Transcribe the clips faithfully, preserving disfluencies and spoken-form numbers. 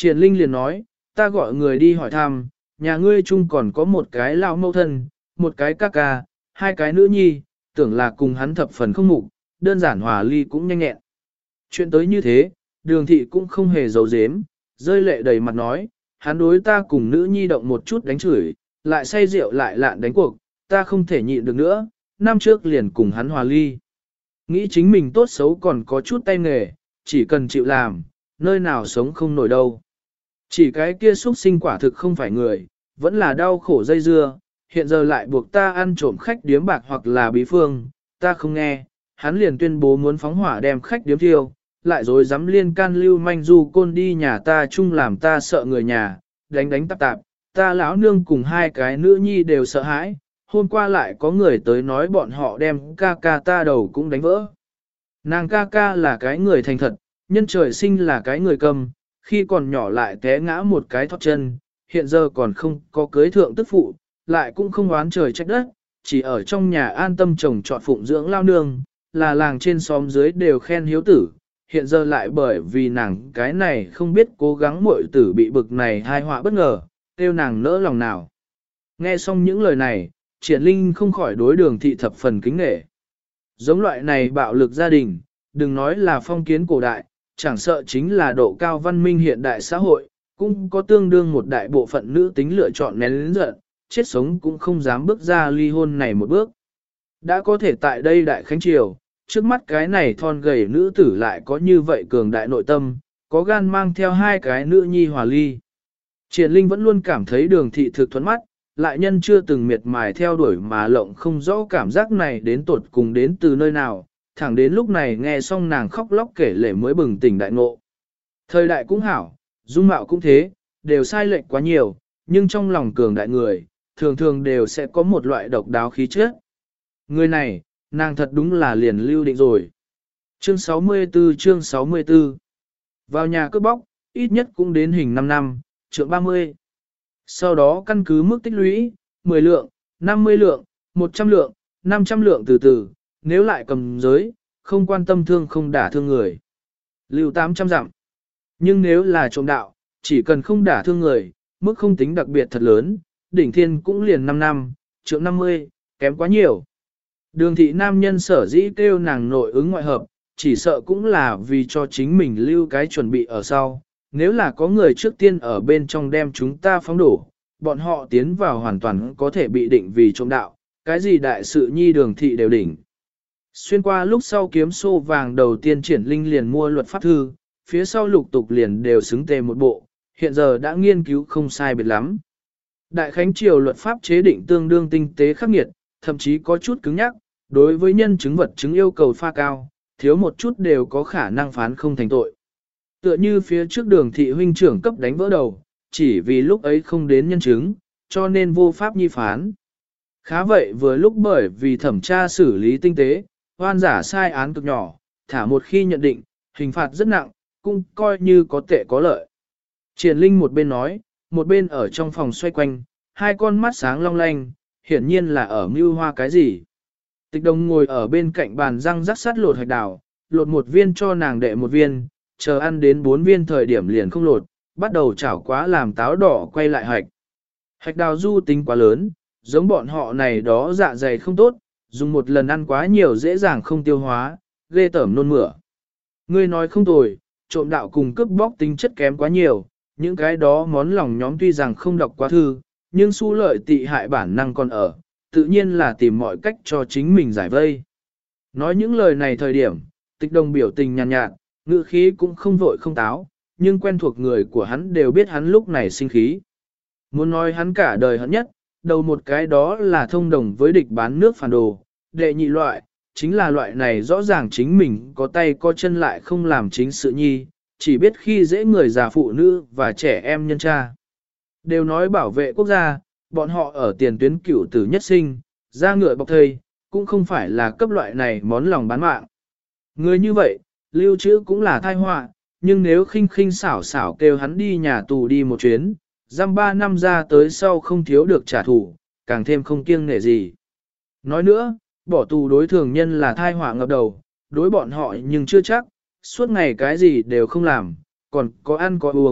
Triển Linh liền nói, ta gọi người đi hỏi thăm, nhà ngươi chung còn có một cái lão mẫu thân, một cái ca ca, hai cái nữ nhi, tưởng là cùng hắn thập phần không mục, đơn giản hòa ly cũng nhanh nhẹn. Chuyện tới như thế, đường thị cũng không hề giấu giếm, rơi lệ đầy mặt nói, hắn đối ta cùng nữ nhi động một chút đánh chửi, lại say rượu lại lạn đánh cuộc, ta không thể nhịn được nữa, năm trước liền cùng hắn hòa ly. Nghĩ chính mình tốt xấu còn có chút tay nghề, chỉ cần chịu làm, nơi nào sống không nổi đâu. Chỉ cái kia xuất sinh quả thực không phải người, vẫn là đau khổ dây dưa, hiện giờ lại buộc ta ăn trộm khách điếm bạc hoặc là bí phương, ta không nghe, hắn liền tuyên bố muốn phóng hỏa đem khách điếm thiêu, lại rồi dám liên can lưu manh du côn đi nhà ta chung làm ta sợ người nhà, đánh đánh tạp tạp, ta lão nương cùng hai cái nữ nhi đều sợ hãi, hôm qua lại có người tới nói bọn họ đem ca ca ta đầu cũng đánh vỡ. Nàng ca ca là cái người thành thật, nhân trời sinh là cái người cầm, khi còn nhỏ lại té ngã một cái thót chân, hiện giờ còn không có cưới thượng tức phụ, lại cũng không oán trời trách đất, chỉ ở trong nhà an tâm trồng trọt phụng dưỡng lao nương, là làng trên xóm dưới đều khen hiếu tử, hiện giờ lại bởi vì nàng cái này không biết cố gắng muội tử bị bực này hai họa bất ngờ, kêu nàng nỡ lòng nào. Nghe xong những lời này, Triển Linh không khỏi đối đường thị thập phần kính nể. Giống loại này bạo lực gia đình, đừng nói là phong kiến cổ đại, chẳng sợ chính là độ cao văn minh hiện đại xã hội, cũng có tương đương một đại bộ phận nữ tính lựa chọn nén lĩnh giận, chết sống cũng không dám bước ra ly hôn này một bước. Đã có thể tại đây đại khánh triều, trước mắt cái này thon gầy nữ tử lại có như vậy cường đại nội tâm, có gan mang theo hai cái nữ nhi hòa ly. Triển Linh vẫn luôn cảm thấy đường thị thực thuẫn mắt, lại nhân chưa từng miệt mài theo đuổi mà lộng không rõ cảm giác này đến tột cùng đến từ nơi nào, thẳng đến lúc này nghe xong nàng khóc lóc kể lể mới bừng tỉnh đại ngộ. Thời đại cũng hảo, dung mạo cũng thế, đều sai lệch quá nhiều, nhưng trong lòng cường đại người, thường thường đều sẽ có một loại độc đáo khí chất. Người này, nàng thật đúng là liền lưu định rồi. Chương sáu mươi tư chương sáu mươi tư Vào nhà cướp bóc, ít nhất cũng đến hình năm năm, trượng ba mươi. Sau đó căn cứ mức tích lũy, mười lượng, năm mươi lượng, một trăm lượng, năm trăm lượng từ từ, nếu lại cầm giới, không quan tâm thương không đả thương người. Lưu tám trăm dặm. Nhưng nếu là trộm đạo, chỉ cần không đả thương người, mức không tính đặc biệt thật lớn, đỉnh thiên cũng liền năm năm, trượng năm mươi, kém quá nhiều. Đường thị nam nhân sở dĩ kêu nàng nội ứng ngoại hợp, chỉ sợ cũng là vì cho chính mình lưu cái chuẩn bị ở sau. Nếu là có người trước tiên ở bên trong đem chúng ta phóng đổ, bọn họ tiến vào hoàn toàn có thể bị định vì trộm đạo, cái gì đại sự nhi đường thị đều đỉnh. Xuyên qua lúc sau kiếm xô vàng đầu tiên Triển Linh liền mua luật pháp thư, phía sau lục tục liền đều xứng tề một bộ, hiện giờ đã nghiên cứu không sai biệt lắm. Đại Khánh Triều luật pháp chế định tương đương tinh tế khắc nghiệt, thậm chí có chút cứng nhắc, đối với nhân chứng vật chứng yêu cầu pha cao, thiếu một chút đều có khả năng phán không thành tội. Tựa như phía trước đường thị huynh trưởng cấp đánh vỡ đầu, chỉ vì lúc ấy không đến nhân chứng, cho nên vô pháp nhi phán. Khá vậy vừa lúc bởi vì thẩm tra xử lý tinh tế, oan giả sai án cực nhỏ, thả một khi nhận định, hình phạt rất nặng, cũng coi như có tệ có lợi. Triển Linh một bên nói, một bên ở trong phòng xoay quanh, hai con mắt sáng long lanh, hiển nhiên là ở mưu hoa cái gì. Tịch Đồng ngồi ở bên cạnh bàn răng rắc sắt lột hạch đào, lột một viên cho nàng đệ một viên, chờ ăn đến bốn viên thời điểm liền không lột, bắt đầu chảo quá làm táo đỏ quay lại hạch. Hạch đào du tính quá lớn, giống bọn họ này đó dạ dày không tốt, dùng một lần ăn quá nhiều dễ dàng không tiêu hóa, ghê tởm nôn mửa. Ngươi nói không tồi, trộm đạo cùng cướp bóc tính chất kém quá nhiều, những cái đó món lòng nhóm tuy rằng không đọc quá thư, nhưng su lợi tị hại bản năng còn ở, tự nhiên là tìm mọi cách cho chính mình giải vây. Nói những lời này thời điểm, Tịch Đồng biểu tình nhàn nhạt, nhạt, ngữ khí cũng không vội không táo, nhưng quen thuộc người của hắn đều biết hắn lúc này sinh khí. Muốn nói hắn cả đời hận nhất, đầu một cái đó là thông đồng với địch bán nước phản đồ, đệ nhị loại, chính là loại này rõ ràng chính mình có tay có chân lại không làm chính sự nhi, chỉ biết khi dễ người già phụ nữ và trẻ em nhân cha. Đều nói bảo vệ quốc gia, bọn họ ở tiền tuyến cửu tử nhất sinh, ra ngựa bọc thây, cũng không phải là cấp loại này món lòng bán mạng. Người như vậy, lưu trữ cũng là tai họa, nhưng nếu khinh khinh xảo xảo kêu hắn đi nhà tù đi một chuyến, giam ba năm ra tới sau không thiếu được trả thù, càng thêm không kiêng nể gì. Nói nữa, bỏ tù đối thường nhân là thai họa ngập đầu, đối bọn họ nhưng chưa chắc, suốt ngày cái gì đều không làm, còn có ăn có uống,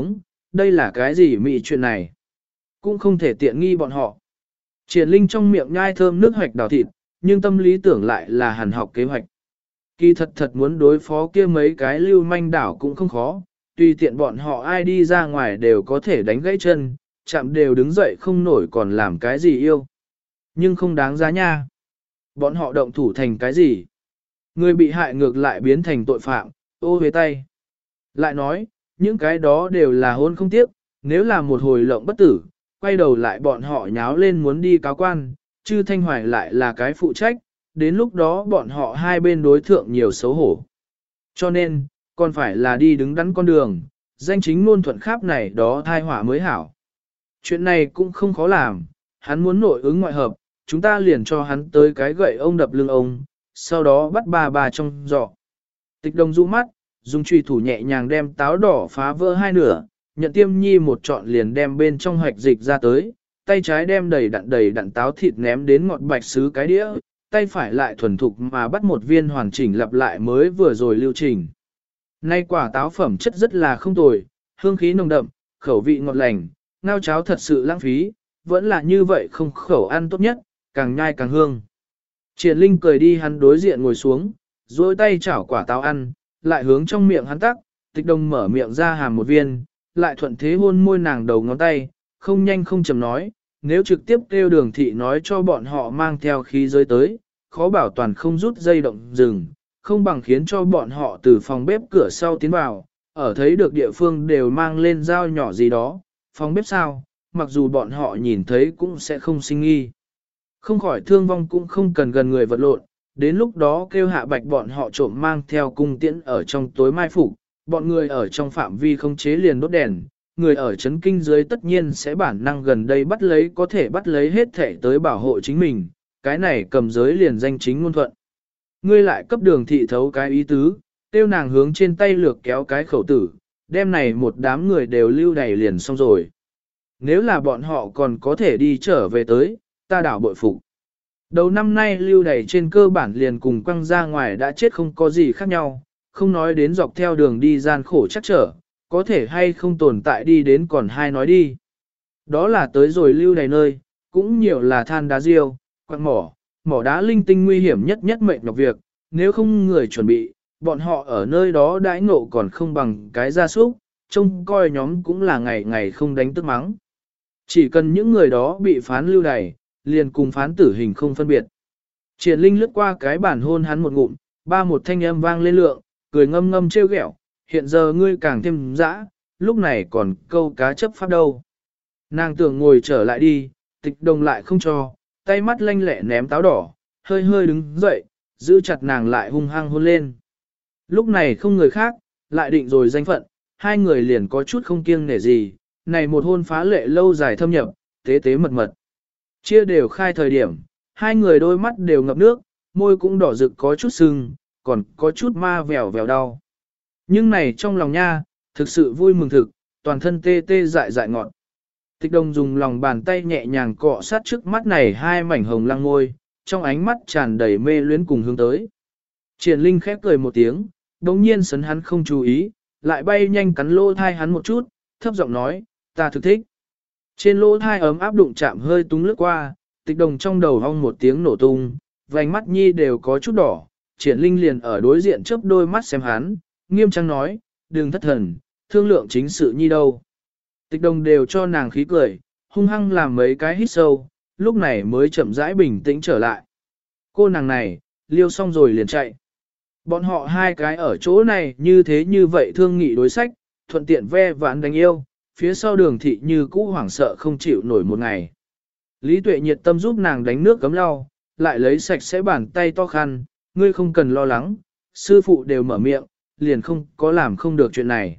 đây là cái gì mị chuyện này? Cũng không thể tiện nghi bọn họ. Triển Linh trong miệng nhai thơm nước hoạch đào thịt, nhưng tâm lý tưởng lại là hẳn học kế hoạch. Kỳ thật thật muốn đối phó kia mấy cái lưu manh đảo cũng không khó, tùy tiện bọn họ ai đi ra ngoài đều có thể đánh gãy chân, chạm đều đứng dậy không nổi còn làm cái gì yêu. Nhưng không đáng giá nha. Bọn họ động thủ thành cái gì? Người bị hại ngược lại biến thành tội phạm, ô huế tay. Lại nói, những cái đó đều là hôn không tiếc, nếu là một hồi lộng bất tử, quay đầu lại bọn họ nháo lên muốn đi cáo quan, chư Thanh Hoài lại là cái phụ trách, đến lúc đó bọn họ hai bên đối thượng nhiều xấu hổ. Cho nên, còn phải là đi đứng đắn con đường, danh chính ngôn thuận khắp này đó thai họa mới hảo. Chuyện này cũng không khó làm, hắn muốn nội ứng ngoại hợp, chúng ta liền cho hắn tới cái gậy ông đập lưng ông, sau đó bắt bà bà trong giỏ. Tịch Đồng rũ mắt, dùng chùy thủ nhẹ nhàng đem táo đỏ phá vỡ hai nửa, nhận tiêm nhi một trọn liền đem bên trong hoạch dịch ra tới, tay trái đem đầy đặn đầy đặn táo thịt ném đến ngọt bạch sứ cái đĩa, tay phải lại thuần thục mà bắt một viên hoàn chỉnh lặp lại mới vừa rồi lưu trình. Nay quả táo phẩm chất rất là không tồi, hương khí nồng đậm, khẩu vị ngọt lành, ngao cháo thật sự lãng phí, vẫn là như vậy không khẩu ăn tốt nhất, càng nhai càng hương. Triển Linh cười đi hắn đối diện ngồi xuống, duỗi tay chảo quả táo ăn, lại hướng trong miệng hắn tắc, Tịch Đồng mở miệng ra hàm một viên, lại thuận thế hôn môi nàng đầu ngón tay, không nhanh không chậm nói, nếu trực tiếp kêu Đường thị nói cho bọn họ mang theo khí giới tới, khó bảo toàn không rút dây động rừng, không bằng khiến cho bọn họ từ phòng bếp cửa sau tiến vào, ở thấy được địa phương đều mang lên dao nhỏ gì đó, phòng bếp sao, mặc dù bọn họ nhìn thấy cũng sẽ không sinh nghi. Không khỏi thương vong cũng không cần gần người vật lộn, đến lúc đó kêu Hạ Bạch bọn họ trộm mang theo cung tiễn ở trong tối mai phục, bọn người ở trong phạm vi không chế liền đốt đèn, người ở chấn kinh dưới tất nhiên sẽ bản năng gần đây bắt lấy có thể bắt lấy hết thể tới bảo hộ chính mình, cái này cầm giới liền danh chính ngôn thuận. Ngươi lại cấp Đường thị thấu cái ý tứ, tiêu nàng hướng trên tay lược kéo cái khẩu tử, đem này một đám người đều lưu đầy liền xong rồi. Nếu là bọn họ còn có thể đi trở về tới, ta đảo bội phục. Đầu năm nay lưu đầy trên cơ bản liền cùng quăng ra ngoài đã chết không có gì khác nhau, không nói đến dọc theo đường đi gian khổ chắc trở, có thể hay không tồn tại đi đến còn hai nói đi. Đó là tới rồi lưu đầy nơi, cũng nhiều là than đá riêu, quặng mỏ, mỏ đá linh tinh nguy hiểm nhất nhất mệnh nhọc việc, nếu không người chuẩn bị, bọn họ ở nơi đó đãi ngộ còn không bằng cái gia súc, trông coi nhóm cũng là ngày ngày không đánh tức mắng. Chỉ cần những người đó bị phán lưu đày, liền cùng phán tử hình không phân biệt. Triển Linh lướt qua cái bản hôn hắn một ngụm, ba một thanh âm vang lên lượng, cười ngâm ngâm trêu ghẹo, hiện giờ ngươi càng thêm dã, lúc này còn câu cá chấp pháp đâu. Nàng tưởng ngồi trở lại đi, Tịch Đồng lại không cho, tay mắt lanh lẹ ném táo đỏ, hơi hơi đứng dậy, giữ chặt nàng lại hung hăng hôn lên. Lúc này không người khác, lại định rồi danh phận, hai người liền có chút không kiêng nể gì, này một hôn phá lệ lâu dài thâm nhập, tế tế mật mật. Chia đều khai thời điểm, hai người đôi mắt đều ngập nước, môi cũng đỏ rực có chút sưng, còn có chút ma vèo vèo đau. Nhưng này trong lòng nha, thực sự vui mừng thực, toàn thân tê tê dại dại ngọt. Tịch Đồng dùng lòng bàn tay nhẹ nhàng cọ sát trước mắt này hai mảnh hồng lăng ngôi, trong ánh mắt tràn đầy mê luyến cùng hướng tới. Triển Linh khép cười một tiếng, đồng nhiên sấn hắn không chú ý, lại bay nhanh cắn lỗ thai hắn một chút, thấp giọng nói, ta thực thích. Trên lỗ thai ấm áp đụng chạm hơi túng lướt qua, Tịch Đồng trong đầu hong một tiếng nổ tung, vành mắt nhi đều có chút đỏ, Triển Linh liền ở đối diện chớp đôi mắt xem hắn, nghiêm trang nói, đừng thất thần, thương lượng chính sự nhi đâu. Tịch Đồng đều cho nàng khí cười, hung hăng làm mấy cái hít sâu, lúc này mới chậm rãi bình tĩnh trở lại. Cô nàng này, liêu xong rồi liền chạy. Bọn họ hai cái ở chỗ này như thế như vậy thương nghị đối sách, thuận tiện ve vãn đánh yêu, phía sau Đường thị như cũ hoảng sợ không chịu nổi một ngày. Lý Tuệ nhiệt tâm giúp nàng đánh nước cấm lau, lại lấy sạch sẽ bàn tay to khăn, ngươi không cần lo lắng, sư phụ đều mở miệng, liền không có làm không được chuyện này.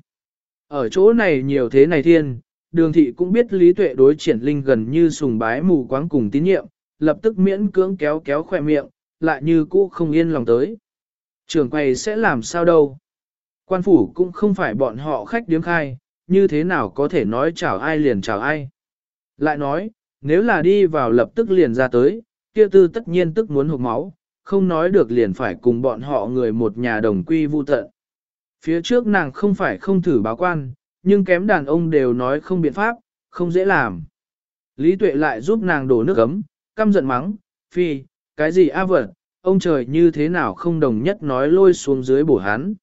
Ở chỗ này nhiều thế này thiên, Đường thị cũng biết Lý Tuệ đối Triển Linh gần như sùng bái mù quáng cùng tín nhiệm, lập tức miễn cưỡng kéo kéo khỏe miệng, lại như cũ không yên lòng tới. Trưởng quầy sẽ làm sao đâu? Quan phủ cũng không phải bọn họ khách điếm khai, như thế nào có thể nói chào ai liền chào ai. Lại nói, nếu là đi vào lập tức liền ra tới, kia tư tất nhiên tức muốn hụt máu, không nói được liền phải cùng bọn họ người một nhà đồng quy vu tận. Phía trước nàng không phải không thử báo quan, nhưng kém đàn ông đều nói không biện pháp, không dễ làm. Lý Tuệ lại giúp nàng đổ nước ấm, căm giận mắng, phi, cái gì a vật, ông trời như thế nào không đồng nhất nói lôi xuống dưới bổ hắn.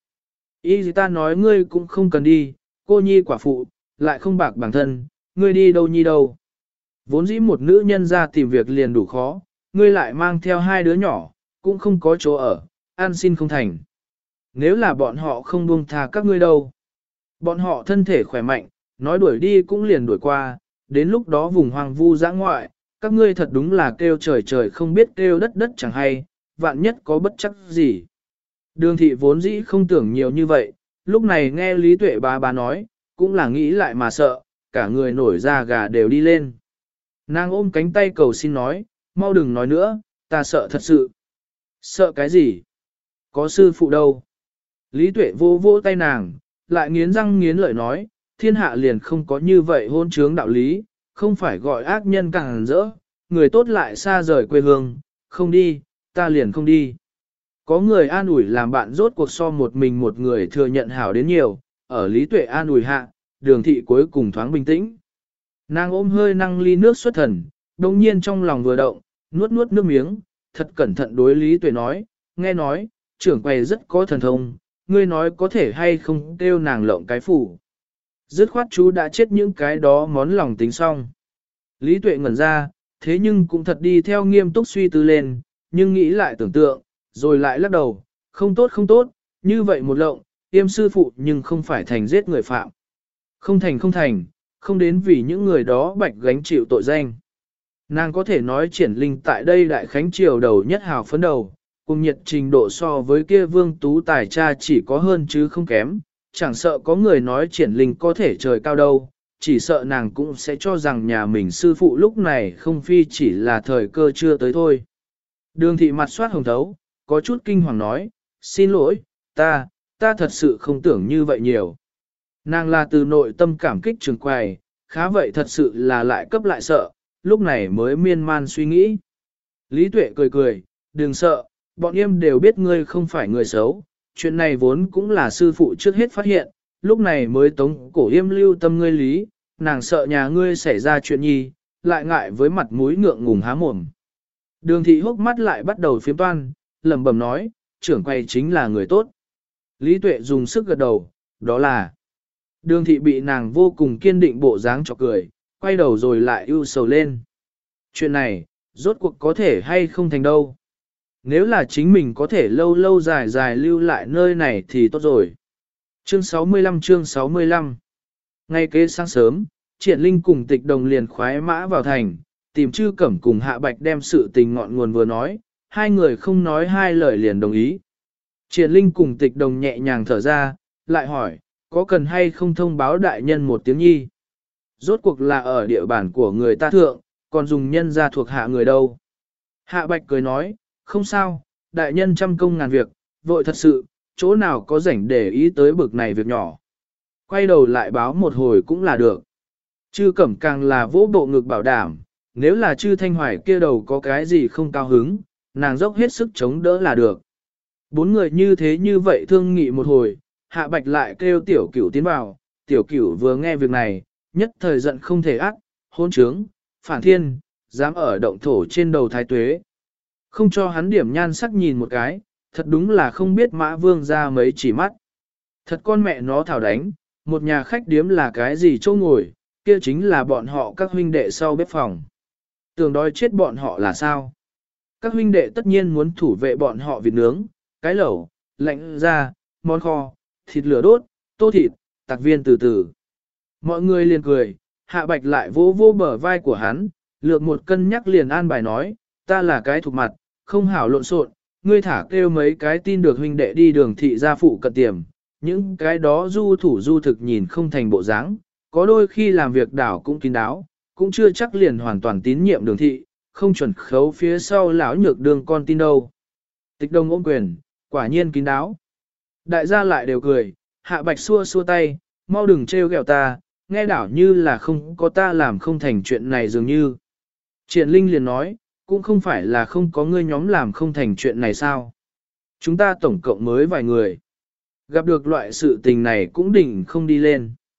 Ý gì ta nói ngươi cũng không cần đi, cô nhi quả phụ, lại không bạc bản thân, ngươi đi đâu nhi đâu. Vốn dĩ một nữ nhân ra tìm việc liền đủ khó, ngươi lại mang theo hai đứa nhỏ, cũng không có chỗ ở, an xin không thành. Nếu là bọn họ không buông tha các ngươi đâu. Bọn họ thân thể khỏe mạnh, nói đuổi đi cũng liền đuổi qua, đến lúc đó vùng hoang vu dã ngoại, các ngươi thật đúng là kêu trời trời không biết kêu đất đất chẳng hay, vạn nhất có bất chắc gì. Đường thị vốn dĩ không tưởng nhiều như vậy, lúc này nghe Lý Tuệ bá bá nói, cũng là nghĩ lại mà sợ, cả người nổi da gà đều đi lên. Nàng ôm cánh tay cầu xin nói, mau đừng nói nữa, ta sợ thật sự. Sợ cái gì? Có sư phụ đâu? Lý Tuệ vô vô tay nàng, lại nghiến răng nghiến lợi nói, thiên hạ liền không có như vậy hôn trướng đạo lý, không phải gọi ác nhân càng rỡ, người tốt lại xa rời quê hương, không đi, ta liền không đi. Có người an ủi làm bạn rốt cuộc so một mình một người thừa nhận hảo đến nhiều, ở Lý Tuệ an ủi hạ, đường thị cuối cùng thoáng bình tĩnh. Nàng ôm hơi năng ly nước xuất thần, đồng nhiên trong lòng vừa động, nuốt nuốt nước miếng, thật cẩn thận đối Lý Tuệ nói, nghe nói, trưởng quầy rất có thần thông, ngươi nói có thể hay không kêu nàng lộng cái phủ. Dứt khoát chú đã chết những cái đó món lòng tính xong. Lý Tuệ ngẩn ra, thế nhưng cũng thật đi theo nghiêm túc suy tư lên, nhưng nghĩ lại tưởng tượng, rồi lại lắc đầu, không tốt không tốt, như vậy một lộng, tiêm sư phụ nhưng không phải thành giết người phạm. Không thành không thành, không đến vì những người đó bạch gánh chịu tội danh. Nàng có thể nói triển linh tại đây đại khánh triều đầu nhất hào phấn đầu, cùng nhiệt trình độ so với kia vương tú tài cha chỉ có hơn chứ không kém, chẳng sợ có người nói triển linh có thể trời cao đâu, chỉ sợ nàng cũng sẽ cho rằng nhà mình sư phụ lúc này không phi chỉ là thời cơ chưa tới thôi. Đường thị mặt soát hồng thấu, có chút kinh hoàng nói, xin lỗi, ta, ta thật sự không tưởng như vậy nhiều. Nàng là từ nội tâm cảm kích trường quầy, khá vậy thật sự là lại cấp lại sợ, lúc này mới miên man suy nghĩ. Lý Tuệ cười cười, đừng sợ, bọn em đều biết ngươi không phải người xấu, chuyện này vốn cũng là sư phụ trước hết phát hiện, lúc này mới tống cổ yêm lưu tâm ngươi lý, nàng sợ nhà ngươi xảy ra chuyện nhi, lại ngại với mặt mũi ngượng ngùng há mồm. Đường thị hốc mắt lại bắt đầu phiếm toan, lẩm bẩm nói, trưởng quầy chính là người tốt. Lý Tuệ dùng sức gật đầu, đó là. Đường thị bị nàng vô cùng kiên định bộ dáng chọc cười, quay đầu rồi lại ưu sầu lên. Chuyện này, rốt cuộc có thể hay không thành đâu. Nếu là chính mình có thể lâu lâu dài dài lưu lại nơi này thì tốt rồi. Chương sáu mươi lăm chương sáu mươi lăm Ngay kế sáng sớm, Triển Linh cùng Tịch Đồng liền khoái mã vào thành, tìm Chư Cẩm cùng Hạ Bạch đem sự tình ngọn nguồn vừa nói, hai người không nói hai lời liền đồng ý. Triển Linh cùng Tịch Đồng nhẹ nhàng thở ra, lại hỏi, có cần hay không thông báo đại nhân một tiếng nhi? Rốt cuộc là ở địa bàn của người ta thượng, còn dùng nhân ra thuộc hạ người đâu? Hạ Bạch cười nói, không sao, đại nhân trăm công ngàn việc, vội thật sự, chỗ nào có rảnh để ý tới bực này việc nhỏ. Quay đầu lại báo một hồi cũng là được. Chư Cẩm càng là vỗ bộ ngực bảo đảm, nếu là Chư Thanh Hoài kia đầu có cái gì không cao hứng, nàng dốc hết sức chống đỡ là được. Bốn người như thế như vậy thương nghị một hồi, Hạ Bạch lại kêu tiểu cửu tiến vào, tiểu cửu vừa nghe việc này, nhất thời giận không thể ác, hôn trướng, phản thiên, dám ở động thổ trên đầu thái tuế. Không cho hắn điểm nhan sắc nhìn một cái, thật đúng là không biết mã vương ra mấy chỉ mắt. Thật con mẹ nó thảo đánh, một nhà khách điếm là cái gì chỗ ngồi, kia chính là bọn họ các huynh đệ sau bếp phòng. Tưởng đói chết bọn họ là sao? Các huynh đệ tất nhiên muốn thủ vệ bọn họ vịt nướng, cái lẩu, lạnh ra, món kho, thịt lửa đốt, tô thịt, tạc viên từ từ. Mọi người liền cười, Hạ Bạch lại vỗ vỗ bờ vai của hắn, lược một cân nhắc liền an bài nói, ta là cái thuộc mặt, không hảo lộn xộn, ngươi thả kêu mấy cái tin được huynh đệ đi đường thị gia phụ cận tiềm, những cái đó du thủ du thực nhìn không thành bộ dáng, có đôi khi làm việc đảo cũng kín đáo, cũng chưa chắc liền hoàn toàn tín nhiệm đường thị, không chuẩn khấu phía sau lão nhược đường con tin đâu. Tịch Đồng ôm quyền, quả nhiên kín đáo. Đại gia lại đều cười, Hạ Bạch xua xua tay, mau đừng trêu ghẹo ta, nghe đảo như là không có ta làm không thành chuyện này dường như. Triển Linh liền nói, cũng không phải là không có ngươi nhóm làm không thành chuyện này sao. Chúng ta tổng cộng mới vài người. Gặp được loại sự tình này cũng đỉnh không đi lên.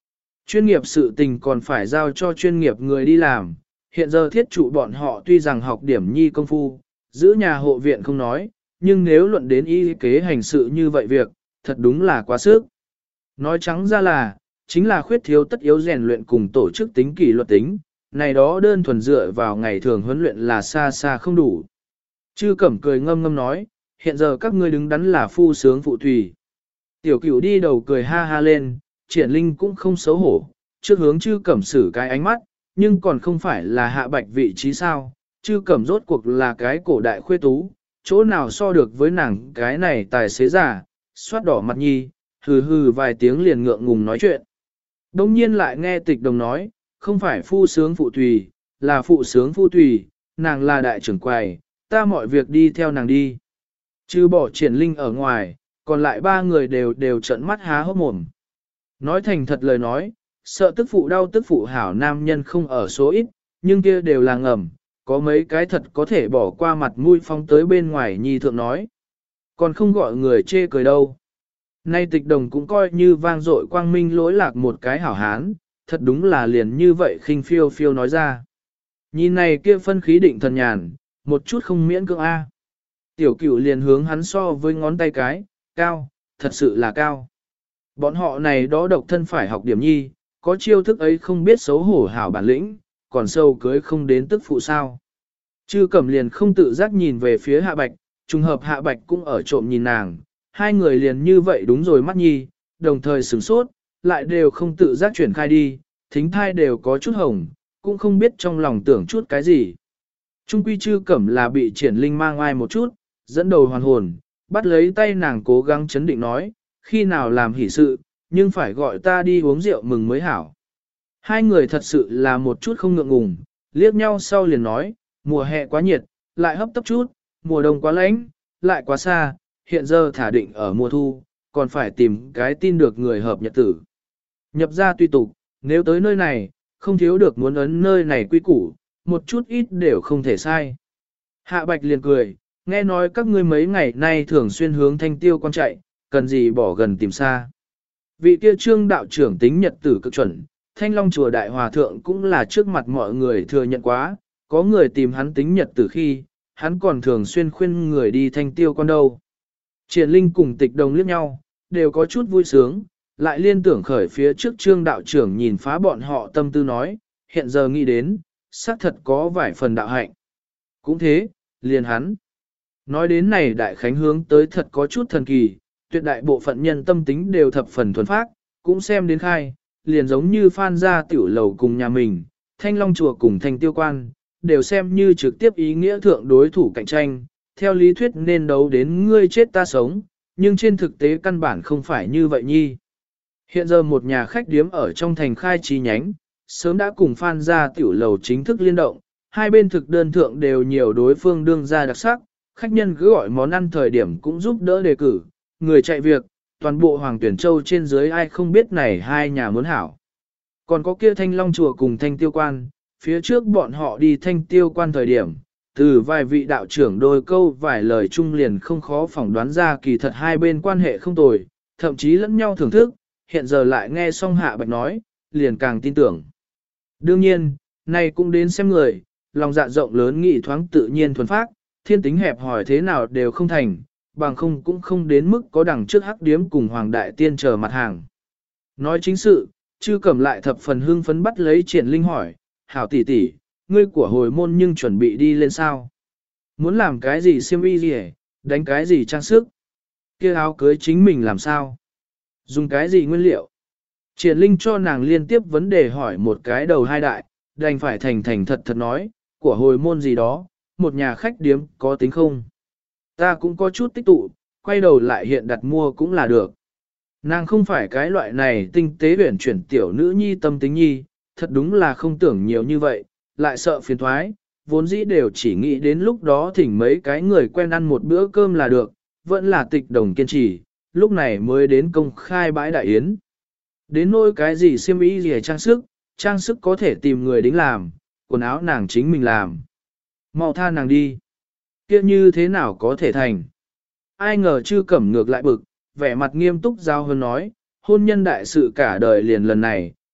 Chuyên nghiệp sự tình còn phải giao cho chuyên nghiệp người đi làm, hiện giờ thiết trụ bọn họ tuy rằng học điểm nhi công phu, giữ nhà hộ viện không nói, nhưng nếu luận đến y kế hành sự như vậy việc, thật đúng là quá sức. Nói trắng ra là, chính là khuyết thiếu tất yếu rèn luyện cùng tổ chức tính kỷ luật tính, này đó đơn thuần dựa vào ngày thường huấn luyện là xa xa không đủ. Chư Cẩm cười ngâm ngâm nói, hiện giờ các ngươi đứng đắn là phu sướng phụ tùy. Tiểu Cửu đi đầu cười ha ha lên, Triển Linh cũng không xấu hổ, trước hướng Chư Cẩm xử cái ánh mắt, nhưng còn không phải là Hạ Bạch vị trí sao, Chư Cẩm rốt cuộc là cái cổ đại khuê tú, chỗ nào so được với nàng cái này tài xế giả, xoát đỏ mặt nhi, hừ hừ vài tiếng liền ngượng ngùng nói chuyện. Đông nhiên lại nghe Tịch Đồng nói, không phải phu sướng phụ tùy, là phụ sướng phu tùy, nàng là đại trưởng quầy, ta mọi việc đi theo nàng đi. Chứ bỏ Triển Linh ở ngoài, còn lại ba người đều đều trợn mắt há hốc mồm. Nói thành thật lời nói, sợ tức phụ đau tức phụ hảo nam nhân không ở số ít, nhưng kia đều là ngầm, có mấy cái thật có thể bỏ qua mặt mũi phong tới bên ngoài nhi thượng nói. Còn không gọi người chê cười đâu. Nay Tịch Đồng cũng coi như vang dội quang minh lỗi lạc một cái hảo hán, thật đúng là liền như vậy khinh phiêu phiêu nói ra. Nhìn này kia phân khí định thần nhàn, một chút không miễn cưỡng A. Tiểu Cửu liền hướng hắn so với ngón tay cái, cao, thật sự là cao. Bọn họ này đó độc thân phải học điểm nhi, có chiêu thức ấy không biết xấu hổ hảo bản lĩnh, còn sâu cưới không đến tức phụ sao. Chư Cẩm liền không tự giác nhìn về phía Hạ Bạch, trùng hợp Hạ Bạch cũng ở trộm nhìn nàng, hai người liền như vậy đúng rồi mắt nhi, đồng thời sửng sốt, lại đều không tự giác chuyển khai đi, thính thai đều có chút hồng, cũng không biết trong lòng tưởng chút cái gì. Trung quy Chư Cẩm là bị Triển Linh mang ai một chút, dẫn đầu hoàn hồn, bắt lấy tay nàng cố gắng chấn định nói, khi nào làm hỷ sự, nhưng phải gọi ta đi uống rượu mừng mới hảo. Hai người thật sự là một chút không ngượng ngùng, liếc nhau sau liền nói, mùa hè quá nhiệt, lại hấp tấp chút, mùa đông quá lạnh, lại quá xa, hiện giờ thả định ở mùa thu, còn phải tìm cái tin được người hợp nhật tử. Nhập ra tùy tục, nếu tới nơi này, không thiếu được muốn ấn nơi này quy củ, một chút ít đều không thể sai. Hạ Bạch liền cười, nghe nói các ngươi mấy ngày nay thường xuyên hướng Thanh Tiêu quan chạy, cần gì bỏ gần tìm xa. Vị kia trương đạo trưởng tính nhật tử cực chuẩn, Thanh Long chùa đại hòa thượng cũng là trước mặt mọi người thừa nhận quá, có người tìm hắn tính nhật tử khi, hắn còn thường xuyên khuyên người đi Thanh Tiêu quan đâu. Triển Linh cùng Tịch Đồng liếc nhau, đều có chút vui sướng, lại liên tưởng khởi phía trước trương đạo trưởng nhìn phá bọn họ tâm tư nói, hiện giờ nghĩ đến, xác thật có vài phần đạo hạnh. Cũng thế, liền hắn. Nói đến này đại khánh hướng tới thật có chút thần kỳ, tuyệt đại bộ phận nhân tâm tính đều thập phần thuần phác, cũng xem đến khai, liền giống như Phan gia tiểu lầu cùng nhà mình, Thanh Long chùa cùng Thanh Tiêu quan, đều xem như trực tiếp ý nghĩa thượng đối thủ cạnh tranh, theo lý thuyết nên đấu đến ngươi chết ta sống, nhưng trên thực tế căn bản không phải như vậy nhi. Hiện giờ một nhà khách điếm ở trong thành khai chi nhánh, sớm đã cùng Phan gia tiểu lầu chính thức liên động, hai bên thực đơn thượng đều nhiều đối phương đương ra đặc sắc, khách nhân cứ gọi món ăn thời điểm cũng giúp đỡ đề cử, người chạy việc, toàn bộ Hoàng Tuyển Châu trên dưới ai không biết này hai nhà muốn hảo. Còn có kia Thanh Long chùa cùng Thanh Tiêu quan, phía trước bọn họ đi Thanh Tiêu quan thời điểm, từ vài vị đạo trưởng đôi câu vài lời chung liền không khó phỏng đoán ra kỳ thật hai bên quan hệ không tồi, thậm chí lẫn nhau thưởng thức, hiện giờ lại nghe xong Hạ Bạch nói, liền càng tin tưởng. Đương nhiên, này cũng đến xem người, lòng dạ rộng lớn nghị thoáng tự nhiên thuần phác, thiên tính hẹp hỏi thế nào đều không thành, bằng không cũng không đến mức có đằng trước hắc điếm cùng Hoàng Đại Tiên chờ mặt hàng. Nói chính sự, Chư Cẩm lại thập phần hưng phấn bắt lấy Triển Linh hỏi, hảo tỷ tỷ, ngươi của hồi môn nhưng chuẩn bị đi lên sao? Muốn làm cái gì xiêm y gì đánh cái gì trang sức? Kia áo cưới chính mình làm sao? Dùng cái gì nguyên liệu? Triển Linh cho nàng liên tiếp vấn đề hỏi một cái đầu hai đại, đành phải thành thành thật thật nói, của hồi môn gì đó, một nhà khách điếm có tính không? Ta cũng có chút tích tụ, quay đầu lại hiện đặt mua cũng là được. Nàng không phải cái loại này tinh tế huyển chuyển tiểu nữ nhi tâm tính nhi, thật đúng là không tưởng nhiều như vậy, lại sợ phiền thoái, vốn dĩ đều chỉ nghĩ đến lúc đó thỉnh mấy cái người quen ăn một bữa cơm là được, vẫn là Tịch Đồng kiên trì, lúc này mới đến công khai bãi đại yến. Đến nỗi cái gì xiêm y gì trang sức, trang sức có thể tìm người đính làm, quần áo nàng chính mình làm. Mau tha nàng đi. Kia như thế nào có thể thành? Ai ngờ Chư Cẩm ngược lại bực, vẻ mặt nghiêm túc giao hơn nói, hôn nhân đại sự cả đời liền lần này,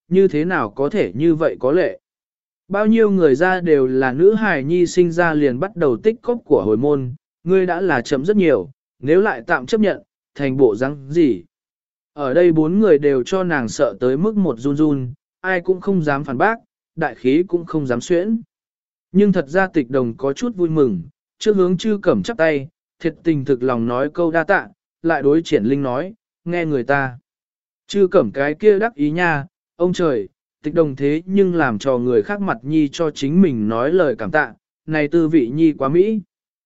như thế nào có thể như vậy có lệ. Bao nhiêu người ra đều là nữ hài nhi sinh ra liền bắt đầu tích cóp của hồi môn, ngươi đã là chậm rất nhiều, nếu lại tạm chấp nhận, thành bộ răng gì. Ở đây bốn người đều cho nàng sợ tới mức một run run, ai cũng không dám phản bác, đại khí cũng không dám xuyễn. Nhưng thật ra tịch đồng có chút vui mừng, trước hướng chư cẩm chắp tay, thiệt tình thực lòng nói câu đa tạ, lại đối triển linh nói, nghe người ta. Chư cẩm cái kia đắc ý nha, ông trời, tịch đồng thế nhưng làm cho người khác mặt nhi cho chính mình nói lời cảm tạ, này tư vị nhi quá mỹ.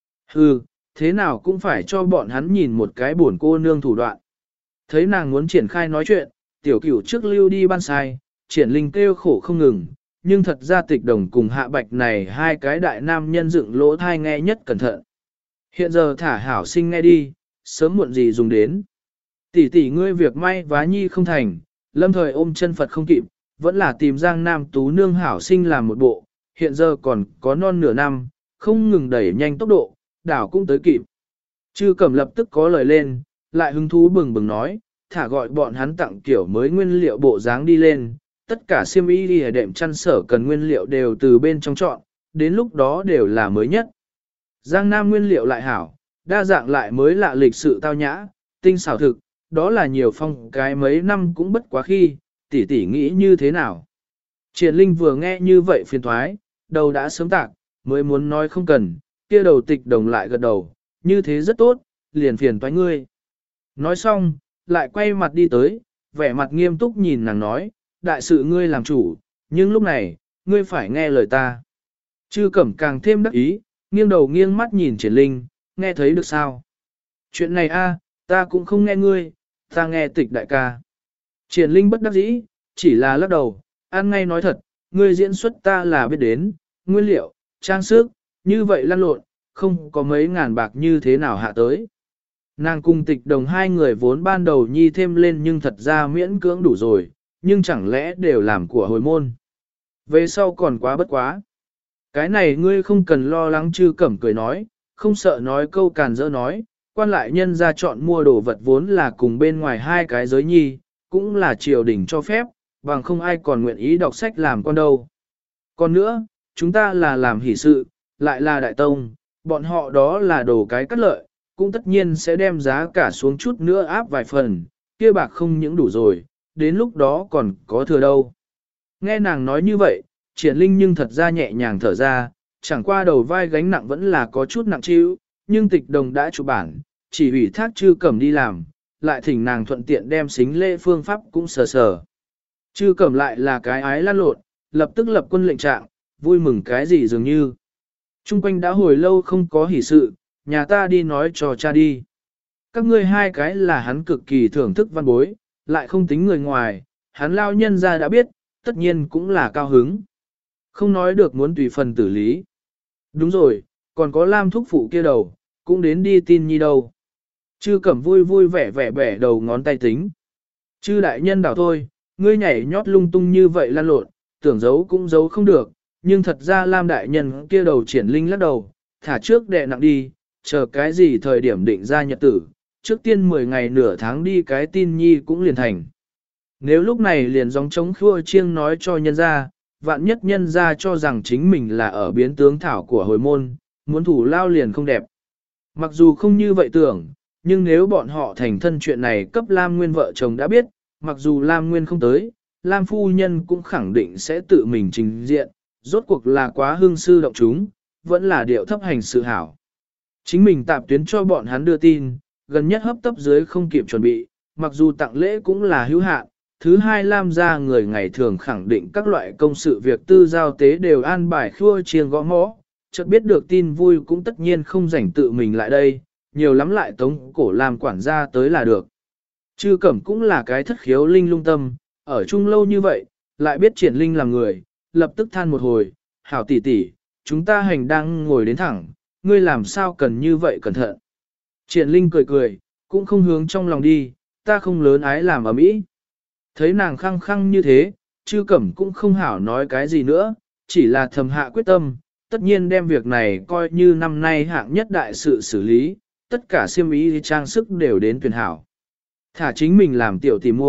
Hừ, thế nào cũng phải cho bọn hắn nhìn một cái buồn cô nương thủ đoạn. Thấy nàng muốn triển khai nói chuyện, tiểu cửu trước lưu đi ban sai, triển linh kêu khổ không ngừng, nhưng thật ra tịch đồng cùng hạ bạch này hai cái đại nam nhân dựng lỗ thai nghe nhất cẩn thận. Hiện giờ thả hảo sinh nghe đi, sớm muộn gì dùng đến. Tỷ tỷ ngươi việc may vá nhi không thành, lâm thời ôm chân Phật không kịp, vẫn là tìm giang nam tú nương hảo sinh làm một bộ, hiện giờ còn có non nửa năm, không ngừng đẩy nhanh tốc độ, đảo cũng tới kịp. Chư Cẩm lập tức có lời lên, lại hứng thú bừng bừng nói, thả gọi bọn hắn tặng kiểu mới nguyên liệu bộ dáng đi lên, tất cả xiêm y đi đệm chăn sở cần nguyên liệu đều từ bên trong chọn, đến lúc đó đều là mới nhất. Giang Nam nguyên liệu lại hảo, đa dạng lại mới lạ lịch sự tao nhã, tinh xảo thực, đó là nhiều phong cái mấy năm cũng bất quá khi, tỷ tỷ nghĩ như thế nào. Triển Linh vừa nghe như vậy phiền thoái, đầu đã sớm tạc, mới muốn nói không cần, kia đầu tịch đồng lại gật đầu, như thế rất tốt, liền phiền toái ngươi. Nói xong, lại quay mặt đi tới, vẻ mặt nghiêm túc nhìn nàng nói, đại sự ngươi làm chủ, nhưng lúc này, ngươi phải nghe lời ta. Chư Cẩm càng thêm đắc ý, nghiêng đầu nghiêng mắt nhìn Triển Linh, nghe thấy được sao? Chuyện này a, ta cũng không nghe ngươi, ta nghe tịch đại ca. Triển Linh bất đắc dĩ, chỉ là lắc đầu, ăn ngay nói thật, ngươi diễn xuất ta là biết đến, nguyên liệu, trang sức, như vậy lăn lộn, không có mấy ngàn bạc như thế nào hạ tới. Nàng cùng tịch đồng hai người vốn ban đầu nhi thêm lên nhưng thật ra miễn cưỡng đủ rồi, nhưng chẳng lẽ đều làm của hồi môn. Về sau còn quá bất quá. Cái này ngươi không cần lo lắng. Chư Cẩm cười nói, không sợ nói câu càn dỡ nói, quan lại nhân ra chọn mua đồ vật vốn là cùng bên ngoài hai cái giới nhi, cũng là triều đình cho phép, bằng không ai còn nguyện ý đọc sách làm con đâu. Còn nữa, chúng ta là làm hỷ sự, lại là đại tông, bọn họ đó là đồ cái cắt lợi, cũng tất nhiên sẽ đem giá cả xuống chút nữa áp vài phần, kia bạc không những đủ rồi, đến lúc đó còn có thừa đâu. Nghe nàng nói như vậy, Triển Linh nhưng thật ra nhẹ nhàng thở ra, chẳng qua đầu vai gánh nặng vẫn là có chút nặng chịu, nhưng tịch đồng đã chủ bản, chỉ ủy thác Chư Cẩm đi làm, lại thỉnh nàng thuận tiện đem xính lễ phương pháp cũng sờ sờ. Chư Cẩm lại là cái ái lăn lộn, lập tức lập quân lệnh trạng, vui mừng cái gì dường như. Trung quanh đã hồi lâu không có hỷ sự, nhà ta đi nói cho cha đi. Các ngươi hai cái là hắn cực kỳ thưởng thức văn bối, lại không tính người ngoài, hắn lao nhân ra đã biết, tất nhiên cũng là cao hứng. Không nói được muốn tùy phần tử lý. Đúng rồi, còn có Lam thúc phụ kia đầu, cũng đến đi tin nhi đâu. Chư Cẩm vui vui vẻ vẻ bẻ đầu ngón tay tính. Chư đại nhân đảo thôi, ngươi nhảy nhót lung tung như vậy lan lộn, tưởng giấu cũng giấu không được, nhưng thật ra Lam đại nhân kia đầu Triển Linh lắc đầu, thả trước đệ nặng đi, chờ cái gì thời điểm định ra nhật tử, trước tiên mười ngày nửa tháng đi cái tin nhi cũng liền thành. Nếu lúc này liền gióng trống khua chiêng nói cho nhân ra, vạn nhất nhân ra cho rằng chính mình là ở biến tướng thảo của hồi môn, muốn thủ lao liền không đẹp. Mặc dù không như vậy tưởng, nhưng nếu bọn họ thành thân chuyện này cấp Lam Nguyên vợ chồng đã biết, mặc dù Lam Nguyên không tới, Lam phu nhân cũng khẳng định sẽ tự mình trình diện, rốt cuộc là quá hương sư động chúng, vẫn là điệu thấp hành sự hảo. Chính mình tạp tuyến cho bọn hắn đưa tin, gần nhất hấp tấp dưới không kịp chuẩn bị, mặc dù tặng lễ cũng là hữu hạn. Thứ hai Lam gia người ngày thường khẳng định các loại công sự việc tư giao tế đều an bài khua chiêng gõ mõ, chợt biết được tin vui cũng tất nhiên không rảnh tự mình lại đây, nhiều lắm lại tống cổ làm quản gia tới là được. Chư Cẩm cũng là cái thất khiếu linh lung tâm, ở chung lâu như vậy, lại biết Triển Linh làm người, lập tức than một hồi, hảo tỷ tỷ, chúng ta hành đang ngồi đến thẳng, ngươi làm sao cần như vậy cẩn thận. Triển Linh cười cười, cũng không hướng trong lòng đi, ta không lớn ái làm ở mỹ. Thấy nàng khăng khăng như thế, Chư Cẩm cũng không hảo nói cái gì nữa, chỉ là thầm hạ quyết tâm, tất nhiên đem việc này coi như năm nay hạng nhất đại sự xử lý, tất cả xiêm y trang sức đều đến tuyển hảo. Thả chính mình làm tiểu tỷ muội,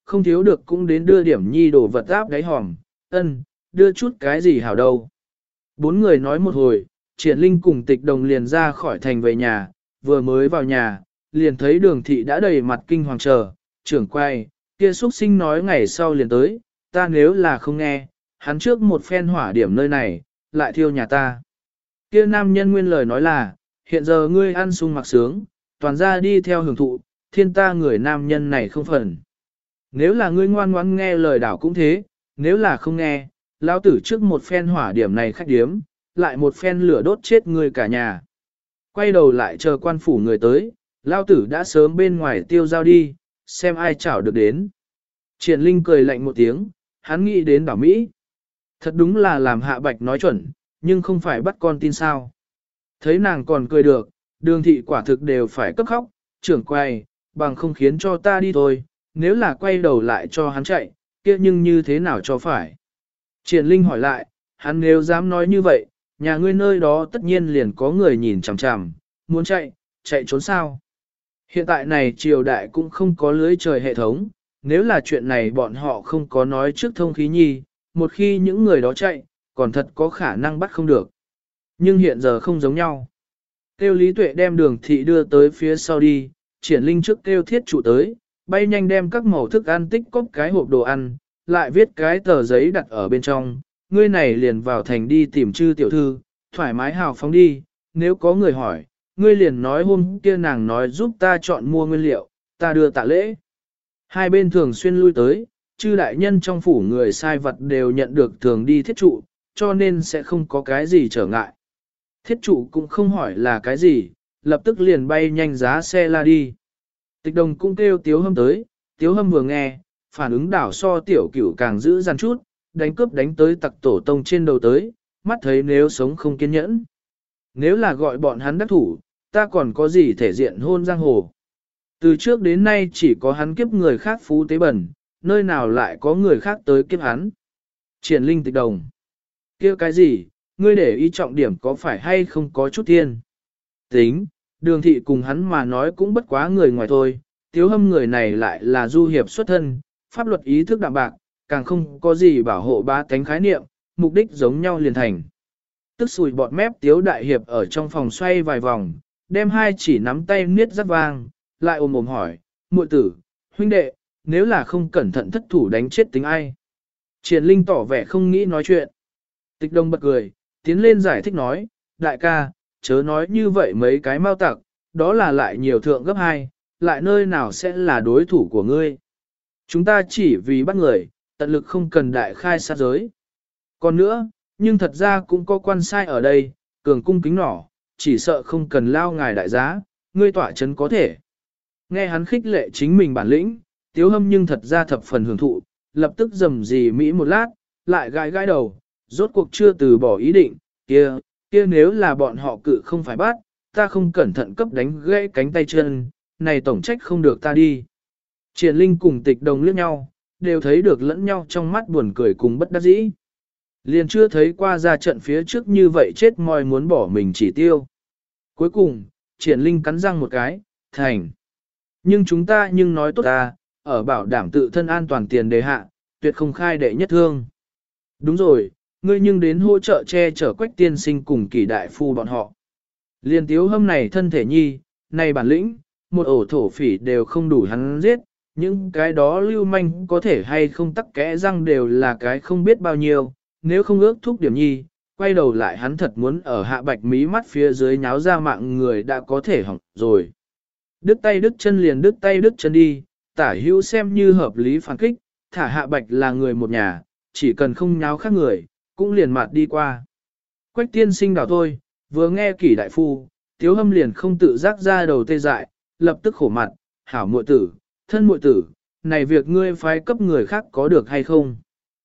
không thiếu được cũng đến đưa điểm nhi đồ vật áp đáy hòm, ân, đưa chút cái gì hảo đâu. Bốn người nói một hồi, Triển Linh cùng Tịch Đồng liền ra khỏi thành về nhà, vừa mới vào nhà, liền thấy Đường thị đã đầy mặt kinh hoàng chờ, trưởng quay, kia xuất sinh nói ngày sau liền tới, ta nếu là không nghe, hắn trước một phen hỏa điểm nơi này, lại thiêu nhà ta. Kia nam nhân nguyên lời nói là, hiện giờ ngươi ăn sung mặc sướng, toàn ra đi theo hưởng thụ, thiên ta người nam nhân này không phần. Nếu là ngươi ngoan ngoãn nghe lời đảo cũng thế, nếu là không nghe, lão tử trước một phen hỏa điểm này khách điếm, lại một phen lửa đốt chết ngươi cả nhà. Quay đầu lại chờ quan phủ người tới, lão tử đã sớm bên ngoài tiêu giao đi, xem ai chảo được đến. Triển Linh cười lạnh một tiếng, hắn nghĩ đến đảo Mỹ. Thật đúng là làm Hạ Bạch nói chuẩn, nhưng không phải bắt con tin sao. Thấy nàng còn cười được, Đường thị quả thực đều phải cấp khóc, trưởng quay, bằng không khiến cho ta đi thôi, nếu là quay đầu lại cho hắn chạy, kia nhưng như thế nào cho phải. Triển Linh hỏi lại, hắn nếu dám nói như vậy, nhà ngươi nơi đó tất nhiên liền có người nhìn chằm chằm, muốn chạy, chạy trốn sao. Hiện tại này triều đại cũng không có lưới trời hệ thống, nếu là chuyện này bọn họ không có nói trước thông khí nhi, một khi những người đó chạy, còn thật có khả năng bắt không được. Nhưng hiện giờ không giống nhau. Kêu Lý Tuệ đem Đường thị đưa tới phía sau đi, Triển Linh trước kêu Thiết Trụ tới, bay nhanh đem các màu thức ăn tích cóp cái hộp đồ ăn, lại viết cái tờ giấy đặt ở bên trong, ngươi này liền vào thành đi tìm chư tiểu thư, thoải mái hào phóng đi, nếu có người hỏi, ngươi liền nói hôm kia nàng nói giúp ta chọn mua nguyên liệu, ta đưa tạ lễ. Hai bên thường xuyên lui tới, chư đại nhân trong phủ người sai vật đều nhận được thường đi Thiết Trụ, cho nên sẽ không có cái gì trở ngại. Thiết Trụ cũng không hỏi là cái gì, lập tức liền bay nhanh giá xe la đi. Tịch Đồng cũng kêu Tiếu Hâm tới, Tiếu Hâm vừa nghe, phản ứng đảo so tiểu cửu càng giữ dằn chút, đánh cướp đánh tới tặc tổ tông trên đầu tới, mắt thấy nếu sống không kiên nhẫn. Nếu là gọi bọn hắn đắc thủ, ta còn có gì thể diện hôn giang hồ. Từ trước đến nay chỉ có hắn kiếp người khác phú tế bẩn, nơi nào lại có người khác tới kiếp hắn. Triển Linh Tịch Đồng. Kêu cái gì, ngươi để ý trọng điểm có phải hay không có chút thiên. Tính, Đường thị cùng hắn mà nói cũng bất quá người ngoài thôi, Tiếu Hâm người này lại là du hiệp xuất thân, pháp luật ý thức đạm bạc, càng không có gì bảo hộ ba tánh khái niệm, mục đích giống nhau liền thành. Tức sùi bọt mép Tiếu Đại Hiệp ở trong phòng xoay vài vòng, đem hai chỉ nắm tay niết rất vang, lại ôm ôm hỏi, muội tử, huynh đệ, nếu là không cẩn thận thất thủ đánh chết tính ai. Triển Linh tỏ vẻ không nghĩ nói chuyện. Tịch Đồng bật cười, tiến lên giải thích nói, đại ca, chớ nói như vậy mấy cái mau tặc, đó là lại nhiều thượng gấp hai, lại nơi nào sẽ là đối thủ của ngươi. Chúng ta chỉ vì bắt người, tận lực không cần đại khai sát giới. Còn nữa, nhưng thật ra cũng có quan sai ở đây, cường cung kính nỏ, chỉ sợ không cần lao ngài đại giá, ngươi tỏa chấn có thể. Nghe hắn khích lệ chính mình bản lĩnh, Tiếu Hâm nhưng thật ra thập phần hưởng thụ, lập tức rầm rì Mỹ một lát, lại gãi gãi đầu, rốt cuộc chưa từ bỏ ý định, kia, kia nếu là bọn họ cự không phải bắt, ta không cẩn thận cấp đánh gãy cánh tay chân, này tổng trách không được ta đi. Triển Linh cùng Tịch Đồng liếc nhau, đều thấy được lẫn nhau trong mắt buồn cười cùng bất đắc dĩ. Liền chưa thấy qua ra trận phía trước như vậy chết mòi muốn bỏ mình chỉ tiêu. Cuối cùng, Triển Linh cắn răng một cái, thành. Nhưng chúng ta nhưng nói tốt ta, ở bảo đảm tự thân an toàn tiền đề hạ, tuyệt không khai đệ nhất thương. Đúng rồi, ngươi nhưng đến hỗ trợ che chở Quách tiên sinh cùng Kỷ đại phu bọn họ. Liên Tiếu Hâm này thân thể nhi, này bản lĩnh, một ổ thổ phỉ đều không đủ hắn giết, những cái đó lưu manh có thể hay không tắc kẽ răng đều là cái không biết bao nhiêu, nếu không ước thúc điểm nhi, quay đầu lại hắn thật muốn ở Hạ Bạch mí mắt phía dưới nháo ra mạng người đã có thể hỏng rồi. Đứt tay đứt chân liền đứt tay đứt chân đi, tả hữu xem như hợp lý phản kích, thả Hạ Bạch là người một nhà, chỉ cần không nháo khác người, cũng liền mạt đi qua. Quách tiên sinh đảo thôi, vừa nghe Kỷ đại phu, Tiếu Hâm liền không tự giác ra đầu tê dại, lập tức khổ mặt, hảo muội tử, thân muội tử, này việc ngươi phái cấp người khác có được hay không?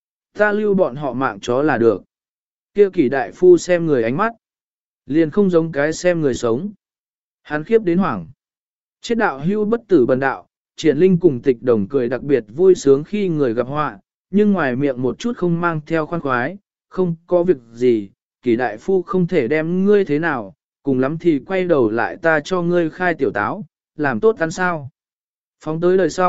Ta lưu bọn họ mạng chó là được. Kia Kỷ đại phu xem người ánh mắt, liền không giống cái xem người sống. Hắn khiếp đến hoảng. Chết đạo hưu bất tử bần đạo, Triển Linh cùng Tịch Đồng cười đặc biệt vui sướng khi người gặp họa, nhưng ngoài miệng một chút không mang theo khoan khoái, không có việc gì, Kỷ đại phu không thể đem ngươi thế nào, cùng lắm thì quay đầu lại ta cho ngươi khai tiểu táo, làm tốt ăn sao. Phóng tới đời sau,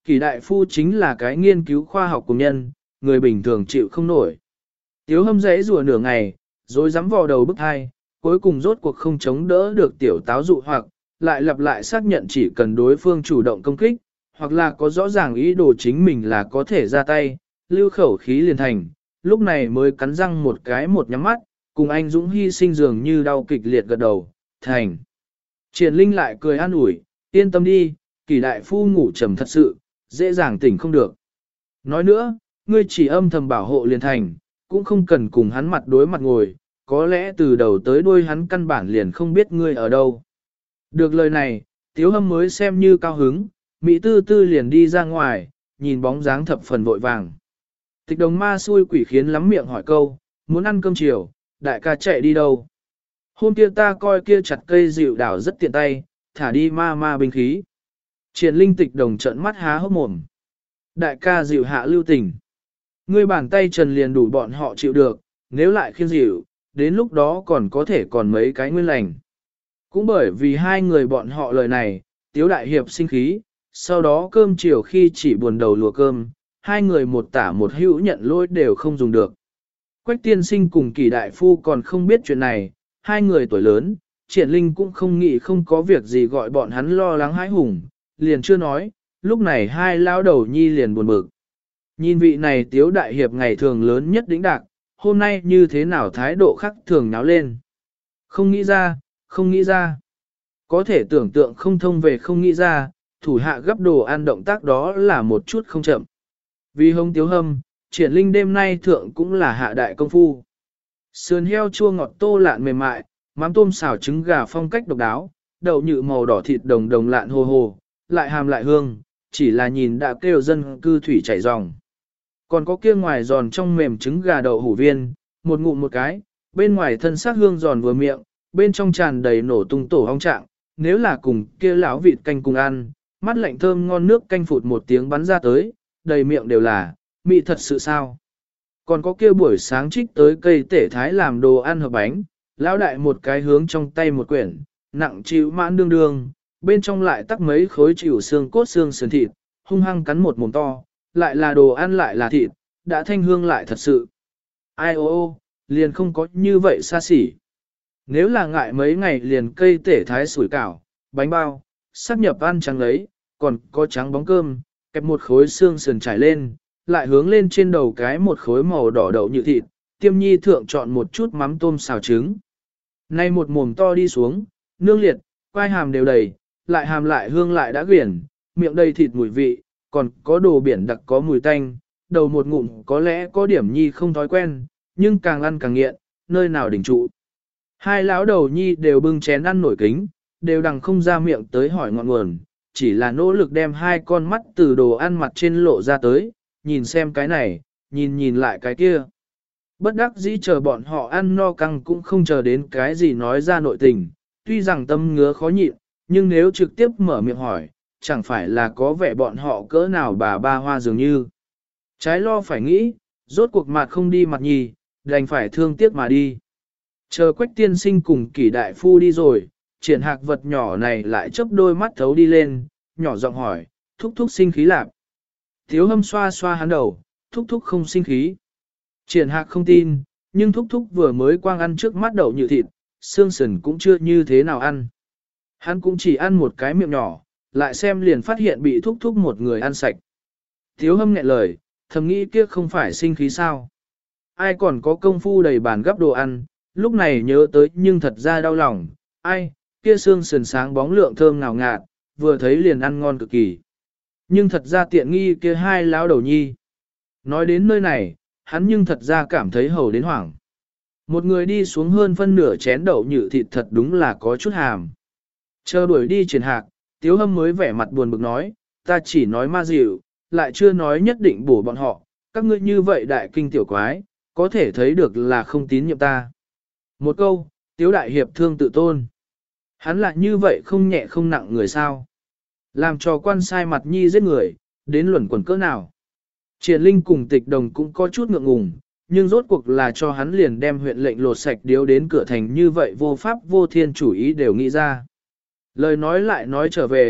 Kỳ đại phu chính là cái nghiên cứu khoa học của nhân, người bình thường chịu không nổi. Tiếu hâm rẽ rùa nửa ngày, rồi dám vò đầu bức hai, cuối cùng rốt cuộc không chống đỡ được tiểu táo dụ hoặc, lại lặp lại xác nhận chỉ cần đối phương chủ động công kích, hoặc là có rõ ràng ý đồ chính mình là có thể ra tay, lưu khẩu khí liền thành, lúc này mới cắn răng một cái một nhắm mắt, cùng anh Dũng hy sinh dường như đau kịch liệt gật đầu, thành. Triển Linh lại cười an ủi, yên tâm đi, Kỳ đại phu ngủ trầm thật sự, dễ dàng tỉnh không được. Nói nữa, ngươi chỉ âm thầm bảo hộ liền thành, cũng không cần cùng hắn mặt đối mặt ngồi, có lẽ từ đầu tới đuôi hắn căn bản liền không biết ngươi ở đâu. Được lời này, Tiếu Hâm mới xem như cao hứng, Mỹ tư tư liền đi ra ngoài, nhìn bóng dáng thập phần vội vàng. Tịch Đồng ma xui quỷ khiến lắm miệng hỏi câu, muốn ăn cơm chiều, đại ca chạy đi đâu? Hôm kia ta coi kia chặt cây dịu đảo rất tiện tay, thả đi ma ma binh khí. Triển Linh Tịch Đồng trợn mắt há hốc mồm. Đại ca dịu hạ lưu tình. Ngươi bàn tay trần liền đủ bọn họ chịu được, nếu lại khiêng dịu, đến lúc đó còn có thể còn mấy cái nguyên lành. Cũng bởi vì hai người bọn họ lời này, Tiếu Đại Hiệp sinh khí, sau đó cơm chiều khi chỉ buồn đầu lùa cơm, hai người một tả một hữu nhận lỗi đều không dùng được. Quách tiên sinh cùng Kỳ đại phu còn không biết chuyện này, hai người tuổi lớn, Triển Linh cũng không nghĩ không có việc gì gọi bọn hắn lo lắng hãi hùng, liền chưa nói, lúc này hai lão đầu nhi liền buồn bực. Nhìn vị này Tiếu Đại Hiệp ngày thường lớn nhất đỉnh đạc, hôm nay như thế nào thái độ khác thường náo lên. Không nghĩ ra, không nghĩ ra. Có thể tưởng tượng không thông về không nghĩ ra, thủ hạ gấp đồ ăn động tác đó là một chút không chậm. Vì hông Tiếu Hâm, Triển Linh đêm nay thượng cũng là hạ đại công phu. Sườn heo chua ngọt tô lạn mềm mại, mắm tôm xào trứng gà phong cách độc đáo, đậu nhự màu đỏ thịt đồng đồng lạn hồ hồ, lại hàm lại hương, chỉ là nhìn đã kêu dân cư thủy chảy ròng. Còn có kia ngoài giòn trong mềm trứng gà đậu hủ viên, một ngụm một cái, bên ngoài thân sắc hương giòn vừa miệng, bên trong tràn đầy nổ tung tổ ong trạng, nếu là cùng kia lão vịt canh cùng ăn, mắt lạnh thơm ngon nước canh phụt một tiếng bắn ra tới, đầy miệng đều là, mị thật sự sao. Còn có kia buổi sáng trích tới cây tể thái làm đồ ăn hợp bánh, lão đại một cái hướng trong tay một quyển, nặng chịu mãn đương đương, bên trong lại tắc mấy khối chịu xương cốt xương sườn thịt, hung hăng cắn một mồm to, lại là đồ ăn lại là thịt, đã thanh hương lại thật sự. Ai ô ô, liền không có như vậy xa xỉ. Nếu là ngại mấy ngày liền cây tể thái sủi cảo, bánh bao, sắp nhập ăn trắng lấy, còn có trắng bóng cơm, kẹp một khối xương sườn trải lên, lại hướng lên trên đầu cái một khối màu đỏ đậu như thịt, tiêm nhi thượng chọn một chút mắm tôm xào trứng. Nay một mồm to đi xuống, nương liệt, quai hàm đều đầy, lại hàm lại hương lại đã quyển, miệng đầy thịt mùi vị, còn có đồ biển đặc có mùi tanh, đầu một ngụm có lẽ có điểm nhi không thói quen, nhưng càng ăn càng nghiện, nơi nào đỉnh trụ. Hai lão đầu nhi đều bưng chén ăn nổi kính, đều đằng không ra miệng tới hỏi ngọn nguồn, chỉ là nỗ lực đem hai con mắt từ đồ ăn mặt trên lộ ra tới, nhìn xem cái này, nhìn nhìn lại cái kia. Bất đắc dĩ chờ bọn họ ăn no căng cũng không chờ đến cái gì nói ra nội tình, tuy rằng tâm ngứa khó nhịn, nhưng nếu trực tiếp mở miệng hỏi, chẳng phải là có vẻ bọn họ cỡ nào bà ba hoa dường như. Trái lo phải nghĩ, rốt cuộc mặt không đi mặt nhì, đành phải thương tiếc mà đi. Chờ Quách tiên sinh cùng Kỷ đại phu đi rồi, Triển Hạc vật nhỏ này lại chớp đôi mắt thấu đi lên, nhỏ giọng hỏi, thúc thúc sinh khí lạc. Thiếu Hâm xoa xoa hắn đầu, thúc thúc không sinh khí. Triển Hạc không tin, nhưng thúc thúc vừa mới quang ăn trước mắt đậu như thịt, xương sườn cũng chưa như thế nào ăn. Hắn cũng chỉ ăn một cái miệng nhỏ, lại xem liền phát hiện bị thúc thúc một người ăn sạch. Thiếu Hâm nghẹn lời, thầm nghĩ kia không phải sinh khí sao. Ai còn có công phu đầy bàn gắp đồ ăn, lúc này nhớ tới nhưng thật ra đau lòng, ai, kia xương sườn sáng bóng lượng thơm ngào ngạt, vừa thấy liền ăn ngon cực kỳ. Nhưng thật ra tiện nghi kia hai lão đầu nhi. Nói đến nơi này, hắn nhưng thật ra cảm thấy hầu đến hoảng. Một người đi xuống hơn phân nửa chén đậu nhự thịt thật đúng là có chút hàm. Chờ đuổi đi Triển Hạc, Tiếu Hâm mới vẻ mặt buồn bực nói, ta chỉ nói ma dịu, lại chưa nói nhất định bổ bọn họ, các ngươi như vậy đại kinh tiểu quái, có thể thấy được là không tín nhiệm ta. Một câu, Tiếu đại hiệp thương tự tôn. Hắn lại như vậy không nhẹ không nặng người sao. Làm cho quan sai mặt nhi giết người, đến luẩn quẩn cỡ nào. Triển Linh cùng Tịch Đồng cũng có chút ngượng ngùng, nhưng rốt cuộc là cho hắn liền đem huyện lệnh lột sạch điếu đến cửa thành như vậy vô pháp vô thiên chủ ý đều nghĩ ra. Lời nói lại nói trở về,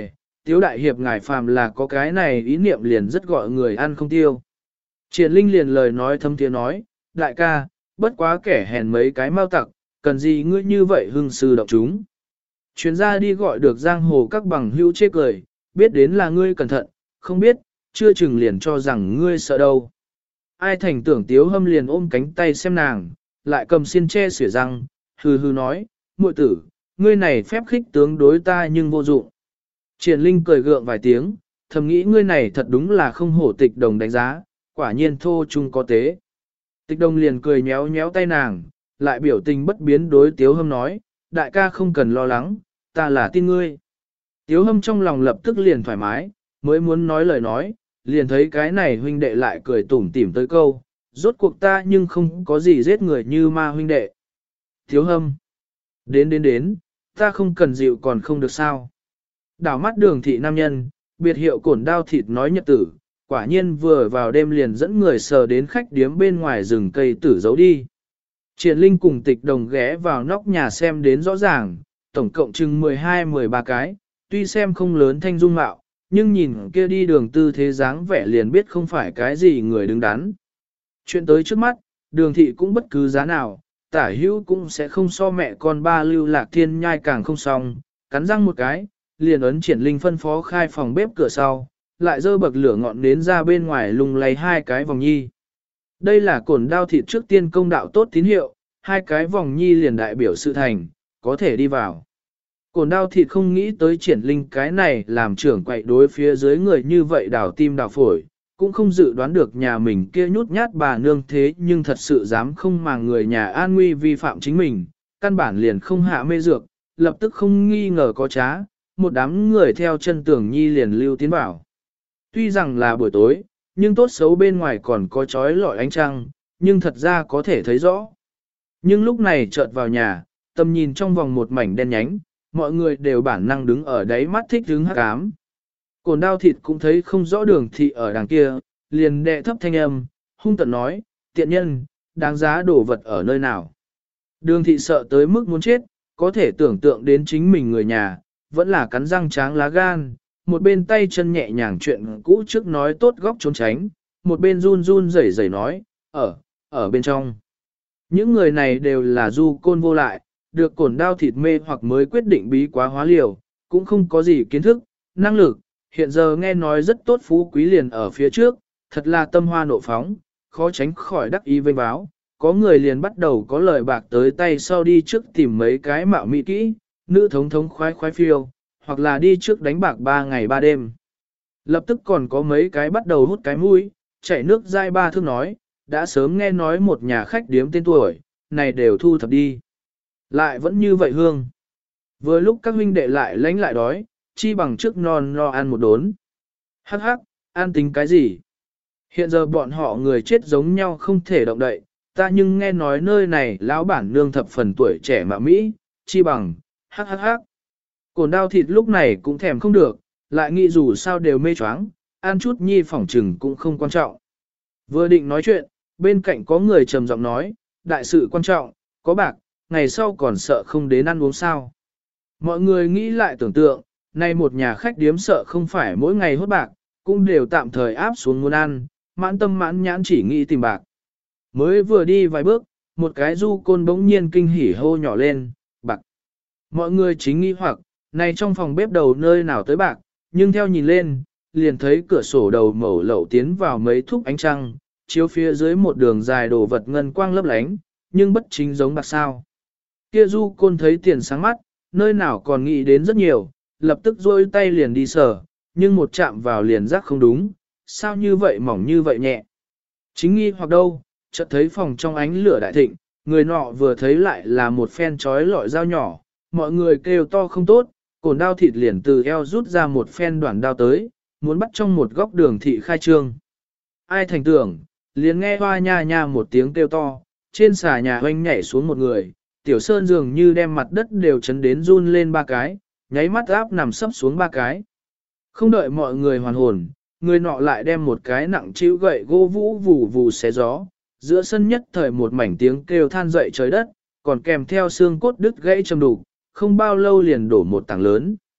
Tiếu đại hiệp ngài phàm là có cái này ý niệm liền rất gọi người ăn không tiêu. Triển Linh liền lời nói thâm tiếng nói, đại ca, bất quá kẻ hèn mấy cái mau tặc, cần gì ngươi như vậy hưng sư động chúng. Chuyến ra đi gọi được giang hồ các bằng hữu chê cười, biết đến là ngươi cẩn thận, không biết, chưa chừng liền cho rằng ngươi sợ đâu. Ai thành tưởng Tiếu Hâm liền ôm cánh tay xem nàng, lại cầm xiên che xỉa răng, hừ hừ nói, muội tử, ngươi này phép khích tướng đối ta nhưng vô dụng. Triển Linh cười gượng vài tiếng, thầm nghĩ ngươi này thật đúng là không hổ tịch đồng đánh giá, quả nhiên thô chung có tế. Tịch đồng liền cười nhéo nhéo tay nàng, lại biểu tình bất biến đối Tiếu Hâm nói, đại ca không cần lo lắng, ta là tin ngươi. Tiếu Hâm trong lòng lập tức liền thoải mái, mới muốn nói lời nói, liền thấy cái này huynh đệ lại cười tủm tỉm tới câu, rốt cuộc ta nhưng không có gì giết người như ma huynh đệ. Tiếu Hâm, đến đến đến, ta không cần dịu còn không được sao. Đảo mắt đường thị nam nhân, biệt hiệu cổn đao thịt nói nhật tử, quả nhiên vừa vào đêm liền dẫn người sờ đến khách điếm bên ngoài rừng cây tử giấu đi. Triển Linh cùng tịch đồng ghé vào nóc nhà xem đến rõ ràng, tổng cộng chừng mười hai mười ba cái, tuy xem không lớn thanh dung mạo, nhưng nhìn kia đi đường tư thế dáng vẻ liền biết không phải cái gì người đứng đắn. Chuyện tới trước mắt, đường thị cũng bất cứ giá nào, tả hữu cũng sẽ không so mẹ con ba lưu lạc thiên nhai càng không xong, cắn răng một cái, liền ấn Triển Linh phân phó khai phòng bếp cửa sau, lại dơ bậc lửa ngọn nến ra bên ngoài lùng lấy hai cái vòng nhi. Đây là cổn đao thịt trước tiên công đạo tốt tín hiệu, hai cái vòng nhi liền đại biểu sự thành, có thể đi vào. Cổn đao thịt không nghĩ tới Triển Linh cái này làm trưởng quậy đối phía dưới người như vậy đảo tim đảo phổi, cũng không dự đoán được nhà mình kia nhút nhát bà nương thế nhưng thật sự dám không màng người nhà an nguy vi phạm chính mình, căn bản liền không hạ mê dược, lập tức không nghi ngờ có trá, một đám người theo chân tưởng nhi liền lưu tiến bảo. Tuy rằng là buổi tối, nhưng tốt xấu bên ngoài còn có chói lọi ánh trăng, nhưng thật ra có thể thấy rõ. Nhưng lúc này chợt vào nhà, tầm nhìn trong vòng một mảnh đen nhánh, mọi người đều bản năng đứng ở đấy mắt thích đứng hắc ám. Cổn đao thịt cũng thấy không rõ đường thị ở đằng kia, liền đệ thấp thanh âm, hung tận nói, tiện nhân, đáng giá đổ vật ở nơi nào. Đường thị sợ tới mức muốn chết, có thể tưởng tượng đến chính mình người nhà, vẫn là cắn răng tráng lá gan, một bên tay chân nhẹ nhàng chuyện cũ trước nói tốt góc trốn tránh, một bên run run rẩy rẩy nói, ở, ở bên trong. Những người này đều là du côn vô lại, được cổn đao thịt mê hoặc mới quyết định bí quá hóa liều, cũng không có gì kiến thức, năng lực, hiện giờ nghe nói rất tốt phú quý liền ở phía trước, thật là tâm hoa nộ phóng, khó tránh khỏi đắc ý vênh báo. Có người liền bắt đầu có lời bạc tới tay sau đi trước tìm mấy cái mạo mỹ kỹ, nữ thống thống khoái khoái phiêu, hoặc là đi trước đánh bạc ba ngày ba đêm. Lập tức còn có mấy cái bắt đầu hút cái mũi, chảy nước dai ba thước nói, đã sớm nghe nói một nhà khách điếm tên tuổi, này đều thu thập đi. Lại vẫn như vậy hương. Vừa lúc các huynh đệ lại lánh lại đói, chi bằng trước non no ăn một đốn. Hắc hắc, ăn tính cái gì? Hiện giờ bọn họ người chết giống nhau không thể động đậy, ta nhưng nghe nói nơi này lão bản nương thập phần tuổi trẻ mà Mỹ, chi bằng, hắc hắc hắc. Cổn đao thịt lúc này cũng thèm không được, lại nghĩ dù sao đều mê choáng, ăn chút nhi phỏng trừng cũng không quan trọng. Vừa định nói chuyện, bên cạnh có người trầm giọng nói, đại sự quan trọng, có bạc, ngày sau còn sợ không đến ăn uống sao. Mọi người nghĩ lại tưởng tượng, nay một nhà khách điếm sợ không phải mỗi ngày hốt bạc, cũng đều tạm thời áp xuống muốn ăn, mãn tâm mãn nhãn chỉ nghĩ tìm bạc. Mới vừa đi vài bước, một cái du côn bỗng nhiên kinh hỉ hô nhỏ lên, bạc. Mọi người chính nghi hoặc, này trong phòng bếp đầu nơi nào tới bạc, nhưng theo nhìn lên, liền thấy cửa sổ đầu mẩu lậu tiến vào mấy thúc ánh trăng, chiếu phía dưới một đường dài đồ vật ngân quang lấp lánh, nhưng bất chính giống bạc sao. Kia du côn thấy tiền sáng mắt, nơi nào còn nghĩ đến rất nhiều, lập tức rôi tay liền đi sờ, nhưng một chạm vào liền rắc không đúng, sao như vậy mỏng như vậy nhẹ. Chính nghi hoặc đâu, chợt thấy phòng trong ánh lửa đại thịnh, người nọ vừa thấy lại là một phen trói lọi dao nhỏ, mọi người kêu to không tốt, cổn đao thịt liền từ eo rút ra một phen đoạn đao tới, muốn bắt trong một góc đường thị khai trương. Ai thành tưởng, liền nghe hoa nha nha một tiếng kêu to, trên xà nhà hoanh nhảy xuống một người, tiểu sơn dường như đem mặt đất đều chấn đến run lên ba cái, nháy mắt áp nằm sấp xuống ba cái. Không đợi mọi người hoàn hồn, người nọ lại đem một cái nặng chịu gậy gỗ vũ vù vù xé gió, giữa sân nhất thời một mảnh tiếng kêu than dậy trời đất, còn kèm theo xương cốt đứt gãy trầm đục, không bao lâu liền đổ một tảng lớn.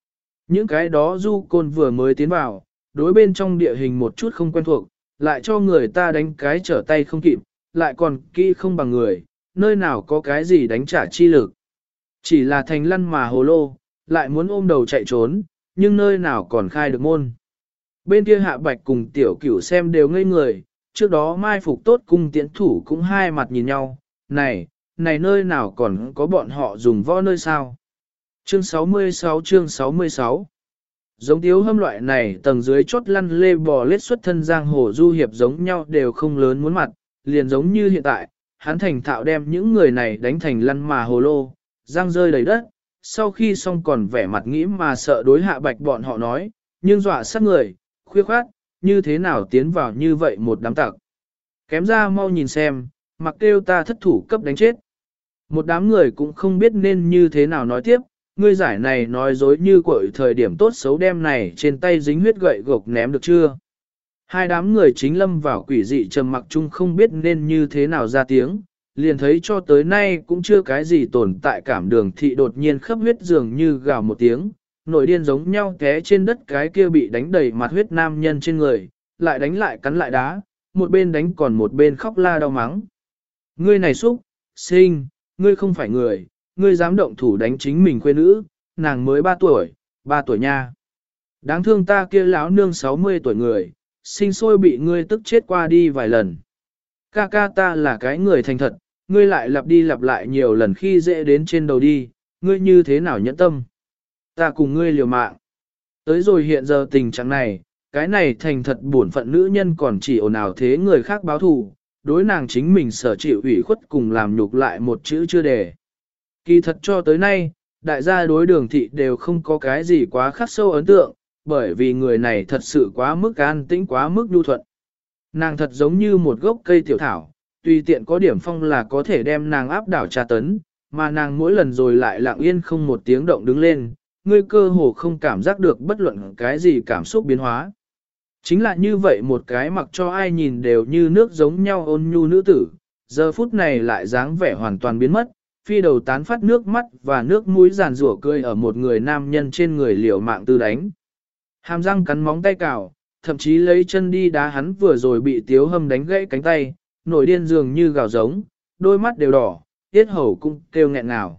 Những cái đó du côn vừa mới tiến vào, đối bên trong địa hình một chút không quen thuộc, lại cho người ta đánh cái trở tay không kịp, lại còn kỹ không bằng người, nơi nào có cái gì đánh trả chi lực. Chỉ là thành lăn mà hồ lô, lại muốn ôm đầu chạy trốn, nhưng nơi nào còn khai được môn. Bên kia Hạ Bạch cùng tiểu cửu xem đều ngây người, trước đó mai phục tốt cung tiễn thủ cũng hai mặt nhìn nhau, này, này nơi nào còn có bọn họ dùng võ nơi sao. Chương sáu mươi sáu chương sáu mươi sáu Giống tiếu hâm loại này tầng dưới chốt lăn lê bò lết xuất thân giang hồ du hiệp giống nhau đều không lớn muốn mặt, liền giống như hiện tại, hắn thành thạo đem những người này đánh thành lăn mà hồ lô, giang rơi đầy đất, sau khi xong còn vẻ mặt nghĩ mà sợ đối Hạ Bạch bọn họ nói, nhưng dọa sát người, khuya khoát, như thế nào tiến vào như vậy một đám tặc. Kém ra mau nhìn xem, mặc kêu ta thất thủ cấp đánh chết. Một đám người cũng không biết nên như thế nào nói tiếp, ngươi giải này nói dối như cội thời điểm tốt xấu đem này trên tay dính huyết gậy gộc ném được chưa. Hai đám người chính lâm vào quỷ dị trầm mặc chung không biết nên như thế nào ra tiếng, liền thấy cho tới nay cũng chưa cái gì tồn tại cảm đường thị đột nhiên khắp huyết dường như gào một tiếng, nổi điên giống nhau té trên đất cái kia bị đánh đầy mặt huyết nam nhân trên người, lại đánh lại cắn lại đá, một bên đánh còn một bên khóc la đau mắng. Ngươi này xúc, sinh, ngươi không phải người, ngươi dám động thủ đánh chính mình quê nữ, nàng mới ba tuổi, ba tuổi nha. Đáng thương ta kia lão nương sáu mươi tuổi người, sinh sôi bị ngươi tức chết qua đi vài lần. Ca ca ta là cái người thành thật, ngươi lại lặp đi lặp lại nhiều lần khi dễ đến trên đầu đi, ngươi như thế nào nhẫn tâm. Ta cùng ngươi liều mạng. Tới rồi hiện giờ tình trạng này, cái này thành thật buồn phận nữ nhân còn chỉ ồn ào thế người khác báo thù, đối nàng chính mình sở chịu ủy khuất cùng làm nhục lại một chữ chưa để. Kỳ thật cho tới nay, đại gia đối đường thị đều không có cái gì quá khắc sâu ấn tượng, bởi vì người này thật sự quá mức an tĩnh quá mức nhu thuận. Nàng thật giống như một gốc cây tiểu thảo, tùy tiện có điểm phong là có thể đem nàng áp đảo tra tấn, mà nàng mỗi lần rồi lại lặng yên không một tiếng động đứng lên, ngươi cơ hồ không cảm giác được bất luận cái gì cảm xúc biến hóa. Chính là như vậy một cái mặc cho ai nhìn đều như nước giống nhau ôn nhu nữ tử, giờ phút này lại dáng vẻ hoàn toàn biến mất, phi đầu tán phát nước mắt và nước mũi giàn rủa cười ở một người nam nhân trên người liều mạng tư đánh. Hàm răng cắn móng tay cào, thậm chí lấy chân đi đá hắn vừa rồi bị tiếu hâm đánh gãy cánh tay, nổi điên dường như gào giống, đôi mắt đều đỏ, tiết hầu cũng kêu nghẹn ngào.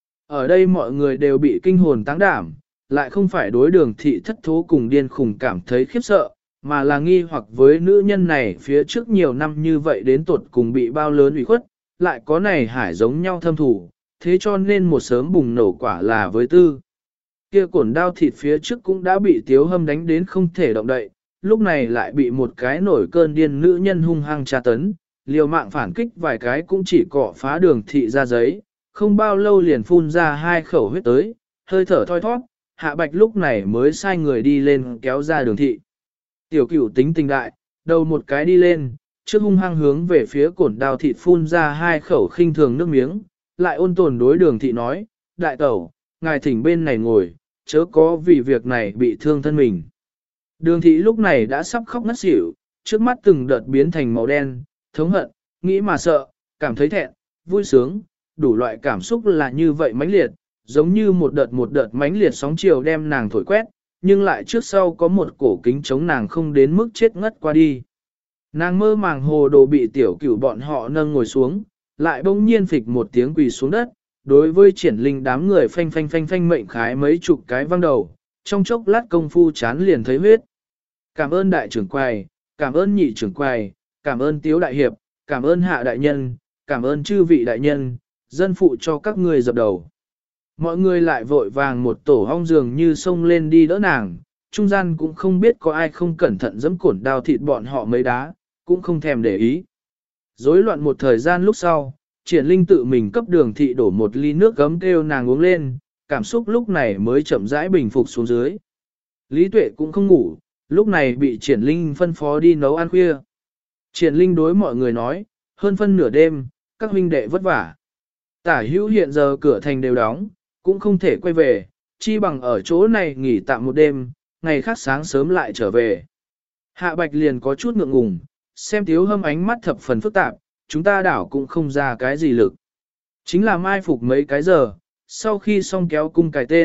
Ở đây mọi người đều bị kinh hồn táng đảm, lại không phải đối đường thị thất thố cùng điên khùng cảm thấy khiếp sợ, mà là nghi hoặc với nữ nhân này phía trước nhiều năm như vậy đến tuột cùng bị bao lớn ủy khuất, lại có này hải giống nhau thâm thủ, thế cho nên một sớm bùng nổ quả là với tư. Kia cổn đao thịt phía trước cũng đã bị tiếu hâm đánh đến không thể động đậy, lúc này lại bị một cái nổi cơn điên nữ nhân hung hăng tra tấn, liều mạng phản kích vài cái cũng chỉ cọ phá đường thị ra giấy, không bao lâu liền phun ra hai khẩu huyết tới, hơi thở thoi thoát, Hạ Bạch lúc này mới sai người đi lên kéo ra đường thị. Tiểu cửu tính tình đại, đầu một cái đi lên, trước hung hăng hướng về phía cổn đao thịt phun ra hai khẩu khinh thường nước miếng, lại ôn tồn đối đường thị nói, đại tẩu, ngài thỉnh bên này ngồi, chớ có vì việc này bị thương thân mình. Đường thị lúc này đã sắp khóc ngất xỉu, trước mắt từng đợt biến thành màu đen, thống hận, nghĩ mà sợ, cảm thấy thẹn, vui sướng, đủ loại cảm xúc là như vậy mãnh liệt, giống như một đợt một đợt mãnh liệt sóng chiều đem nàng thổi quét, nhưng lại trước sau có một cổ kính chống nàng không đến mức chết ngất qua đi. Nàng mơ màng hồ đồ bị tiểu cửu bọn họ nâng ngồi xuống, lại bỗng nhiên phịch một tiếng quỳ xuống đất, đối với triển linh đám người phanh phanh phanh phanh mệnh khái mấy chục cái văng đầu, trong chốc lát công phu chán liền thấy huyết. Cảm ơn đại trưởng quầy, cảm ơn nhị trưởng quầy, cảm ơn tiếu đại hiệp, cảm ơn hạ đại nhân, cảm ơn chư vị đại nhân, dân phụ cho các người dập đầu. Mọi người lại vội vàng một tổ hong dường như xông lên đi đỡ nàng, trung gian cũng không biết có ai không cẩn thận dẫm cổn đao thịt bọn họ mấy đá, cũng không thèm để ý. Rối loạn một thời gian lúc sau, triển linh tự mình cấp đường thị đổ một ly nước gấm kêu nàng uống lên, cảm xúc lúc này mới chậm rãi bình phục xuống dưới. Lý Tuệ cũng không ngủ, lúc này bị triển linh phân phó đi nấu ăn khuya. Triển linh đối mọi người nói, hơn phân nửa đêm, các huynh đệ vất vả. Tả hữu hiện giờ cửa thành đều đóng, cũng không thể quay về, chi bằng ở chỗ này nghỉ tạm một đêm, ngày khác sáng sớm lại trở về. Hạ Bạch liền có chút ngượng ngùng, xem Tiếu Hâm ánh mắt thập phần phức tạp, chúng ta đảo cũng không ra cái gì lực. Chính là mai phục mấy cái giờ, sau khi xong kéo cung cài tên,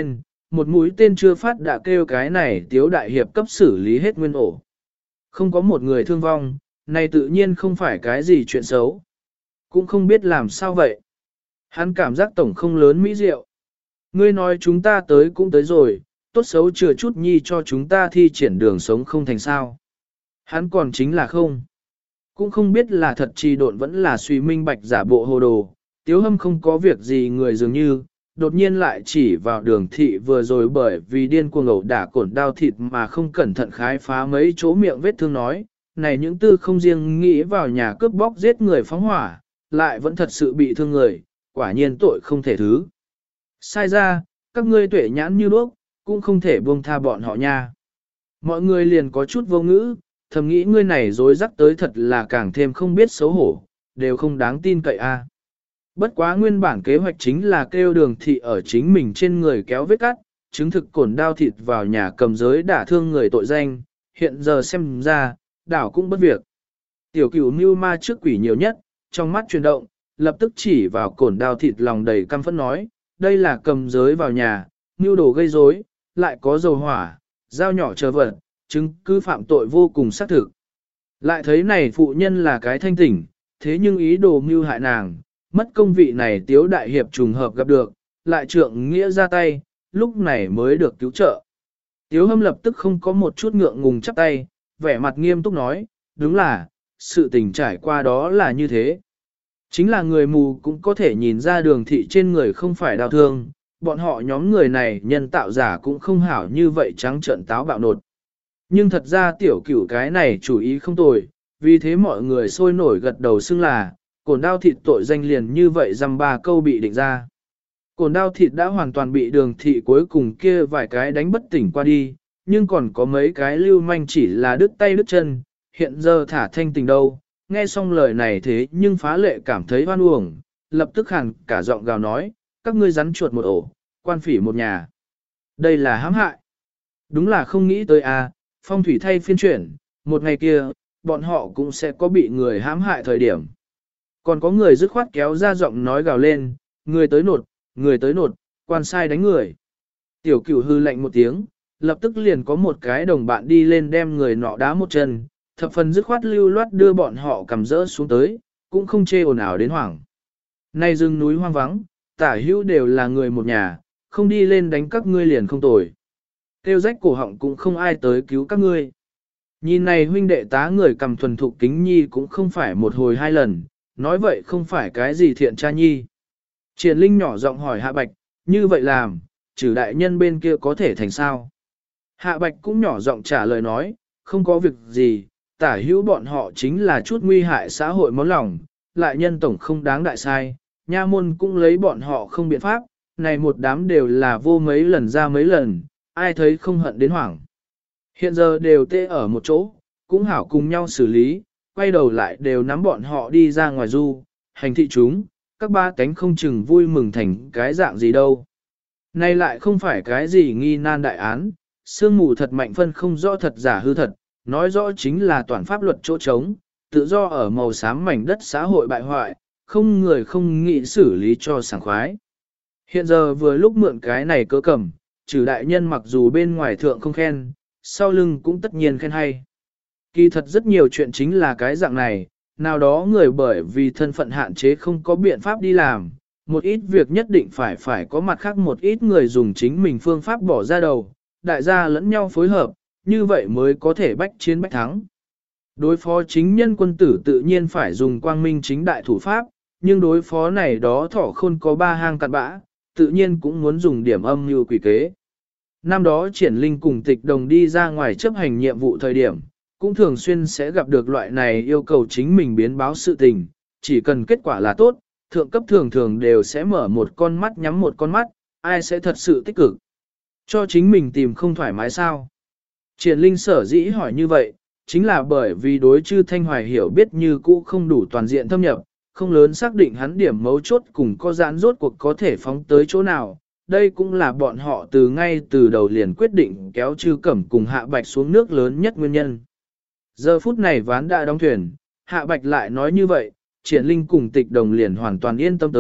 một mũi tên chưa phát đã kêu cái này tiếu đại hiệp cấp xử lý hết nguyên ổ. Không có một người thương vong, này tự nhiên không phải cái gì chuyện xấu. Cũng không biết làm sao vậy. Hắn cảm giác tổng không lớn mỹ diệu. Ngươi nói chúng ta tới cũng tới rồi, tốt xấu chừa chút nhi cho chúng ta thi triển đường sống không thành sao. Hắn còn chính là không. Cũng không biết là thật trì độn vẫn là suy minh bạch giả bộ hồ đồ. Tiếu hâm không có việc gì người dường như, đột nhiên lại chỉ vào đường thị vừa rồi bởi vì điên cuồng ẩu đả cổn đao thịt mà không cẩn thận khái phá mấy chỗ miệng vết thương nói. Này những tư không riêng nghĩ vào nhà cướp bóc giết người phóng hỏa, lại vẫn thật sự bị thương người, quả nhiên tội không thể thứ. Sai ra, các ngươi tuệ nhãn như đuốc, cũng không thể buông tha bọn họ nha. Mọi người liền có chút vô ngữ, thầm nghĩ ngươi này dối rắc tới thật là càng thêm không biết xấu hổ, đều không đáng tin cậy a. Bất quá nguyên bản kế hoạch chính là kêu đường thị ở chính mình trên người kéo vết cắt, chứng thực cổn đao thịt vào nhà cầm giới đả thương người tội danh, hiện giờ xem ra, đảo cũng bất việc. Tiểu cửu mưu ma trước quỷ nhiều nhất, trong mắt chuyển động, lập tức chỉ vào cổn đao thịt lòng đầy căm phẫn nói, đây là cầm giới vào nhà, mưu đồ gây rối, lại có dầu hỏa, dao nhỏ chờ vật, chứng cứ phạm tội vô cùng xác thực. Lại thấy này phụ nhân là cái thanh tỉnh, thế nhưng ý đồ mưu hại nàng, mất công vị này tiếu đại hiệp trùng hợp gặp được, lại trượng nghĩa ra tay, lúc này mới được cứu trợ. Tiếu hâm lập tức không có một chút ngượng ngùng chắp tay, vẻ mặt nghiêm túc nói, đúng là, sự tình trải qua đó là như thế. Chính là người mù cũng có thể nhìn ra đường thị trên người không phải đau thương, bọn họ nhóm người này nhân tạo giả cũng không hảo như vậy trắng trợn táo bạo nột. Nhưng thật ra tiểu cửu cái này chủ ý không tồi, vì thế mọi người sôi nổi gật đầu xưng là, cổn đao thịt tội danh liền như vậy dăm ba câu bị định ra. Cổn đao thịt đã hoàn toàn bị đường thị cuối cùng kia vài cái đánh bất tỉnh qua đi, nhưng còn có mấy cái lưu manh chỉ là đứt tay đứt chân, hiện giờ thả thanh tình đâu. Nghe xong lời này thế nhưng phá lệ cảm thấy hoan uổng, lập tức hẳn cả giọng gào nói, các ngươi rắn chuột một ổ, quan phỉ một nhà. Đây là hãm hại. Đúng là không nghĩ tới à, phong thủy thay phiên chuyển, một ngày kia, bọn họ cũng sẽ có bị người hãm hại thời điểm. Còn có người dứt khoát kéo ra giọng nói gào lên, người tới nột, người tới nột, quan sai đánh người. Tiểu cửu hư lạnh một tiếng, lập tức liền có một cái đồng bạn đi lên đem người nọ đá một chân, thập phần dứt khoát lưu loát đưa bọn họ cầm rỡ xuống tới, cũng không chê ồn ào đến hoảng. Nay rừng núi hoang vắng, tả hữu đều là người một nhà, không đi lên đánh các ngươi liền không tồi. Tiêu rách cổ họng cũng không ai tới cứu các ngươi. Nhìn này huynh đệ tá người cầm thuần thục kính nhi cũng không phải một hồi hai lần, nói vậy không phải cái gì thiện cha nhi. Triển Linh nhỏ giọng hỏi Hạ Bạch, như vậy làm, trừ đại nhân bên kia có thể thành sao? Hạ Bạch cũng nhỏ giọng trả lời nói, không có việc gì, tả hữu bọn họ chính là chút nguy hại xã hội món lòng, lại nhân tổng không đáng đại sai, nha môn cũng lấy bọn họ không biện pháp, này một đám đều là vô mấy lần ra mấy lần, ai thấy không hận đến hoảng. Hiện giờ đều tê ở một chỗ, cũng hảo cùng nhau xử lý, quay đầu lại đều nắm bọn họ đi ra ngoài du, hành thị chúng, các ba cánh không chừng vui mừng thành cái dạng gì đâu. Này lại không phải cái gì nghi nan đại án, sương mù thật mạnh phân không rõ thật giả hư thật, nói rõ chính là toàn pháp luật chỗ trống, tự do ở màu xám mảnh đất xã hội bại hoại, không người không nghĩ xử lý cho sảng khoái. Hiện giờ vừa lúc mượn cái này cớ cầm, trừ đại nhân mặc dù bên ngoài thượng không khen, sau lưng cũng tất nhiên khen hay. Kỳ thật rất nhiều chuyện chính là cái dạng này, nào đó người bởi vì thân phận hạn chế không có biện pháp đi làm, một ít việc nhất định phải phải có mặt khác một ít người dùng chính mình phương pháp bỏ ra đầu, đại gia lẫn nhau phối hợp, như vậy mới có thể bách chiến bách thắng. Đối phó chính nhân quân tử tự nhiên phải dùng quang minh chính đại thủ pháp, nhưng đối phó này đó thỏ khôn có ba hang cặn bã, tự nhiên cũng muốn dùng điểm âm như quỷ kế. Năm đó triển linh cùng tịch đồng đi ra ngoài chấp hành nhiệm vụ thời điểm, cũng thường xuyên sẽ gặp được loại này yêu cầu chính mình biến báo sự tình, chỉ cần kết quả là tốt, thượng cấp thường thường đều sẽ mở một con mắt nhắm một con mắt, ai sẽ thật sự tích cực. Cho chính mình tìm không thoải mái sao? Triển linh sở dĩ hỏi như vậy, chính là bởi vì đối chư Thanh Hoài hiểu biết như cũ không đủ toàn diện thâm nhập, không lớn xác định hắn điểm mấu chốt cùng có giãn rốt cuộc có thể phóng tới chỗ nào. Đây cũng là bọn họ từ ngay từ đầu liền quyết định kéo chư cẩm cùng Hạ Bạch xuống nước lớn nhất nguyên nhân. Giờ phút này ván đã đóng thuyền, Hạ Bạch lại nói như vậy, Triển Linh cùng tịch đồng liền hoàn toàn yên tâm tới,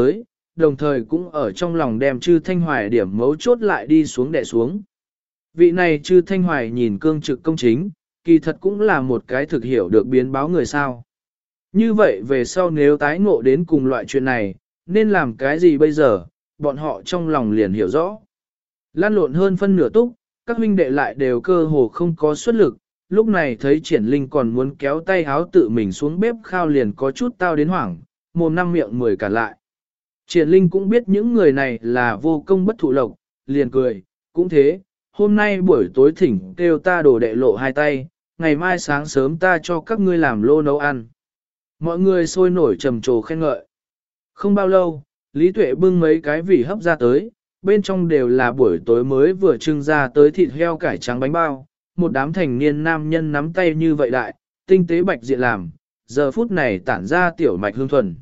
đồng thời cũng ở trong lòng đem Trư Thanh Hoài điểm mấu chốt lại đi xuống đè xuống. Vị này Trư Thanh Hoài nhìn cương trực công chính, kỳ thật cũng là một cái thực hiểu được biến báo người sao. Như vậy về sau nếu tái ngộ đến cùng loại chuyện này, nên làm cái gì bây giờ, bọn họ trong lòng liền hiểu rõ. Lan lộn hơn phân nửa túc, các huynh đệ lại đều cơ hồ không có xuất lực, lúc này thấy triển linh còn muốn kéo tay háo tự mình xuống bếp khao liền có chút tao đến hoảng, mồm năm miệng mười cả lại. Triển linh cũng biết những người này là vô công bất thụ lộc, liền cười, cũng thế, hôm nay buổi tối thỉnh kêu ta đổ đệ lộ hai tay, ngày mai sáng sớm ta cho các ngươi làm lô nấu ăn. Mọi người sôi nổi trầm trồ khen ngợi. Không bao lâu, Lý Tuệ bưng mấy cái vỉ hấp ra tới, bên trong đều là buổi tối mới vừa trưng ra tới thịt heo cải trắng bánh bao, một đám thành niên nam nhân nắm tay như vậy đại, tinh tế bạch diện làm, giờ phút này tản ra tiểu mạch hương thuần.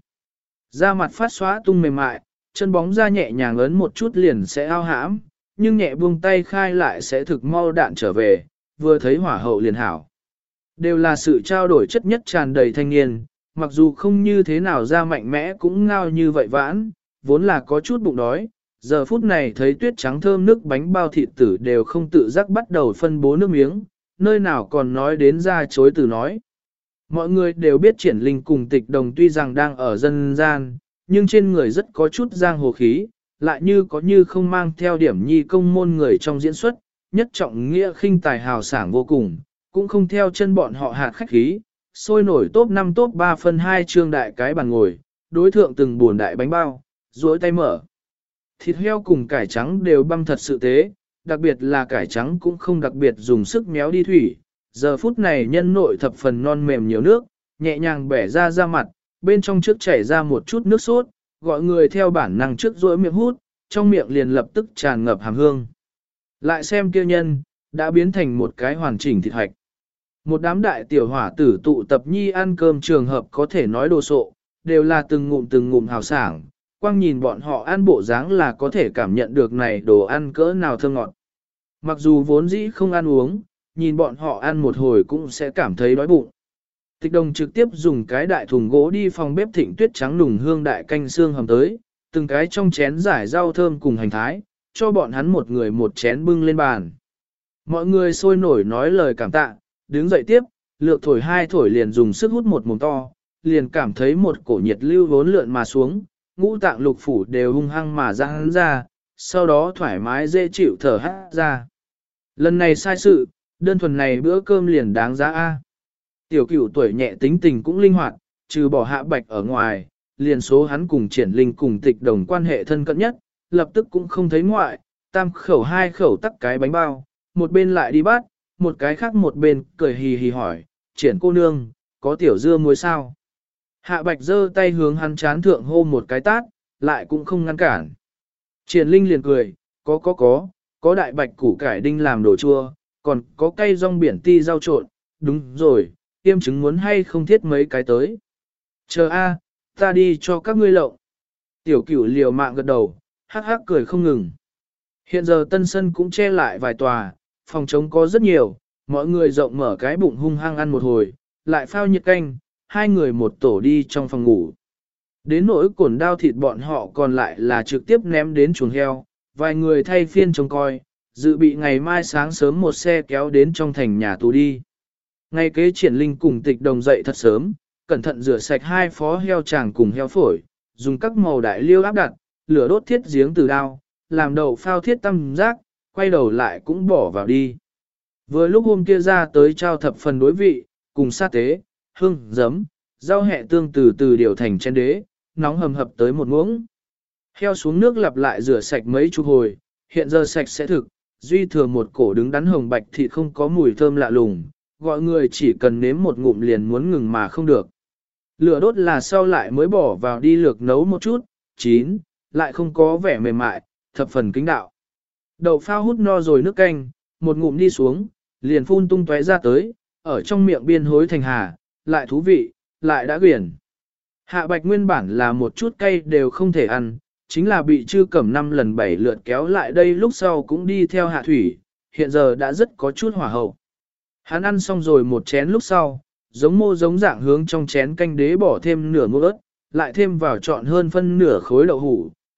Da mặt phát xóa tung mềm mại, chân bóng da nhẹ nhàng ấn một chút liền sẽ ao hãm, nhưng nhẹ buông tay khai lại sẽ thực mau đạn trở về, vừa thấy hỏa hậu liền hảo. Đều là sự trao đổi chất nhất tràn đầy thanh niên, mặc dù không như thế nào ra mạnh mẽ cũng ngao như vậy vãn, vốn là có chút bụng đói, giờ phút này thấy tuyết trắng thơm nước bánh bao thịt tử đều không tự giác bắt đầu phân bố nước miếng, nơi nào còn nói đến ra chối từ nói. Mọi người đều biết triển linh cùng tịch đồng tuy rằng đang ở dân gian, nhưng trên người rất có chút giang hồ khí, lại như có như không mang theo điểm nhi công môn người trong diễn xuất, nhất trọng nghĩa khinh tài hào sảng vô cùng, cũng không theo chân bọn họ hạt khách khí, sôi nổi top năm top ba phân hai trương đại cái bàn ngồi, đối thượng từng buồn đại bánh bao, duỗi tay mở. Thịt heo cùng cải trắng đều băm thật sự tế, đặc biệt là cải trắng cũng không đặc biệt dùng sức méo đi thủy. Giờ phút này nhân nội thập phần non mềm nhiều nước, nhẹ nhàng bẻ ra ra mặt, bên trong trước chảy ra một chút nước sốt, gọi người theo bản năng trước rỗi miệng hút, trong miệng liền lập tức tràn ngập hàm hương. Lại xem kia nhân, đã biến thành một cái hoàn chỉnh thịt hạch. Một đám đại tiểu hỏa tử tụ tập nhi ăn cơm trường hợp có thể nói đồ sộ, đều là từng ngụm từng ngụm hào sảng, quang nhìn bọn họ ăn bộ dáng là có thể cảm nhận được này đồ ăn cỡ nào thơm ngọt. Mặc dù vốn dĩ không ăn uống, nhìn bọn họ ăn một hồi cũng sẽ cảm thấy đói bụng. Tịch đồng trực tiếp dùng cái đại thùng gỗ đi phòng bếp thịnh tuyết trắng nùng hương đại canh xương hầm tới, từng cái trong chén giải rau thơm cùng hành thái, cho bọn hắn một người một chén bưng lên bàn. Mọi người sôi nổi nói lời cảm tạ, đứng dậy tiếp, lược thổi hai thổi liền dùng sức hút một mồm to, liền cảm thấy một cổ nhiệt lưu vốn lượn mà xuống, ngũ tạng lục phủ đều hung hăng mà ra hắn ra, sau đó thoải mái dễ chịu thở hát ra. Lần này sai sự, đơn thuần này bữa cơm liền đáng giá A. Tiểu cửu tuổi nhẹ tính tình cũng linh hoạt, trừ bỏ hạ bạch ở ngoài, liền số hắn cùng triển linh cùng tịch đồng quan hệ thân cận nhất, lập tức cũng không thấy ngoại, tam khẩu hai khẩu tắc cái bánh bao, một bên lại đi bắt, một cái khác một bên cười hì hì hỏi, triển cô nương, có tiểu dưa muối sao? Hạ bạch giơ tay hướng hắn chán thượng hô một cái tát, lại cũng không ngăn cản. Triển linh liền cười, có có có, có đại bạch củ cải đinh làm đồ chua, còn có cây rong biển ti rau trộn, đúng rồi, tiêm trứng muốn hay không thiết mấy cái tới. Chờ a, ta đi cho các ngươi lộng. Tiểu cửu liều mạng gật đầu, hắc hắc cười không ngừng. Hiện giờ tân sân cũng che lại vài tòa, phòng trống có rất nhiều, mọi người rộng mở cái bụng hung hăng ăn một hồi, lại phao nhiệt canh, hai người một tổ đi trong phòng ngủ. Đến nỗi cổn đao thịt bọn họ còn lại là trực tiếp ném đến chuồng heo, vài người thay phiên trông coi, dự bị ngày mai sáng sớm một xe kéo đến trong thành nhà tù đi. Ngày kế triển linh cùng tịch đồng dậy thật sớm, cẩn thận rửa sạch hai phó heo chàng cùng heo phổi, dùng các màu đại liêu áp đặt, lửa đốt thiết giếng từ đao, làm đầu phao thiết tam giác, quay đầu lại cũng bỏ vào đi. Vừa lúc hôm kia ra tới trao thập phần đối vị, cùng sa tế, hương, giấm, rau hẹ tương từ từ điều thành chén đế, nóng hầm hập tới một muỗng. Heo xuống nước lặp lại rửa sạch mấy chục hồi, hiện giờ sạch sẽ thực, duy thừa một cổ đứng đắn hồng bạch thịt không có mùi thơm lạ lùng, gọi người chỉ cần nếm một ngụm liền muốn ngừng mà không được. Lửa đốt là sau lại mới bỏ vào đi lược nấu một chút, chín, lại không có vẻ mềm mại, thập phần kính đạo. Đậu phao hút no rồi nước canh, một ngụm đi xuống, liền phun tung tóe ra tới, ở trong miệng biên hối thành hà, lại thú vị, lại đã quyển. Hạ bạch nguyên bản là một chút cay đều không thể ăn, chính là bị chư cẩm năm lần bảy lượt kéo lại đây lúc sau cũng đi theo hạ thủy, hiện giờ đã rất có chút hỏa hậu. Hắn ăn xong rồi một chén lúc sau, giống mô giống dạng hướng trong chén canh đế bỏ thêm nửa muỗng ớt, lại thêm vào trọn hơn phân nửa khối đậu hủ,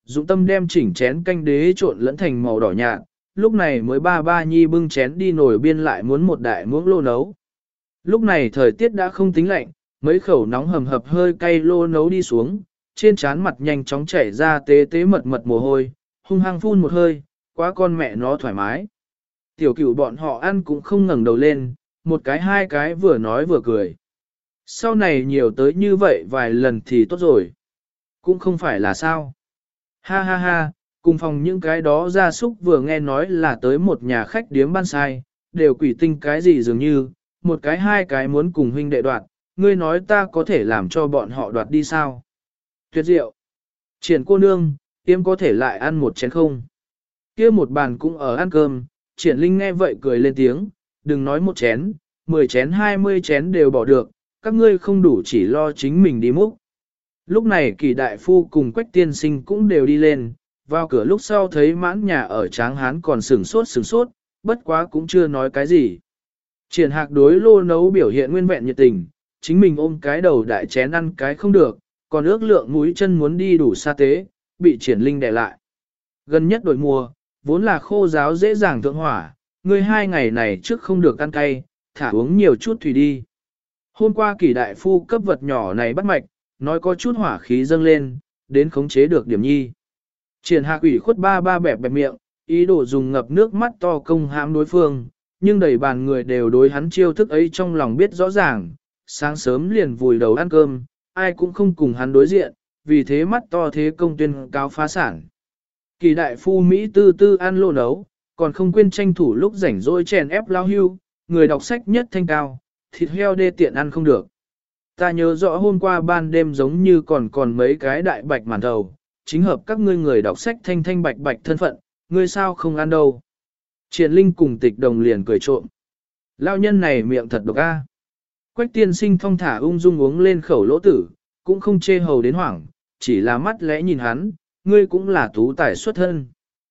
dụng tâm đem chỉnh chén canh đế trộn lẫn thành màu đỏ nhạt, lúc này mới ba ba nhi bưng chén đi nồi biên lại muốn một đại muỗng lô nấu. Lúc này thời tiết đã không tính lạnh, mấy khẩu nóng hầm hập hơi cay lô nấu đi xuống, trên trán mặt nhanh chóng chảy ra tế tế mật mật mồ hôi, hung hăng phun một hơi, quá con mẹ nó thoải mái. Tiểu cửu bọn họ ăn cũng không ngẩng đầu lên, một cái hai cái vừa nói vừa cười. Sau này nhiều tới như vậy vài lần thì tốt rồi. Cũng không phải là sao. Ha ha ha, cùng phòng những cái đó gia súc vừa nghe nói là tới một nhà khách điếm ban sai, đều quỷ tinh cái gì dường như, một cái hai cái muốn cùng huynh đệ đoạt, ngươi nói ta có thể làm cho bọn họ đoạt đi sao? Tuyệt diệu. Triển cô nương, tiêm có thể lại ăn một chén không? Kia một bàn cũng ở ăn cơm, triển linh nghe vậy cười lên tiếng, đừng nói một chén, mười chén hai mươi chén đều bỏ được, các ngươi không đủ chỉ lo chính mình đi múc. Lúc này kỳ đại phu cùng quách tiên sinh cũng đều đi lên, vào cửa lúc sau thấy mãn nhà ở Tráng Hán còn sửng sốt sửng sốt, bất quá cũng chưa nói cái gì. Triển hạc đối lô nấu biểu hiện nguyên vẹn nhiệt tình, chính mình ôm cái đầu đại chén ăn cái không được, còn ước lượng mũi chân muốn đi đủ sa tế, bị triển linh đè lại. Gần nhất đổi mùa, vốn là khô giáo dễ dàng thượng hỏa, người hai ngày này trước không được ăn cay, thả uống nhiều chút thủy đi. Hôm qua kỳ đại phu cấp vật nhỏ này bắt mạch, nói có chút hỏa khí dâng lên, đến khống chế được điểm nhi. Triển hạc ủy khuất ba ba bẹp bẹp miệng, ý đồ dùng ngập nước mắt to công hãm đối phương, nhưng đầy bàn người đều đối hắn chiêu thức ấy trong lòng biết rõ ràng, sáng sớm liền vùi đầu ăn cơm, ai cũng không cùng hắn đối diện, vì thế mắt to thế công tuyên cáo phá sản. Kỳ đại phu Mỹ tư tư ăn lô nấu, còn không quên tranh thủ lúc rảnh rỗi chèn ép lao hưu, người đọc sách nhất thanh cao, thịt heo đê tiện ăn không được. Ta nhớ rõ hôm qua ban đêm giống như còn còn mấy cái đại bạch màn thầu, chính hợp các ngươi người đọc sách thanh thanh bạch bạch thân phận, ngươi sao không ăn đâu. Triển Linh cùng Tịch Đồng liền cười trộm. Lao nhân này miệng thật độc a. Quách tiên sinh thong thả ung dung uống lên khẩu lỗ tử, cũng không chê hầu đến hoảng, chỉ là mắt lẽ nhìn hắn, ngươi cũng là tú tài xuất thân.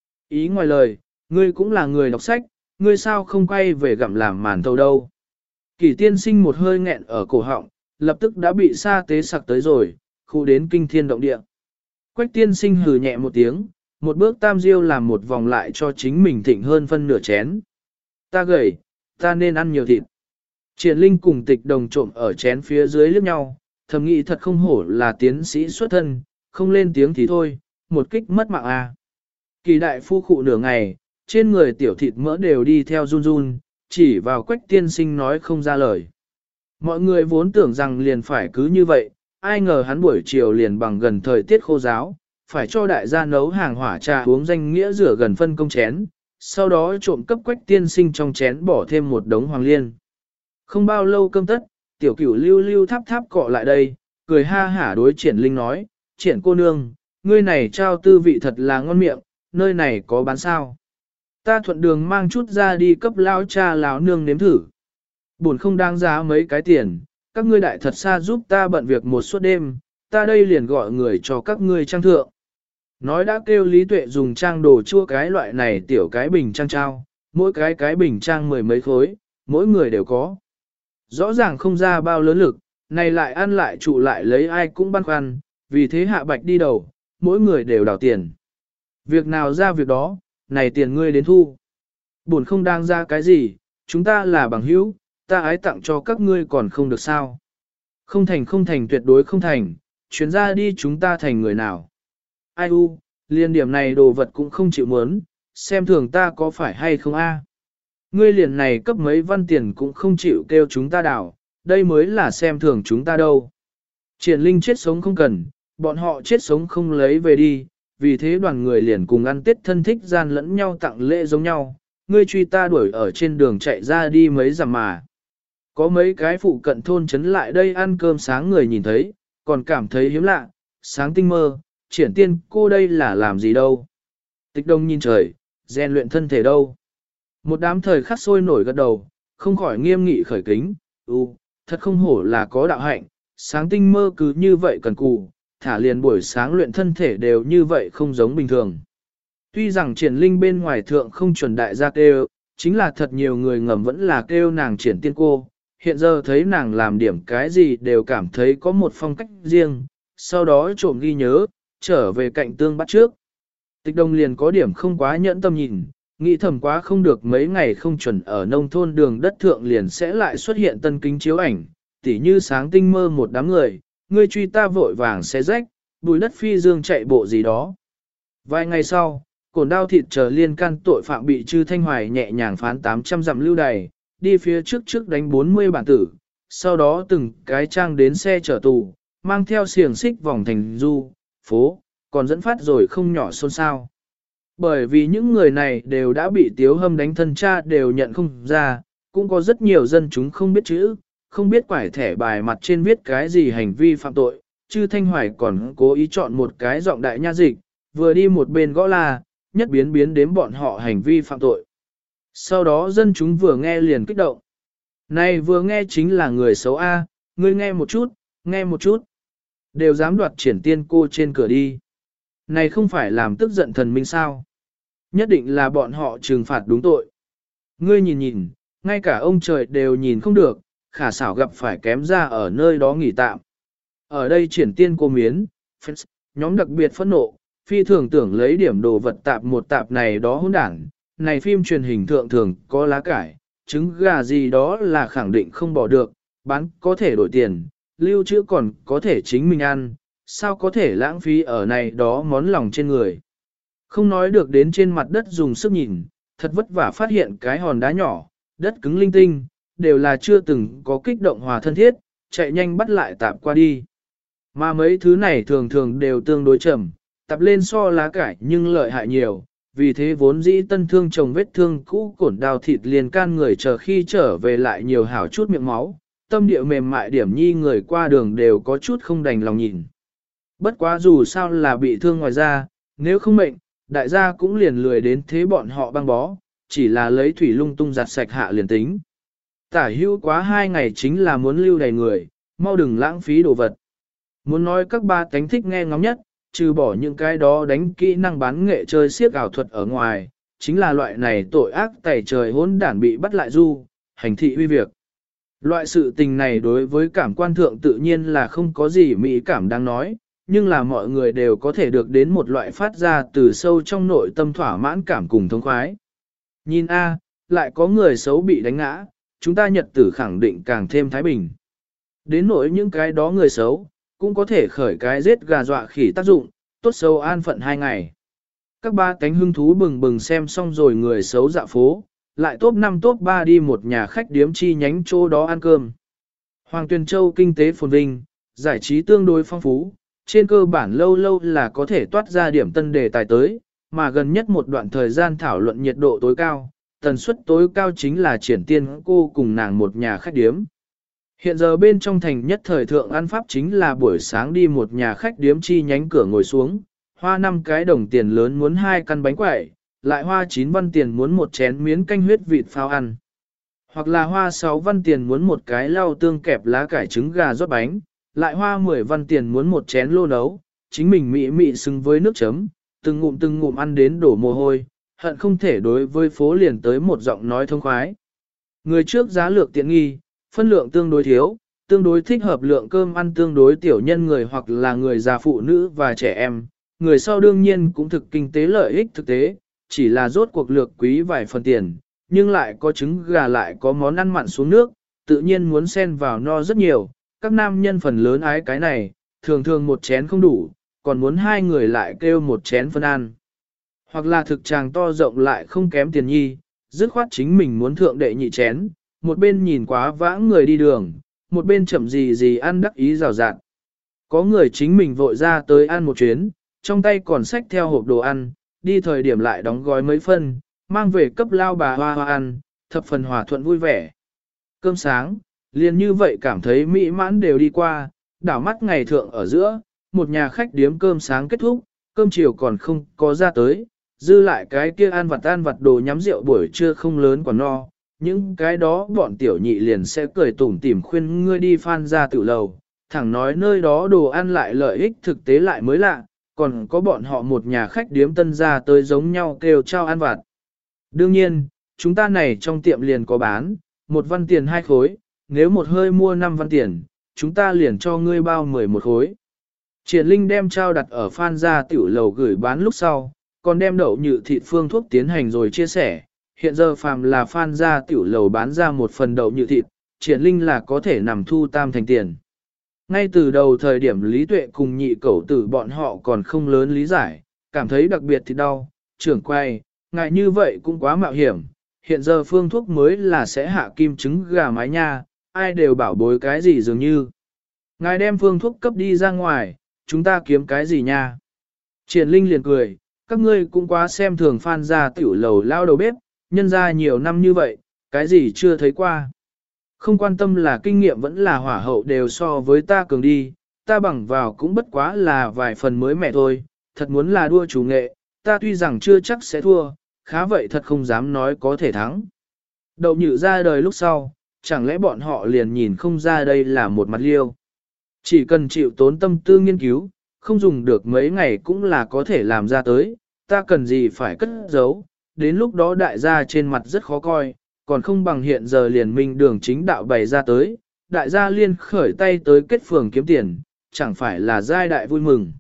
Ý ngoài lời, ngươi cũng là người đọc sách, ngươi sao không quay về gặm làm màn thầu đâu. Kỷ tiên sinh một hơi nghẹn ở cổ họng, lập tức đã bị sa tế sặc tới rồi, khu đến kinh thiên động địa. Quách tiên sinh hừ nhẹ một tiếng, một bước tam diêu làm một vòng lại cho chính mình thịnh hơn phân nửa chén. Ta gầy, ta nên ăn nhiều thịt. Triển Linh cùng Tịch Đồng trộm ở chén phía dưới liếc nhau, thầm nghĩ thật không hổ là tiến sĩ xuất thân, không lên tiếng thì thôi, một kích mất mạng à. Kỳ đại phu khụ nửa ngày, trên người tiểu thịt mỡ đều đi theo run run, chỉ vào Quách tiên sinh nói không ra lời. Mọi người vốn tưởng rằng liền phải cứ như vậy, ai ngờ hắn buổi chiều liền bằng gần thời tiết khô giáo, phải cho đại gia nấu hàng hỏa trà uống danh nghĩa rửa gần phân công chén, sau đó trộm cấp Quách tiên sinh trong chén bỏ thêm một đống hoàng liên. Không bao lâu cơm tất, tiểu cửu lưu lưu tháp tháp cọ lại đây, cười ha hả đối Triển Linh nói, Triển cô nương, ngươi này trao tư vị thật là ngon miệng, nơi này có bán sao. Ta thuận đường mang chút ra đi cấp lao cha lão nương nếm thử. Buồn không đáng giá mấy cái tiền, các ngươi đại thật xa giúp ta bận việc một suốt đêm, ta đây liền gọi người cho các ngươi trang thượng. Nói đã kêu Lý Tuệ dùng trang đồ chua cái loại này tiểu cái bình trang trao, mỗi cái cái bình trang mười mấy khối, mỗi người đều có. Rõ ràng không ra bao lớn lực, này lại ăn lại trụ lại lấy ai cũng băn khoăn, vì thế hạ bạch đi đầu, mỗi người đều đào tiền. Việc nào ra việc đó, này tiền ngươi đến thu. Buồn không đang ra cái gì, chúng ta là bằng hữu, ta ái tặng cho các ngươi còn không được sao. Không thành không thành tuyệt đối không thành, chuyến ra đi chúng ta thành người nào. Ai u, liên điểm này đồ vật cũng không chịu muốn, xem thường ta có phải hay không a? Ngươi liền này cấp mấy văn tiền cũng không chịu kêu chúng ta đảo, đây mới là xem thường chúng ta đâu. Triển Linh chết sống không cần, bọn họ chết sống không lấy về đi, vì thế đoàn người liền cùng ăn tết thân thích gian lẫn nhau tặng lễ giống nhau, ngươi truy ta đuổi ở trên đường chạy ra đi mấy dặm mà. Có mấy cái phụ cận thôn trấn lại đây ăn cơm sáng người nhìn thấy, còn cảm thấy hiếm lạ, sáng tinh mơ, Triển tiên cô đây là làm gì đâu. Tịch Đông nhìn trời, rèn luyện thân thể đâu. Một đám thời khắc sôi nổi gật đầu, không khỏi nghiêm nghị khởi kính, ừ, thật không hổ là có đạo hạnh, sáng tinh mơ cứ như vậy cần cù, thả liền buổi sáng luyện thân thể đều như vậy không giống bình thường. Tuy rằng Triển Linh bên ngoài thượng không chuẩn đại gia kêu, chính là thật nhiều người ngầm vẫn là kêu nàng Triển tiên cô, hiện giờ thấy nàng làm điểm cái gì đều cảm thấy có một phong cách riêng, sau đó trộm ghi nhớ, trở về cạnh tương bắt trước, Tịch Đông liền có điểm không quá nhẫn tâm nhìn, nghĩ thầm quá không được mấy ngày không chuẩn ở nông thôn đường đất thượng liền sẽ lại xuất hiện tân kính chiếu ảnh, tỉ như sáng tinh mơ một đám người, ngươi truy ta vội vàng xé rách, bùi đất phi dương chạy bộ gì đó. Vài ngày sau, cổn đao thịt chờ liên can tội phạm bị Trư Thanh Hoài nhẹ nhàng phán tám trăm dặm lưu đày, đi phía trước trước đánh bốn mươi bản tử, sau đó từng cái trang đến xe chở tù, mang theo xiềng xích vòng thành du, phố, còn dẫn phát rồi không nhỏ xôn xao. Bởi vì những người này đều đã bị Tiếu Hâm đánh thân cha đều nhận không ra, cũng có rất nhiều dân chúng không biết chữ, không biết quải thẻ bài mặt trên viết cái gì hành vi phạm tội, Trư Thanh Hoài còn cố ý chọn một cái giọng đại nha dịch, vừa đi một bên gõ la, nhất biến biến đếm bọn họ hành vi phạm tội. Sau đó dân chúng vừa nghe liền kích động. Này vừa nghe chính là người xấu A, ngươi nghe một chút, nghe một chút. Đều dám đoạt triển tiên cô trên cửa đi. Này không phải làm tức giận thần minh sao. Nhất định là bọn họ trừng phạt đúng tội. Ngươi nhìn nhìn, ngay cả ông trời đều nhìn không được, khả xảo gặp phải kém ra ở nơi đó nghỉ tạm. Ở đây triển tiên cô miến, fans, nhóm đặc biệt phẫn nộ, phi thường tưởng lấy điểm đồ vật tạp một tạp này đó hỗn đảng. Này phim truyền hình thượng thường có lá cải, trứng gà gì đó là khẳng định không bỏ được, bán có thể đổi tiền, lưu trữ còn có thể chính mình ăn, sao có thể lãng phí ở này đó món lòng trên người. Không nói được đến trên mặt đất dùng sức nhìn, thật vất vả phát hiện cái hòn đá nhỏ, đất cứng linh tinh, đều là chưa từng có kích động hòa thân thiết, chạy nhanh bắt lại tạp qua đi. Mà mấy thứ này thường thường đều tương đối chậm, tạp lên so lá cải nhưng lợi hại nhiều, vì thế vốn dĩ tân thương chồng vết thương cũ cổn đào thịt liền can người chờ khi trở về lại nhiều hảo chút miệng máu, tâm địa mềm mại điểm nhi người qua đường đều có chút không đành lòng nhìn. Bất quá dù sao là bị thương ngoài da, nếu không mệnh, đại gia cũng liền lười đến thế bọn họ băng bó, chỉ là lấy thủy lung tung giặt sạch hạ liền tính. Tả hữu quá hai ngày chính là muốn lưu đầy người, mau đừng lãng phí đồ vật. Muốn nói các ba tánh thích nghe ngóng nhất, trừ bỏ những cái đó đánh kỹ năng bán nghệ chơi siếc ảo thuật ở ngoài, chính là loại này tội ác tẩy trời hỗn đản bị bắt lại du, hành thị uy việc. Loại sự tình này đối với cảm quan thượng tự nhiên là không có gì mỹ cảm đang nói, nhưng là mọi người đều có thể được đến một loại phát ra từ sâu trong nội tâm thỏa mãn cảm cùng thông khoái. Nhìn a, lại có người xấu bị đánh ngã, chúng ta nhật tử khẳng định càng thêm thái bình. Đến nỗi những cái đó người xấu, cũng có thể khởi cái giết gà dọa khỉ tác dụng, tốt xấu an phận hai ngày. Các ba cánh hưng thú bừng bừng xem xong rồi người xấu dạo phố, lại top năm top ba đi một nhà khách điếm chi nhánh chỗ đó ăn cơm. Hoàng Tuyền Châu kinh tế phồn vinh, giải trí tương đối phong phú, trên cơ bản lâu lâu là có thể toát ra điểm tân đề tài tới, mà gần nhất một đoạn thời gian thảo luận nhiệt độ tối cao, tần suất tối cao chính là triển tiên cô cùng nàng một nhà khách điếm. Hiện giờ bên trong thành nhất thời thượng ăn pháp chính là buổi sáng đi một nhà khách điếm chi nhánh cửa ngồi xuống, hoa năm cái đồng tiền lớn muốn hai căn bánh quẩy, lại hoa chín văn tiền muốn một chén miến canh huyết vịt phao ăn. Hoặc là hoa sáu văn tiền muốn một cái lau tương kẹp lá cải trứng gà rót bánh, lại hoa mười văn tiền muốn một chén lô nấu, chính mình mị mị xứng với nước chấm, từng ngụm từng ngụm ăn đến đổ mồ hôi, hận không thể đối với phố liền tới một giọng nói thông khoái. Người trước giá lược tiện nghi, phân lượng tương đối thiếu, tương đối thích hợp lượng cơm ăn tương đối tiểu nhân người hoặc là người già phụ nữ và trẻ em, người sau đương nhiên cũng thực kinh tế lợi ích thực tế, chỉ là rốt cuộc lược quý vài phần tiền, nhưng lại có trứng gà lại có món ăn mặn xuống nước, tự nhiên muốn xen vào no rất nhiều, các nam nhân phần lớn ái cái này, thường thường một chén không đủ, còn muốn hai người lại kêu một chén phân ăn. Hoặc là thực tràng to rộng lại không kém tiền nhi, dứt khoát chính mình muốn thượng đệ nhị chén, một bên nhìn quá vãng người đi đường, một bên chậm gì gì ăn đắc ý rào rạt. Có người chính mình vội ra tới ăn một chuyến, trong tay còn xách theo hộp đồ ăn, đi thời điểm lại đóng gói mấy phân, mang về cấp lao bà hoa hoa ăn, thập phần hòa thuận vui vẻ. Cơm sáng, liền như vậy cảm thấy mỹ mãn đều đi qua, đảo mắt ngày thượng ở giữa, một nhà khách điếm cơm sáng kết thúc, cơm chiều còn không có ra tới, dư lại cái kia ăn vặt ăn vặt đồ nhắm rượu buổi trưa không lớn còn no, những cái đó bọn tiểu nhị liền sẽ cười tủm tỉm khuyên ngươi đi phan ra tự lầu, thẳng nói nơi đó đồ ăn lại lợi ích thực tế lại mới lạ, còn có bọn họ một nhà khách điếm tân ra tới giống nhau kêu trao ăn vặt. Đương nhiên, chúng ta này trong tiệm liền có bán, một văn tiền hai khối, nếu một hơi mua năm văn tiền, chúng ta liền cho ngươi bao mười một khối. Triển Linh đem trao đặt ở phan ra tiểu lầu gửi bán lúc sau, còn đem đậu nhự thịt phương thuốc tiến hành rồi chia sẻ. Hiện giờ phàm là Phan gia tiểu lầu bán ra một phần đậu nhự thịt, Triển Linh là có thể nằm thu tam thành tiền. Ngay từ đầu thời điểm Lý Tuệ cùng nhị cẩu tử bọn họ còn không lớn lý giải, cảm thấy đặc biệt thì đau, trưởng quay, ngại như vậy cũng quá mạo hiểm, hiện giờ phương thuốc mới là sẽ hạ kim trứng gà mái nha, ai đều bảo bối cái gì dường như. Ngài đem phương thuốc cấp đi ra ngoài, chúng ta kiếm cái gì nha? Triển Linh liền cười, các ngươi cũng quá xem thường Phan gia tiểu lầu lao đầu bếp, nhân ra nhiều năm như vậy, cái gì chưa thấy qua. Không quan tâm là kinh nghiệm vẫn là hỏa hậu đều so với ta cường đi, ta bằng vào cũng bất quá là vài phần mới mẻ thôi, thật muốn là đua chủ nghệ, ta tuy rằng chưa chắc sẽ thua, khá vậy thật không dám nói có thể thắng. Đậu nhự ra đời lúc sau, chẳng lẽ bọn họ liền nhìn không ra đây là một mặt liêu. Chỉ cần chịu tốn tâm tư nghiên cứu, không dùng được mấy ngày cũng là có thể làm ra tới, ta cần gì phải cất giấu, đến lúc đó đại gia trên mặt rất khó coi, còn không bằng hiện giờ liền minh đường chính đạo bày ra tới, đại gia liên khởi tay tới kết phường kiếm tiền, chẳng phải là giai đại vui mừng.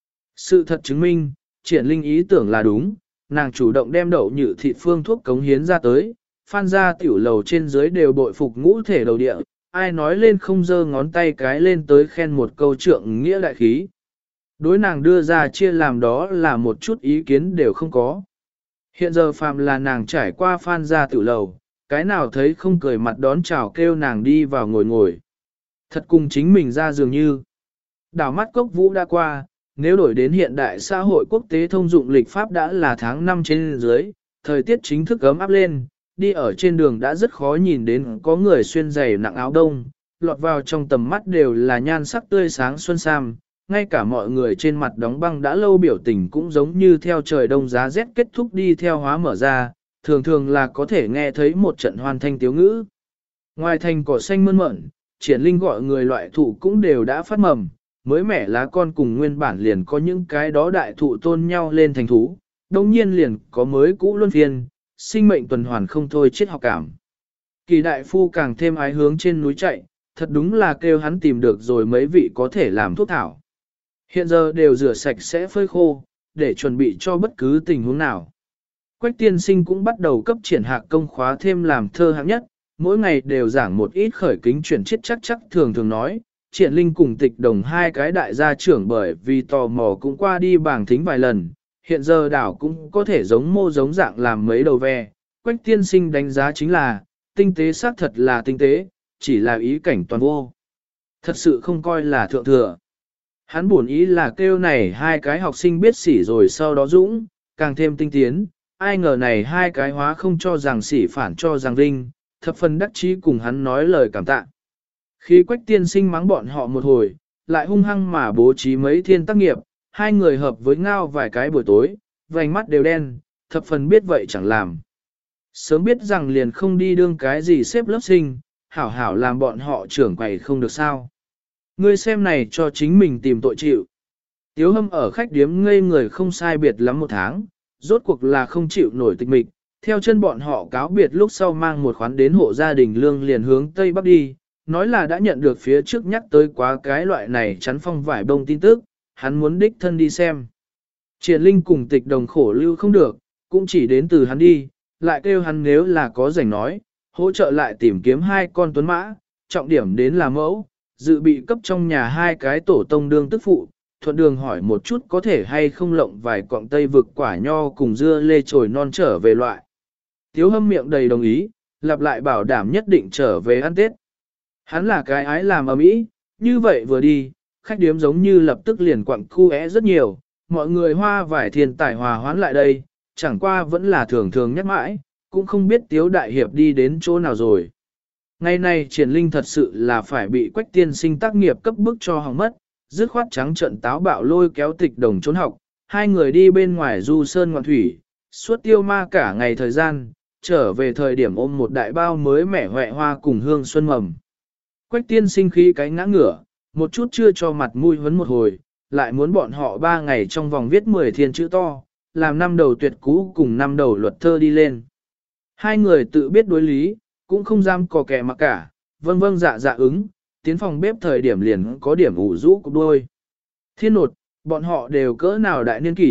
Sự thật chứng minh, Triển Linh ý tưởng là đúng, nàng chủ động đem đậu nhự thịt phương thuốc cống hiến ra tới, Phan gia tiểu lầu trên dưới đều bội phục ngũ thể đầu địa, ai nói lên không giơ ngón tay cái lên tới khen một câu trượng nghĩa đại khí. Đối nàng đưa ra chia làm đó là một chút ý kiến đều không có. Hiện giờ phàm là nàng trải qua Phan gia tiểu lầu, cái nào thấy không cười mặt đón chào kêu nàng đi vào ngồi ngồi. Thật cùng chính mình ra dường như. Đảo mắt cốc vũ đã qua, nếu đổi đến hiện đại xã hội quốc tế thông dụng lịch pháp đã là tháng năm trên dưới, thời tiết chính thức ấm áp lên, đi ở trên đường đã rất khó nhìn đến có người xuyên giày nặng áo đông, lọt vào trong tầm mắt đều là nhan sắc tươi sáng xuân sam, ngay cả mọi người trên mặt đóng băng đã lâu biểu tình cũng giống như theo trời đông giá rét kết thúc đi theo hóa mở ra, thường thường là có thể nghe thấy một trận hoàn thanh tiếu ngữ. Ngoài thành cỏ xanh mơn mởn, Triển Linh gọi người loại thụ cũng đều đã phát mầm, mới mẻ lá con cùng nguyên bản liền có những cái đó đại thụ tôn nhau lên thành thú, đồng nhiên liền có mới cũ luân phiên, sinh mệnh tuần hoàn không thôi chết học cảm. Kỳ đại phu càng thêm ái hướng trên núi chạy, thật đúng là kêu hắn tìm được rồi mấy vị có thể làm thuốc thảo. Hiện giờ đều rửa sạch sẽ phơi khô, để chuẩn bị cho bất cứ tình huống nào. Quách tiên sinh cũng bắt đầu cấp triển hạc công khóa thêm làm thơ hạng nhất, mỗi ngày đều giảng một ít khởi kính chuyển chết chắc chắc thường thường nói, triển linh cùng tịch đồng hai cái đại gia trưởng bởi vì tò mò cũng qua đi bảng thính vài lần, hiện giờ đảo cũng có thể giống mô giống dạng làm mấy đầu ve. Quách tiên sinh đánh giá chính là, tinh tế xác thật là tinh tế, chỉ là ý cảnh toàn vô. Thật sự không coi là thượng thừa. Hắn buồn ý là kêu này hai cái học sinh biết sỉ rồi sau đó dũng, càng thêm tinh tiến, ai ngờ này hai cái hóa không cho rằng sỉ phản cho rằng vinh, thập phần đắc chí cùng hắn nói lời cảm tạ. Khi Quách tiên sinh mắng bọn họ một hồi, lại hung hăng mà bố trí mấy thiên tác nghiệp, hai người hợp với ngao vài cái buổi tối, vành mắt đều đen, thập phần biết vậy chẳng làm. Sớm biết rằng liền không đi đương cái gì xếp lớp sinh, hảo hảo làm bọn họ trưởng quầy không được sao. Ngươi xem này cho chính mình tìm tội chịu. Tiếu Hâm ở khách điếm ngây người không sai biệt lắm một tháng, rốt cuộc là không chịu nổi tịch mịch, theo chân bọn họ cáo biệt lúc sau mang một khoán đến hộ gia đình lương liền hướng Tây Bắc đi, nói là đã nhận được phía trước nhắc tới quá cái loại này chắn phong vải bông tin tức, hắn muốn đích thân đi xem. Triển Linh cùng tịch đồng khổ lưu không được, cũng chỉ đến từ hắn đi, lại kêu hắn nếu là có rảnh nói, hỗ trợ lại tìm kiếm hai con tuấn mã, trọng điểm đến là mẫu, dự bị cấp trong nhà hai cái tổ tông đương tức phụ, thuận đường hỏi một chút có thể hay không lộng vài cọng tây vực quả nho cùng dưa lê trồi non trở về loại. Tiếu Hâm miệng đầy đồng ý, lặp lại bảo đảm nhất định trở về ăn Tết. Hắn là cái ái làm ầm ĩ, như vậy vừa đi, khách điếm giống như lập tức liền quặng khu é rất nhiều, mọi người hoa vải thiên tài hòa hoán lại đây, chẳng qua vẫn là thường thường nhắc mãi, cũng không biết Tiếu Đại Hiệp đi đến chỗ nào rồi. Ngày nay Triển Linh thật sự là phải bị Quách tiên sinh tác nghiệp cấp bức cho hỏng mất, dứt khoát trắng trận táo bạo lôi kéo tịch đồng trốn học, hai người đi bên ngoài du sơn ngoạn thủy, suốt tiêu ma cả ngày thời gian, trở về thời điểm ôm một đại bao mới mẻ hoẹ hoa cùng hương xuân mầm. Quách tiên sinh khí cái ngã ngửa, một chút chưa cho mặt mũi huấn một hồi, lại muốn bọn họ ba ngày trong vòng viết mười thiên chữ to, làm năm đầu tuyệt cú cùng năm đầu luật thơ đi lên. Hai người tự biết đối lý, cũng không dám cò kẻ mà cả, vâng vâng dạ dạ ứng, tiến phòng bếp thời điểm liền có điểm ủ rũ cục đôi. Thiên nột, bọn họ đều cỡ nào đại niên kỷ,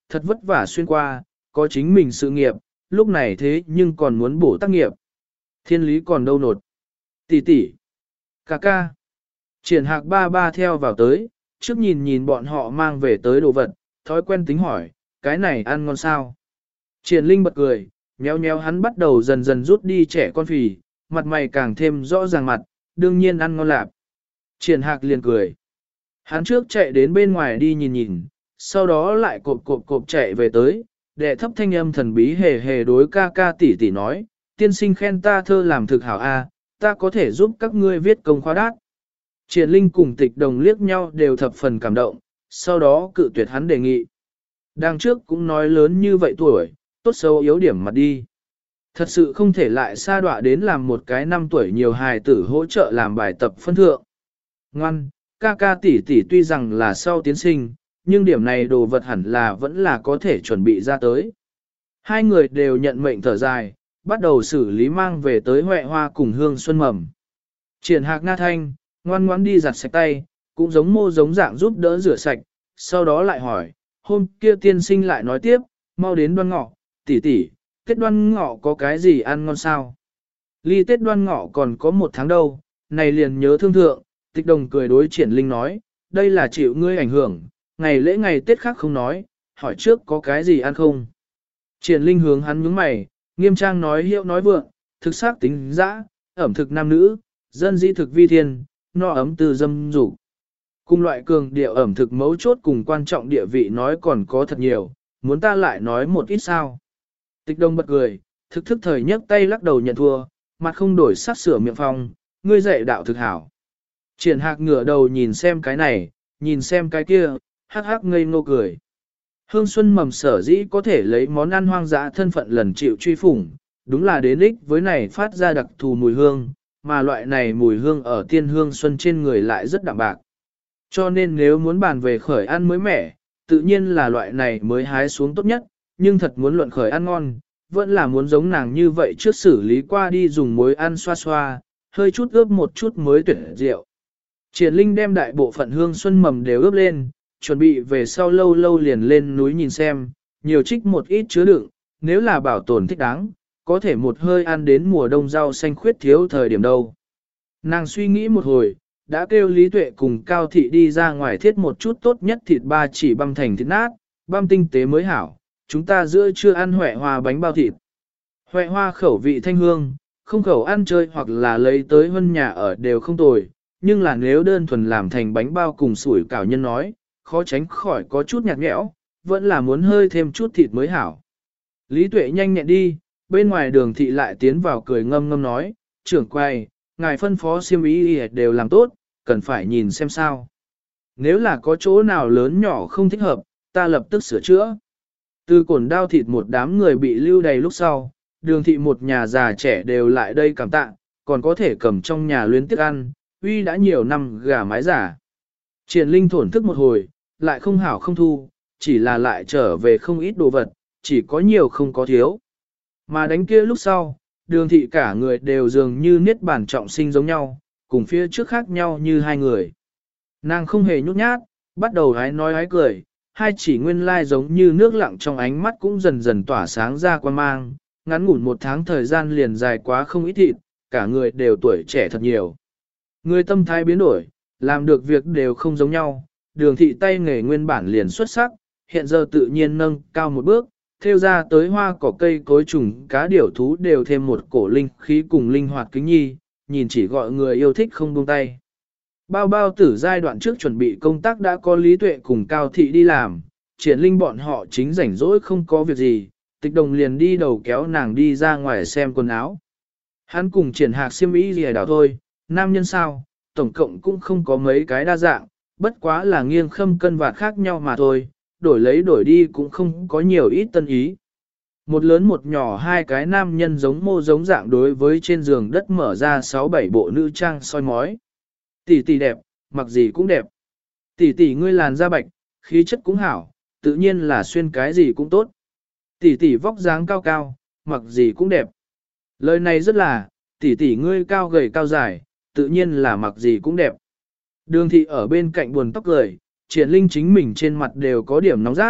thật vất vả xuyên qua, có chính mình sự nghiệp, lúc này thế nhưng còn muốn bổ tác nghiệp. Thiên lý còn đâu nột. Tỷ tỷ, ca ca. Triển hạc ba ba theo vào tới, trước nhìn nhìn bọn họ mang về tới đồ vật, thói quen tính hỏi, cái này ăn ngon sao? Triển linh bật cười, nhéo nhéo hắn bắt đầu dần dần rút đi trẻ con phì, mặt mày càng thêm rõ ràng mặt, đương nhiên ăn ngon lạp. Triển hạc liền cười. Hắn trước chạy đến bên ngoài đi nhìn nhìn, sau đó lại cộp cộp cộp chạy về tới, đệ thấp thanh âm thần bí hề hề đối ca ca tỷ tỷ nói, tiên sinh khen ta thơ làm thực hảo a, ta có thể giúp các ngươi viết công khóa đát. Triển linh cùng tịch đồng liếc nhau đều thập phần cảm động, sau đó cự tuyệt hắn đề nghị. Đằng trước cũng nói lớn như vậy tuổi, tốt xấu yếu điểm mặt đi. Thật sự không thể lại xa đọa đến làm một cái năm tuổi nhiều hài tử hỗ trợ làm bài tập phân thượng. Ngoan, ca ca tỷ tỷ tuy rằng là sau tiến sinh, nhưng điểm này đồ vật hẳn là vẫn là có thể chuẩn bị ra tới. Hai người đều nhận mệnh thở dài, bắt đầu xử lý mang về tới huệ hoa cùng hương xuân mầm. Triển hạc nga thanh, ngoan ngoãn đi giặt sạch tay, cũng giống mô giống dạng giúp đỡ rửa sạch, sau đó lại hỏi, hôm kia tiên sinh lại nói tiếp, mau đến đoan ngọ, tỷ tỷ, Tết đoan ngọ có cái gì ăn ngon sao? Ly Tết đoan ngọ còn có một tháng đâu, này liền nhớ thương thượng, tịch đồng cười đối triển linh nói, đây là chịu ngươi ảnh hưởng, ngày lễ ngày Tết khác không nói, hỏi trước có cái gì ăn không? Triển linh hướng hắn nhướng mày, nghiêm trang nói hiệu nói vượng, thực xác tính dã, ẩm thực nam nữ, dân dĩ thực vi thiên, no ấm từ dâm dục. Cùng loại cường điệu ẩm thực mấu chốt cùng quan trọng địa vị nói còn có thật nhiều, muốn ta lại nói một ít sao. Tịch đông bật cười, thực thức thời nhấc tay lắc đầu nhận thua, mặt không đổi sắc sửa miệng phong, ngươi dạy đạo thực hảo. Triển hạc ngửa đầu nhìn xem cái này, nhìn xem cái kia, hắc hắc ngây ngô cười. Hương xuân mầm sở dĩ có thể lấy món ăn hoang dã thân phận lần chịu truy phủng, đúng là đến ích với này phát ra đặc thù mùi hương, mà loại này mùi hương ở tiên hương xuân trên người lại rất đậm bạc. Cho nên nếu muốn bàn về khởi ăn mới mẻ, tự nhiên là loại này mới hái xuống tốt nhất, nhưng thật muốn luận khởi ăn ngon, vẫn là muốn giống nàng như vậy trước xử lý qua đi dùng muối ăn xoa xoa, hơi chút ướp một chút mới tuyệt rượu. Triển Linh đem đại bộ phận hương xuân mầm đều ướp lên, chuẩn bị về sau lâu lâu liền lên núi nhìn xem, nhiều trích một ít chứa đựng, nếu là bảo tồn thích đáng, có thể một hơi ăn đến mùa đông rau xanh khuyết thiếu thời điểm đâu. Nàng suy nghĩ một hồi, đã kêu Lý Tuệ cùng Cao Thị đi ra ngoài thiết một chút tốt nhất thịt ba chỉ băm thành thịt nát, băm tinh tế mới hảo, chúng ta giữa trưa ăn huệ hoa bánh bao thịt. Huệ hoa khẩu vị thanh hương, không khẩu ăn chơi hoặc là lấy tới hơn nhà ở đều không tồi, nhưng là nếu đơn thuần làm thành bánh bao cùng sủi cảo nhân nói, khó tránh khỏi có chút nhạt nhẽo, vẫn là muốn hơi thêm chút thịt mới hảo. Lý Tuệ nhanh nhẹn đi, bên ngoài đường thị lại tiến vào cười ngâm ngâm nói, trưởng quay, ngài phân phó siêm ý đều làm tốt, cần phải nhìn xem sao. Nếu là có chỗ nào lớn nhỏ không thích hợp, ta lập tức sửa chữa. Từ cồn đao thịt một đám người bị lưu đầy lúc sau, đường thị một nhà già trẻ đều lại đây cảm tạ, còn có thể cầm trong nhà luyến tiếc ăn, uy đã nhiều năm gà mái giả. Triển Linh thổn thức một hồi, lại không hảo không thu, chỉ là lại trở về không ít đồ vật, chỉ có nhiều không có thiếu. Mà đánh kia lúc sau, đường thị cả người đều dường như niết bản trọng sinh giống nhau, cùng phía trước khác nhau như hai người. Nàng không hề nhút nhát, bắt đầu hái nói hái cười, hai chỉ nguyên lai giống như nước lặng trong ánh mắt cũng dần dần tỏa sáng ra quan mang, ngắn ngủn một tháng thời gian liền dài quá không ít thịt, cả người đều tuổi trẻ thật nhiều. Người tâm thái biến đổi, làm được việc đều không giống nhau, đường thị tay nghề nguyên bản liền xuất sắc, hiện giờ tự nhiên nâng cao một bước, theo ra tới hoa cỏ cây cối trùng cá điểu thú đều thêm một cổ linh khí cùng linh hoạt kính nhi, nhìn chỉ gọi người yêu thích không buông tay. Bao bao tử giai đoạn trước chuẩn bị công tác đã có Lý Tuệ cùng Cao Thị đi làm, Triển Linh bọn họ chính rảnh rỗi không có việc gì, Tịch Đồng liền đi đầu kéo nàng đi ra ngoài xem quần áo. Hắn cùng Triển Hạc xiêm y gì đảo thôi, nam nhân sao, tổng cộng cũng không có mấy cái đa dạng, bất quá là nghiêng khâm cân vạt khác nhau mà thôi, đổi lấy đổi đi cũng không có nhiều ít tân ý. Một lớn một nhỏ hai cái nam nhân giống mô giống dạng đối với trên giường đất mở ra sáu bảy bộ nữ trang soi mói. Tỷ tỷ đẹp, mặc gì cũng đẹp. Tỷ tỷ ngươi làn da bạch, khí chất cũng hảo, tự nhiên là xuyên cái gì cũng tốt. Tỷ tỷ vóc dáng cao cao, mặc gì cũng đẹp. Lời này rất là, tỷ tỷ ngươi cao gầy cao dài, tự nhiên là mặc gì cũng đẹp. Đường thị ở bên cạnh buồn tóc cười, Triển Linh chính mình trên mặt đều có điểm nóng rát,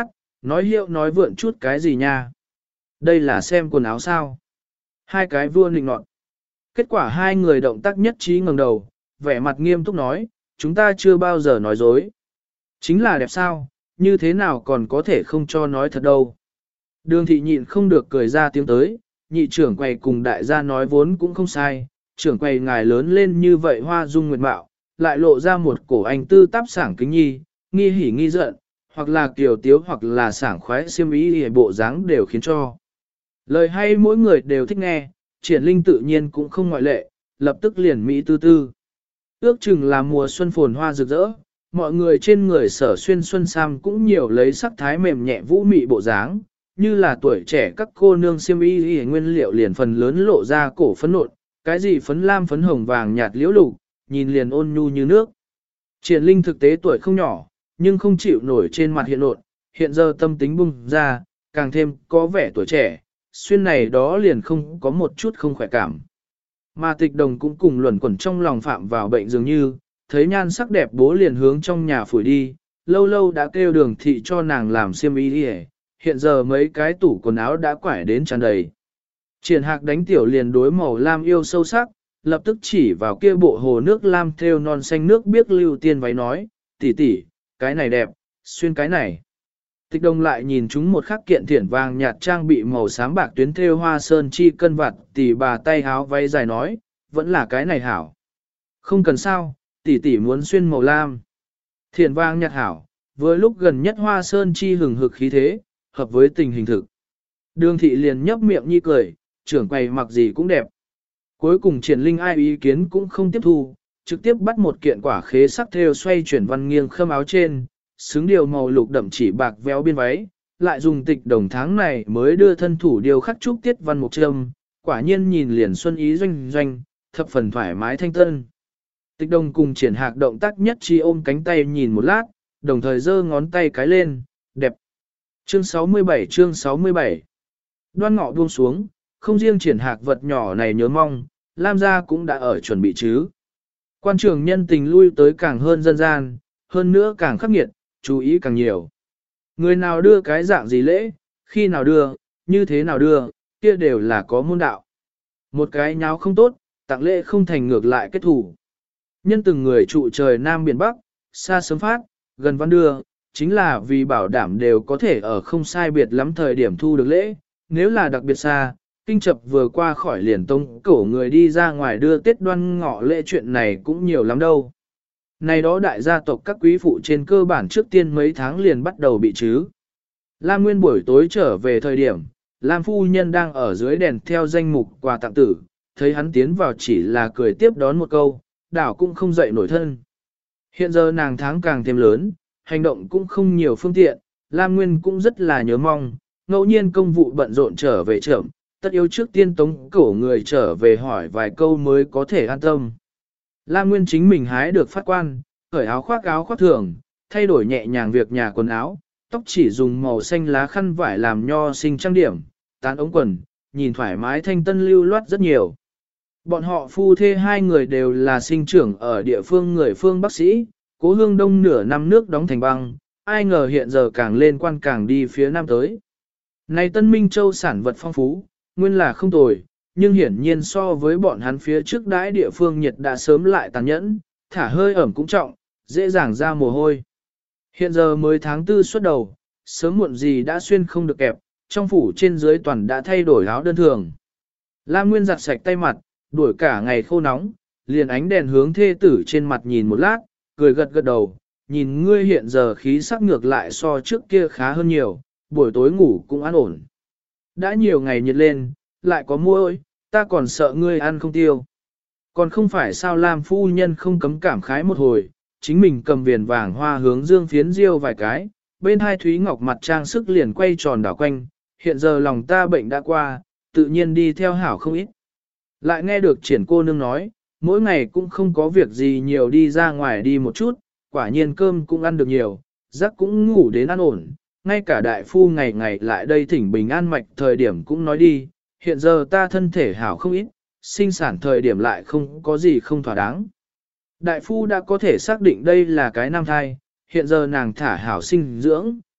Nói hiệu nói vượn chút cái gì nha? Đây là xem quần áo sao? Hai cái vua nịnh nọt. Kết quả hai người động tác nhất trí ngẩng đầu, vẻ mặt nghiêm túc nói, chúng ta chưa bao giờ nói dối. Chính là đẹp sao, như thế nào còn có thể không cho nói thật đâu. Đường thị nhịn không được cười ra tiếng tới, nhị trưởng quầy cùng đại gia nói vốn cũng không sai, trưởng quầy ngài lớn lên như vậy hoa dung nguyệt mạo, lại lộ ra một cổ anh tư táp sảng kính nhi, nghi hỉ nghi giận, hoặc là kiều tiếu hoặc là sảng khoái xiêm ý hề bộ dáng đều khiến cho. Lời hay mỗi người đều thích nghe, triển linh tự nhiên cũng không ngoại lệ, lập tức liền Mỹ tư tư. Ước chừng là mùa xuân phồn hoa rực rỡ, mọi người trên người sở xuyên xuân sam cũng nhiều lấy sắc thái mềm nhẹ vũ mị bộ dáng, như là tuổi trẻ các cô nương xiêm y nguyên liệu liền phần lớn lộ ra cổ phấn nộn, cái gì phấn lam phấn hồng vàng nhạt liễu lục, nhìn liền ôn nhu như nước. Triển linh thực tế tuổi không nhỏ, nhưng không chịu nổi trên mặt hiện nộn, hiện giờ tâm tính bung ra, càng thêm có vẻ tuổi trẻ, xuyên này đó liền không có một chút không khỏe cảm. Mà tịch đồng cũng cùng luẩn quẩn trong lòng phạm vào bệnh dường như, thấy nhan sắc đẹp bố liền hướng trong nhà phủi đi, lâu lâu đã kêu đường thị cho nàng làm xiêm y đi, hiện giờ mấy cái tủ quần áo đã quải đến tràn đầy. Triển hạc đánh tiểu liền đối màu lam yêu sâu sắc, lập tức chỉ vào kia bộ hồ nước lam thêu non xanh nước biết lưu tiên váy nói, tỷ tỷ, cái này đẹp, xuyên cái này. Tịch đồng lại nhìn chúng một khắc kiện thiển vàng nhạt trang bị màu xám bạc tuyến thêu hoa sơn chi cân vặt, tỷ bà tay háo váy dài nói, vẫn là cái này hảo. Không cần sao, tỷ tỷ muốn xuyên màu lam. Thiển vàng nhạt hảo, với lúc gần nhất hoa sơn chi hừng hực khí thế, hợp với tình hình thực. Đường thị liền nhấp miệng nhi cười, trưởng quầy mặc gì cũng đẹp. Cuối cùng triển linh ai ý kiến cũng không tiếp thu, trực tiếp bắt một kiện quả khế sắc thêu xoay chuyển văn nghiêng khâm áo trên, xứng điều màu lục đậm chỉ bạc véo biên váy, lại dùng tịch đồng tháng này mới đưa thân thủ điều khắc trúc tiết văn mục trâm, quả nhiên nhìn liền xuân ý doanh doanh, thập phần thoải mái thanh tân. Tịch đồng cùng triển hạc động tác nhất chi ôm cánh tay nhìn một lát, đồng thời giơ ngón tay cái lên, đẹp. Chương sáu mươi bảy chương sáu mươi bảy Đoan ngọ buông xuống, không riêng triển hạc vật nhỏ này nhớ mong, Lam gia cũng đã ở chuẩn bị chứ. Quan trường nhân tình lui tới càng hơn dân gian, hơn nữa càng khắc nghiệt, chú ý càng nhiều. Người nào đưa cái dạng gì lễ, khi nào đưa, như thế nào đưa, kia đều là có môn đạo. Một cái nháo không tốt, tặng lễ không thành ngược lại kết thủ. Nhân từng người trụ trời Nam Biển Bắc, xa sớm phát, gần văn đưa, chính là vì bảo đảm đều có thể ở không sai biệt lắm thời điểm thu được lễ. Nếu là đặc biệt xa, kinh chập vừa qua khỏi liền tông cổ người đi ra ngoài đưa Tết Đoan Ngọ lễ chuyện này cũng nhiều lắm đâu. Này đó đại gia tộc các quý phụ trên cơ bản trước tiên mấy tháng liền bắt đầu bị chứ. Lam Nguyên buổi tối trở về thời điểm, Lam phu nhân đang ở dưới đèn theo danh mục quà tặng tử, thấy hắn tiến vào chỉ là cười tiếp đón một câu, đảo cũng không dậy nổi thân. Hiện giờ nàng tháng càng thêm lớn, hành động cũng không nhiều phương tiện, Lam Nguyên cũng rất là nhớ mong, ngẫu nhiên công vụ bận rộn trở về trưởng, tất yếu trước tiên tống cổ người trở về hỏi vài câu mới có thể an tâm. Lam Nguyên chính mình hái được phát quan, cởi áo khoác áo khoác thường, thay đổi nhẹ nhàng việc nhà quần áo, tóc chỉ dùng màu xanh lá khăn vải làm nho sinh trang điểm, tán ống quần, nhìn thoải mái thanh tân lưu loát rất nhiều. Bọn họ phu thê hai người đều là sinh trưởng ở địa phương người phương bác sĩ, cố hương đông nửa năm nước đóng thành băng, ai ngờ hiện giờ càng lên quan càng đi phía nam tới. Này Tân Minh Châu sản vật phong phú, nguyên là không tồi, nhưng hiển nhiên so với bọn hắn phía trước đãi địa phương nhiệt đã sớm lại tàn nhẫn, thả hơi ẩm cũng trọng, dễ dàng ra mồ hôi. Hiện giờ mới tháng tư xuất đầu, sớm muộn gì đã xuyên không được kẹp, trong phủ trên dưới toàn đã thay đổi áo đơn thường. Lam Nguyên giặt sạch tay mặt, đuổi cả ngày khô nóng, liền ánh đèn hướng thê tử trên mặt nhìn một lát, cười gật gật đầu, nhìn ngươi hiện giờ khí sắc ngược lại so trước kia khá hơn nhiều, buổi tối ngủ cũng an ổn. Đã nhiều ngày nhiệt lên, lại có muỗi, ta còn sợ ngươi ăn không tiêu. Còn không phải sao Lam phu nhân không cấm cảm khái một hồi, chính mình cầm viền vàng hoa hướng dương phiến riêu vài cái, bên hai Thúy Ngọc mặt trang sức liền quay tròn đảo quanh, hiện giờ lòng ta bệnh đã qua, tự nhiên đi theo hảo không ít. Lại nghe được triển cô nương nói, mỗi ngày cũng không có việc gì nhiều đi ra ngoài đi một chút, quả nhiên cơm cũng ăn được nhiều, giấc cũng ngủ đến an ổn, ngay cả đại phu ngày ngày lại đây thỉnh bình an mạch thời điểm cũng nói đi, hiện giờ ta thân thể hảo không ít, sinh sản thời điểm lại không có gì không thỏa đáng. Đại phu đã có thể xác định đây là cái nam thai, hiện giờ nàng thả hảo sinh dưỡng,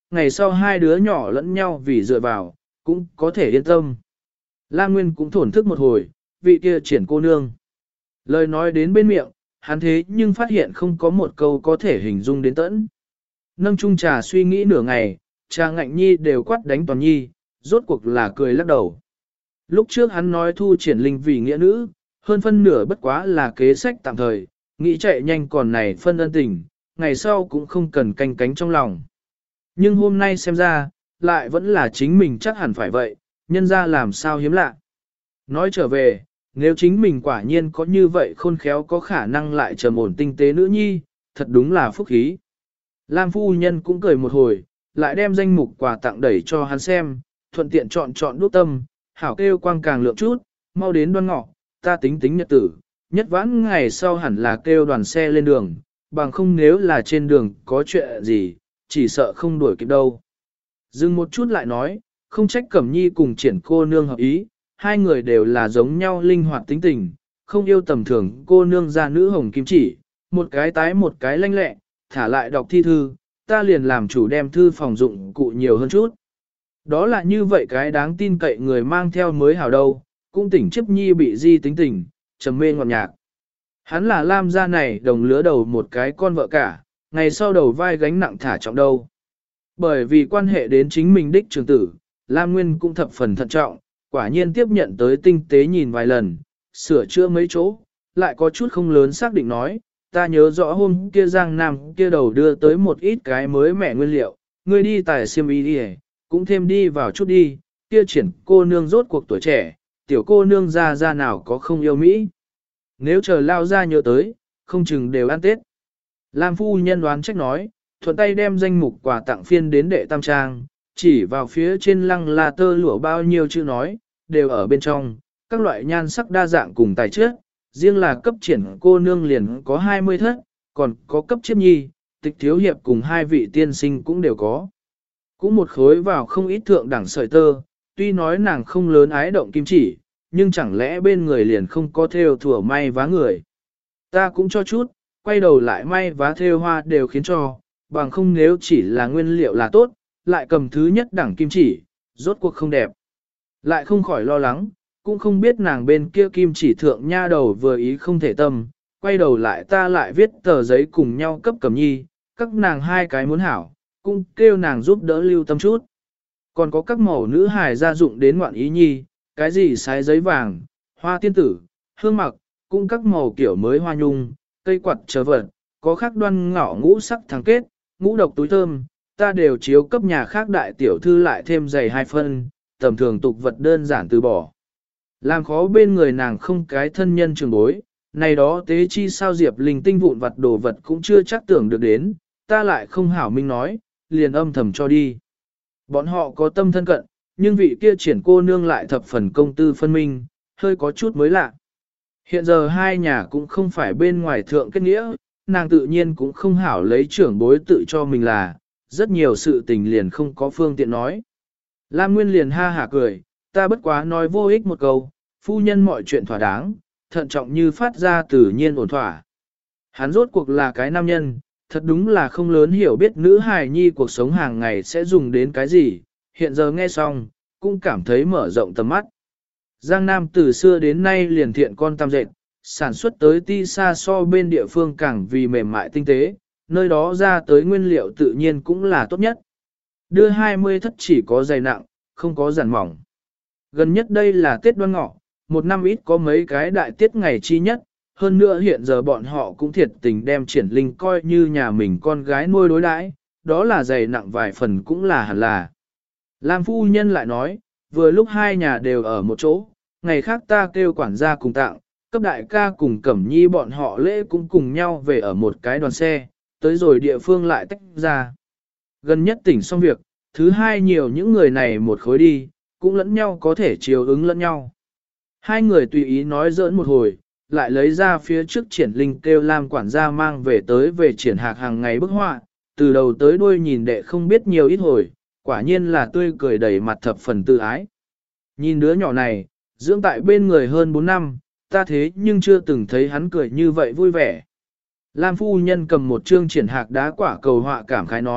ngày sau hai đứa nhỏ lẫn nhau vì dựa vào, cũng có thể yên tâm. Lam Nguyên cũng thổn thức một hồi, vị kia triển cô nương. Lời nói đến bên miệng, hắn thế nhưng phát hiện không có một câu có thể hình dung đến tận. Nâng chung trà suy nghĩ nửa ngày, trà ngạnh nhi đều quát đánh toàn nhi, rốt cuộc là cười lắc đầu. Lúc trước hắn nói thu triển linh vì nghĩa nữ, hơn phân nửa bất quá là kế sách tạm thời, nghĩ chạy nhanh còn này phân ân tình, ngày sau cũng không cần canh cánh trong lòng. Nhưng hôm nay xem ra, lại vẫn là chính mình chắc hẳn phải vậy, nhân ra làm sao hiếm lạ. Nói trở về, nếu chính mình quả nhiên có như vậy khôn khéo có khả năng lại trầm ổn tinh tế nữ nhi, thật đúng là phúc khí. Lam phu nhân cũng cười một hồi, lại đem danh mục quà tặng đẩy cho hắn xem, thuận tiện chọn chọn đuốc tâm, hảo kêu quang càng lượng chút, mau đến đoan ngọ, ta tính tính nhật tử, nhất vãn ngày sau hẳn là kêu đoàn xe lên đường, bằng không nếu là trên đường có chuyện gì, chỉ sợ không đuổi kịp đâu. Dừng một chút lại nói, không trách Cẩm Nhi cùng triển cô nương hợp ý, hai người đều là giống nhau linh hoạt tính tình, không yêu tầm thường cô nương ra nữ hồng kim chỉ, một cái tái một cái lanh lẹ, thả lại đọc thi thư, ta liền làm chủ đem thư phòng dụng cụ nhiều hơn chút. Đó là như vậy cái đáng tin cậy người mang theo mới hảo đâu, cũng tỉnh chấp nhi bị di tính tình, trầm mê ngọt nhạc. Hắn là Lam gia này đồng lứa đầu một cái con vợ cả, ngày sau đầu vai gánh nặng thả trọng đâu. Bởi vì quan hệ đến chính mình đích trường tử, Lam Nguyên cũng thập phần thận trọng, quả nhiên tiếp nhận tới tinh tế nhìn vài lần, sửa chữa mấy chỗ, lại có chút không lớn xác định nói, ta nhớ rõ hôm kia Giang Nam kia đầu đưa tới một ít cái mới mẻ nguyên liệu, ngươi đi tài xiêm y đi, cũng thêm đi vào chút đi, kia triển cô nương rốt cuộc tuổi trẻ, tiểu cô nương ra ra nào có không yêu Mỹ. Nếu chờ lao ra nhớ tới, không chừng đều ăn Tết. Lam phu nhân đoán trách nói, thuận tay đem danh mục quà tặng phiên đến đệ tam trang, chỉ vào phía trên lăng là tơ lụa bao nhiêu chữ nói, đều ở bên trong, các loại nhan sắc đa dạng cùng tài chất, riêng là cấp triển cô nương liền có hai mươi thất, còn có cấp chiếp nhi, tịch thiếu hiệp cùng hai vị tiên sinh cũng đều có. Cũng một khối vào không ít thượng đẳng sợi tơ, tuy nói nàng không lớn ái động kim chỉ, nhưng chẳng lẽ bên người liền không có theo thủa may vá người. Ta cũng cho chút, quay đầu lại may vá theo hoa đều khiến cho, bằng không nếu chỉ là nguyên liệu là tốt, lại cầm thứ nhất đẳng kim chỉ, rốt cuộc không đẹp. Lại không khỏi lo lắng, cũng không biết nàng bên kia kim chỉ thượng nha đầu vừa ý không thể tâm, quay đầu lại ta lại viết tờ giấy cùng nhau cấp Cẩm Nhi, các nàng hai cái muốn hảo, cũng kêu nàng giúp đỡ lưu tâm chút. Còn có các mẫu nữ hài gia dụng đến ngoạn ý nhi, cái gì sái giấy vàng, hoa tiên tử, hương mặc, cũng các màu kiểu mới hoa nhung, cây quạt chờ vật, có khác đoan ngõ ngũ sắc thắng kết, ngũ độc túi thơm, ta đều chiếu cấp nhà khác đại tiểu thư lại thêm giày hai phân, tầm thường tục vật đơn giản từ bỏ. Làm khó bên người nàng không cái thân nhân trường bối, này đó tế chi sao Diệp Linh tinh vụn vặt đồ vật cũng chưa chắc tưởng được đến, ta lại không hảo minh nói, liền âm thầm cho đi. Bọn họ có tâm thân cận, nhưng vị kia triển cô nương lại thập phần công tư phân minh, hơi có chút mới lạ. Hiện giờ hai nhà cũng không phải bên ngoài thượng kết nghĩa, nàng tự nhiên cũng không hảo lấy trưởng bối tự cho mình là, rất nhiều sự tình liền không có phương tiện nói. Lam Nguyên liền ha hả cười, ta bất quá nói vô ích một câu, phu nhân mọi chuyện thỏa đáng, thận trọng như phát ra tự nhiên ổn thỏa. Hắn rốt cuộc là cái nam nhân, thật đúng là không lớn hiểu biết nữ hài nhi cuộc sống hàng ngày sẽ dùng đến cái gì, hiện giờ nghe xong, cũng cảm thấy mở rộng tầm mắt. Giang Nam từ xưa đến nay liền thiện con tam dệt, sản xuất tới ti xa so bên địa phương càng vì mềm mại tinh tế, nơi đó ra tới nguyên liệu tự nhiên cũng là tốt nhất. Đưa hai mươi thất chỉ có dày nặng, không có giản mỏng. Gần nhất đây là Tết Đoan Ngọ, một năm ít có mấy cái đại tiết ngày chi nhất, hơn nữa hiện giờ bọn họ cũng thiệt tình đem triển linh coi như nhà mình con gái nuôi đối đãi, đó là dày nặng vài phần cũng là hẳn là. Lam phu nhân lại nói, vừa lúc hai nhà đều ở một chỗ, ngày khác ta kêu quản gia cùng tặng, cấp đại ca cùng Cẩm Nhi bọn họ lễ cũng cùng nhau về ở một cái đoàn xe, tới rồi địa phương lại tách ra. Gần nhất tỉnh xong việc, thứ hai nhiều những người này một khối đi, cũng lẫn nhau có thể chiều ứng lẫn nhau. Hai người tùy ý nói giỡn một hồi, lại lấy ra phía trước triển linh kêu Lam quản gia mang về tới về triển hạc hàng ngày bức họa, từ đầu tới đuôi nhìn đệ không biết nhiều ít hồi, quả nhiên là tươi cười đầy mặt thập phần tự ái. Nhìn đứa nhỏ này, dưỡng tại bên người hơn bốn năm, ta thế nhưng chưa từng thấy hắn cười như vậy vui vẻ. Lam phu nhân cầm một chương triển hạc đá quả cầu họa cảm khái nói,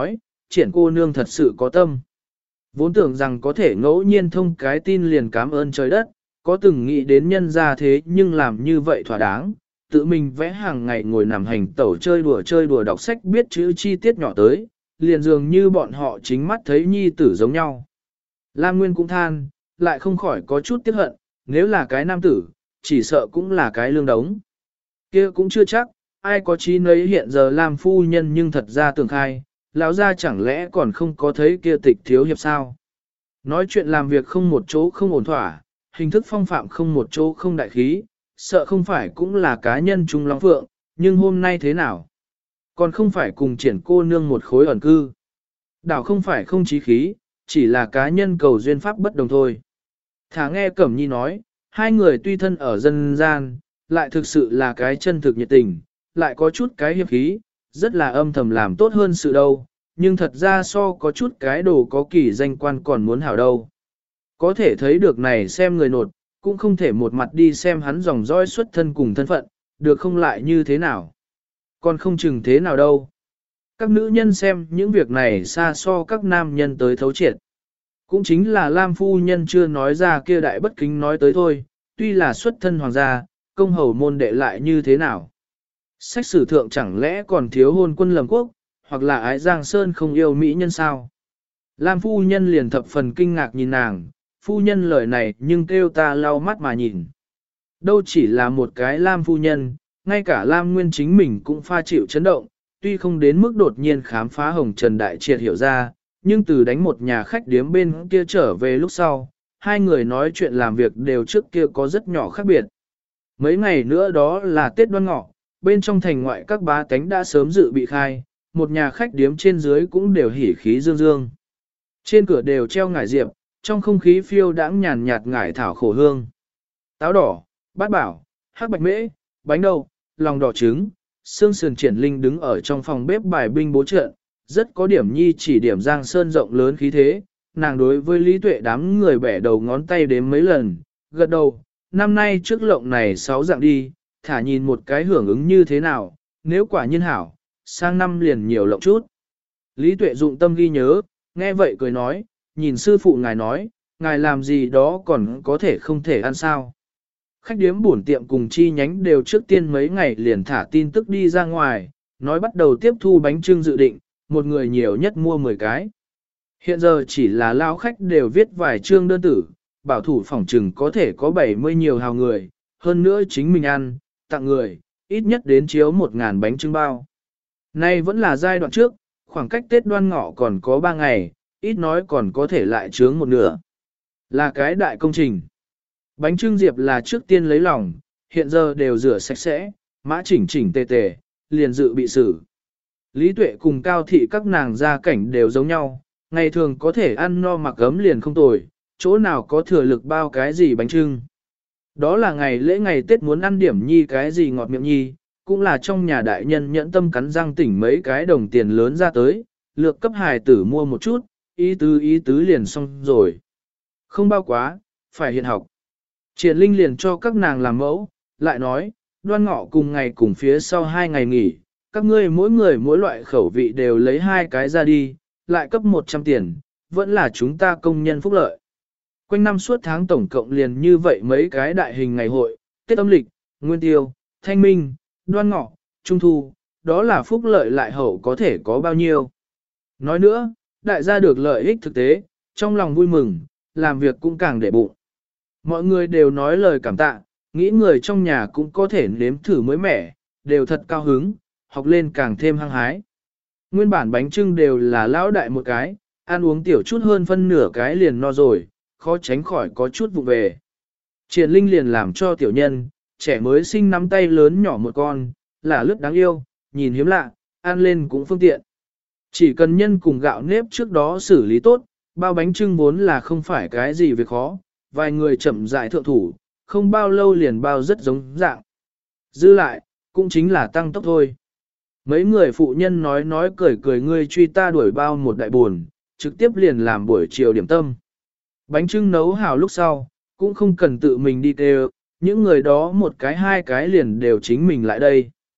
triển cô nương thật sự có tâm. Vốn tưởng rằng có thể ngẫu nhiên thông cái tin liền cảm ơn trời đất, có từng nghĩ đến nhân ra thế nhưng làm như vậy thỏa đáng, tự mình vẽ hàng ngày ngồi nằm hành tẩu chơi đùa chơi đùa đọc sách biết chữ chi tiết nhỏ tới, liền dường như bọn họ chính mắt thấy nhi tử giống nhau. Lam Nguyên cũng than, lại không khỏi có chút tiếc hận, nếu là cái nam tử, chỉ sợ cũng là cái lương đống. Kia cũng chưa chắc, ai có trí nấy hiện giờ làm phu nhân nhưng thật ra tưởng khai, lão ra chẳng lẽ còn không có thấy kia tịch thiếu hiệp sao. Nói chuyện làm việc không một chỗ không ổn thỏa, hình thức phong phạm không một chỗ không đại khí, sợ không phải cũng là cá nhân trung long phượng, nhưng hôm nay thế nào? Còn không phải cùng triển cô nương một khối ẩn cư. Đảo không phải không trí khí, chỉ là cá nhân cầu duyên pháp bất đồng thôi. Thả nghe Cẩm Nhi nói, hai người tuy thân ở dân gian, lại thực sự là cái chân thực nhiệt tình, lại có chút cái hiệp khí, rất là âm thầm làm tốt hơn sự đâu, nhưng thật ra so có chút cái đồ có kỳ danh quan còn muốn hảo đâu. Có thể thấy được này xem người nột, cũng không thể một mặt đi xem hắn dòng dõi xuất thân cùng thân phận, được không lại như thế nào. Còn không chừng thế nào đâu. Các nữ nhân xem những việc này xa so các nam nhân tới thấu triệt. Cũng chính là Lam phu nhân chưa nói ra kia đại bất kính nói tới thôi, tuy là xuất thân hoàng gia, công hầu môn đệ lại như thế nào. Sách sử thượng chẳng lẽ còn thiếu hôn quân lầm quốc, hoặc là ái Giang Sơn không yêu mỹ nhân sao. Lam phu nhân liền thập phần kinh ngạc nhìn nàng, phu nhân lời này nhưng kêu ta lau mắt mà nhìn. Đâu chỉ là một cái Lam phu nhân, ngay cả Lam Nguyên chính mình cũng pha chịu chấn động, tuy không đến mức đột nhiên khám phá hồng trần đại triệt hiểu ra, nhưng từ đánh một nhà khách điếm bên kia trở về lúc sau, hai người nói chuyện làm việc đều trước kia có rất nhỏ khác biệt. Mấy ngày nữa đó là Tết Đoan Ngọ, bên trong thành ngoại các bá tánh đã sớm dự bị khai, một nhà khách điếm trên dưới cũng đều hỉ khí dương dương. Trên cửa đều treo ngải diệp, trong không khí phiêu đãng nhàn nhạt ngải thảo khổ hương. Táo đỏ, bát bảo, hắc bạch mễ, bánh đậu, lòng đỏ trứng, xương sườn triển linh đứng ở trong phòng bếp bài binh bố trận, rất có điểm nhi chỉ điểm Giang Sơn rộng lớn khí thế, nàng đối với Lý Tuệ đám người bẻ đầu ngón tay đếm mấy lần, gật đầu, năm nay trước lộng này sáu dạng đi, thả nhìn một cái hưởng ứng như thế nào, nếu quả nhiên hảo, sang năm liền nhiều lộng chút. Lý Tuệ dụng tâm ghi nhớ, nghe vậy cười nói, nhìn sư phụ ngài nói, ngài làm gì đó còn có thể không thể ăn sao. Khách điếm bổn tiệm cùng chi nhánh đều trước tiên mấy ngày liền thả tin tức đi ra ngoài, nói bắt đầu tiếp thu bánh trưng dự định, một người nhiều nhất mua mười cái. Hiện giờ chỉ là lao khách đều viết vài chương đơn tử, bảo thủ phỏng trừng có thể có bảy mươi nhiều hào người, hơn nữa chính mình ăn, tặng người, ít nhất đến chiếu một ngàn bánh trưng bao. Nay vẫn là giai đoạn trước, khoảng cách Tết Đoan Ngọ còn có ba ngày, ít nói còn có thể lại chướng một nửa. Là cái đại công trình. Bánh trưng diệp là trước tiên lấy lòng, hiện giờ đều rửa sạch sẽ, mã chỉnh chỉnh tề tề, liền dự bị xử. Lý Tuệ cùng Cao Thị các nàng gia cảnh đều giống nhau, ngày thường có thể ăn no mặc ấm liền không tồi, chỗ nào có thừa lực bao cái gì bánh trưng. Đó là ngày lễ ngày Tết muốn ăn điểm nhi cái gì ngọt miệng nhi, cũng là trong nhà đại nhân nhẫn tâm cắn răng tỉnh mấy cái đồng tiền lớn ra tới, lược cấp hài tử mua một chút, ý tứ ý tứ liền xong rồi. Không bao quá, phải hiện học. Triển Linh liền cho các nàng làm mẫu, lại nói, Đoan Ngọ cùng ngày cùng phía sau hai ngày nghỉ, các ngươi mỗi người mỗi loại khẩu vị đều lấy hai cái ra đi, lại cấp một trăm tiền, vẫn là chúng ta công nhân phúc lợi. Quanh năm suốt tháng tổng cộng liền như vậy mấy cái đại hình ngày hội, Tết âm lịch, Nguyên Tiêu, Thanh Minh, Đoan Ngọ, Trung Thu, đó là phúc lợi lại hậu có thể có bao nhiêu. Nói nữa, đại gia được lợi ích thực tế, trong lòng vui mừng, làm việc cũng càng để bụng. Mọi người đều nói lời cảm tạ, nghĩ người trong nhà cũng có thể nếm thử mới mẻ, đều thật cao hứng, học lên càng thêm hăng hái. Nguyên bản bánh trưng đều là lão đại một cái, ăn uống tiểu chút hơn phân nửa cái liền no rồi, khó tránh khỏi có chút vụ về. Triển Linh liền làm cho tiểu nhân, trẻ mới sinh nắm tay lớn nhỏ một con, là lướt đáng yêu, nhìn hiếm lạ, ăn lên cũng phương tiện. Chỉ cần nhân cùng gạo nếp trước đó xử lý tốt, bao bánh trưng vốn là không phải cái gì việc khó, vài người chậm rãi thượng thủ, không bao lâu liền bao rất giống dạng. Dư lại, cũng chính là tăng tốc thôi. Mấy người phụ nhân nói nói cười cười ngươi truy ta đuổi bao một đại buồn, trực tiếp liền làm buổi chiều điểm tâm. Bánh trưng nấu hào lúc sau, cũng không cần tự mình đi kêu, những người đó một cái hai cái liền đều chính mình lại đây.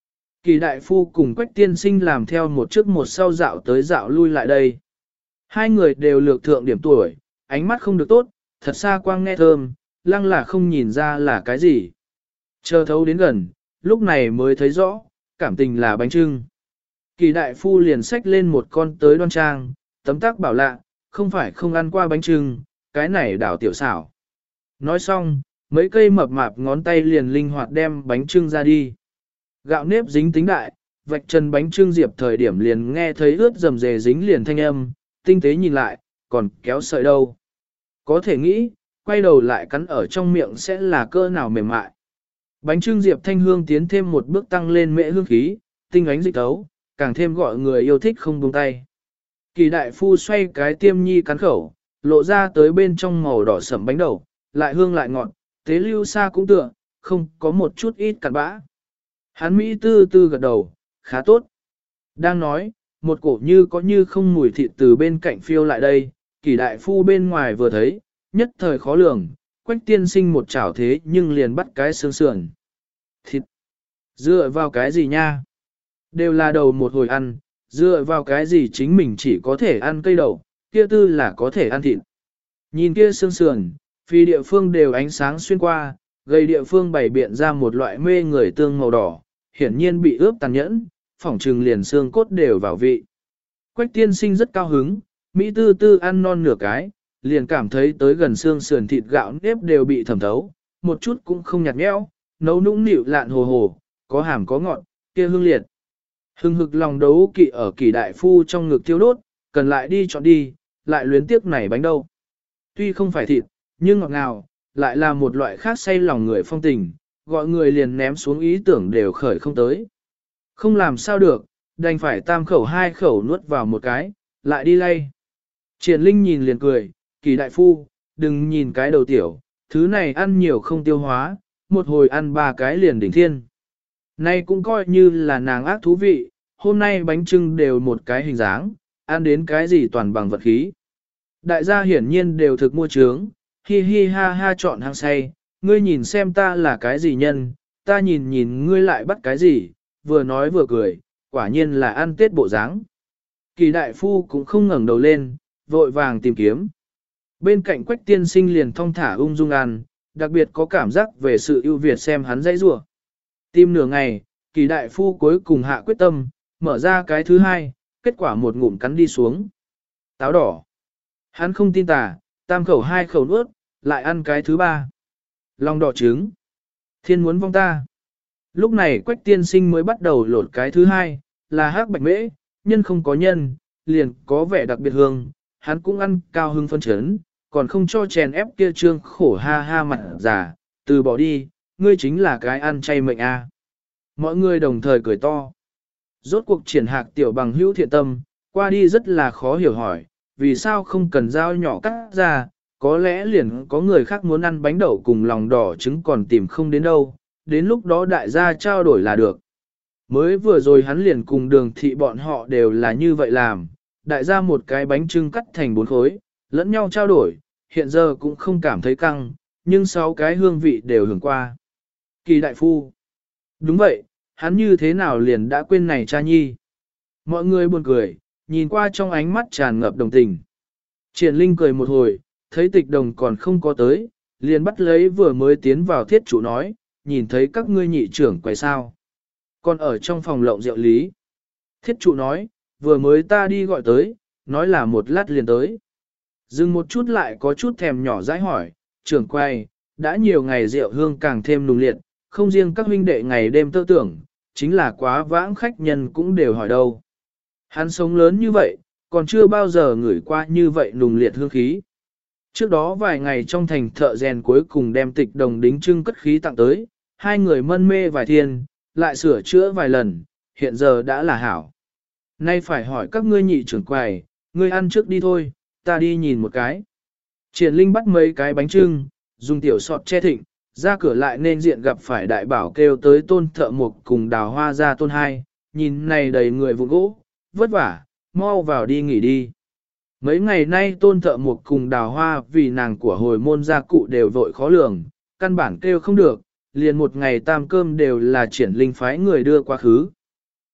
Kỳ đại phu cùng Quách tiên sinh làm theo một trước một sau dạo tới dạo lui lại đây. Hai người đều lược thượng điểm tuổi, ánh mắt không được tốt, thật xa quang nghe thơm, lăng là không nhìn ra là cái gì. Chờ thấu đến gần, lúc này mới thấy rõ, cảm tình là bánh trưng. Kỳ đại phu liền xách lên một con tới đoan trang, tấm tắc bảo lạ, không phải không ăn qua bánh trưng, cái này đảo tiểu xảo. Nói xong, mấy cây mập mạp ngón tay liền linh hoạt đem bánh trưng ra đi. Gạo nếp dính tính đại, vạch chân bánh trưng diệp thời điểm liền nghe thấy ướt dầm dề dính liền thanh âm, tinh tế nhìn lại, còn kéo sợi đâu. Có thể nghĩ, quay đầu lại cắn ở trong miệng sẽ là cỡ nào mềm mại. Bánh trưng diệp thanh hương tiến thêm một bước tăng lên mễ hương khí, tinh ánh dịch tấu, càng thêm gọi người yêu thích không buông tay. Kỳ đại phu xoay cái tiêm nhi cắn khẩu, lộ ra tới bên trong màu đỏ sẫm bánh đậu, lại hương lại ngọt, tế lưu xa cũng tựa, không có một chút ít cặn bã. Hắn Mỹ tư tư gật đầu, khá tốt. Đang nói, một cổ như có như không mùi thịt từ bên cạnh phiêu lại đây, kỳ đại phu bên ngoài vừa thấy, nhất thời khó lường, Quách tiên sinh một chảo thế nhưng liền bắt cái xương sườn. Thịt! Dựa vào cái gì nha? Đều là đầu một hồi ăn, dựa vào cái gì chính mình chỉ có thể ăn cây đậu, kia tư là có thể ăn thịt. Nhìn kia xương sườn, phi địa phương đều ánh sáng xuyên qua, gây địa phương bày biện ra một loại mê người tương màu đỏ, hiển nhiên bị ướp tàn nhẫn, phỏng trừng liền xương cốt đều vào vị. Quách tiên sinh rất cao hứng, Mỹ tư tư ăn non nửa cái, liền cảm thấy tới gần xương sườn thịt gạo nếp đều bị thẩm thấu, một chút cũng không nhạt nhẽo, nấu nũng nịu lạn hồ hồ, có hàm có ngọt, kia hương liệt. Hưng hực lòng đấu kỵ ở kỳ đại phu trong ngực thiêu đốt, cần lại đi chọn đi, lại luyến tiếc này bánh đâu. Tuy không phải thịt, nhưng ngọt ngào, lại là một loại khác say lòng người phong tình, gọi người liền ném xuống ý tưởng đều khởi không tới. Không làm sao được, đành phải tam khẩu hai khẩu nuốt vào một cái, lại đi lay. Triển Linh nhìn liền cười, kỳ đại phu, đừng nhìn cái đầu tiểu, thứ này ăn nhiều không tiêu hóa, một hồi ăn ba cái liền đỉnh thiên. Nay cũng coi như là nàng ác thú vị, hôm nay bánh trưng đều một cái hình dáng, ăn đến cái gì toàn bằng vật khí. Đại gia hiển nhiên đều thực mua trướng, hi hi ha ha chọn hang say, ngươi nhìn xem ta là cái gì nhân, ta nhìn nhìn ngươi lại bắt cái gì, vừa nói vừa cười, quả nhiên là ăn tết bộ dáng. Kỳ đại phu cũng không ngẩng đầu lên, vội vàng tìm kiếm. Bên cạnh Quách tiên sinh liền thong thả ung dung ăn, đặc biệt có cảm giác về sự ưu việt xem hắn dãy rủa. Tìm nửa ngày, kỳ đại phu cuối cùng hạ quyết tâm, mở ra cái thứ hai, kết quả một ngụm cắn đi xuống. Táo đỏ. Hắn không tin tà, tam khẩu hai khẩu nuốt, lại ăn cái thứ ba. Lòng đỏ trứng. Thiên muốn vong ta. Lúc này Quách tiên sinh mới bắt đầu lột cái thứ hai, là hắc bạch mễ, nhân không có nhân, liền có vẻ đặc biệt hương, hắn cũng ăn cao hưng phân chấn, còn không cho chèn ép kia trương khổ ha ha mặt giả, từ bỏ đi, ngươi chính là cái ăn chay mệnh a. Mọi người đồng thời cười to. Rốt cuộc triển hạc tiểu bằng hữu thiện tâm, qua đi rất là khó hiểu hỏi, vì sao không cần dao nhỏ cắt ra, có lẽ liền có người khác muốn ăn bánh đậu cùng lòng đỏ trứng còn tìm không đến đâu, đến lúc đó đại gia trao đổi là được. Mới vừa rồi hắn liền cùng đường thị bọn họ đều là như vậy làm, đại gia một cái bánh trưng cắt thành bốn khối, lẫn nhau trao đổi, hiện giờ cũng không cảm thấy căng, nhưng sáu cái hương vị đều hưởng qua. Kỳ đại phu. Đúng vậy, hắn như thế nào liền đã quên này cha nhi. Mọi người buồn cười, nhìn qua trong ánh mắt tràn ngập đồng tình. Triển Linh cười một hồi, thấy tịch đồng còn không có tới, liền bắt lấy vừa mới tiến vào thiết chủ nói, nhìn thấy các ngươi nhị trưởng quay sao. Còn ở trong phòng lộng rượu lý. Thiết chủ nói, vừa mới ta đi gọi tới, nói là một lát liền tới. Dừng một chút lại có chút thèm nhỏ dãi hỏi, trưởng quay, đã nhiều ngày rượu hương càng thêm nùng liệt, không riêng các huynh đệ ngày đêm tơ tưởng, chính là quá vãng khách nhân cũng đều hỏi đâu. Hắn sống lớn như vậy, còn chưa bao giờ ngửi qua như vậy nùng liệt hương khí. Trước đó vài ngày trong thành thợ rèn cuối cùng đem tịch đồng đính trưng cất khí tặng tới, hai người mân mê vài thiên, lại sửa chữa vài lần, hiện giờ đã là hảo. Nay phải hỏi các ngươi nhị trưởng quầy, ngươi ăn trước đi thôi, ta đi nhìn một cái. Triển Linh bắt mấy cái bánh trưng, dùng tiểu sọt che thịnh, ra cửa lại nên diện gặp phải đại bảo kêu tới tôn thợ mục cùng đào hoa ra tôn hai, nhìn này đầy người vụ gỗ, vất vả, mau vào đi nghỉ đi. Mấy ngày nay tôn thợ mục cùng đào hoa vì nàng của hồi môn gia cụ đều vội khó lường, căn bản kêu không được, liền một ngày tam cơm đều là Triển Linh phái người đưa quá khứ.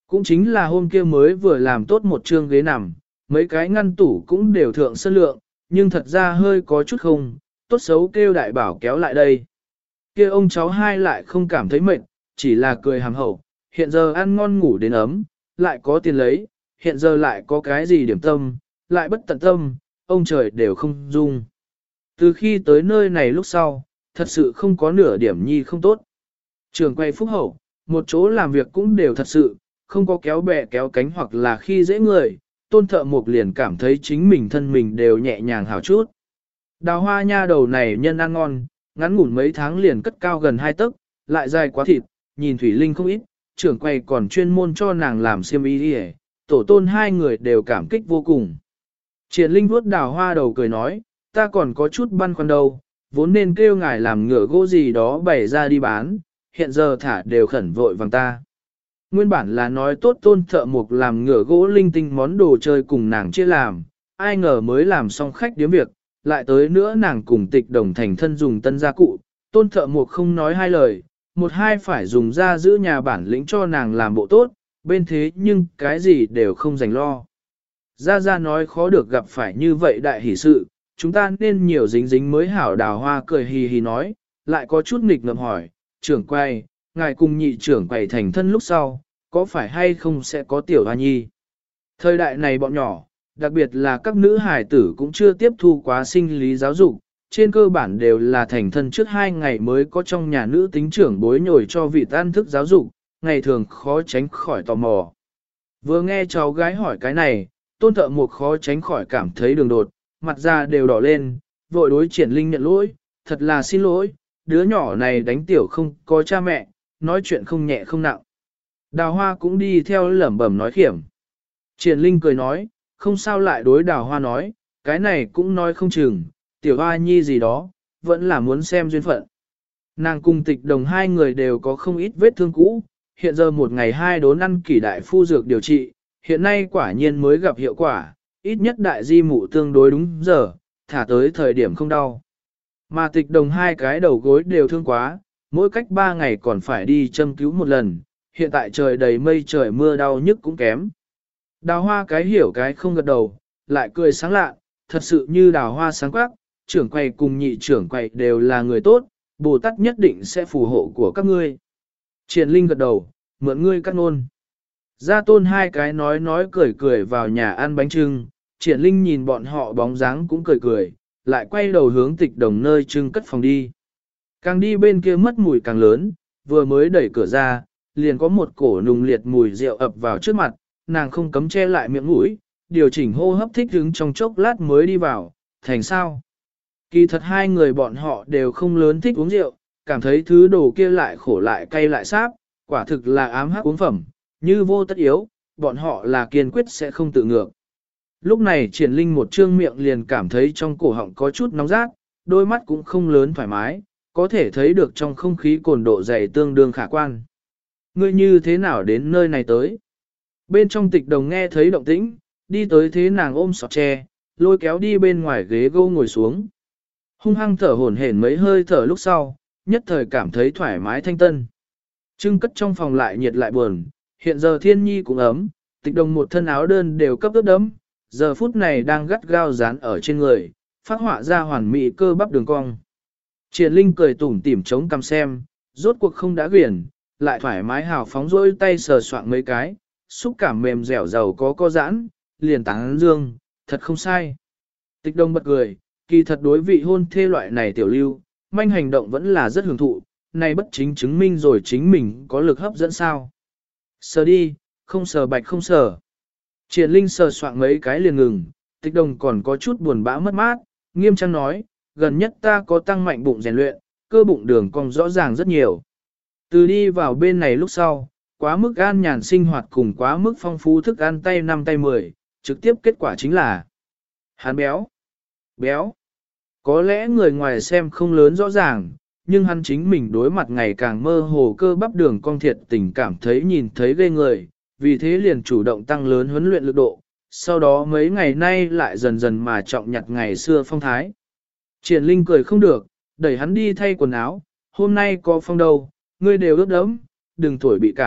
Cũng chính là hôm kia mới vừa làm tốt một chương ghế nằm, mấy cái ngăn tủ cũng đều thượng sân lượng, nhưng thật ra hơi có chút không, tốt xấu kêu đại bảo kéo lại đây. Kia ông cháu hai lại không cảm thấy mệt, chỉ là cười hàm hậu, hiện giờ ăn ngon ngủ đến ấm, lại có tiền lấy, hiện giờ lại có cái gì điểm tâm, lại bất tận tâm, ông trời đều không dung. Từ khi tới nơi này lúc sau, thật sự không có nửa điểm nhi không tốt. Trường quay phúc hậu, một chỗ làm việc cũng đều thật sự, không có kéo bè kéo cánh hoặc là khi dễ người, tôn thợ mộc liền cảm thấy chính mình thân mình đều nhẹ nhàng hảo chút. Đào hoa nha đầu này nhân ăn ngon, ngắn ngủn mấy tháng liền cất cao gần hai tấc, lại dài quá thịt, nhìn Thủy Linh không ít, trưởng quay còn chuyên môn cho nàng làm xiêm y đi hè, tổ tôn hai người đều cảm kích vô cùng. Triển Linh vuốt đào hoa đầu cười nói, ta còn có chút băn khoăn đâu, vốn nên kêu ngài làm ngựa gỗ gì đó bày ra đi bán, hiện giờ thả đều khẩn vội vàng ta. Nguyên bản là nói tốt tôn thợ mộc làm ngựa gỗ linh tinh món đồ chơi cùng nàng chia làm, ai ngờ mới làm xong khách điếm việc, lại tới nữa nàng cùng tịch đồng thành thân dùng tân gia cụ, tôn thợ mộc không nói hai lời, một hai phải dùng ra giữ nhà bản lĩnh cho nàng làm bộ tốt, bên thế nhưng cái gì đều không dành lo. Gia Gia nói khó được gặp phải như vậy đại hỷ sự, chúng ta nên nhiều dính dính mới hảo. Đào hoa cười hì hì nói, lại có chút nghịch ngợm hỏi, trưởng quay, ngài cùng nhị trưởng quầy thành thân lúc sau, có phải hay không sẽ có tiểu hoa nhi? Thời đại này bọn nhỏ, đặc biệt là các nữ hài tử cũng chưa tiếp thu quá sinh lý giáo dục, trên cơ bản đều là thành thân trước hai ngày mới có trong nhà nữ tính trưởng bối nhồi cho vị tan thức giáo dục, ngày thường khó tránh khỏi tò mò. Vừa nghe cháu gái hỏi cái này, tôn thợ một khó tránh khỏi cảm thấy đường đột, mặt ra đều đỏ lên, vội đối Triển Linh nhận lỗi, thật là xin lỗi, đứa nhỏ này đánh tiểu không có cha mẹ, nói chuyện không nhẹ không nặng. Đào hoa cũng đi theo lẩm bẩm nói khiểm. Triển Linh cười nói, không sao, lại đối đào hoa nói, cái này cũng nói không chừng, tiểu hoa nhi gì đó, vẫn là muốn xem duyên phận. Nàng cùng tịch đồng hai người đều có không ít vết thương cũ, hiện giờ một ngày hai đốn ăn kỷ đại phu dược điều trị, hiện nay quả nhiên mới gặp hiệu quả, ít nhất đại di mụ tương đối đúng giờ, thả tới thời điểm không đau. Mà tịch đồng hai cái đầu gối đều thương quá, mỗi cách ba ngày còn phải đi châm cứu một lần, hiện tại trời đầy mây trời mưa đau nhức cũng kém. Đào hoa cái hiểu cái không gật đầu, lại cười sáng lạ, thật sự như đào hoa sáng quắc, trưởng quầy cùng nhị trưởng quầy đều là người tốt, Bồ Tát nhất định sẽ phù hộ của các ngươi. Triển Linh gật đầu, mượn ngươi cắt nôn. Gia tôn hai cái nói nói cười cười vào nhà ăn bánh trưng, Triển Linh nhìn bọn họ bóng dáng cũng cười cười, lại quay đầu hướng tịch đồng nơi trưng cất phòng đi. Càng đi bên kia mất mùi càng lớn, vừa mới đẩy cửa ra, liền có một cổ nùng liệt mùi rượu ập vào trước mặt, nàng không cấm che lại miệng mũi, điều chỉnh hô hấp thích ứng trong chốc lát mới đi vào, thành sao. Kỳ thật hai người bọn họ đều không lớn thích uống rượu, cảm thấy thứ đồ kia lại khổ lại cay lại sáp, quả thực là ám hắc uống phẩm, như vô tất yếu, bọn họ là kiên quyết sẽ không tự ngược. Lúc này Triển Linh một trương miệng liền cảm thấy trong cổ họng có chút nóng rát, đôi mắt cũng không lớn thoải mái, có thể thấy được trong không khí cồn độ dày tương đương khả quan. Ngươi như thế nào đến nơi này tới? Bên trong tịch đồng nghe thấy động tĩnh, đi tới thế nàng ôm sọt tre, lôi kéo đi bên ngoài ghế gỗ ngồi xuống. Hung hăng thở hổn hển mấy hơi thở lúc sau, nhất thời cảm thấy thoải mái thanh tân. Trưng cất trong phòng lại nhiệt lại buồn, hiện giờ thiên nhi cũng ấm, tịch đồng một thân áo đơn đều cấp ướt đẫm, giờ phút này đang gắt gao dán ở trên người, phát họa ra hoàn mỹ cơ bắp đường cong. Triển Linh cười tủm tỉm chống cằm xem, rốt cuộc không đã quyển, lại thoải mái hào phóng rỗi tay sờ soạng mấy cái, xúc cảm mềm dẻo giàu có co giãn, liền tán dương, thật không sai. Tịch đồng bật cười, kỳ thật đối vị hôn thê loại này tiểu lưu, manh hành động vẫn là rất hưởng thụ, này bất chính chứng minh rồi chính mình có lực hấp dẫn sao. Sờ đi, không sờ bạch không sờ. Triển Linh sờ soạng mấy cái liền ngừng, tịch đồng còn có chút buồn bã mất mát, nghiêm trang nói, gần nhất ta có tăng mạnh bụng rèn luyện, cơ bụng đường cong rõ ràng rất nhiều. Từ đi vào bên này lúc sau, quá mức an nhàn sinh hoạt cùng quá mức phong phú thức ăn tay năm tay mười, trực tiếp kết quả chính là hắn béo, béo. Có lẽ người ngoài xem không lớn rõ ràng, nhưng hắn chính mình đối mặt ngày càng mơ hồ cơ bắp đường cong thiệt tình cảm thấy nhìn thấy ghê người, vì thế liền chủ động tăng lớn huấn luyện lực độ, sau đó mấy ngày nay lại dần dần mà trọng nhặt ngày xưa phong thái. Triển Linh cười không được, đẩy hắn đi thay quần áo, hôm nay có phong đâu, ngươi đều ướt đẫm, đừng thổi bị cảm,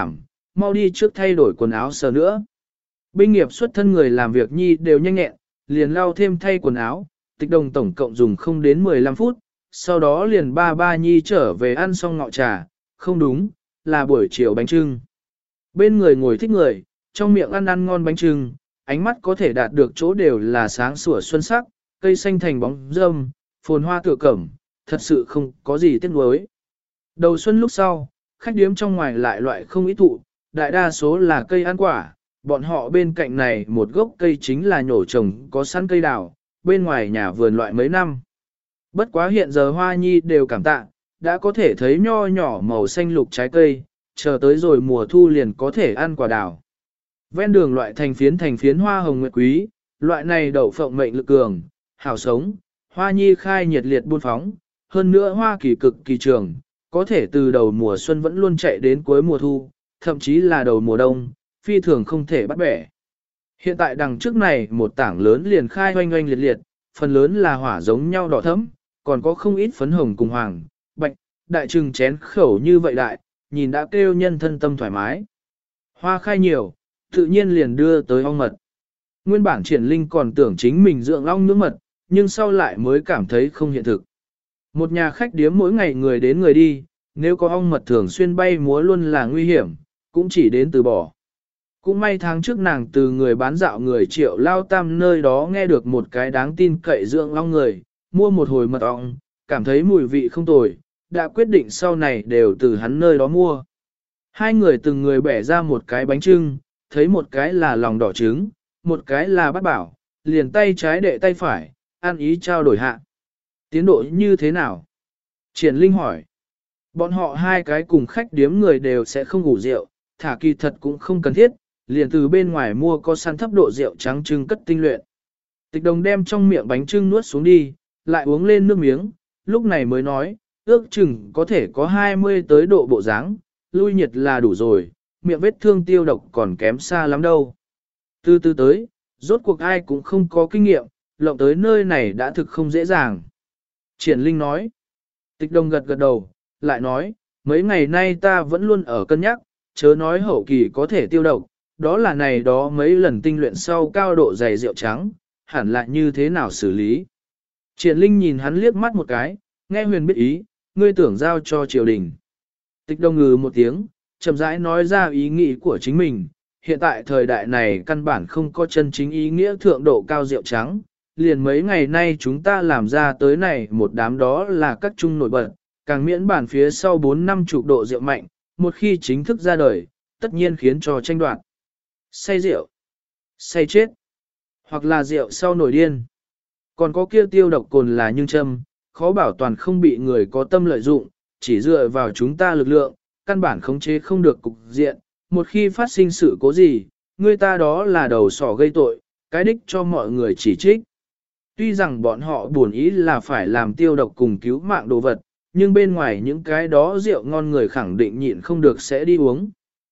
mau đi trước thay đổi quần áo sờ nữa. Binh nghiệp xuất thân người làm việc nhi đều nhanh nhẹn, liền lau thêm thay quần áo, Tịch Đồng tổng cộng dùng không đến mười lăm phút, sau đó liền ba ba nhi trở về ăn xong ngọ trà, không đúng, là buổi chiều bánh trưng. Bên người ngồi thích người, trong miệng ăn ăn ngon bánh trưng, ánh mắt có thể đạt được chỗ đều là sáng sủa xuân sắc, cây xanh thành bóng râm, phồn hoa tựa cẩm, thật sự không có gì tiếc nuối. Đầu xuân lúc sau, khách điếm trong ngoài lại loại không ít thụ, đại đa số là cây ăn quả, bọn họ bên cạnh này một gốc cây chính là nhổ trồng có sẵn cây đào, bên ngoài nhà vườn loại mấy năm. Bất quá hiện giờ hoa nhi đều cảm tạ, đã có thể thấy nho nhỏ màu xanh lục trái cây, chờ tới rồi mùa thu liền có thể ăn quả đào. Ven đường loại thành phiến thành phiến hoa hồng nguyệt quý, loại này đậu phộng mệnh lực cường, hảo sống, hoa nhi khai nhiệt liệt buôn phóng, hơn nữa hoa kỳ cực kỳ trường, có thể từ đầu mùa xuân vẫn luôn chạy đến cuối mùa thu, thậm chí là đầu mùa đông, phi thường không thể bắt bẻ. Hiện tại đằng trước này một tảng lớn liền khai oanh oanh liệt liệt, phần lớn là hỏa giống nhau đỏ thẫm, còn có không ít phấn hồng cùng hoàng, bạch, đại trừng chén khẩu như vậy đại, nhìn đã kêu nhân thân tâm thoải mái. Hoa khai nhiều, tự nhiên liền đưa tới ong mật. Nguyên bản Triển Linh còn tưởng chính mình dưỡng ong nhưỡng mật, nhưng sau lại mới cảm thấy không hiện thực. Một nhà khách điếm mỗi ngày người đến người đi, nếu có ong mật thường xuyên bay múa luôn là nguy hiểm, cũng chỉ đến từ bỏ. Cũng may tháng trước nàng từ người bán dạo người Triệu Lao Tam nơi đó nghe được một cái đáng tin cậy dưỡng ong người, mua một hồi mật ong, cảm thấy mùi vị không tồi, đã quyết định sau này đều từ hắn nơi đó mua. Hai người từng người bẻ ra một cái bánh trưng, thấy một cái là lòng đỏ trứng, một cái là bát bảo, liền tay trái đệ tay phải, ăn ý trao đổi hạ. Tiến độ như thế nào? Triển Linh hỏi. Bọn họ hai cái cùng khách điếm người đều sẽ không ngủ rượu, thả kỳ thật cũng không cần thiết, liền từ bên ngoài mua có săn thấp độ rượu trắng trưng cất tinh luyện. Tịch Đồng đem trong miệng bánh trưng nuốt xuống đi, lại uống lên nước miếng, lúc này mới nói, ước chừng có thể có hai mươi tới độ bộ dáng, lui nhiệt là đủ rồi, miệng vết thương tiêu độc còn kém xa lắm đâu. Từ từ tới, rốt cuộc ai cũng không có kinh nghiệm, lộng tới nơi này đã thực không dễ dàng. Triển Linh nói, Tịch Đồng gật gật đầu, lại nói, mấy ngày nay ta vẫn luôn ở cân nhắc, chớ nói hậu kỳ có thể tiêu độc, đó là này đó mấy lần tinh luyện sau cao độ dày rượu trắng, hẳn là như thế nào xử lý. Triển Linh nhìn hắn liếc mắt một cái, nghe huyền biết ý, ngươi tưởng giao cho triều đình. Tịch Đồng ngừ một tiếng, chậm rãi nói ra ý nghĩ của chính mình, hiện tại thời đại này căn bản không có chân chính ý nghĩa thượng độ cao rượu trắng, liền mấy ngày nay chúng ta làm ra tới này một đám đó là các chung nổi bật, càng miễn bản phía sau bốn năm chục độ rượu mạnh, một khi chính thức ra đời, tất nhiên khiến cho tranh đoạt. Say rượu, say chết, hoặc là rượu sau nổi điên. Còn có kia tiêu độc cồn là nhưng châm, khó bảo toàn không bị người có tâm lợi dụng, chỉ dựa vào chúng ta lực lượng, căn bản khống chế không được cục diện, một khi phát sinh sự cố gì, người ta đó là đầu sỏ gây tội, cái đích cho mọi người chỉ trích. Tuy rằng bọn họ buồn ý là phải làm tiêu độc cùng cứu mạng đồ vật, nhưng bên ngoài những cái đó rượu ngon người khẳng định nhịn không được sẽ đi uống.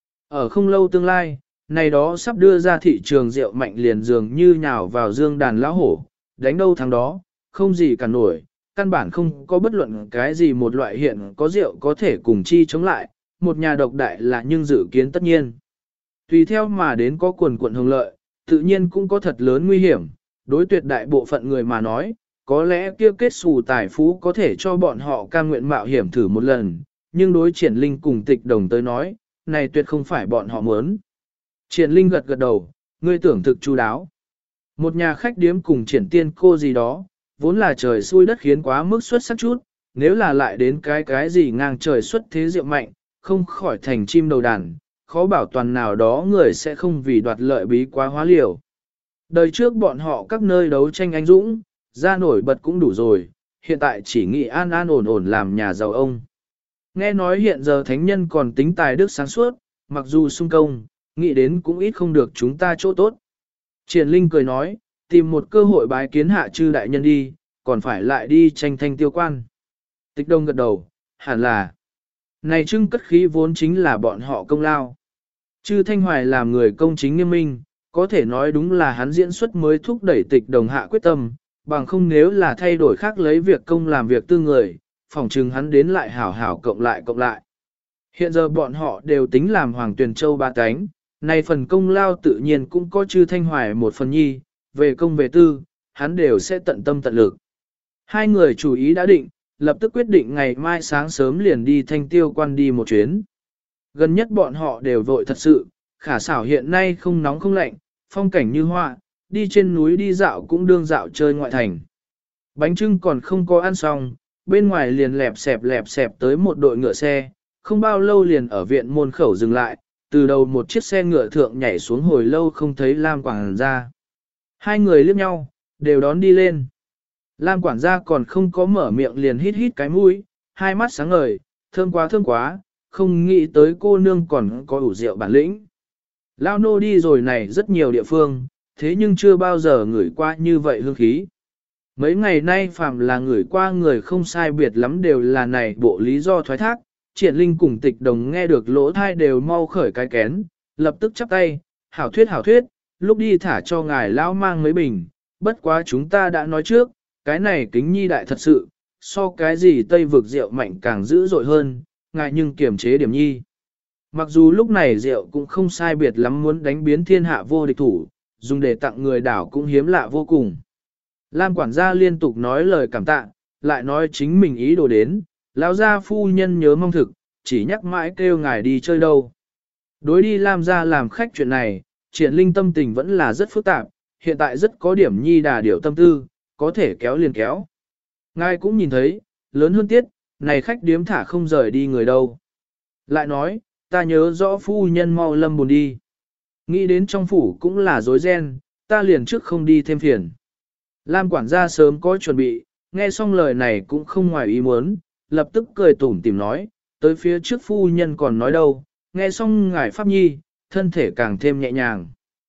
Ở không lâu tương lai, này đó sắp đưa ra thị trường rượu mạnh liền dường như nhào vào dương đàn lão hổ, đánh đâu thắng đó, không gì cả nổi, căn bản không có bất luận cái gì một loại hiện có rượu có thể cùng chi chống lại, một nhà độc đại là nhưng dự kiến tất nhiên. Tùy theo mà đến có quần quận hồng lợi, tự nhiên cũng có thật lớn nguy hiểm, đối tuyệt đại bộ phận người mà nói, có lẽ kia kết xù tài phú có thể cho bọn họ cam nguyện mạo hiểm thử một lần, nhưng đối Triển Linh cùng Tịch Đồng tới nói, này tuyệt không phải bọn họ muốn. Triển Linh gật gật đầu, ngươi tưởng thực chu đáo. Một nhà khách điếm cùng Triển Tiên cô gì đó, vốn là trời xui đất khiến quá mức xuất sắc chút, nếu là lại đến cái cái gì ngang trời xuất thế rượu mạnh, không khỏi thành chim đầu đàn, khó bảo toàn nào đó người sẽ không vì đoạt lợi bí quá hóa liều. Đời trước bọn họ các nơi đấu tranh anh dũng, ra nổi bật cũng đủ rồi, hiện tại chỉ nghĩ an an ổn ổn làm nhà giàu ông. Nghe nói hiện giờ thánh nhân còn tính tài đức sáng suốt, mặc dù sung công, nghĩ đến cũng ít không được chúng ta chỗ tốt. Triển Linh cười nói, tìm một cơ hội bái kiến hạ chư đại nhân đi, còn phải lại đi tranh thanh tiêu quan. Tịch Đông gật đầu, hẳn là. Này trưng cất khí vốn chính là bọn họ công lao. Chư Thanh Hoài làm người công chính nghiêm minh, có thể nói đúng là hắn diễn xuất mới thúc đẩy Tịch Đồng hạ quyết tâm, bằng không nếu là thay đổi khác lấy việc công làm việc tư người, phỏng chừng hắn đến lại hảo hảo cộng lại cộng lại. Hiện giờ bọn họ đều tính làm Hoàng Tuyền Châu ba cánh, này phần công lao tự nhiên cũng có Chư Thanh Hoài một phần nhi, về công về tư, hắn đều sẽ tận tâm tận lực. Hai người chủ ý đã định, lập tức quyết định ngày mai sáng sớm liền đi Thanh Tiêu Quan đi một chuyến. Gần nhất bọn họ đều vội thật sự, khả xảo hiện nay không nóng không lạnh, phong cảnh như họa, đi trên núi đi dạo cũng đương dạo chơi ngoại thành. Bánh trưng còn không có ăn xong, bên ngoài liền lẹp xẹp lẹp xẹp tới một đội ngựa xe, không bao lâu liền ở viện môn khẩu dừng lại, từ đầu một chiếc xe ngựa thượng nhảy xuống hồi lâu không thấy Lam quản gia. Hai người liếc nhau, đều đón đi lên. Lam quản gia còn không có mở miệng liền hít hít cái mũi, hai mắt sáng ngời, thơm quá thơm quá, không nghĩ tới cô nương còn có ủ rượu bản lĩnh. Lao nô đi rồi này rất nhiều địa phương, thế nhưng chưa bao giờ ngửi qua như vậy hương khí. Mấy ngày nay phàm là ngửi qua người không sai biệt lắm đều là này bộ lý do thoái thác, Triển Linh cùng Tịch Đồng nghe được lỗ thai đều mau khởi cái kén, lập tức chắp tay, hảo thuyết hảo thuyết, lúc đi thả cho ngài lão mang mấy bình, bất quá chúng ta đã nói trước, cái này kính nhi đại thật sự, so cái gì Tây vực rượu mạnh càng dữ dội hơn, ngài nhưng kiềm chế điểm nhi. Mặc dù lúc này rượu cũng không sai biệt lắm muốn đánh biến thiên hạ vô địch thủ, dùng để tặng người đảo cũng hiếm lạ vô cùng. Lam quản gia liên tục nói lời cảm tạ, lại nói chính mình ý đồ đến, lão gia phu nhân nhớ mong thực, chỉ nhắc mãi kêu ngài đi chơi đâu. Đối đi Lam gia làm khách chuyện này, Triển Linh tâm tình vẫn là rất phức tạp, hiện tại rất có điểm nhi đà điểu tâm tư, có thể kéo liền kéo. Ngài cũng nhìn thấy, lớn hơn tiết, này khách điếm thả không rời đi người đâu. Lại nói, ta nhớ rõ phu nhân mau lâm buồn đi. Nghĩ đến trong phủ cũng là dối ren, ta liền trước không đi thêm phiền. Lam quản gia sớm có chuẩn bị, nghe xong lời này cũng không ngoài ý muốn, lập tức cười tủm tìm nói, tới phía trước phu nhân còn nói đâu, nghe xong ngài Pháp Nhi, thân thể càng thêm nhẹ nhàng.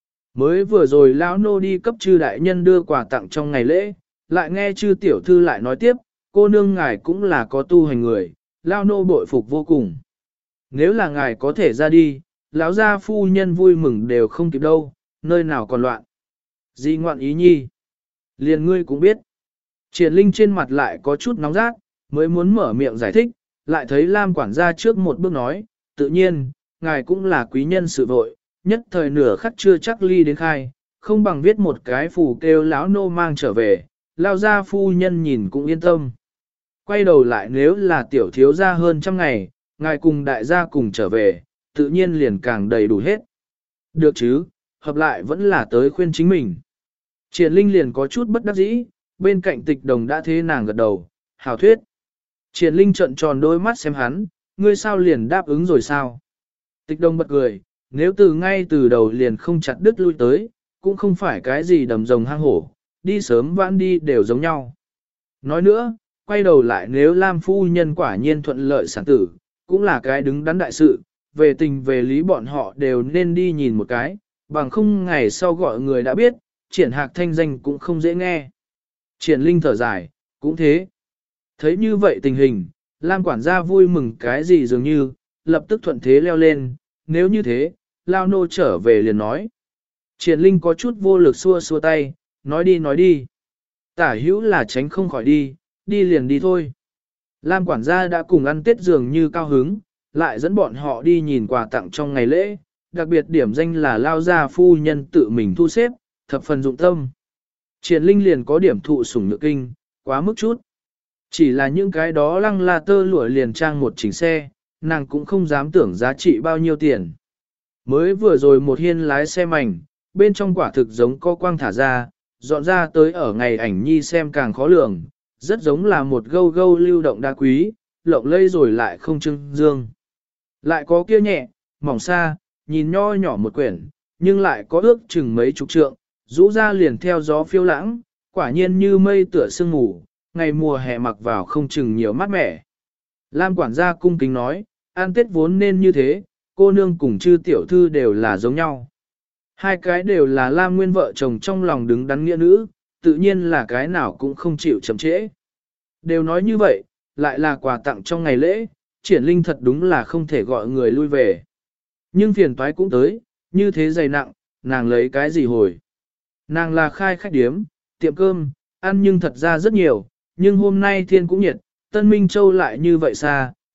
Mới vừa rồi lão nô đi cấp chư đại nhân đưa quà tặng trong ngày lễ, lại nghe chư tiểu thư lại nói tiếp, cô nương ngài cũng là có tu hành người, lão nô bội phục vô cùng. Nếu là ngài có thể ra đi, lão gia phu nhân vui mừng đều không kịp đâu, nơi nào còn loạn. Di ngoạn ý nhi. Liền ngươi cũng biết. Triển Linh trên mặt lại có chút nóng rát, mới muốn mở miệng giải thích, lại thấy Lam quản gia trước một bước nói, tự nhiên, ngài cũng là quý nhân sự vội, nhất thời nửa khắc chưa chắc ly đến khai, không bằng viết một cái phù kêu lão nô mang trở về, lao gia phu nhân nhìn cũng yên tâm. Quay đầu lại nếu là tiểu thiếu gia hơn trăm ngày, ngài cùng đại gia cùng trở về, tự nhiên liền càng đầy đủ hết. Được chứ, hợp lại vẫn là tới khuyên chính mình. Triển Linh liền có chút bất đắc dĩ, bên cạnh Tịch Đồng đã thế nàng gật đầu, hảo thuyết. Triển Linh trợn tròn đôi mắt xem hắn, ngươi sao liền đáp ứng rồi sao? Tịch Đồng bật cười, nếu từ ngay từ đầu liền không chặt đứt lui tới, cũng không phải cái gì đầm rồng hang hổ, đi sớm vãn đi đều giống nhau. Nói nữa, quay đầu lại nếu Lam phu nhân quả nhiên thuận lợi sản tử, cũng là cái đứng đắn đại sự, về tình về lý bọn họ đều nên đi nhìn một cái, bằng không ngày sau gọi người đã biết, Triển Hạc thanh danh cũng không dễ nghe. Triển Linh thở dài, cũng thế. Thấy như vậy tình hình, Lam quản gia vui mừng cái gì dường như, lập tức thuận thế leo lên, nếu như thế, Lao nô trở về liền nói. Triển Linh có chút vô lực xua xua tay, nói đi nói đi. Tả hữu là tránh không khỏi đi, đi liền đi thôi. Lam quản gia đã cùng ăn tết dường như cao hứng, lại dẫn bọn họ đi nhìn quà tặng trong ngày lễ, đặc biệt điểm danh là Lao gia phu nhân tự mình thu xếp, thập phần dụng tâm. Triển Linh liền có điểm thụ sủng nhược kinh, quá mức chút. Chỉ là những cái đó lăng la tơ lụa liền trang một chỉnh xe, nàng cũng không dám tưởng giá trị bao nhiêu tiền. Mới vừa rồi một hiên lái xe mảnh, bên trong quả thực giống có quang thả ra, dọn ra tới ở ngày ảnh nhi xem càng khó lường, rất giống là một gâu gâu lưu động đá quý, lộng lây rồi lại không trưng dương. Lại có kia nhẹ, mỏng xa, nhìn nho nhỏ một quyển, nhưng lại có ước chừng mấy chục trượng, rũ ra liền theo gió phiêu lãng, quả nhiên như mây tựa sương mù, ngày mùa hè mặc vào không chừng nhiều mát mẻ. Lam quản gia cung kính nói, ăn tết vốn nên như thế, cô nương cùng chư tiểu thư đều là giống nhau. Hai cái đều là Lam nguyên vợ chồng trong lòng đứng đắn nghĩa nữ, tự nhiên là cái nào cũng không chịu chậm trễ. Đều nói như vậy, lại là quà tặng trong ngày lễ, Triển Linh thật đúng là không thể gọi người lui về. Nhưng phiền toái cũng tới, như thế dày nặng, nàng lấy cái gì hồi. Nàng là khai khách điếm, tiệm cơm, ăn nhưng thật ra rất nhiều, nhưng hôm nay thiên cũng nhiệt, Tân Minh Châu lại như vậy xa,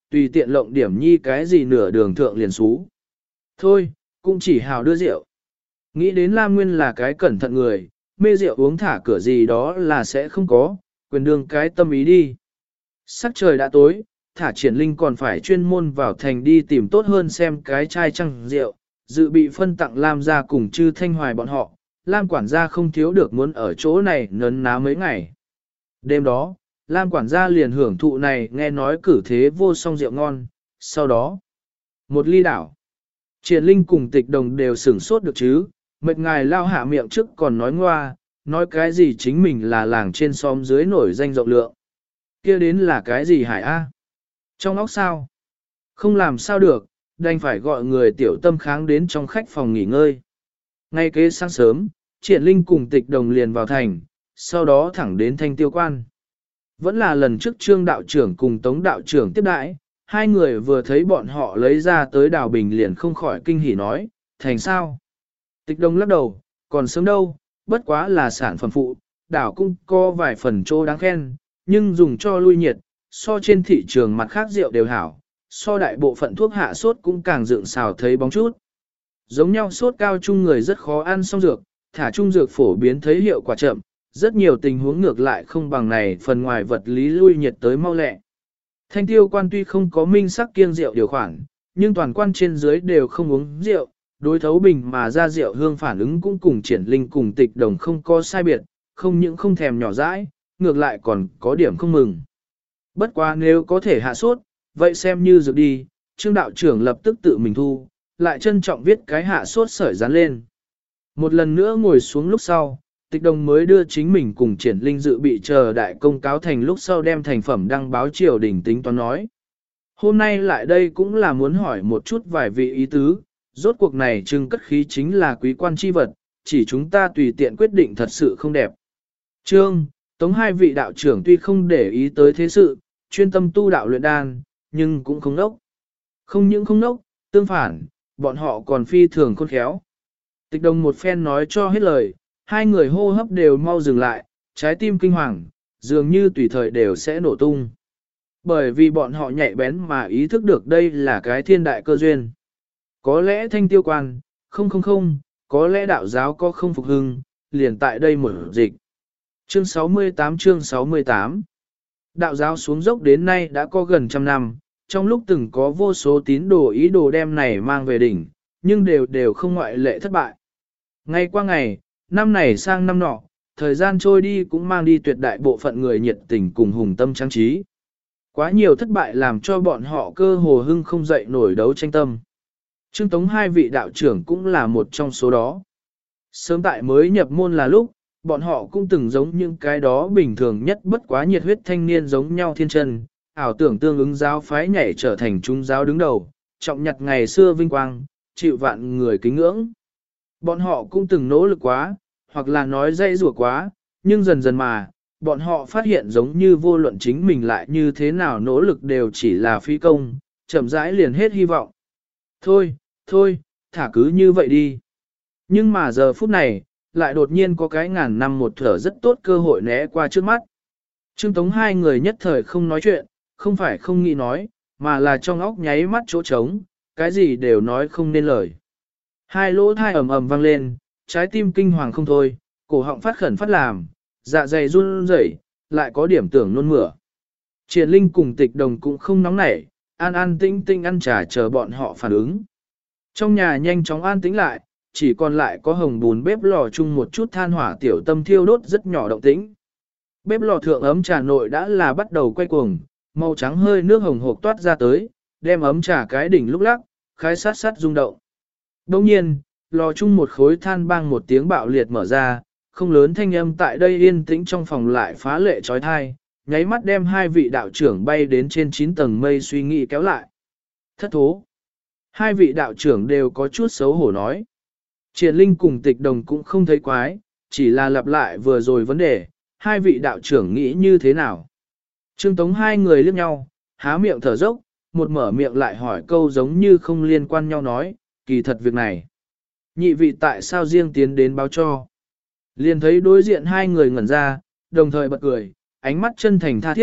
tùy tiện lộng điểm nhi cái gì nửa đường thượng liền xú. Thôi, cũng chỉ hào đưa rượu. Nghĩ đến Lam Nguyên là cái cẩn thận người, mê rượu uống thả cửa gì đó là sẽ không có, quyền đương cái tâm ý đi. Sắc trời đã tối, thả triển linh còn phải chuyên môn vào thành đi tìm tốt hơn xem cái chai trăng rượu, dự bị phân tặng Lam gia cùng chư thanh hoài bọn họ, Lam quản gia không thiếu được muốn ở chỗ này nấn ná mấy ngày. Đêm đó, Lam quản gia liền hưởng thụ này nghe nói cử thế vô song rượu ngon, sau đó, một ly đảo. Triển linh cùng tịch đồng đều sửng sốt được chứ, mệt ngài lao hạ miệng trước còn nói ngoa, nói cái gì chính mình là làng trên xóm dưới nổi danh rộng lượng. Kia đến là cái gì hải a? Trong óc sao? Không làm sao được, đành phải gọi người tiểu tâm kháng đến trong khách phòng nghỉ ngơi. Ngay kế sáng sớm, Triển Linh cùng tịch đồng liền vào thành, sau đó thẳng đến thanh tiêu quan. Vẫn là lần trước trương đạo trưởng cùng tống đạo trưởng tiếp đãi, hai người vừa thấy bọn họ lấy ra tới đào bình liền không khỏi kinh hỉ nói, thành sao? Tịch đồng lắc đầu, còn sớm đâu, bất quá là sản phẩm phụ, đảo cũng có vài phần chỗ đáng khen, nhưng dùng cho lui nhiệt, so trên thị trường mặt khác rượu đều hảo, so đại bộ phận thuốc hạ sốt cũng càng dựng xào thấy bóng chút. Giống nhau sốt cao chung người rất khó ăn xong dược, thả trung dược phổ biến thấy hiệu quả chậm, rất nhiều tình huống ngược lại không bằng này phần ngoài vật lý lui nhiệt tới mau lẹ. Thanh tiêu quan tuy không có minh sắc kiêng rượu điều khoản, nhưng toàn quan trên dưới đều không uống rượu, đối thấu bình mà ra rượu hương phản ứng cũng cùng Triển Linh cùng tịch đồng không có sai biệt, không những không thèm nhỏ dãi, ngược lại còn có điểm không mừng. Bất quá nếu có thể hạ sốt, vậy xem như dược đi, trương đạo trưởng lập tức tự mình thu, lại trân trọng viết cái hạ sốt sởi dán lên. Một lần nữa ngồi xuống lúc sau, tịch đồng mới đưa chính mình cùng Triển Linh dự bị chờ đại công cáo thành lúc sau đem thành phẩm đăng báo triều đình tính toán nói. Hôm nay lại đây cũng là muốn hỏi một chút vài vị ý tứ, rốt cuộc này trưng cất khí chính là quý quan chi vật, chỉ chúng ta tùy tiện quyết định thật sự không đẹp. Trương, Tống hai vị đạo trưởng tuy không để ý tới thế sự, chuyên tâm tu đạo luyện đan, nhưng cũng không nốc. Không những không nốc, tương phản, bọn họ còn phi thường khôn khéo. Tịch đồng một phen nói cho hết lời, hai người hô hấp đều mau dừng lại, trái tim kinh hoàng, dường như tùy thời đều sẽ nổ tung. Bởi vì bọn họ nhạy bén mà ý thức được đây là cái thiên đại cơ duyên. Có lẽ thanh tiêu quan, không không không, có lẽ đạo giáo có không phục hưng, liền tại đây một dịch. Chương sáu mươi tám chương sáu mươi tám Đạo giáo xuống dốc đến nay đã có gần trăm năm, trong lúc từng có vô số tín đồ ý đồ đem này mang về đỉnh, nhưng đều đều không ngoại lệ thất bại. Ngày qua ngày, năm này sang năm nọ, thời gian trôi đi cũng mang đi tuyệt đại bộ phận người nhiệt tình cùng hùng tâm trang trí. Quá nhiều thất bại làm cho bọn họ cơ hồ hưng không dậy nổi đấu tranh tâm. Trương Tống hai vị đạo trưởng cũng là một trong số đó. Sớm tại mới nhập môn là lúc, bọn họ cũng từng giống những cái đó bình thường nhất bất quá nhiệt huyết thanh niên giống nhau thiên chân, ảo tưởng tương ứng giáo phái nhảy trở thành trung giáo đứng đầu, trọng nhặt ngày xưa vinh quang, chịu vạn người kính ngưỡng. Bọn họ cũng từng nỗ lực quá, hoặc là nói dây rủa quá, nhưng dần dần mà, bọn họ phát hiện giống như vô luận chính mình lại như thế nào nỗ lực đều chỉ là phi công, chậm rãi liền hết hy vọng. Thôi, thôi, thả cứ như vậy đi. Nhưng mà giờ phút này, lại đột nhiên có cái ngàn năm một thở rất tốt cơ hội né qua trước mắt. Trương Tống hai người nhất thời không nói chuyện, không phải không nghĩ nói, mà là trong óc nháy mắt chỗ trống, cái gì đều nói không nên lời. Hai lỗ thai ầm ầm vang lên, trái tim kinh hoàng không thôi, cổ họng phát khẩn phát làm, dạ dày run rẩy, lại có điểm tưởng nôn mửa. Triển Linh cùng tịch đồng cũng không nóng nảy, an an tĩnh tĩnh ăn trà chờ bọn họ phản ứng. Trong nhà nhanh chóng an tĩnh lại, chỉ còn lại có hồng bùn bếp lò chung một chút than hỏa tiểu tâm thiêu đốt rất nhỏ động tĩnh. Bếp lò thượng ấm trà nội đã là bắt đầu quay cuồng, màu trắng hơi nước hồng hộc toát ra tới, đem ấm trà cái đỉnh lúc lắc, khái sát sát rung động. Đồng nhiên, lò chung một khối than bang một tiếng bạo liệt mở ra, không lớn thanh âm tại đây yên tĩnh trong phòng lại phá lệ trói thai, nháy mắt đem hai vị đạo trưởng bay đến trên chín tầng mây suy nghĩ kéo lại. Thất thố. Hai vị đạo trưởng đều có chút xấu hổ nói. Triển Linh cùng tịch đồng cũng không thấy quái, chỉ là lặp lại vừa rồi vấn đề, hai vị đạo trưởng nghĩ như thế nào. Trương Tống hai người liếc nhau, há miệng thở dốc, một mở miệng lại hỏi câu giống như không liên quan nhau nói, kỳ thật việc này. Nhị vị tại sao riêng tiến đến báo cho. Liền thấy đối diện hai người ngẩn ra, đồng thời bật cười, ánh mắt chân thành tha thiết,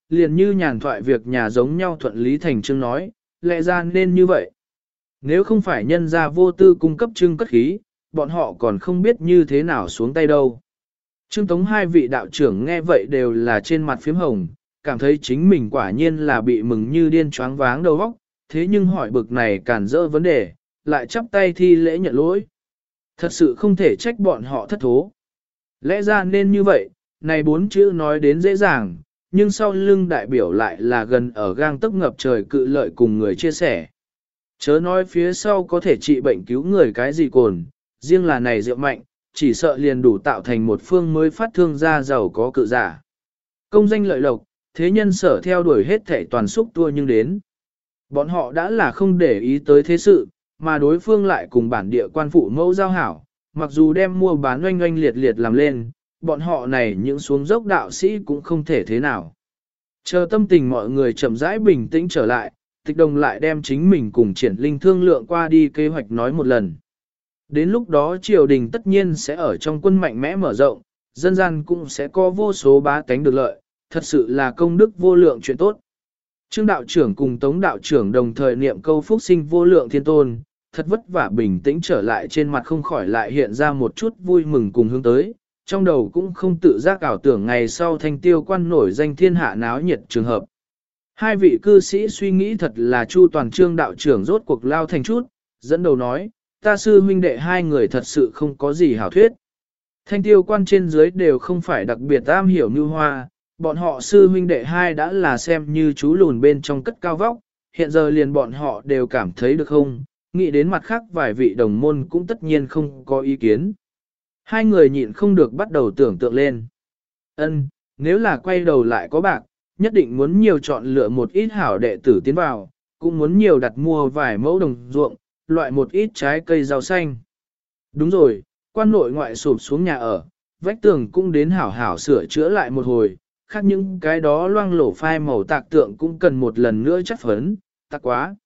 liền như nhàn thoại việc nhà giống nhau thuận lý thành chương nói, lẽ ra nên như vậy. Nếu không phải nhân gia vô tư cung cấp trưng cất khí, bọn họ còn không biết như thế nào xuống tay đâu. Trương Tống hai vị đạo trưởng nghe vậy đều là trên mặt phím hồng, cảm thấy chính mình quả nhiên là bị mừng như điên choáng váng đầu óc, thế nhưng hỏi bực này cản rỡ vấn đề, lại chắp tay thi lễ nhận lỗi. Thật sự không thể trách bọn họ thất thố. Lẽ ra nên như vậy, này bốn chữ nói đến dễ dàng, nhưng sau lưng đại biểu lại là gần ở gang tấc ngập trời cự lợi cùng người chia sẻ. Chớ nói phía sau có thể trị bệnh cứu người cái gì cồn, riêng là này rượu mạnh, chỉ sợ liền đủ tạo thành một phương mới phát thương gia giàu có cự giả. Công danh lợi lộc, thế nhân sở theo đuổi hết thể toàn xúc tua nhưng đến. Bọn họ đã là không để ý tới thế sự, mà đối phương lại cùng bản địa quan phụ mẫu giao hảo, mặc dù đem mua bán oanh oanh liệt liệt làm lên, bọn họ này những xuống dốc đạo sĩ cũng không thể thế nào. Chờ tâm tình mọi người chậm rãi bình tĩnh trở lại, Tịch Đồng lại đem chính mình cùng Triển Linh thương lượng qua đi kế hoạch nói một lần. Đến lúc đó triều đình tất nhiên sẽ ở trong quân mạnh mẽ mở rộng, dân gian cũng sẽ có vô số bá tánh được lợi, thật sự là công đức vô lượng chuyện tốt. Trương đạo trưởng cùng Tống đạo trưởng đồng thời niệm câu phúc sinh vô lượng thiên tôn, thật vất vả bình tĩnh trở lại trên mặt không khỏi lại hiện ra một chút vui mừng cùng hướng tới, trong đầu cũng không tự giác ảo tưởng ngày sau thanh tiêu quan nổi danh thiên hạ náo nhiệt trường hợp. Hai vị cư sĩ suy nghĩ thật là chu toàn Trương đạo trưởng rốt cuộc lao thành chút, dẫn đầu nói, ta sư huynh đệ hai người thật sự không có gì hảo thuyết. Thanh tiêu quan trên dưới đều không phải đặc biệt am hiểu như hoa, bọn họ sư huynh đệ hai đã là xem như chú lùn bên trong cất cao vóc, hiện giờ liền bọn họ đều cảm thấy được không, nghĩ đến mặt khác vài vị đồng môn cũng tất nhiên không có ý kiến. Hai người nhịn không được bắt đầu tưởng tượng lên. Ân, nếu là quay đầu lại có bạc, nhất định muốn nhiều chọn lựa một ít hảo đệ tử tiến vào, cũng muốn nhiều đặt mua vài mẫu đồng ruộng, loại một ít trái cây rau xanh. Đúng rồi, quan nội ngoại sụp xuống nhà ở, vách tường cũng đến hảo hảo sửa chữa lại một hồi, khác những cái đó loang lổ phai màu tạc tượng cũng cần một lần nữa chất phấn, tạc quá.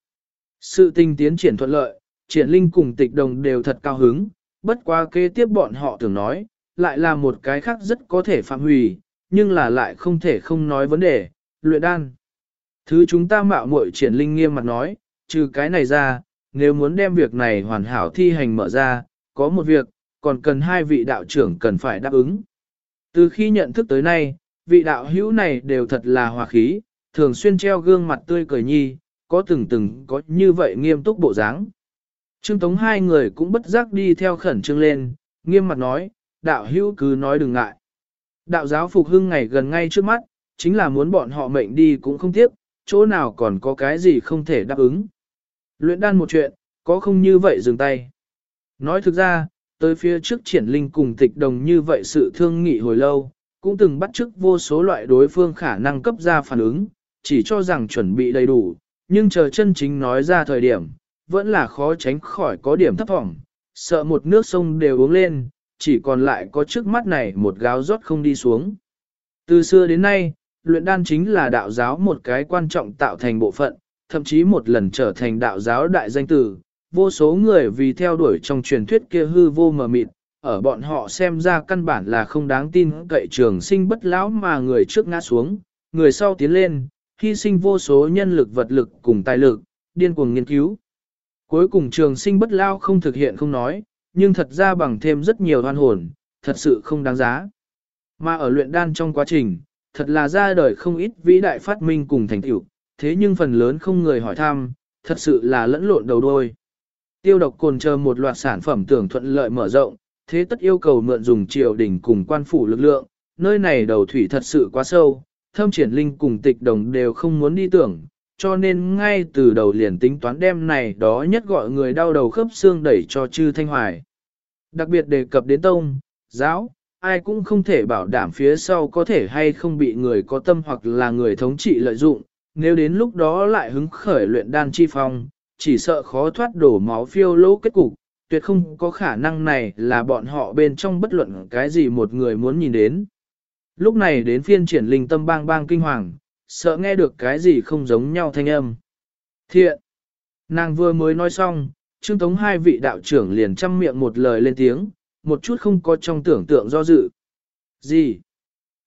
Sự tình tiến triển thuận lợi, Triển Linh cùng Tịch Đồng đều thật cao hứng, bất quá kế tiếp bọn họ tưởng nói, lại là một cái khác rất có thể phạm hủy, nhưng là lại không thể không nói vấn đề, luyện đan. Thứ chúng ta mạo muội Triển Linh nghiêm mặt nói, trừ cái này ra, nếu muốn đem việc này hoàn hảo thi hành mở ra, có một việc, còn cần hai vị đạo trưởng cần phải đáp ứng. Từ khi nhận thức tới nay, vị đạo hữu này đều thật là hòa khí, thường xuyên treo gương mặt tươi cười nhi, có từng từng có như vậy nghiêm túc bộ dáng. Trương Tống hai người cũng bất giác đi theo khẩn trương lên, nghiêm mặt nói, đạo hữu cứ nói đừng ngại. Đạo giáo phục hưng ngày gần ngay trước mắt, chính là muốn bọn họ mệnh đi cũng không tiếc, chỗ nào còn có cái gì không thể đáp ứng. Luyện đan một chuyện, có không như vậy dừng tay. Nói thực ra, tới phía trước Triển Linh cùng Tịch Đồng như vậy sự thương nghị hồi lâu, cũng từng bắt chước vô số loại đối phương khả năng cấp ra phản ứng, chỉ cho rằng chuẩn bị đầy đủ, nhưng chờ chân chính nói ra thời điểm, vẫn là khó tránh khỏi có điểm thấp thỏm, sợ một nước sông đều uống lên, chỉ còn lại có trước mắt này một gáo rót không đi xuống. Từ xưa đến nay, luyện đan chính là đạo giáo một cái quan trọng tạo thành bộ phận, thậm chí một lần trở thành đạo giáo đại danh tử, vô số người vì theo đuổi trong truyền thuyết kia hư vô mờ mịt, ở bọn họ xem ra căn bản là không đáng tin cậy trường sinh bất lão mà người trước ngã xuống, người sau tiến lên, hy sinh vô số nhân lực vật lực cùng tài lực, điên cuồng nghiên cứu. Cuối cùng trường sinh bất lão không thực hiện không nói, nhưng thật ra bằng thêm rất nhiều oan hồn, thật sự không đáng giá. Mà ở luyện đan trong quá trình, thật là ra đời không ít vĩ đại phát minh cùng thành tựu, thế nhưng phần lớn không người hỏi thăm, thật sự là lẫn lộn đầu đôi. Tiêu độc cồn chờ một loạt sản phẩm tưởng thuận lợi mở rộng, thế tất yêu cầu mượn dùng triều đình cùng quan phủ lực lượng, nơi này đầu thủy thật sự quá sâu, Thâm Triển Linh cùng Tịch Đồng đều không muốn đi tưởng, cho nên ngay từ đầu liền tính toán đem này đó nhất gọi người đau đầu khớp xương đẩy cho Chư Thanh Hoài. Đặc biệt đề cập đến tông, giáo, ai cũng không thể bảo đảm phía sau có thể hay không bị người có tâm hoặc là người thống trị lợi dụng, nếu đến lúc đó lại hứng khởi luyện đan chi phong, chỉ sợ khó thoát đổ máu phiêu lỗ kết cục, tuyệt không có khả năng này là bọn họ bên trong bất luận cái gì một người muốn nhìn đến. Lúc này đến phiên Triển Linh tâm bang bang kinh hoàng, sợ nghe được cái gì không giống nhau thanh âm. Thiện! Nàng vừa mới nói xong, Trương Tống hai vị đạo trưởng liền chăm miệng một lời lên tiếng, một chút không có trong tưởng tượng do dự. Gì?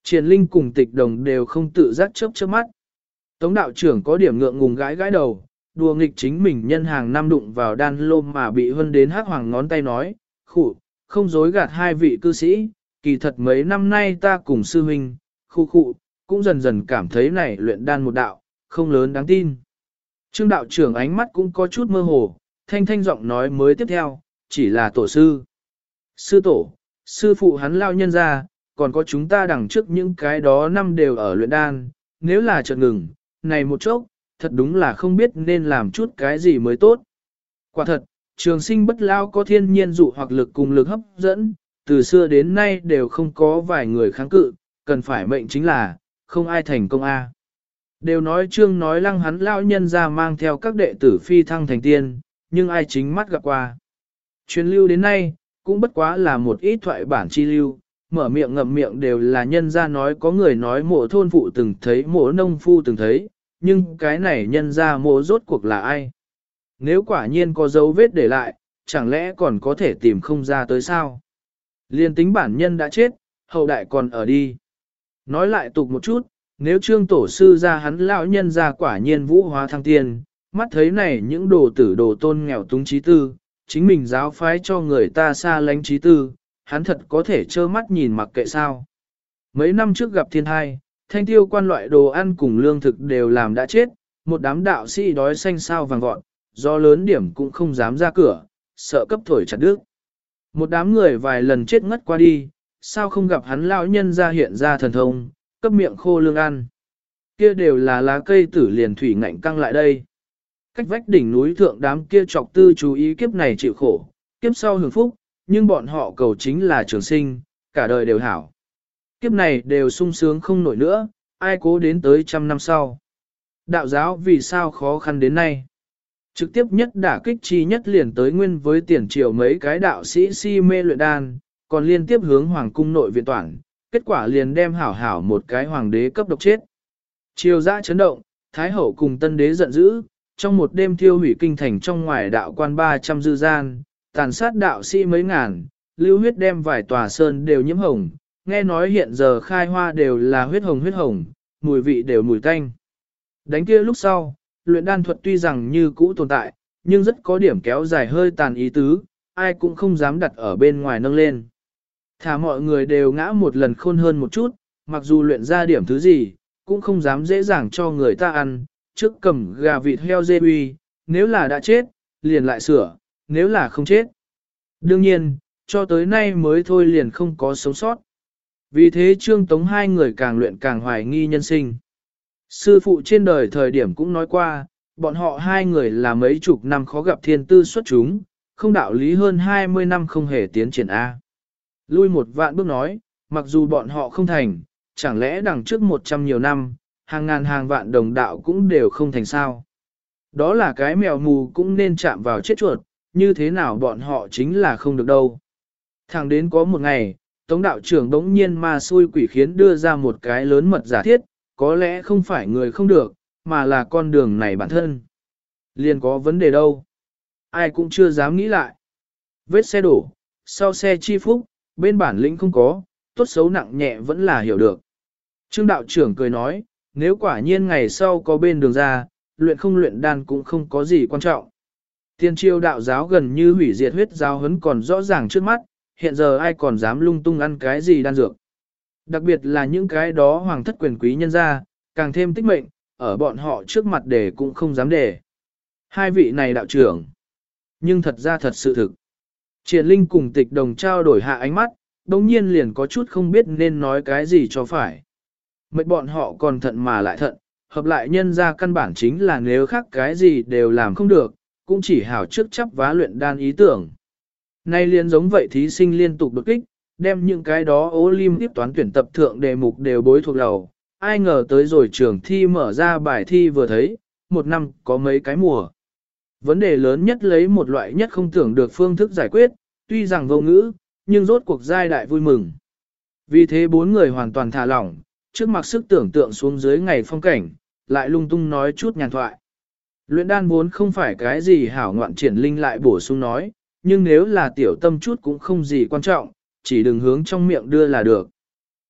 Triển Linh cùng Tịch Đồng đều không tự giác chớp chớp mắt. Tống đạo trưởng có điểm ngượng ngùng gãi gãi đầu, đùa nghịch chính mình nhân hàng năm đụng vào đan lôm mà bị hân đến hắc hoàng ngón tay nói, khụ, không dối gạt hai vị cư sĩ, kỳ thật mấy năm nay ta cùng sư huynh, khu khụ, cũng dần dần cảm thấy này luyện đan một đạo, không lớn đáng tin. Trương đạo trưởng ánh mắt cũng có chút mơ hồ, thanh thanh giọng nói mới tiếp theo, chỉ là tổ sư. Sư tổ, sư phụ hắn lao nhân ra, còn có chúng ta đằng trước những cái đó năm đều ở luyện đan, nếu là chợt ngừng, này một chốc, thật đúng là không biết nên làm chút cái gì mới tốt. Quả thật, trường sinh bất lao có thiên nhiên dụ hoặc lực cùng lực hấp dẫn, từ xưa đến nay đều không có vài người kháng cự, cần phải mệnh chính là, không ai thành công a. Đều nói trương nói lăng hắn lao nhân ra mang theo các đệ tử phi thăng thành tiên, nhưng ai chính mắt gặp qua. Truyền lưu đến nay, cũng bất quá là một ít thoại bản chi lưu, mở miệng ngậm miệng đều là nhân ra nói có người nói mộ thôn phụ từng thấy, mộ nông phu từng thấy, nhưng cái này nhân ra mộ rốt cuộc là ai? Nếu quả nhiên có dấu vết để lại, chẳng lẽ còn có thể tìm không ra tới sao? Liên tính bản nhân đã chết, hậu đại còn ở đi. Nói lại tục một chút, nếu trương tổ sư ra hắn lão nhân ra quả nhiên vũ hóa thăng tiên, mắt thấy này những đồ tử đồ tôn nghèo túng trí tư, chính mình giáo phái cho người ta xa lánh trí tư, hắn thật có thể trơ mắt nhìn mặc kệ sao. Mấy năm trước gặp thiên thai, thanh tiêu quan loại đồ ăn cùng lương thực đều làm đã chết, một đám đạo sĩ đói xanh sao vàng vọt, do lớn điểm cũng không dám ra cửa, sợ cấp thổi chặt đứt. Một đám người vài lần chết ngất qua đi, sao không gặp hắn lão nhân ra hiện ra thần thông, cấp miệng khô lương ăn. Kia đều là lá cây tử liền thủy ngạnh căng lại đây. Cách vách đỉnh núi thượng đám kia trọc tư chú ý kiếp này chịu khổ, kiếp sau hưởng phúc, nhưng bọn họ cầu chính là trường sinh, cả đời đều hảo. Kiếp này đều sung sướng không nổi nữa, ai cố đến tới trăm năm sau. Đạo giáo vì sao khó khăn đến nay? Trực tiếp nhất đả kích chi nhất liền tới nguyên với tiền triều mấy cái đạo sĩ si mê luyện đan, còn liên tiếp hướng hoàng cung nội viện toàn, kết quả liền đem hảo hảo một cái hoàng đế cấp độc chết. Triều dã chấn động, Thái hậu cùng tân đế giận dữ, trong một đêm thiêu hủy kinh thành trong ngoài đạo quan ba trăm dư gian, tàn sát đạo sĩ mấy ngàn, lưu huyết đem vài tòa sơn đều nhiễm hồng, nghe nói hiện giờ khai hoa đều là huyết hồng huyết hồng, mùi vị đều mùi tanh. Đánh kia lúc sau, luyện đan thuật tuy rằng như cũ tồn tại, nhưng rất có điểm kéo dài hơi tàn ý tứ, ai cũng không dám đặt ở bên ngoài nâng lên. Thả mọi người đều ngã một lần khôn hơn một chút, mặc dù luyện ra điểm thứ gì, cũng không dám dễ dàng cho người ta ăn, trước cầm gà vịt heo dê uy, nếu là đã chết, liền lại sửa, nếu là không chết. Đương nhiên, cho tới nay mới thôi liền không có sống sót. Vì thế Trương Tống hai người càng luyện càng hoài nghi nhân sinh. Sư phụ trên đời thời điểm cũng nói qua, bọn họ hai người là mấy chục năm khó gặp thiên tư xuất chúng, không đạo lý hơn hai mươi năm không hề tiến triển A. Lui một vạn bước nói, mặc dù bọn họ không thành, chẳng lẽ đằng trước một trăm nhiều năm, hàng ngàn hàng vạn đồng đạo cũng đều không thành sao. Đó là cái mèo mù cũng nên chạm vào chết chuột, như thế nào bọn họ chính là không được đâu. Thẳng đến có một ngày, Tống đạo trưởng đống nhiên ma xui quỷ khiến đưa ra một cái lớn mật giả thiết, có lẽ không phải người không được, mà là con đường này bản thân. Liền có vấn đề đâu. Ai cũng chưa dám nghĩ lại. Vết xe đổ, sau xe chi phúc, bên bản lĩnh không có, tốt xấu nặng nhẹ vẫn là hiểu được. Trương đạo trưởng cười nói, nếu quả nhiên ngày sau có bên đường ra, luyện không luyện đan cũng không có gì quan trọng. Tiên triều đạo giáo gần như hủy diệt huyết giáo huấn còn rõ ràng trước mắt, hiện giờ ai còn dám lung tung ăn cái gì đan dược. Đặc biệt là những cái đó hoàng thất quyền quý nhân gia, càng thêm tích mệnh, ở bọn họ trước mặt để cũng không dám để. Hai vị này đạo trưởng. Nhưng thật ra thật sự thực. Triển Linh cùng Tịch Đồng trao đổi hạ ánh mắt, đồng nhiên liền có chút không biết nên nói cái gì cho phải. Mệnh bọn họ còn thận mà lại thận, hợp lại nhân ra căn bản chính là nếu khác cái gì đều làm không được, cũng chỉ hảo trước chấp vá luyện đan ý tưởng. Nay liền giống vậy thí sinh liên tục đột kích, đem những cái đó Olympic toán tuyển tập thượng đề mục đều bối thuộc đầu. Ai ngờ tới rồi trường thi mở ra bài thi vừa thấy, một năm có mấy cái mùa. Vấn đề lớn nhất lấy một loại nhất không tưởng được phương thức giải quyết, tuy rằng vô ngữ, nhưng rốt cuộc giai đại vui mừng. Vì thế bốn người hoàn toàn thả lỏng, trước mặt sức tưởng tượng xuống dưới ngày phong cảnh, lại lung tung nói chút nhàn thoại. Luyện đan vốn không phải cái gì hảo ngoạn. Triển Linh lại bổ sung nói, nhưng nếu là tiểu tâm chút cũng không gì quan trọng, chỉ đừng hướng trong miệng đưa là được.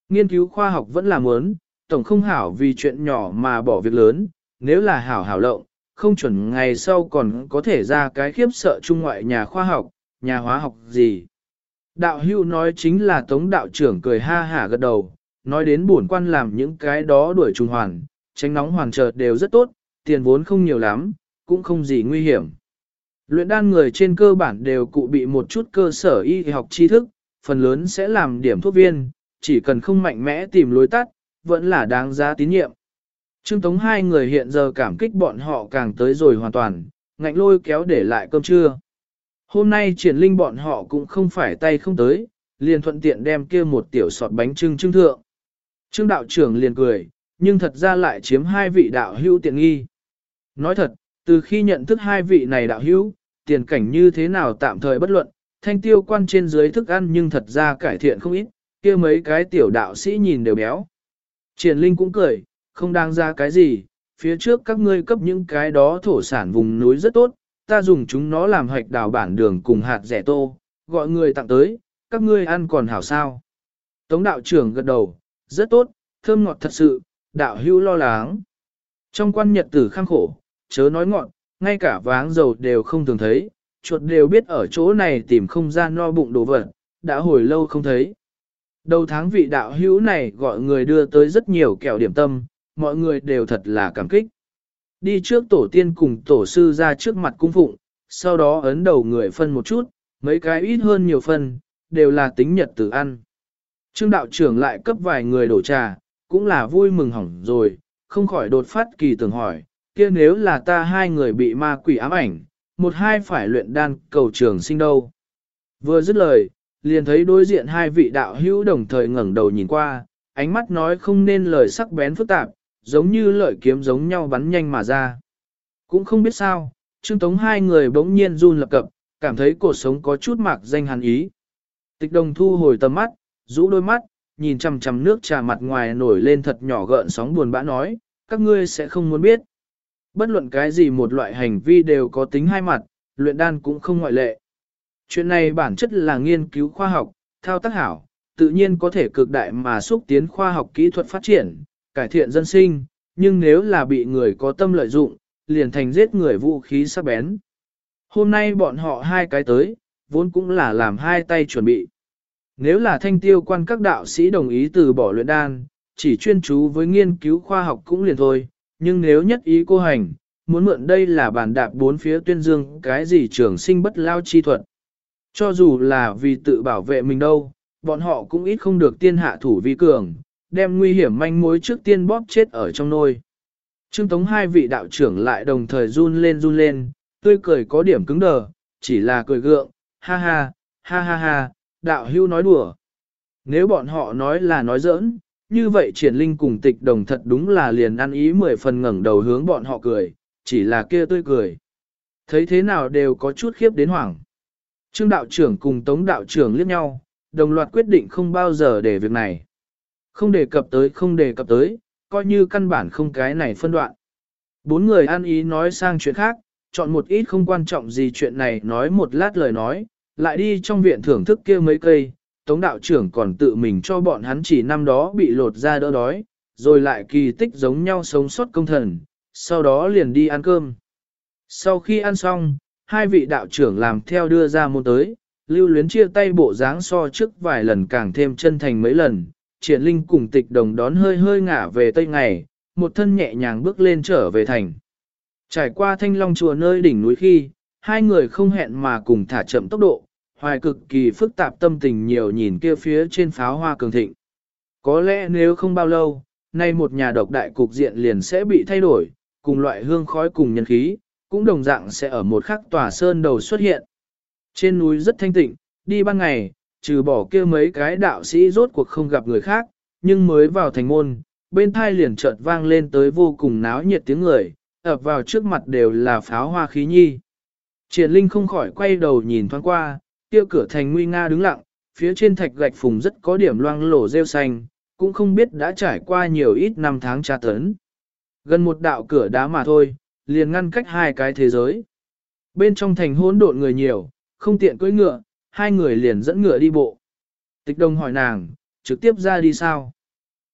Nghiên cứu khoa học vẫn là muốn, tổng không hảo vì chuyện nhỏ mà bỏ việc lớn, nếu là hảo hảo lộng, không chuẩn ngày sau còn có thể ra cái khiếp sợ trung ngoại nhà khoa học, nhà hóa học gì. Đạo hưu nói chính là Tống đạo trưởng cười ha hả gật đầu, nói đến bổn quan làm những cái đó đuổi trùng hoàn, tránh nóng hoàn chợt đều rất tốt, tiền vốn không nhiều lắm, cũng không gì nguy hiểm. Luyện đan người trên cơ bản đều cụ bị một chút cơ sở y học tri thức, phần lớn sẽ làm điểm thuốc viên, chỉ cần không mạnh mẽ tìm lối tắt, vẫn là đáng giá tín nhiệm. Trương Tống hai người hiện giờ cảm kích bọn họ càng tới rồi hoàn toàn, ngạnh lôi kéo để lại cơm trưa. Hôm nay triển linh bọn họ cũng không phải tay không tới, liền thuận tiện đem kia một tiểu sọt bánh trưng trưng thượng. Trương đạo trưởng liền cười, nhưng thật ra lại chiếm hai vị đạo hữu tiện nghi. Nói thật, từ khi nhận thức hai vị này đạo hữu, tiền cảnh như thế nào tạm thời bất luận, thanh tiêu quan trên dưới thức ăn nhưng thật ra cải thiện không ít, kia mấy cái tiểu đạo sĩ nhìn đều béo. Triển linh cũng cười, không đáng ra cái gì, phía trước các ngươi cấp những cái đó thổ sản vùng núi rất tốt, ta dùng chúng nó làm hoạch đào bản đường cùng hạt rẻ tô, gọi người tặng tới, các ngươi ăn còn hảo sao. Tống đạo trưởng gật đầu, rất tốt, thơm ngọt thật sự, đạo hữu lo lắng. Trong quan nhật tử khang khổ, chớ nói ngọt, ngay cả váng dầu đều không thường thấy, chuột đều biết ở chỗ này tìm không gian no bụng đồ vật, đã hồi lâu không thấy. Đầu tháng vị đạo hữu này gọi người đưa tới rất nhiều kẹo điểm tâm, mọi người đều thật là cảm kích. Đi trước tổ tiên cùng tổ sư ra trước mặt cung phụng, sau đó ấn đầu người phân một chút, mấy cái ít hơn nhiều phân, đều là tính nhật tử ăn. Trương đạo trưởng lại cấp vài người đổ trà, cũng là vui mừng hỏng rồi, không khỏi đột phát kỳ tưởng hỏi, kia nếu là ta hai người bị ma quỷ ám ảnh, một hai phải luyện đan cầu trường sinh đâu. Vừa dứt lời, liền thấy đối diện hai vị đạo hữu đồng thời ngẩng đầu nhìn qua, ánh mắt nói không nên lời sắc bén phức tạp, giống như lợi kiếm giống nhau bắn nhanh mà ra. Cũng không biết sao, Trương Tống hai người bỗng nhiên run lập cập, cảm thấy cuộc sống có chút mạc danh hàn ý. Tịch Đồng thu hồi tầm mắt, rũ đôi mắt, nhìn chằm chằm nước trà mặt ngoài nổi lên thật nhỏ gợn sóng buồn bã nói, các ngươi sẽ không muốn biết. Bất luận cái gì một loại hành vi đều có tính hai mặt, luyện đan cũng không ngoại lệ. Chuyện này bản chất là nghiên cứu khoa học, thao tác hảo, tự nhiên có thể cực đại mà xúc tiến khoa học kỹ thuật phát triển, cải thiện dân sinh, nhưng nếu là bị người có tâm lợi dụng, liền thành giết người vũ khí sắc bén. Hôm nay bọn họ hai cái tới, vốn cũng là làm hai tay chuẩn bị. Nếu là thanh tiêu quan các đạo sĩ đồng ý từ bỏ luyện đan, chỉ chuyên chú với nghiên cứu khoa học cũng liền thôi, nhưng nếu nhất ý cô hành, muốn mượn đây là bản đạp bốn phía tuyên dương cái gì trường sinh bất lao chi thuật. Cho dù là vì tự bảo vệ mình đâu, bọn họ cũng ít không được tiên hạ thủ vi cường, đem nguy hiểm manh mối trước tiên bóp chết ở trong nôi. Trương Tống hai vị đạo trưởng lại đồng thời run lên run lên, tươi cười có điểm cứng đờ, chỉ là cười gượng, ha ha, ha ha ha, đạo hưu nói đùa. Nếu bọn họ nói là nói giỡn, như vậy triển linh cùng Tịch Đồng thật đúng là liền ăn ý mười phần ngẩng đầu hướng bọn họ cười, chỉ là kia tươi cười. Thấy thế nào đều có chút khiếp đến hoảng. Trương đạo trưởng cùng Tống đạo trưởng liếc nhau, đồng loạt quyết định không bao giờ để việc này. Không đề cập tới không đề cập tới, coi như căn bản không cái này phân đoạn. Bốn người ăn ý nói sang chuyện khác, chọn một ít không quan trọng gì chuyện này nói một lát lời nói, lại đi trong viện thưởng thức kia mấy cây, Tống đạo trưởng còn tự mình cho bọn hắn chỉ năm đó bị lột ra đỡ đói, rồi lại kỳ tích giống nhau sống sót công thần, sau đó liền đi ăn cơm. Sau khi ăn xong, hai vị đạo trưởng làm theo đưa ra môn tới, Lưu Luyến chia tay bộ dáng so trước vài lần càng thêm chân thành mấy lần, Triển Linh cùng Tịch Đồng đón hơi hơi ngả về tây ngày, một thân nhẹ nhàng bước lên trở về thành. Trải qua Thanh Long chùa nơi đỉnh núi khi, hai người không hẹn mà cùng thả chậm tốc độ, hoài cực kỳ phức tạp tâm tình nhiều nhìn kia phía trên pháo hoa cường thịnh. Có lẽ nếu không bao lâu, nay một nhà độc đại cục diện liền sẽ bị thay đổi, cùng loại hương khói cùng nhân khí, cũng đồng dạng sẽ ở một khắc tòa sơn đầu xuất hiện. Trên núi rất thanh tịnh, đi ban ngày, trừ bỏ kia mấy cái đạo sĩ rốt cuộc không gặp người khác, nhưng mới vào thành môn, bên thai liền chợt vang lên tới vô cùng náo nhiệt tiếng người, ập vào trước mặt đều là pháo hoa khí nhi. Triển Linh không khỏi quay đầu nhìn thoáng qua, kia cửa thành nguy nga đứng lặng, phía trên thạch gạch phùng rất có điểm loang lổ rêu xanh, cũng không biết đã trải qua nhiều ít năm tháng tra tấn. Gần một đạo cửa đá mà thôi, liền ngăn cách hai cái thế giới. Bên trong thành hỗn độn người nhiều, không tiện cưỡi ngựa, hai người liền dẫn ngựa đi bộ. Tịch Đồng hỏi nàng, trực tiếp ra đi sao?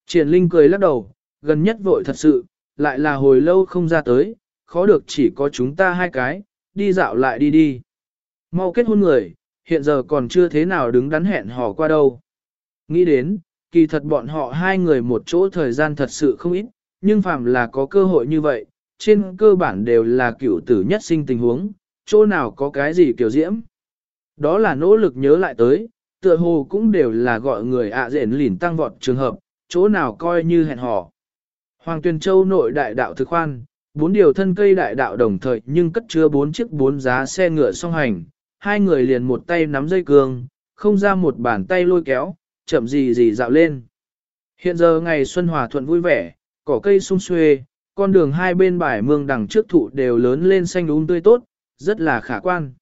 Triển Linh cười lắc đầu, gần nhất vội thật sự, lại là hồi lâu không ra tới, khó được chỉ có chúng ta hai cái, đi dạo lại đi đi. Mau kết hôn người, hiện giờ còn chưa thế nào đứng đắn hẹn hò qua đâu. Nghĩ đến, kỳ thật bọn họ hai người một chỗ thời gian thật sự không ít, nhưng phàm là có cơ hội như vậy, trên cơ bản đều là cựu tử nhất sinh tình huống, chỗ nào có cái gì kiểu diễm. Đó là nỗ lực nhớ lại tới, tựa hồ cũng đều là gọi người ạ à dện lỉn tăng vọt trường hợp, chỗ nào coi như hẹn hò. Hoàng Tuyền Châu nội đại đạo thực khoan, bốn điều thân cây đại đạo đồng thời nhưng cất chứa bốn chiếc bốn giá xe ngựa song hành, hai người liền một tay nắm dây cương, không ra một bàn tay lôi kéo, chậm gì gì dạo lên. Hiện giờ ngày xuân hòa thuận vui vẻ, cỏ cây sum xuê, con đường hai bên bãi mương đằng trước thụ đều lớn lên xanh um tươi tốt, rất là khả quan.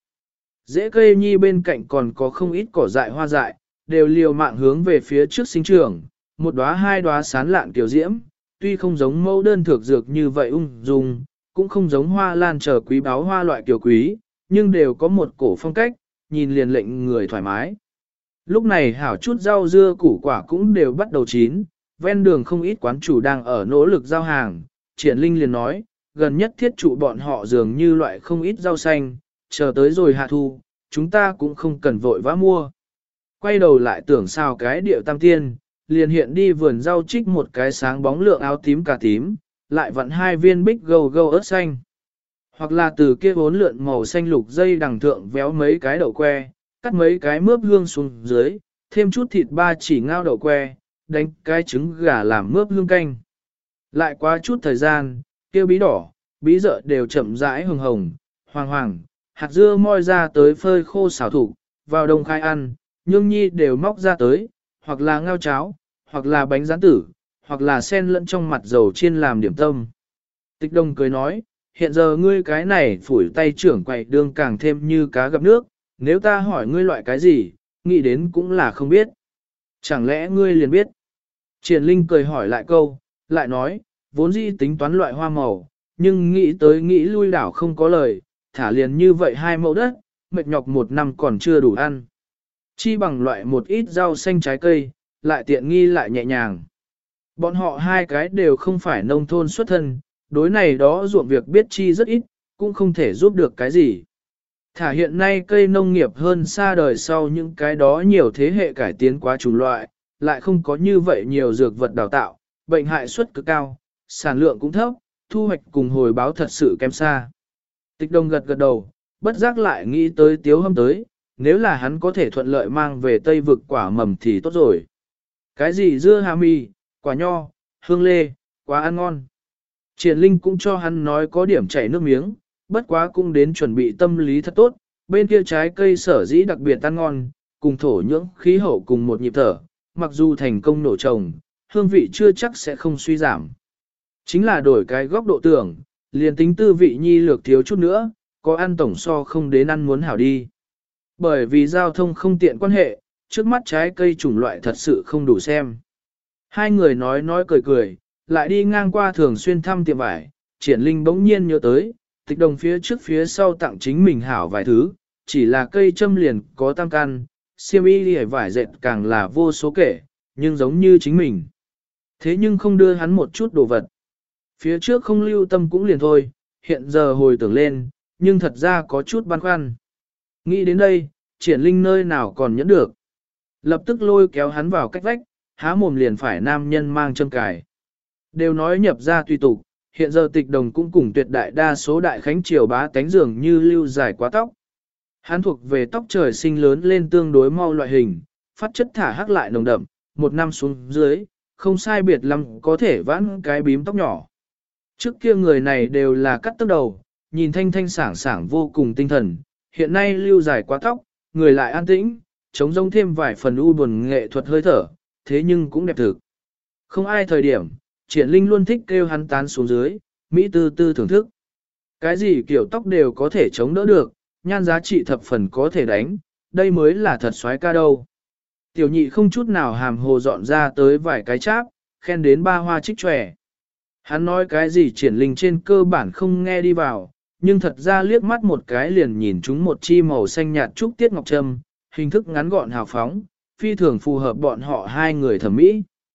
Rễ cây nhi bên cạnh còn có không ít cỏ dại hoa dại, đều liều mạng hướng về phía trước sinh trưởng, một đóa hai đóa sán lạn kiểu diễm, tuy không giống mẫu đơn thược dược như vậy ung dung, cũng không giống hoa lan chờ quý báu hoa loại kiểu quý, nhưng đều có một cổ phong cách, nhìn liền lệnh người thoải mái. Lúc này hảo chút rau dưa củ quả cũng đều bắt đầu chín, ven đường không ít quán chủ đang ở nỗ lực giao hàng, Triển Linh liền nói, gần nhất thiết trụ bọn họ dường như loại không ít rau xanh, chờ tới rồi hạ thu, chúng ta cũng không cần vội vã mua. Quay đầu lại tưởng sao cái điệu tam tiên, liền hiện đi vườn rau trích một cái sáng bóng lượng áo tím cà tím, lại vặn hai viên bích gâu gâu ớt xanh. Hoặc là từ kia bốn lượn màu xanh lục dây đằng thượng véo mấy cái đậu que, cắt mấy cái mướp hương xuống dưới, thêm chút thịt ba chỉ ngao đậu que, đánh cái trứng gà làm mướp hương canh. Lại qua chút thời gian, kia bí đỏ, bí dợ đều chậm rãi hồng hồng, hoàng hoàng, hạt dưa moi ra tới phơi khô xào thủ, vào đông khai ăn, nhương nhi đều móc ra tới, hoặc là ngao cháo, hoặc là bánh rán tử, hoặc là sen lẫn trong mặt dầu chiên làm điểm tâm. Tịch Đông cười nói, hiện giờ ngươi cái này phủi tay trưởng quậy đương càng thêm như cá gặp nước, nếu ta hỏi ngươi loại cái gì, nghĩ đến cũng là không biết. Chẳng lẽ ngươi liền biết? Triển Linh cười hỏi lại câu, lại nói, vốn dĩ tính toán loại hoa màu, nhưng nghĩ tới nghĩ lui đảo không có lời, thả liền như vậy hai mẫu đất, mệt nhọc một năm còn chưa đủ ăn. Chi bằng loại một ít rau xanh trái cây, lại tiện nghi lại nhẹ nhàng. Bọn họ hai cái đều không phải nông thôn xuất thân, đối này đó ruộng việc biết chi rất ít, cũng không thể giúp được cái gì. Thả hiện nay cây nông nghiệp hơn xa đời sau những cái đó nhiều thế hệ cải tiến quá chủng loại, lại không có như vậy nhiều dược vật đào tạo, bệnh hại suất cực cao, sản lượng cũng thấp, thu hoạch cùng hồi báo thật sự kém xa. Tịch Đông gật gật đầu, bất giác lại nghĩ tới Tiếu Hâm tới, nếu là hắn có thể thuận lợi mang về Tây vực quả mầm thì tốt rồi. Cái gì dưa hà mì, quả nho, hương lê, quá ăn ngon. Triển Linh cũng cho hắn nói có điểm chảy nước miếng, bất quá cũng đến chuẩn bị tâm lý thật tốt, bên kia trái cây sở dĩ đặc biệt ăn ngon, cùng thổ nhưỡng khí hậu cùng một nhịp thở, mặc dù thành công nổ trồng, hương vị chưa chắc sẽ không suy giảm. Chính là đổi cái góc độ tưởng, liền tính tư vị nhi lược thiếu chút nữa, có ăn tổng so không đến ăn muốn hảo đi. Bởi vì giao thông không tiện quan hệ, trước mắt trái cây chủng loại thật sự không đủ xem. Hai người nói nói cười cười, lại đi ngang qua thường xuyên thăm tiệm vải, Triển Linh bỗng nhiên nhớ tới, Tịch Đồng phía trước phía sau tặng chính mình hảo vài thứ, chỉ là cây châm liền có tam căn, xiêm y đi vải dệt càng là vô số kể, nhưng giống như chính mình. Thế nhưng không đưa hắn một chút đồ vật. Phía trước không lưu tâm cũng liền thôi, hiện giờ hồi tưởng lên, nhưng thật ra có chút băn khoăn. Nghĩ đến đây, Triển Linh nơi nào còn nhẫn được. Lập tức lôi kéo hắn vào cách vách, há mồm liền phải nam nhân mang châm cài. Đều nói nhập ra tùy tục, hiện giờ Tịch Đồng cũng cùng tuyệt đại đa số đại khánh triều bá tánh dường như lưu dài quá tóc. Hắn thuộc về tóc trời sinh lớn lên tương đối mau loại hình, phát chất thả hắc lại nồng đậm, một năm xuống dưới, không sai biệt lắm có thể vãn cái bím tóc nhỏ. Trước kia người này đều là cắt tóc đầu, nhìn thanh thanh sảng sảng vô cùng tinh thần, hiện nay lưu dài quá tóc, người lại an tĩnh, chống rông thêm vài phần u buồn nghệ thuật hơi thở, thế nhưng cũng đẹp thực. Không ai thời điểm, Triển Linh luôn thích kêu hắn tán xuống dưới, Mỹ tư tư thưởng thức. Cái gì kiểu tóc đều có thể chống đỡ được, nhan giá trị thập phần có thể đánh, đây mới là thật soái ca đâu. Tiểu nhị không chút nào hàm hồ dọn ra tới vài cái cháp, khen đến ba hoa trích tròe. Hắn nói cái gì Triển Linh trên cơ bản không nghe đi vào, nhưng thật ra liếc mắt một cái liền nhìn chúng một chi màu xanh nhạt trúc tiết ngọc trâm, hình thức ngắn gọn hào phóng, phi thường phù hợp bọn họ hai người thẩm mỹ.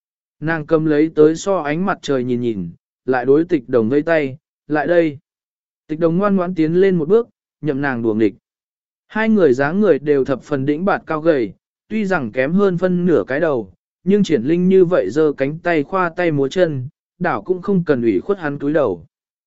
Nàng cầm lấy tới so ánh mặt trời nhìn nhìn, lại đối tịch đồng vây tay, lại đây. Tịch đồng ngoan ngoãn tiến lên một bước, nhậm nàng đuổi nghịch. Hai người dáng người đều thập phần đĩnh bạt cao gầy, tuy rằng kém hơn phân nửa cái đầu, nhưng triển linh như vậy giơ cánh tay khoa tay múa chân, đảo cũng không cần ủy khuất hắn túi đầu.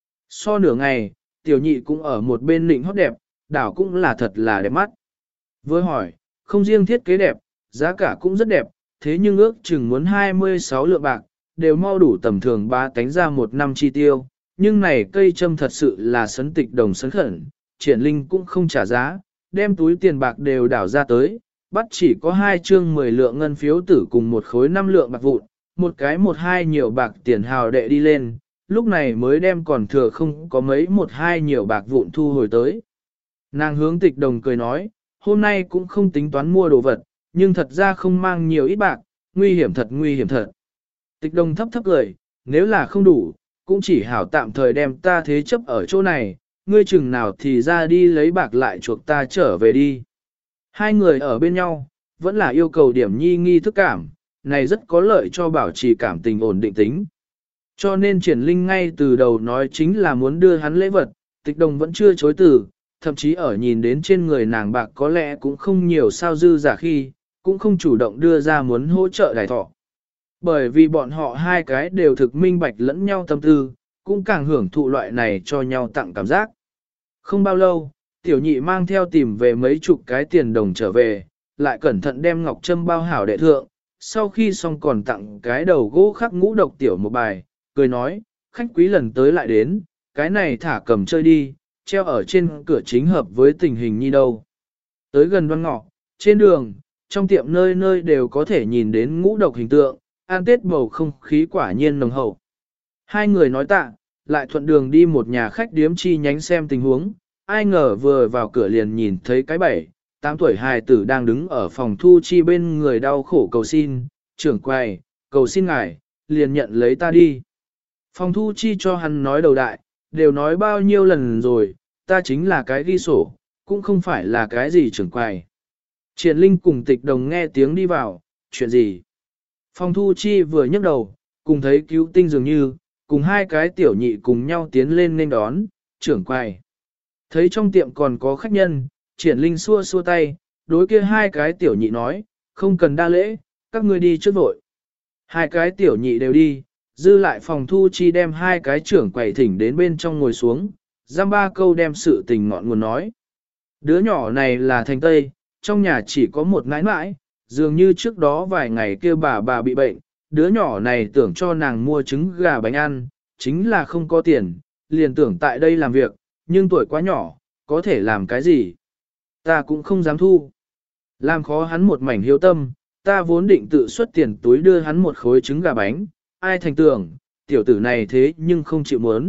So nửa ngày, tiểu nhị cũng ở một bên lịnh hót đẹp, đảo cũng là thật là đẹp mắt. Với hỏi, không riêng thiết kế đẹp, giá cả cũng rất đẹp, thế nhưng ước chừng muốn hai mươi sáu lượng bạc, đều mau đủ tầm thường ba tánh ra một năm chi tiêu, nhưng này cây châm thật sự là sấn tịch đồng sấn khẩn, triển linh cũng không trả giá, đem túi tiền bạc đều đảo ra tới, bắt chỉ có hai chương mười lượng ngân phiếu tử cùng một khối năm lượng bạc vụn, một cái một hai nhiều bạc tiền hào đệ đi lên, lúc này mới đem còn thừa không có mấy một hai nhiều bạc vụn thu hồi tới. Nàng hướng tịch đồng cười nói, hôm nay cũng không tính toán mua đồ vật, nhưng thật ra không mang nhiều ít bạc, nguy hiểm thật nguy hiểm thật. Tịch đồng thấp thấp cười, nếu là không đủ, cũng chỉ hảo tạm thời đem ta thế chấp ở chỗ này, ngươi chừng nào thì ra đi lấy bạc lại chuộc ta trở về đi. Hai người ở bên nhau, vẫn là yêu cầu điểm nhi nghi thức cảm, này rất có lợi cho bảo trì cảm tình ổn định tính. Cho nên triển linh ngay từ đầu nói chính là muốn đưa hắn lễ vật, tịch đồng vẫn chưa chối từ, thậm chí ở nhìn đến trên người nàng bạc có lẽ cũng không nhiều sao dư giả khi, cũng không chủ động đưa ra muốn hỗ trợ đài thọ. Bởi vì bọn họ hai cái đều thực minh bạch lẫn nhau tâm tư, cũng càng hưởng thụ loại này cho nhau tặng cảm giác. Không bao lâu, tiểu nhị mang theo tìm về mấy chục cái tiền đồng trở về, lại cẩn thận đem ngọc trâm bao hảo đệ thượng, sau khi xong còn tặng cái đầu gỗ khắc ngũ độc tiểu một bài, cười nói, khách quý lần tới lại đến, cái này thả cầm chơi đi, treo ở trên cửa chính hợp với tình hình như đâu. Tới gần đoan ngọ, trên đường, trong tiệm nơi nơi đều có thể nhìn đến ngũ độc hình tượng, an tết bầu không khí quả nhiên nồng hậu. Hai người nói tạ, lại thuận đường đi một nhà khách điếm chi nhánh xem tình huống, ai ngờ vừa vào cửa liền nhìn thấy cái bảy, tám tuổi hài tử đang đứng ở phòng thu chi bên người đau khổ cầu xin, trưởng quầy, cầu xin ngài, liền nhận lấy ta đi. Phòng thu chi cho hắn nói đầu đại, đều nói bao nhiêu lần rồi, ta chính là cái ghi sổ, cũng không phải là cái gì trưởng quầy. Triển Linh cùng tịch đồng nghe tiếng đi vào, chuyện gì? Phòng thu chi vừa nhấc đầu, cùng thấy cứu tinh dường như, cùng hai cái tiểu nhị cùng nhau tiến lên nên đón, trưởng quầy. Thấy trong tiệm còn có khách nhân, Triển Linh xua xua tay, đối kia hai cái tiểu nhị nói, không cần đa lễ, các ngươi đi trước vội. Hai cái tiểu nhị đều đi, dư lại phòng thu chi đem hai cái trưởng quầy thỉnh đến bên trong ngồi xuống, giam ba câu đem sự tình ngọn nguồn nói. Đứa nhỏ này là thành Tây, trong nhà chỉ có một nãi nãi, dường như trước đó vài ngày kia bà bà bị bệnh, đứa nhỏ này tưởng cho nàng mua trứng gà bánh ăn, chính là không có tiền, liền tưởng tại đây làm việc, nhưng tuổi quá nhỏ, có thể làm cái gì? Ta cũng không dám thu. Làm khó hắn một mảnh hiếu tâm, ta vốn định tự xuất tiền túi đưa hắn một khối trứng gà bánh, ai thành tưởng, tiểu tử này thế nhưng không chịu muốn.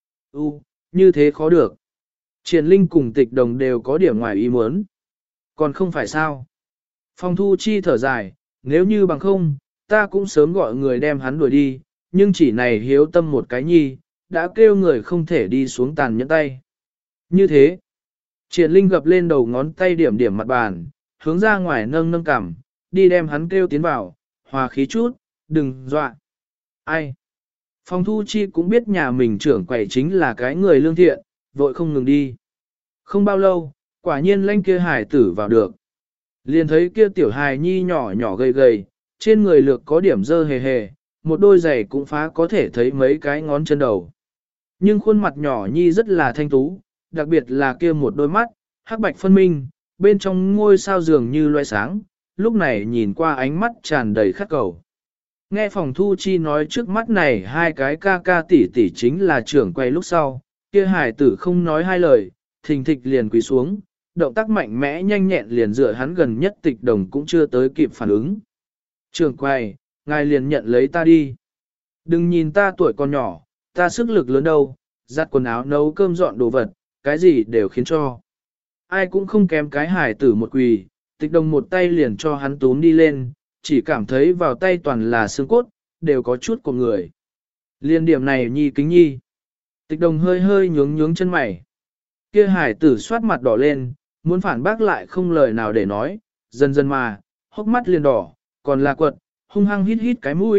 U, như thế khó được. Triển Linh cùng tịch đồng đều có điểm ngoài ý muốn. Còn không phải sao? Phong thu chi thở dài, nếu như bằng không, ta cũng sớm gọi người đem hắn đuổi đi, nhưng chỉ này hiếu tâm một cái nhi, đã kêu người không thể đi xuống tàn nhẫn tay. Như thế, Triển Linh gập lên đầu ngón tay điểm điểm mặt bàn, hướng ra ngoài nâng nâng cằm, đi đem hắn kêu tiến vào, hòa khí chút, đừng dọa. Ai? Phong thu chi cũng biết nhà mình trưởng quầy chính là cái người lương thiện, vội không ngừng đi. Không bao lâu, quả nhiên lanh kia hài tử vào được. Liền thấy kia tiểu hài nhi nhỏ nhỏ gầy gầy, trên người lược có điểm dơ hề hề, một đôi giày cũng phá có thể thấy mấy cái ngón chân đầu. Nhưng khuôn mặt nhỏ nhi rất là thanh tú, đặc biệt là kia một đôi mắt, hắc bạch phân minh, bên trong ngôi sao dường như loe sáng, lúc này nhìn qua ánh mắt tràn đầy khát cầu. Nghe phòng thu chi nói trước mắt này hai cái ca ca tỷ tỷ chính là trưởng quay lúc sau, kia hài tử không nói hai lời, thình thịch liền quỳ xuống, động tác mạnh mẽ nhanh nhẹn liền dựa hắn gần nhất tịch đồng cũng chưa tới kịp phản ứng. Trưởng quay, ngài liền nhận lấy ta đi. Đừng nhìn ta tuổi còn nhỏ, ta sức lực lớn đâu, giặt quần áo nấu cơm dọn đồ vật, cái gì đều khiến cho. Ai cũng không kém cái hài tử một quỳ, tịch đồng một tay liền cho hắn túm đi lên, chỉ cảm thấy vào tay toàn là xương cốt, đều có chút của người. Liên điểm này nhi kính nhi. Tịch đồng hơi hơi nhướng nhướng chân mày. Kia hải tử soát mặt đỏ lên, muốn phản bác lại không lời nào để nói, dần dần mà, hốc mắt liền đỏ, còn là quật, hung hăng hít hít cái mũi,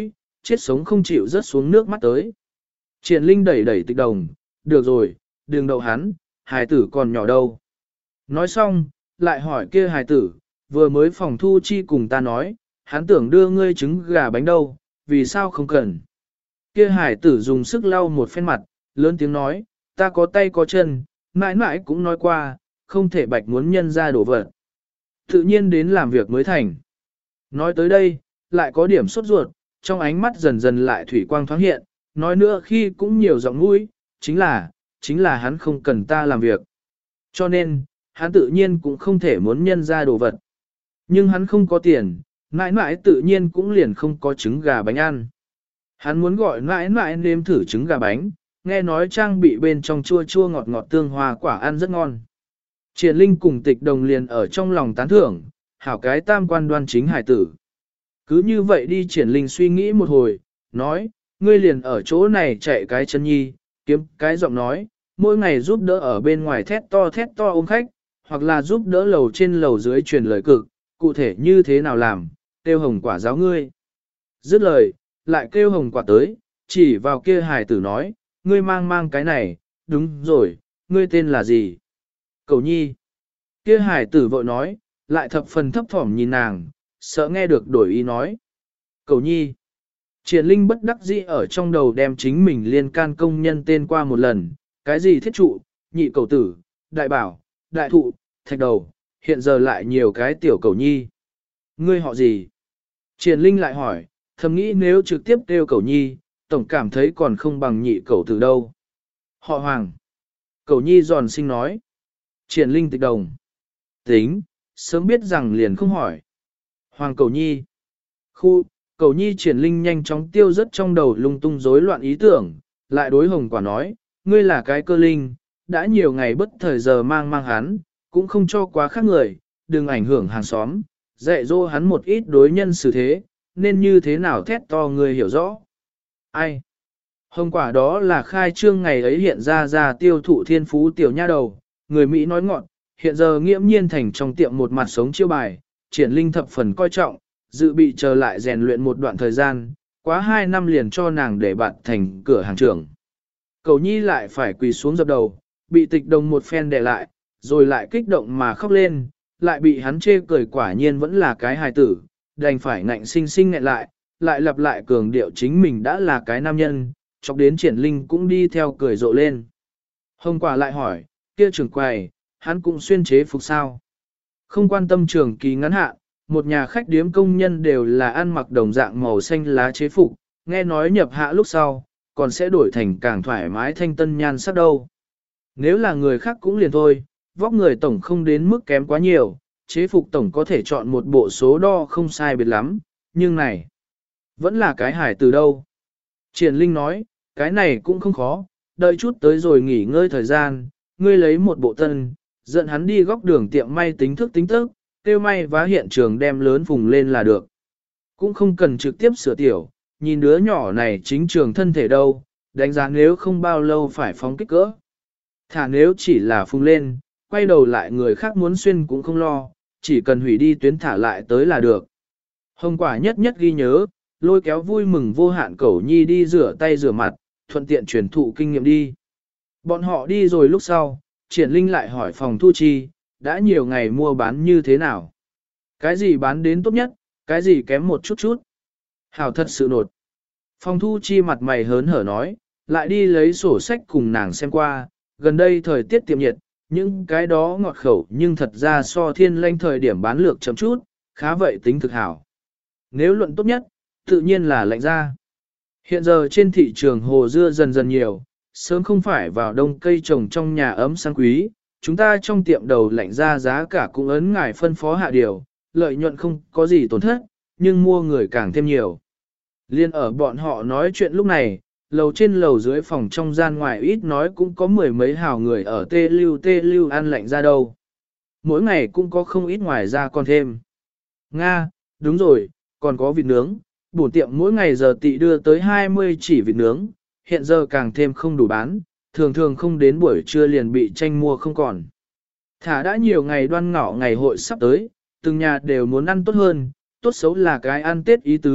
chết sống không chịu rớt xuống nước mắt tới. Triển Linh đẩy đẩy Tịch Đồng, được rồi, đừng đậu hắn, hài tử còn nhỏ đâu. Nói xong, lại hỏi kia hài tử, vừa mới phòng thu chi cùng ta nói, hắn tưởng đưa ngươi trứng gà bánh đâu, vì sao không cần. Kia hài tử dùng sức lau một phen mặt, lớn tiếng nói, ta có tay có chân, mãi mãi cũng nói qua, không thể bạch muốn nhân ra đổ vật. Tự nhiên đến làm việc mới thành. Nói tới đây, lại có điểm sốt ruột, trong ánh mắt dần dần lại thủy quang thoáng hiện, nói nữa khi cũng nhiều giọng mũi, chính là, chính là hắn không cần ta làm việc. Cho nên, hắn tự nhiên cũng không thể muốn nhân ra đồ vật. Nhưng hắn không có tiền, mãi mãi tự nhiên cũng liền không có trứng gà bánh ăn. Hắn muốn gọi mãi mãi nếm thử trứng gà bánh, nghe nói trang bị bên trong chua chua ngọt ngọt tương hoa quả ăn rất ngon. Triển Linh cùng Tịch Đồng liền ở trong lòng tán thưởng, hảo cái tam quan đoan chính hải tử. Cứ như vậy đi Triển Linh suy nghĩ một hồi, nói, ngươi liền ở chỗ này chạy cái chân nhi, kiếm cái giọng nói, mỗi ngày giúp đỡ ở bên ngoài thét to thét to ôm khách, hoặc là giúp đỡ lầu trên lầu dưới truyền lời cực, cụ thể như thế nào làm, kêu hồng quả giáo ngươi. Dứt lời, lại kêu hồng quả tới, chỉ vào kia hài tử nói, ngươi mang mang cái này, đúng rồi, ngươi tên là gì? Cầu nhi. Kia hài tử vội nói, lại thập phần thấp thỏm nhìn nàng, sợ nghe được đổi ý nói. Cầu nhi. Triển Linh bất đắc dĩ ở trong đầu đem chính mình liên can công nhân tên qua một lần, cái gì thiết trụ, nhị cầu tử, đại bảo, đại thụ, thạch đầu, hiện giờ lại nhiều cái tiểu cầu nhi. Ngươi họ gì? Triển Linh lại hỏi, thầm nghĩ nếu trực tiếp kêu cầu nhi, tổng cảm thấy còn không bằng nhị cầu tử đâu. Họ Hoàng. Cầu nhi giòn xinh nói. Triển Linh Tịch Đồng. Tính, sớm biết rằng liền không hỏi. Hoàng cầu nhi. Khu, cầu nhi Triển Linh nhanh chóng tiêu rất trong đầu lung tung rối loạn ý tưởng, lại đối hồng quả nói, ngươi là cái cơ linh, đã nhiều ngày bất thời giờ mang mang hắn, cũng không cho quá khác người, đừng ảnh hưởng hàng xóm, dạy dỗ hắn một ít đối nhân xử thế, nên như thế nào thét to ngươi hiểu rõ. Ai? Hồng quả đó là khai trương ngày ấy hiện ra ra tiêu thụ thiên phú tiểu nha đầu, người Mỹ nói ngọn, hiện giờ nghiễm nhiên thành trong tiệm một mặt sống chiêu bài, Triển Linh thập phần coi trọng, dự bị chờ lại rèn luyện một đoạn thời gian, quá hai năm liền cho nàng để bạn thành cửa hàng trưởng. Cầu nhi lại phải quỳ xuống dập đầu, bị Tịch Đồng một phen đè lại, rồi lại kích động mà khóc lên, lại bị hắn chê cười quả nhiên vẫn là cái hài tử, đành phải ngạnh sinh sinh nghẹn lại, lại lặp lại cường điệu chính mình đã là cái nam nhân, chọc đến Triển Linh cũng đi theo cười rộ lên. Hồng quả lại hỏi, kia trưởng quầy, hắn cũng xuyên chế phục sao? Không quan tâm trường kỳ ngắn hạn, một nhà khách điếm công nhân đều là ăn mặc đồng dạng màu xanh lá chế phục, nghe nói nhập hạ lúc sau, còn sẽ đổi thành càng thoải mái thanh tân nhan sắc đâu. Nếu là người khác cũng liền thôi, vóc người tổng không đến mức kém quá nhiều, chế phục tổng có thể chọn một bộ số đo không sai biệt lắm, nhưng này, vẫn là cái hải từ đâu. Triển Linh nói, cái này cũng không khó, đợi chút tới rồi nghỉ ngơi thời gian, ngươi lấy một bộ tân, dẫn hắn đi góc đường tiệm may tính thức tính thức, tiêu may vá hiện trường đem lớn vùng lên là được. Cũng không cần trực tiếp sửa tiểu, nhìn đứa nhỏ này chính trường thân thể đâu, đánh giá nếu không bao lâu phải phóng kích cỡ. Thả nếu chỉ là phùng lên, quay đầu lại người khác muốn xuyên cũng không lo, chỉ cần hủy đi tuyến thả lại tới là được. Hồng quả nhất nhất ghi nhớ, lôi kéo vui mừng vô hạn Cẩu Nhi đi rửa tay rửa mặt, thuận tiện truyền thụ kinh nghiệm đi. Bọn họ đi rồi lúc sau, Triển Linh lại hỏi phòng thu chi, đã nhiều ngày mua bán như thế nào? Cái gì bán đến tốt nhất, cái gì kém một chút chút? Hảo thật sự nột. Phòng thu chi mặt mày hớn hở nói, lại đi lấy sổ sách cùng nàng xem qua, gần đây thời tiết tiệm nhiệt, những cái đó ngọt khẩu nhưng thật ra so thiên lanh thời điểm bán lược chấm chút, khá vậy tính thực hảo. Nếu luận tốt nhất, tự nhiên là lạnh ra. Hiện giờ trên thị trường hồ dưa dần dần nhiều, sớm không phải vào đông cây trồng trong nhà ấm sang quý, chúng ta trong tiệm đầu lạnh ra giá cả cũng ấn ngài phân phó hạ điều, lợi nhuận không có gì tổn thất, nhưng mua người càng thêm nhiều. Liên ở bọn họ nói chuyện lúc này, lầu trên lầu dưới phòng trong gian ngoài ít nói cũng có mười mấy hào người ở tê lưu tê lưu ăn lạnh ra đâu. Mỗi ngày cũng có không ít ngoài ra còn thêm. Nga, đúng rồi, còn có vịt nướng, bổn tiệm mỗi ngày giờ tị đưa tới hai mươi chỉ vịt nướng, hiện giờ càng thêm không đủ bán, thường thường không đến buổi trưa liền bị tranh mua không còn. Thả đã nhiều ngày đoan ngọ ngày hội sắp tới, từng nhà đều muốn ăn tốt hơn, tốt xấu là cái ăn Tết ý tứ,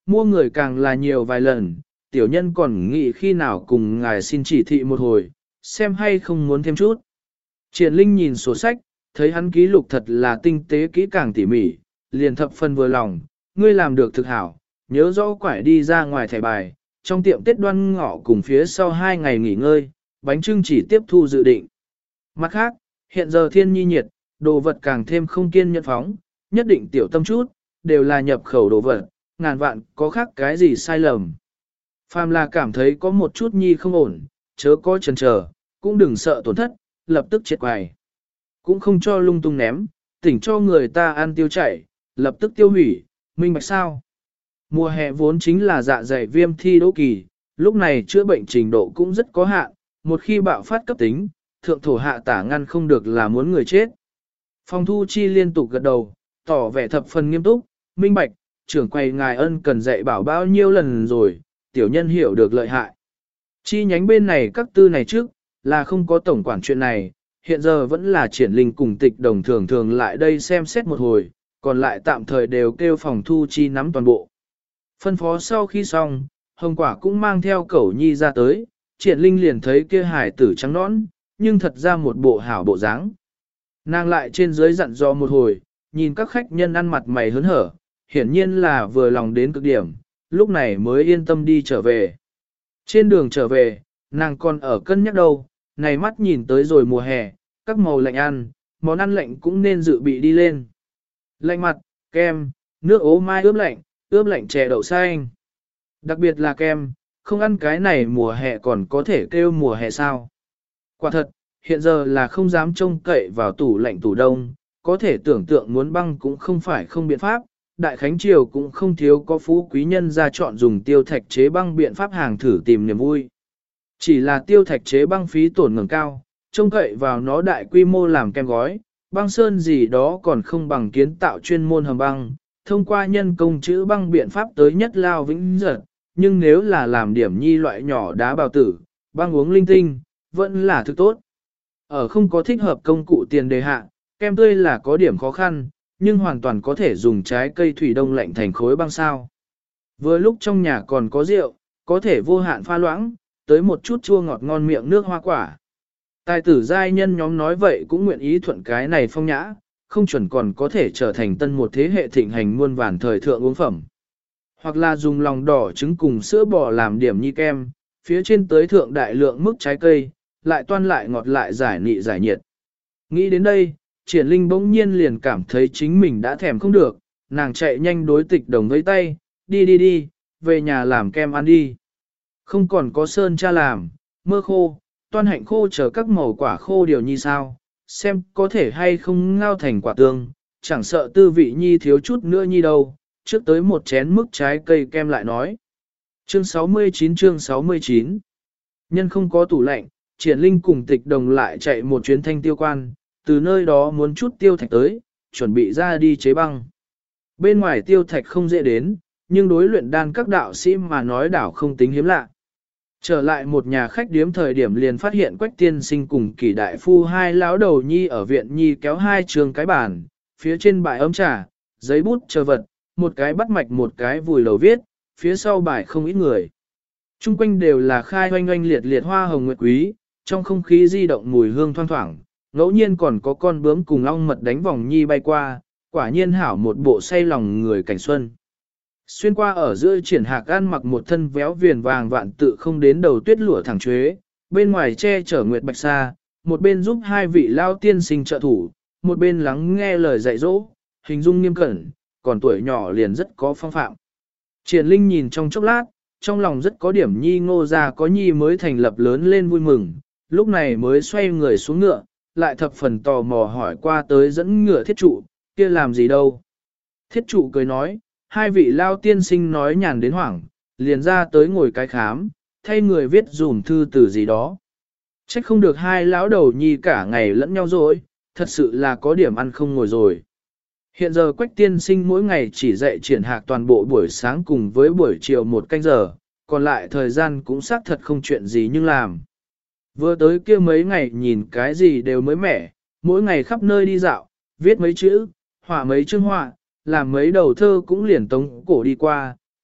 mua người càng là nhiều vài lần, tiểu nhân còn nghĩ khi nào cùng ngài xin chỉ thị một hồi, xem hay không muốn thêm chút. Triển Linh nhìn sổ sách, thấy hắn ký lục thật là tinh tế kỹ càng tỉ mỉ, liền thập phân vừa lòng, ngươi làm được thực hảo, nhớ rõ quải đi ra ngoài thẻ bài, trong tiệm Tết Đoan Ngọ cùng phía sau hai ngày nghỉ ngơi, bánh trưng chỉ tiếp thu dự định. Mặt khác, hiện giờ thiên nhi nhiệt, đồ vật càng thêm không kiên nhẫn phóng, nhất định tiểu tâm chút, đều là nhập khẩu đồ vật, ngàn vạn có khác cái gì sai lầm. Phàm là cảm thấy có một chút nhi không ổn, chớ có chần chờ, cũng đừng sợ tổn thất, lập tức triệt quài. Cũng không cho lung tung ném, tỉnh cho người ta ăn tiêu chảy, lập tức tiêu hủy, minh bạch sao. Mùa hè vốn chính là dạ dày viêm thi đỗ kỳ, lúc này chữa bệnh trình độ cũng rất có hạn, một khi bạo phát cấp tính, thượng thổ hạ tả ngăn không được là muốn người chết. Phòng thu chi liên tục gật đầu, tỏ vẻ thập phần nghiêm túc, minh bạch, trưởng quầy ngài ân cần dạy bảo bao nhiêu lần rồi, tiểu nhân hiểu được lợi hại. Chi nhánh bên này các tư này trước, là không có tổng quản chuyện này, hiện giờ vẫn là Triển Linh cùng Tịch Đồng thường thường lại đây xem xét một hồi, còn lại tạm thời đều kêu phòng thu chi nắm toàn bộ. Phân phó sau khi xong, Hồng Quả cũng mang theo Cẩu Nhi ra tới, Triển Linh liền thấy kia hải tử trắng nõn, nhưng thật ra một bộ hảo bộ dáng. Nàng lại trên dưới dặn dò một hồi, nhìn các khách nhân ăn mặt mày hớn hở, hiển nhiên là vừa lòng đến cực điểm, lúc này mới yên tâm đi trở về. Trên đường trở về, nàng còn ở cân nhắc đâu, này mắt nhìn tới rồi mùa hè, các màu lạnh ăn, món ăn lạnh cũng nên dự bị đi lên. Lạnh mặt, kem, nước ố mai ướp lạnh, ướp lạnh chè đậu xanh. Đặc biệt là kem, không ăn cái này mùa hè còn có thể kêu mùa hè sao. Quả thật, hiện giờ là không dám trông cậy vào tủ lạnh tủ đông, có thể tưởng tượng muốn băng cũng không phải không biện pháp. Đại Khánh Triều cũng không thiếu có phú quý nhân ra chọn dùng tiêu thạch chế băng biện pháp hàng thử tìm niềm vui. Chỉ là tiêu thạch chế băng phí tổn ngừng cao, trông cậy vào nó đại quy mô làm kem gói, băng sơn gì đó còn không bằng kiến tạo chuyên môn hầm băng, thông qua nhân công chữ băng biện pháp tới nhất lao vĩnh giật, nhưng nếu là làm điểm nhi loại nhỏ đá bào tử, băng uống linh tinh, vẫn là thực tốt. Ở không có thích hợp công cụ tiền đề hạ, kem tươi là có điểm khó khăn, nhưng hoàn toàn có thể dùng trái cây thủy đông lạnh thành khối băng sao. Vừa lúc trong nhà còn có rượu, có thể vô hạn pha loãng, tới một chút chua ngọt ngon miệng nước hoa quả. Tài tử giai nhân nhóm nói vậy cũng nguyện ý thuận cái này phong nhã, không chuẩn còn có thể trở thành tân một thế hệ thịnh hành muôn vàn thời thượng uống phẩm. Hoặc là dùng lòng đỏ trứng cùng sữa bò làm điểm nhi kem, phía trên tới thượng đại lượng mức trái cây, lại toan lại ngọt lại giải nị giải nhiệt. Nghĩ đến đây, Triển Linh bỗng nhiên liền cảm thấy chính mình đã thèm không được, nàng chạy nhanh đối Tịch Đồng với tay, đi đi đi, về nhà làm kem ăn đi. Không còn có sơn cha làm, mơ khô, toan hạnh khô chờ các màu quả khô điều nhi sao, xem có thể hay không ngao thành quả tương, chẳng sợ tư vị nhi thiếu chút nữa nhi đâu, trước tới một chén mức trái cây kem lại nói. Chương sáu mươi chín chương sáu mươi chín Nhân không có tủ lạnh, Triển Linh cùng Tịch Đồng lại chạy một chuyến thanh tiêu quan, từ nơi đó muốn chút tiêu thạch tới, chuẩn bị ra đi chế băng. Bên ngoài tiêu thạch không dễ đến, nhưng đối luyện đan các đạo sĩ mà nói đảo không tính hiếm lạ. Trở lại một nhà khách điếm thời điểm liền phát hiện Quách tiên sinh cùng Kỷ đại phu hai lão đầu nhi ở viện nhi kéo hai trường cái bàn, phía trên bài ấm trà, giấy bút chờ vật, một cái bắt mạch một cái vùi lầu viết, phía sau bài không ít người. Trung quanh đều là khai oanh oanh liệt liệt hoa hồng nguyệt quý, trong không khí di động mùi hương thoang thoảng, ngẫu nhiên còn có con bướm cùng ong mật đánh vòng nhi bay qua, quả nhiên hảo một bộ say lòng người cảnh xuân. Xuyên qua ở giữa Triển Hạc ăn mặc một thân véo viền vàng vạn tự không đến đầu tuyết lụa thẳng chuế, bên ngoài che chở nguyệt bạch sa, một bên giúp hai vị lao tiên sinh trợ thủ, một bên lắng nghe lời dạy dỗ, hình dung nghiêm cẩn, còn tuổi nhỏ liền rất có phong phạm. Triển Linh nhìn trong chốc lát, trong lòng rất có điểm nhi ngô ra có nhi mới thành lập lớn lên vui mừng, lúc này mới xoay người xuống ngựa, lại thập phần tò mò hỏi qua tới dẫn ngựa thiết trụ, kia làm gì đâu. Thiết trụ cười nói, hai vị lao tiên sinh nói nhàn đến hoảng, liền ra tới ngồi cái khám, thay người viết dùm thư từ gì đó. Trách không được hai lão đầu nhi cả ngày lẫn nhau rồi, thật sự là có điểm ăn không ngồi rồi. Hiện giờ Quách tiên sinh mỗi ngày chỉ dạy Triển Hạc toàn bộ buổi sáng cùng với buổi chiều một canh giờ, còn lại thời gian cũng xác thật không chuyện gì nhưng làm. Vừa tới kia mấy ngày nhìn cái gì đều mới mẻ, mỗi ngày khắp nơi đi dạo, viết mấy chữ, họa mấy chương họa, làm mấy đầu thơ cũng liền tống cổ đi qua,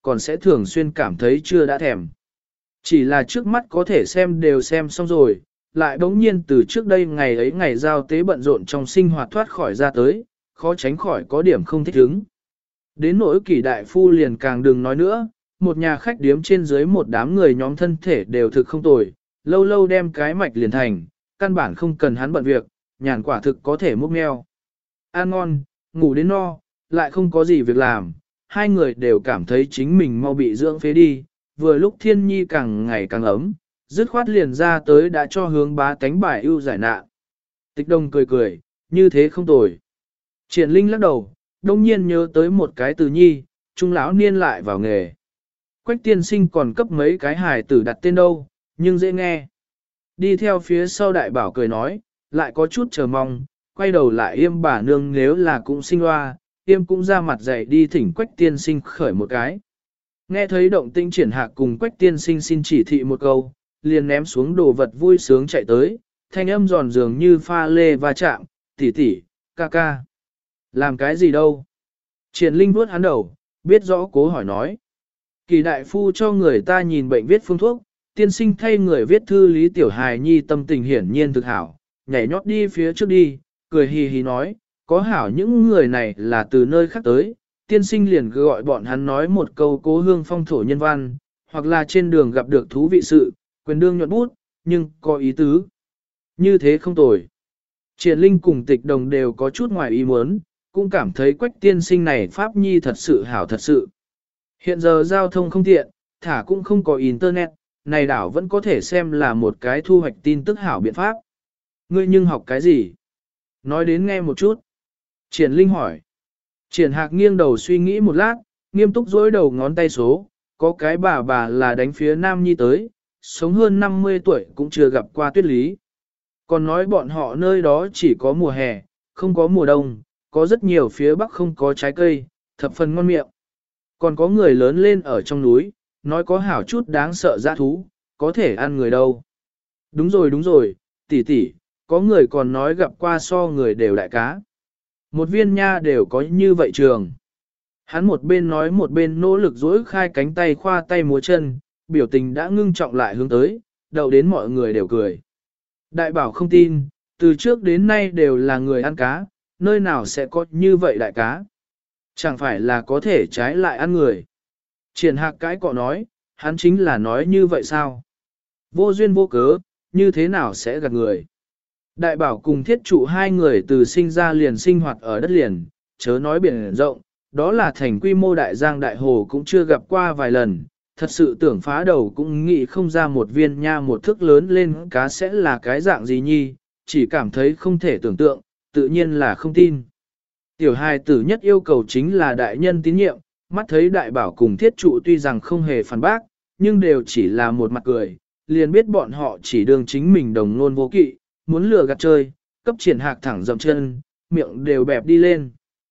còn sẽ thường xuyên cảm thấy chưa đã thèm. Chỉ là trước mắt có thể xem đều xem xong rồi, lại bỗng nhiên từ trước đây ngày ấy ngày giao tế bận rộn trong sinh hoạt thoát khỏi ra tới, khó tránh khỏi có điểm không thích ứng. Đến nỗi kỷ đại phu liền càng đừng nói nữa, một nhà khách điếm trên dưới một đám người nhóm thân thể đều thực không tồi, lâu lâu đem cái mạch liền thành, căn bản không cần hắn bận việc, nhàn quả thực có thể múc meo. Ăn ngon, ngủ đến no, lại không có gì việc làm, hai người đều cảm thấy chính mình mau bị dưỡng phế đi, vừa lúc thiên nhi càng ngày càng ấm, dứt khoát liền ra tới đã cho hướng bá tánh bài ưu giải nạn. Tịch Đông cười cười, như thế không tồi. Triển Linh lắc đầu, đông nhiên nhớ tới một cái từ nhi, trung lão niên lại vào nghề. Quách tiên sinh còn cấp mấy cái hài tử đặt tên đâu, nhưng dễ nghe. Đi theo phía sau đại bảo cười nói, lại có chút chờ mong, quay đầu lại yêm bà nương nếu là cũng sinh hoa, yêm cũng ra mặt dạy đi thỉnh quách tiên sinh khởi một cái. Nghe thấy động tinh Triển Hạc cùng quách tiên sinh xin chỉ thị một câu, liền ném xuống đồ vật vui sướng chạy tới, thanh âm giòn dường như pha lê va chạm, tỷ tỷ, ca ca. Làm cái gì đâu? Triển Linh vuốt hắn đầu, biết rõ cố hỏi nói. Kỳ đại phu cho người ta nhìn bệnh viết phương thuốc, tiên sinh thay người viết thư Lý Tiểu Hài Nhi tâm tình hiển nhiên thực hảo, nhảy nhót đi phía trước đi, cười hì hì nói, có hảo những người này là từ nơi khác tới, tiên sinh liền gọi bọn hắn nói một câu cố hương phong thổ nhân văn, hoặc là trên đường gặp được thú vị sự, quyền đương nhuận bút, nhưng có ý tứ. Như thế không tồi. Triển Linh cùng Tịch Đồng đều có chút ngoài ý muốn, cũng cảm thấy quách tiên sinh này Pháp Nhi thật sự hảo thật sự. Hiện giờ giao thông không tiện, thả cũng không có internet, này đảo vẫn có thể xem là một cái thu hoạch tin tức hảo biện pháp. Ngươi nhưng học cái gì? Nói đến nghe một chút. Triển Linh hỏi. Triển Hạc nghiêng đầu suy nghĩ một lát, nghiêm túc dối đầu ngón tay số, có cái bà bà là đánh phía Nam Nhi tới, sống hơn năm mươi tuổi cũng chưa gặp qua tuyết lý. Còn nói bọn họ nơi đó chỉ có mùa hè, không có mùa đông, có rất nhiều phía Bắc không có trái cây, thập phần ngon miệng. Còn có người lớn lên ở trong núi, nói có hảo chút đáng sợ dã thú, có thể ăn người đâu. Đúng rồi đúng rồi, tỷ tỷ, có người còn nói gặp qua so người đều đại cá. Một viên nha đều có như vậy trường. Hắn một bên nói một bên nỗ lực duỗi khai cánh tay khoa tay múa chân, biểu tình đã ngưng trọng lại hướng tới, đậu đến mọi người đều cười. Đại bảo không tin, từ trước đến nay đều là người ăn cá, nơi nào sẽ có như vậy đại cá. Chẳng phải là có thể trái lại ăn người. Triển Hạc cái cọ nói, hắn chính là nói như vậy sao? Vô duyên vô cớ, như thế nào sẽ gạt người? Đại bảo cùng thiết trụ hai người từ sinh ra liền sinh hoạt ở đất liền, chớ nói biển rộng, đó là thành quy mô đại giang đại hồ cũng chưa gặp qua vài lần, thật sự tưởng phá đầu cũng nghĩ không ra một viên nha một thước lớn lên cá sẽ là cái dạng gì nhi, chỉ cảm thấy không thể tưởng tượng, tự nhiên là không tin. Tiểu hài tử nhất yêu cầu chính là đại nhân tín nhiệm, mắt thấy đại bảo cùng thiết trụ tuy rằng không hề phản bác, nhưng đều chỉ là một mặt cười, liền biết bọn họ chỉ đương chính mình đồng nôn vô kỵ, muốn lừa gạt chơi, cấp Triển Hạc thẳng dậm chân, miệng đều bẹp đi lên.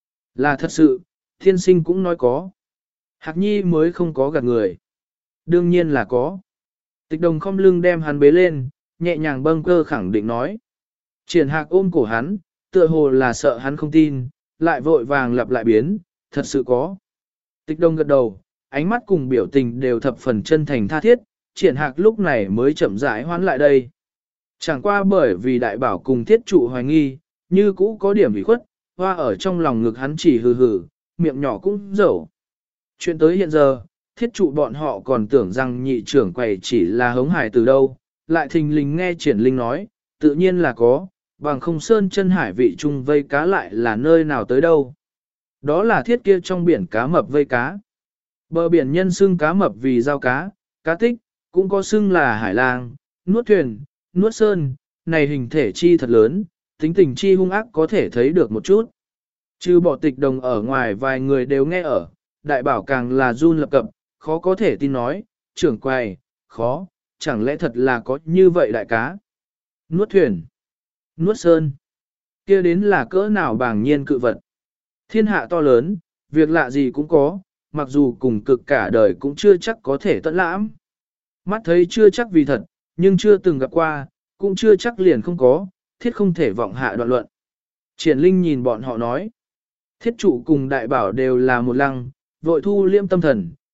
Là thật sự, thiên sinh cũng nói có. Hạc Nhi mới không có gạt người. Đương nhiên là có. Tịch Đồng không lưng đem hắn bế lên, nhẹ nhàng bâng cơ khẳng định nói. Triển Hạc ôm cổ hắn, tựa hồ là sợ hắn không tin, lại vội vàng lặp lại biến, thật sự có. Tịch Đồng gật đầu, ánh mắt cùng biểu tình đều thập phần chân thành tha thiết, Triển Hạc lúc này mới chậm rãi hoán lại đây. Chẳng qua bởi vì đại bảo cùng thiết trụ hoài nghi, như cũ có điểm bị khuất, hoa ở trong lòng ngực hắn chỉ hừ hừ, miệng nhỏ cũng dẫu. Chuyện tới hiện giờ, thiết trụ bọn họ còn tưởng rằng nhị trưởng quầy chỉ là hống hải từ đâu, lại thình lình nghe Triển Linh nói, tự nhiên là có, bằng không sơn chân hải vị chung vây cá lại là nơi nào tới đâu. Đó là thiết kia trong biển cá mập vây cá. Bờ biển nhân xưng cá mập vì giao cá, cá tích, cũng có xưng là hải lang, nuốt thuyền, nuốt sơn, này hình thể chi thật lớn, tính tình chi hung ác có thể thấy được một chút. Trừ bỏ Tịch Đồng ở ngoài vài người đều nghe ở, đại bảo càng là run lập cập, khó có thể tin nói, trưởng quầy, khó, chẳng lẽ thật là có như vậy đại cá. Nuốt thuyền, nuốt sơn, kia đến là cỡ nào bàng nhiên cự vật. Thiên hạ to lớn, việc lạ gì cũng có, mặc dù cùng cực cả đời cũng chưa chắc có thể tận lãm. Mắt thấy chưa chắc vì thật, nhưng chưa từng gặp qua, cũng chưa chắc liền không có, thiết không thể vọng hạ đoạn luận. Triển Linh nhìn bọn họ nói, thiết trụ cùng đại bảo đều là một lăng, vội thu liêm tâm thần,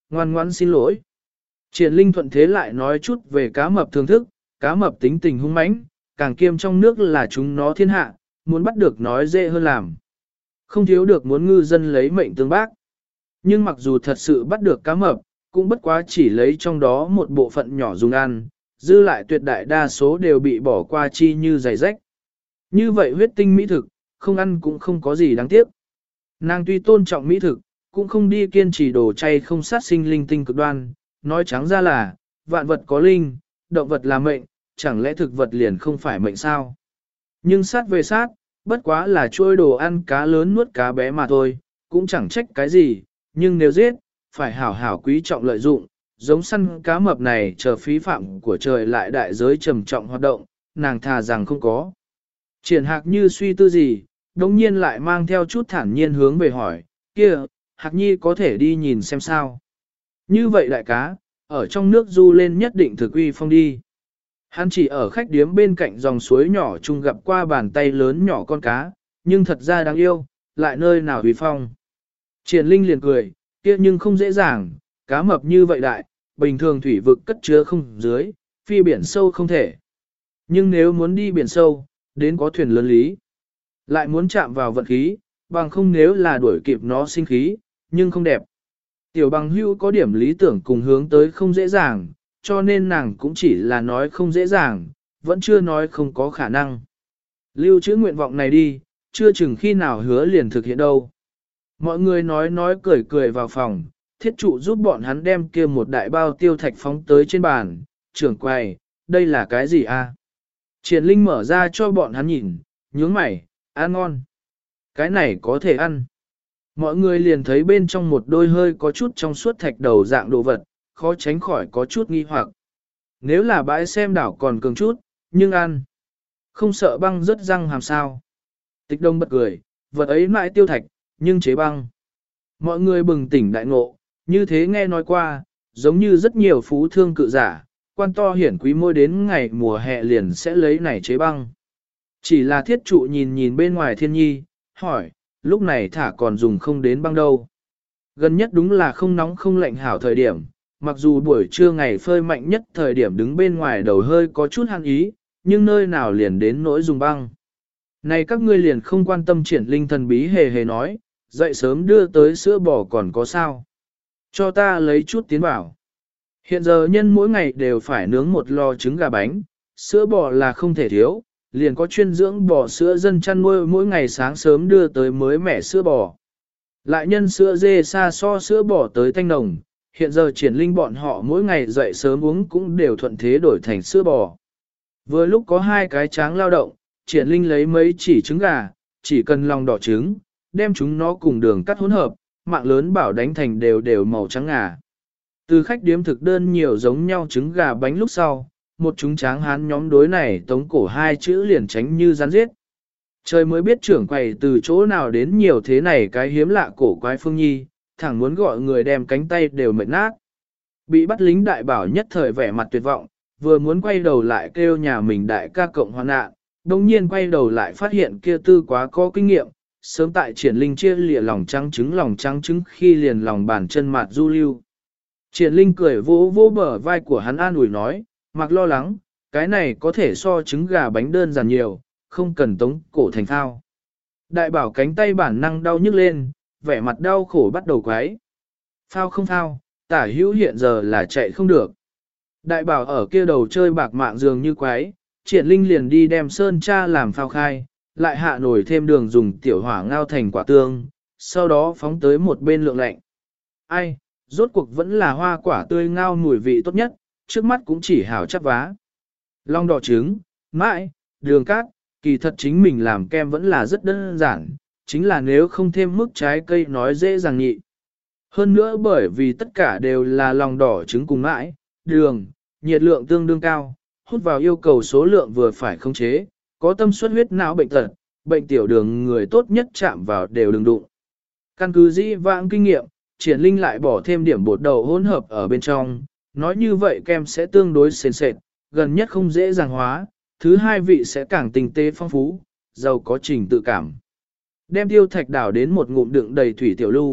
ngoan ngoãn xin lỗi. Triển Linh thuận thế lại nói chút về cá mập thưởng thức, cá mập tính tình hung mãnh, càng kiêm trong nước là chúng nó thiên hạ, muốn bắt được nói dễ hơn làm. Không thiếu được muốn ngư dân lấy mệnh tương bác. Nhưng mặc dù thật sự bắt được cá mập, cũng bất quá chỉ lấy trong đó một bộ phận nhỏ dùng ăn, dư lại tuyệt đại đa số đều bị bỏ qua chi như giày rách. Như vậy huyết tinh mỹ thực, không ăn cũng không có gì đáng tiếc. Nàng tuy tôn trọng mỹ thực, cũng không đi kiên trì đồ chay không sát sinh linh tinh cực đoan, nói trắng ra là, vạn vật có linh, động vật là mệnh, chẳng lẽ thực vật liền không phải mệnh sao? Nhưng sát về sát, bất quá là trôi đồ ăn cá lớn nuốt cá bé mà thôi, cũng chẳng trách cái gì, nhưng nếu giết, phải hảo hảo quý trọng lợi dụng, giống săn cá mập này chờ phí phạm của trời lại đại giới trầm trọng hoạt động, nàng thà rằng không có. Triển Hạc như suy tư gì, đồng nhiên lại mang theo chút thản nhiên hướng về hỏi, kia, Hạc Nhi có thể đi nhìn xem sao. Như vậy đại cá, ở trong nước du lên nhất định thực uy phong đi. Hắn chỉ ở khách điếm bên cạnh dòng suối nhỏ chung gặp qua bàn tay lớn nhỏ con cá, nhưng thật ra đáng yêu, lại nơi nào uy phong. Triển Linh liền cười, kia nhưng không dễ dàng, cá mập như vậy đại, bình thường thủy vực cất chứa không dưới, phi biển sâu không thể. Nhưng nếu muốn đi biển sâu, đến có thuyền lớn lý. Lại muốn chạm vào vận khí, bằng không nếu là đuổi kịp nó sinh khí, nhưng không đẹp. Tiểu bằng hưu có điểm lý tưởng cùng hướng tới không dễ dàng, cho nên nàng cũng chỉ là nói không dễ dàng, vẫn chưa nói không có khả năng. Lưu trữ nguyện vọng này đi, chưa chừng khi nào hứa liền thực hiện đâu. Mọi người nói nói cười cười vào phòng, thiết trụ giúp bọn hắn đem kia một đại bao tiêu thạch phóng tới trên bàn, trưởng quầy, đây là cái gì a? Triển Linh mở ra cho bọn hắn nhìn, nhướng mày, ăn ngon. Cái này có thể ăn. Mọi người liền thấy bên trong một đôi hơi có chút trong suốt thạch đầu dạng đồ vật, khó tránh khỏi có chút nghi hoặc. Nếu là bãi xem đảo còn cường chút, nhưng ăn. Không sợ băng rớt răng hàm sao. Tịch Đông bật cười, vật ấy mãi tiêu thạch, nhưng chế băng. Mọi người bừng tỉnh đại ngộ, như thế nghe nói qua, giống như rất nhiều phú thương cự giả, quan to hiển quý môi đến ngày mùa hè liền sẽ lấy này chế băng. Chỉ là thiết trụ nhìn nhìn bên ngoài thiên nhi, hỏi, lúc này thả còn dùng không đến băng đâu. Gần nhất đúng là không nóng không lạnh hảo thời điểm, mặc dù buổi trưa ngày phơi mạnh nhất thời điểm đứng bên ngoài đầu hơi có chút hạn ý, nhưng nơi nào liền đến nỗi dùng băng. Này các ngươi liền không quan tâm Triển Linh thần bí hề hề nói, dậy sớm đưa tới sữa bò còn có sao. Cho ta lấy chút tiến bảo. Hiện giờ nhân mỗi ngày đều phải nướng một lò trứng gà bánh, sữa bò là không thể thiếu, liền có chuyên dưỡng bò sữa dân chăn nuôi mỗi ngày sáng sớm đưa tới mới mẻ sữa bò. Lại nhân sữa dê xa so sữa bò tới thanh nồng, hiện giờ Triển Linh bọn họ mỗi ngày dậy sớm uống cũng đều thuận thế đổi thành sữa bò. Vừa lúc có hai cái tráng lao động, Triển Linh lấy mấy chỉ trứng gà, chỉ cần lòng đỏ trứng, đem chúng nó cùng đường cắt hỗn hợp, mạng lớn bảo đánh thành đều đều màu trắng ngà. Từ khách điếm thực đơn nhiều giống nhau trứng gà bánh lúc sau, một chúng tráng hán nhóm đối này tống cổ hai chữ liền tránh như rắn giết. Trời mới biết trưởng quầy từ chỗ nào đến nhiều thế này cái hiếm lạ cổ quái Phương Nhi, thẳng muốn gọi người đem cánh tay đều mệt nát. Bị bắt lính đại bảo nhất thời vẻ mặt tuyệt vọng, vừa muốn quay đầu lại kêu nhà mình đại ca cộng hoạn nạn, đồng nhiên quay đầu lại phát hiện kia tư quá có kinh nghiệm, sớm tại Triển Linh chia lịa lòng trắng trứng lòng trắng trứng khi liền lòng bàn chân mặt du lưu. Triển Linh cười vỗ vỗ bờ vai của hắn an ủi nói, mặc lo lắng, cái này có thể so trứng gà bánh đơn giản nhiều, không cần tống cổ thành thao. Đại bảo cánh tay bản năng đau nhức lên, vẻ mặt đau khổ bắt đầu quái. Phao không phao, tả hữu hiện giờ là chạy không được. Đại bảo ở kia đầu chơi bạc mạng dường như quái, Triển Linh liền đi đem sơn cha làm phao khai, lại hạ nổi thêm đường dùng tiểu hỏa ngao thành quả tương, sau đó phóng tới một bên lượng lạnh. Ai, rốt cuộc vẫn là hoa quả tươi ngao mùi vị tốt nhất, trước mắt cũng chỉ hảo chắp vá. Long đỏ trứng, mãi, đường cát, kỳ thật chính mình làm kem vẫn là rất đơn giản, chính là nếu không thêm mức trái cây nói dễ dàng nhị. Hơn nữa bởi vì tất cả đều là lòng đỏ trứng cùng mãi, đường, nhiệt lượng tương đương cao, hút vào yêu cầu số lượng vừa phải khống chế, có tâm suất huyết não bệnh tật, bệnh tiểu đường người tốt nhất chạm vào đều đừng đụng. Căn cứ dĩ vãng kinh nghiệm, Triển Linh lại bỏ thêm điểm bột đậu hỗn hợp ở bên trong, nói như vậy kem sẽ tương đối sền sệt, gần nhất không dễ dàng hóa, thứ hai vị sẽ càng tinh tế phong phú, giàu có trình tự cảm. Đem tiêu thạch đảo đến một ngụm đựng đầy thủy tiểu lưu,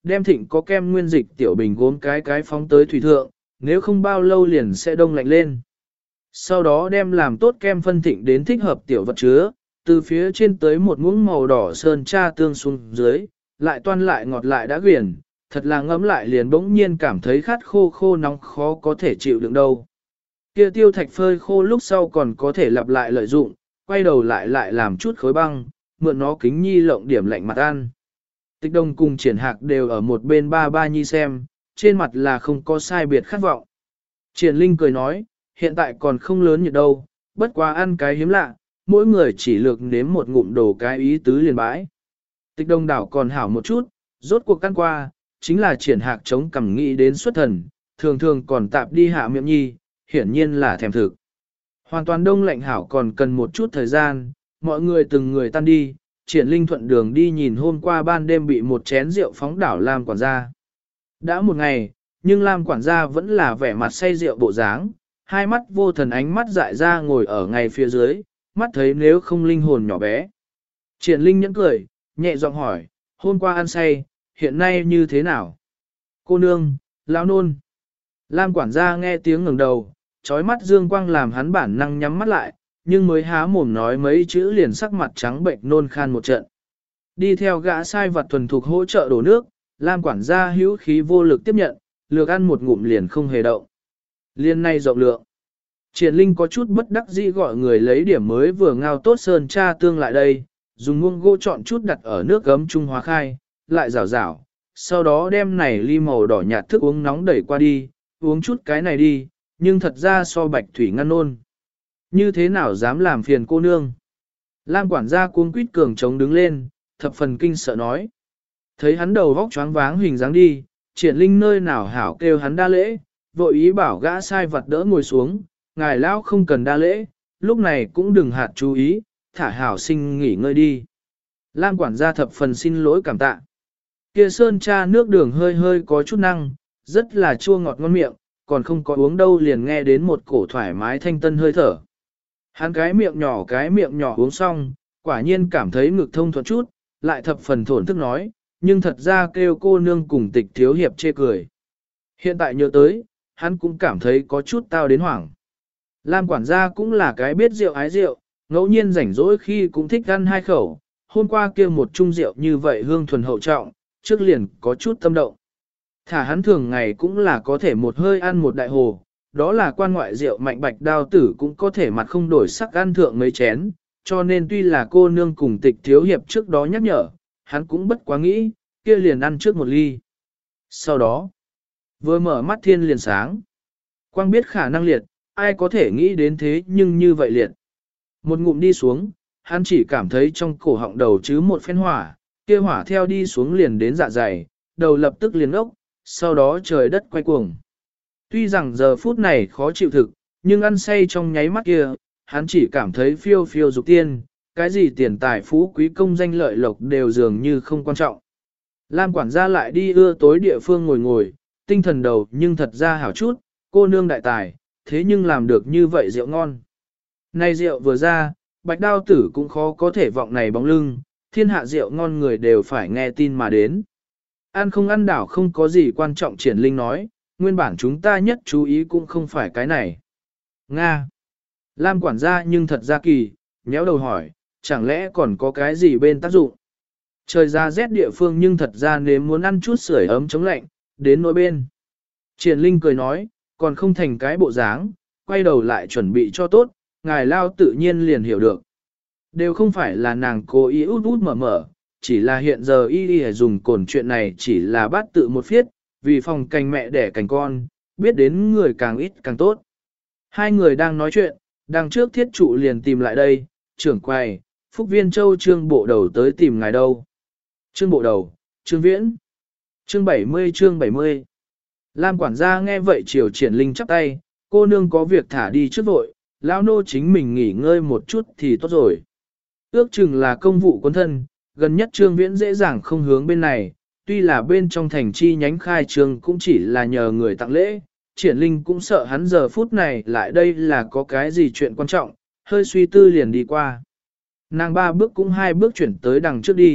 đem thịnh có kem nguyên dịch tiểu bình gốm cái cái phóng tới thủy thượng, nếu không bao lâu liền sẽ đông lạnh lên. Sau đó đem làm tốt kem phân thịnh đến thích hợp tiểu vật chứa, từ phía trên tới một muỗng màu đỏ sơn cha tương xuống dưới, lại toan lại ngọt lại đã quyển, thật là ngấm lại liền bỗng nhiên cảm thấy khát khô khô nóng khó có thể chịu đựng đâu. Kia tiêu thạch phơi khô lúc sau còn có thể lặp lại lợi dụng, quay đầu lại lại làm chút khối băng, mượn nó kính nhi lộng điểm lạnh mặt ăn. Tịch Đông cùng Triển Hạc đều ở một bên ba ba nhi xem, trên mặt là không có sai biệt khát vọng. Triển Linh cười nói, hiện tại còn không lớn nhiệt đâu, bất quá ăn cái hiếm lạ, mỗi người chỉ lược nếm một ngụm đồ cái ý tứ liền bãi. Tịch Đông đảo còn hảo một chút, rốt cuộc căn qua, chính là Triển Hạc chống cằm nghĩ đến xuất thần, thường thường còn tạp đi hạ miệng nhi, hiển nhiên là thèm thực. Hoàn toàn đông lạnh hảo còn cần một chút thời gian, mọi người từng người tan đi, Triển Linh thuận đường đi nhìn hôm qua ban đêm bị một chén rượu phóng đảo Lam quản gia. Đã một ngày, nhưng Lam quản gia vẫn là vẻ mặt say rượu bộ dáng, hai mắt vô thần ánh mắt dại ra ngồi ở ngay phía dưới, mắt thấy nếu không linh hồn nhỏ bé. Triển Linh nhẫn cười, nhẹ giọng hỏi, hôm qua ăn say, hiện nay như thế nào? Cô nương, lão nôn. Lam quản gia nghe tiếng ngẩng đầu, trói mắt dương quang làm hắn bản năng nhắm mắt lại, nhưng mới há mồm nói mấy chữ liền sắc mặt trắng bệnh nôn khan một trận. Đi theo gã sai vật thuần thục hỗ trợ đổ nước, Lam quản gia hữu khí vô lực tiếp nhận, lược ăn một ngụm liền không hề động. Liên này rộng lượng. Triển Linh có chút bất đắc dĩ gọi người lấy điểm mới vừa ngao tốt sơn cha tương lại đây, dùng muông gỗ chọn chút đặt ở nước gấm trung hóa khai, lại rảo rảo, sau đó đem này ly màu đỏ nhạt thức uống nóng đẩy qua đi, uống chút cái này đi, nhưng thật ra so bạch thủy ngăn nôn. Như thế nào dám làm phiền cô nương? Lam quản gia cuống quýt cường chống đứng lên, thập phần kinh sợ nói. Thấy hắn đầu vóc choáng váng hình dáng đi, Triển Linh nơi nào hảo kêu hắn đa lễ, vội ý bảo gã sai vật đỡ ngồi xuống, ngài lão không cần đa lễ, lúc này cũng đừng hạt chú ý, thả hảo sinh nghỉ ngơi đi. Lam quản gia thập phần xin lỗi cảm tạ. Kia sơn cha nước đường hơi hơi có chút năng, rất là chua ngọt ngon miệng, còn không có uống đâu liền nghe đến một cổ thoải mái thanh tân hơi thở. Hắn cái miệng nhỏ cái miệng nhỏ uống xong, quả nhiên cảm thấy ngực thông thuận chút, lại thập phần thổn thức nói, nhưng thật ra kêu cô nương cùng tịch thiếu hiệp chê cười. Hiện tại nhớ tới, hắn cũng cảm thấy có chút tao đến hoảng. Lam quản gia cũng là cái biết rượu ái rượu, ngẫu nhiên rảnh rỗi khi cũng thích ăn hai khẩu, hôm qua kia một chung rượu như vậy hương thuần hậu trọng, trước liền có chút tâm động. Thả hắn thường ngày cũng là có thể một hơi ăn một đại hồ, đó là quan ngoại rượu mạnh bạch đao tử cũng có thể mặt không đổi sắc ăn thượng mấy chén, cho nên tuy là cô nương cùng tịch thiếu hiệp trước đó nhắc nhở, hắn cũng bất quá nghĩ, kia liền ăn trước một ly. Sau đó, vừa mở mắt thiên liền sáng, quang biết khả năng liệt, ai có thể nghĩ đến thế nhưng như vậy liệt. Một ngụm đi xuống, hắn chỉ cảm thấy trong cổ họng đầu chứ một phen hỏa, kia hỏa theo đi xuống liền đến dạ dày, đầu lập tức liền ốc, sau đó trời đất quay cuồng. Tuy rằng giờ phút này khó chịu thực, nhưng ăn say trong nháy mắt kia, hắn chỉ cảm thấy phiêu phiêu dục tiên, cái gì tiền tài phú quý công danh lợi lộc đều dường như không quan trọng. Lam quản gia lại đi ưa tối địa phương ngồi ngồi, tinh thần đầu nhưng thật ra hảo chút, cô nương đại tài, thế nhưng làm được như vậy rượu ngon. Này rượu vừa ra, bạch đao tử cũng khó có thể vọng này bóng lưng, thiên hạ rượu ngon người đều phải nghe tin mà đến. Ăn không ăn đảo không có gì quan trọng. Triển Linh nói, nguyên bản chúng ta nhất chú ý cũng không phải cái này. Nga. Lam quản gia nhưng thật ra kỳ, nhéo đầu hỏi, chẳng lẽ còn có cái gì bên tác dụng? Trời ra rét địa phương nhưng thật ra nếu muốn ăn chút sưởi ấm chống lạnh, đến nỗi bên. Triển Linh cười nói, còn không thành cái bộ dáng, quay đầu lại chuẩn bị cho tốt, ngài lao tự nhiên liền hiểu được. Đều không phải là nàng cố ý út út mở mở, chỉ là hiện giờ y y dùng cồn chuyện này chỉ là bát tự một phiết, vì phòng cành mẹ đẻ cành con, biết đến người càng ít càng tốt. Hai người đang nói chuyện, đằng trước thiết trụ liền tìm lại đây, trưởng quầy, Phúc Viên Châu trương bộ đầu tới tìm ngài đâu. Trương bộ đầu, trương viễn. Chương bảy mươi chương bảy mươi. Lam quản gia nghe vậy chiều Triển Linh chắp tay, cô nương có việc thả đi trước vội, lão nô chính mình nghỉ ngơi một chút thì tốt rồi. Ước chừng là công vụ quân thân, gần nhất trương viễn dễ dàng không hướng bên này, tuy là bên trong thành chi nhánh khai trương cũng chỉ là nhờ người tặng lễ, Triển Linh cũng sợ hắn giờ phút này lại đây là có cái gì chuyện quan trọng, hơi suy tư liền đi qua. Nàng ba bước cũng hai bước chuyển tới đằng trước đi,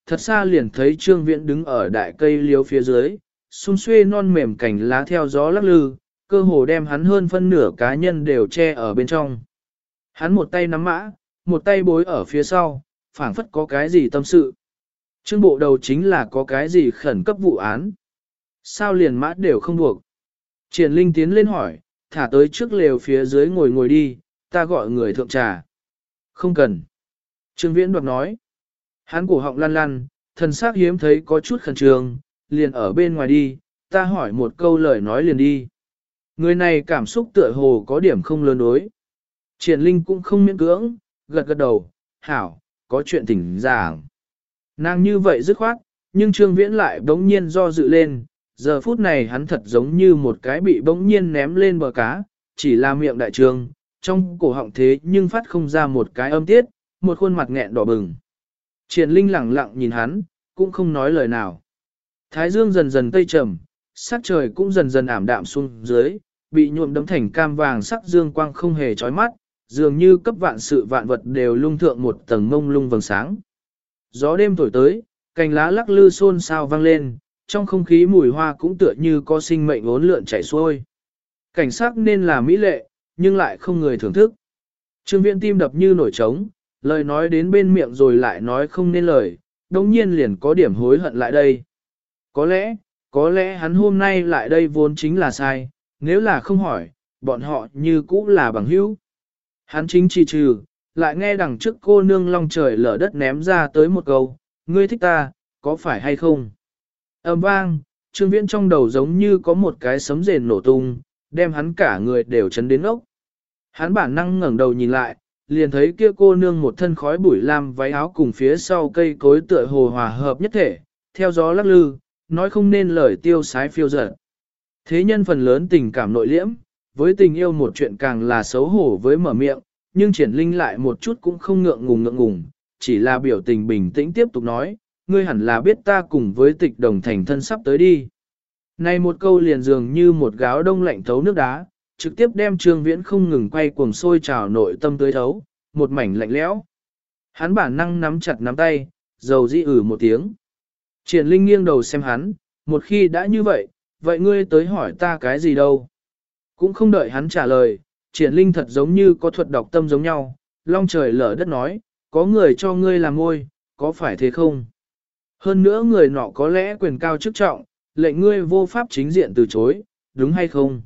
thật xa liền thấy Trương Viễn đứng ở đại cây liếu phía dưới, xung xuê non mềm cành lá theo gió lắc lư, cơ hồ đem hắn hơn phân nửa cá nhân đều che ở bên trong. Hắn một tay nắm mã, một tay bối ở phía sau, phảng phất có cái gì tâm sự. Trương bộ đầu chính là có cái gì khẩn cấp vụ án. Sao liền mã đều không buộc. Triển Linh tiến lên hỏi, thả tới trước lều phía dưới ngồi ngồi đi, ta gọi người thượng trà. Không cần. Trương Viễn đoạt nói. Hắn cổ họng lăn lăn, thần sắc hiếm thấy có chút khẩn trương, liền ở bên ngoài đi, ta hỏi một câu lời nói liền đi. Người này cảm xúc tựa hồ có điểm không lớn đối. Triển Linh cũng không miễn cưỡng, gật gật đầu, hảo, có chuyện tỉnh giảng. Nàng như vậy dứt khoát, nhưng Trương Viễn lại bỗng nhiên do dự lên, giờ phút này hắn thật giống như một cái bị bỗng nhiên ném lên bờ cá, chỉ là miệng đại trương, trong cổ họng thế nhưng phát không ra một cái âm tiết, một khuôn mặt nghẹn đỏ bừng. Triển Linh lẳng lặng nhìn hắn, cũng không nói lời nào. Thái dương dần dần tây trầm, sắc trời cũng dần dần ảm đạm xuống dưới, bị nhuộm đấm thành cam vàng sắc dương quang không hề chói mắt, dường như cấp vạn sự vạn vật đều lung thượng một tầng mông lung vầng sáng. Gió đêm thổi tới, cành lá lắc lư xôn xao vang lên, trong không khí mùi hoa cũng tựa như có sinh mệnh uốn lượn chảy xuôi. Cảnh sắc nên là mỹ lệ, nhưng lại không người thưởng thức. Trương Viễn tim đập như nổi trống, lời nói đến bên miệng rồi lại nói không nên lời, đồng nhiên liền có điểm hối hận lại đây. Có lẽ, có lẽ hắn hôm nay lại đây vốn chính là sai, nếu là không hỏi, bọn họ như cũ là bằng hữu. Hắn chính chỉ trừ, lại nghe đằng trước cô nương long trời lở đất ném ra tới một câu, ngươi thích ta, có phải hay không? Ầm vang, Trương Viễn trong đầu giống như có một cái sấm rền nổ tung, đem hắn cả người đều chấn đến ốc. Hắn bản năng ngẩng đầu nhìn lại, liền thấy kia cô nương một thân khói bụi lam váy áo cùng phía sau cây cối tựa hồ hòa hợp nhất thể, theo gió lắc lư, nói không nên lời tiêu sái phiêu dở. Thế nhân phần lớn tình cảm nội liễm, với tình yêu một chuyện càng là xấu hổ với mở miệng, nhưng Triển Linh lại một chút cũng không ngượng ngùng ngượng ngùng, chỉ là biểu tình bình tĩnh tiếp tục nói, ngươi hẳn là biết ta cùng với Tịch Đồng thành thân sắp tới đi. Này một câu liền dường như một gáo đông lạnh thấu nước đá, trực tiếp đem Trương Viễn không ngừng quay cuồng sôi trào nội tâm tới thấu, một mảnh lạnh lẽo. Hắn bản năng nắm chặt nắm tay, dầu dĩ ử một tiếng. Triển Linh nghiêng đầu xem hắn, một khi đã như vậy, vậy ngươi tới hỏi ta cái gì đâu? Cũng không đợi hắn trả lời, Triển Linh thật giống như có thuật đọc tâm giống nhau, long trời lở đất nói, có người cho ngươi làm ngôi, có phải thế không? Hơn nữa người nọ có lẽ quyền cao chức trọng, lệnh ngươi vô pháp chính diện từ chối, đúng hay không?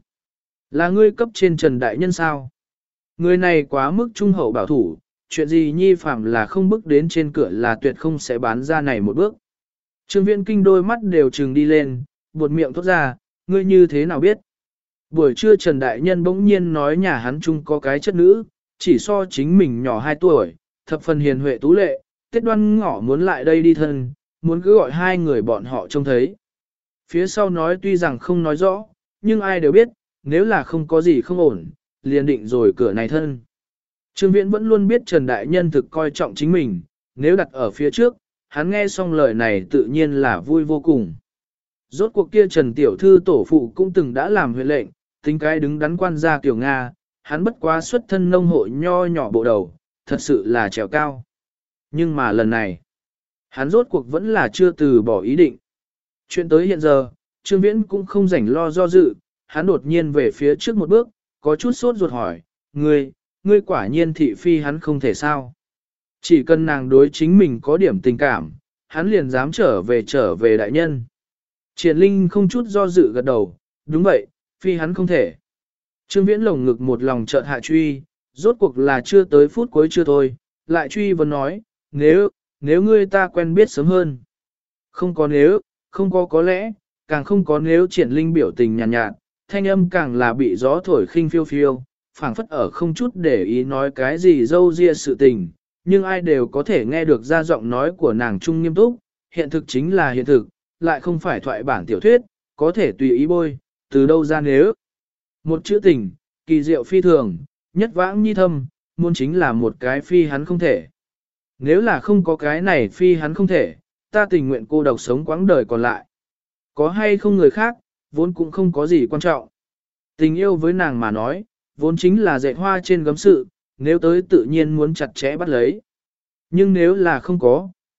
Là ngươi cấp trên Trần Đại Nhân sao? Người này quá mức trung hậu bảo thủ, chuyện gì nhi phạm là không bước đến trên cửa là tuyệt không sẽ bán ra này một bước. Trương Viễn Kinh đôi mắt đều trừng đi lên, buột miệng thốt ra, ngươi như thế nào biết? Buổi trưa Trần Đại Nhân bỗng nhiên nói nhà hắn chung có cái chất nữ, chỉ so chính mình nhỏ hai tuổi, thập phần hiền huệ tú lệ, Tết Đoan Ngọ muốn lại đây đi thân, muốn cứ gọi hai người bọn họ trông thấy. Phía sau nói tuy rằng không nói rõ, nhưng ai đều biết, nếu là không có gì không ổn, liền định rồi cửa này thân. Trương Viễn vẫn luôn biết Trần Đại Nhân thực coi trọng chính mình, nếu đặt ở phía trước, hắn nghe xong lời này tự nhiên là vui vô cùng. Rốt cuộc kia Trần Tiểu Thư tổ phụ cũng từng đã làm huệ lệnh, tính cái đứng đắn quan gia kiểu Nga, hắn bất quá xuất thân nông hộ nho nhỏ bộ đầu, thật sự là trèo cao. Nhưng mà lần này, hắn rốt cuộc vẫn là chưa từ bỏ ý định. Chuyện tới hiện giờ, Trương Viễn cũng không rảnh lo do dự, hắn đột nhiên về phía trước một bước, có chút sốt ruột hỏi, ngươi, ngươi quả nhiên thị phi hắn không thể sao. Chỉ cần nàng đối chính mình có điểm tình cảm, hắn liền dám trở về trở về đại nhân. Triển Linh không chút do dự gật đầu, đúng vậy, phi hắn không thể. Trương Viễn lồng ngực một lòng chợt hạ truy, rốt cuộc là chưa tới phút cuối chưa thôi, lại truy vấn nói, nếu, nếu ngươi ta quen biết sớm hơn. Không có nếu, không có có lẽ, càng không có nếu. Triển Linh biểu tình nhàn nhạt, nhạt, thanh âm càng là bị gió thổi khinh phiêu phiêu, phảng phất ở không chút để ý nói cái gì dâu ria sự tình, nhưng ai đều có thể nghe được ra giọng nói của nàng trung nghiêm túc, hiện thực chính là hiện thực, lại không phải thoại bản tiểu thuyết, có thể tùy ý bôi, từ đâu ra nếu. Một chữ tình, kỳ diệu phi thường, nhất vãng nhi thâm, muốn chính là một cái phi hắn không thể. Nếu là không có cái này phi hắn không thể, ta tình nguyện cô độc sống quãng đời còn lại. Có hay không người khác, vốn cũng không có gì quan trọng. Tình yêu với nàng mà nói, vốn chính là dạy hoa trên gấm sự, nếu tới tự nhiên muốn chặt chẽ bắt lấy. Nhưng nếu là không có,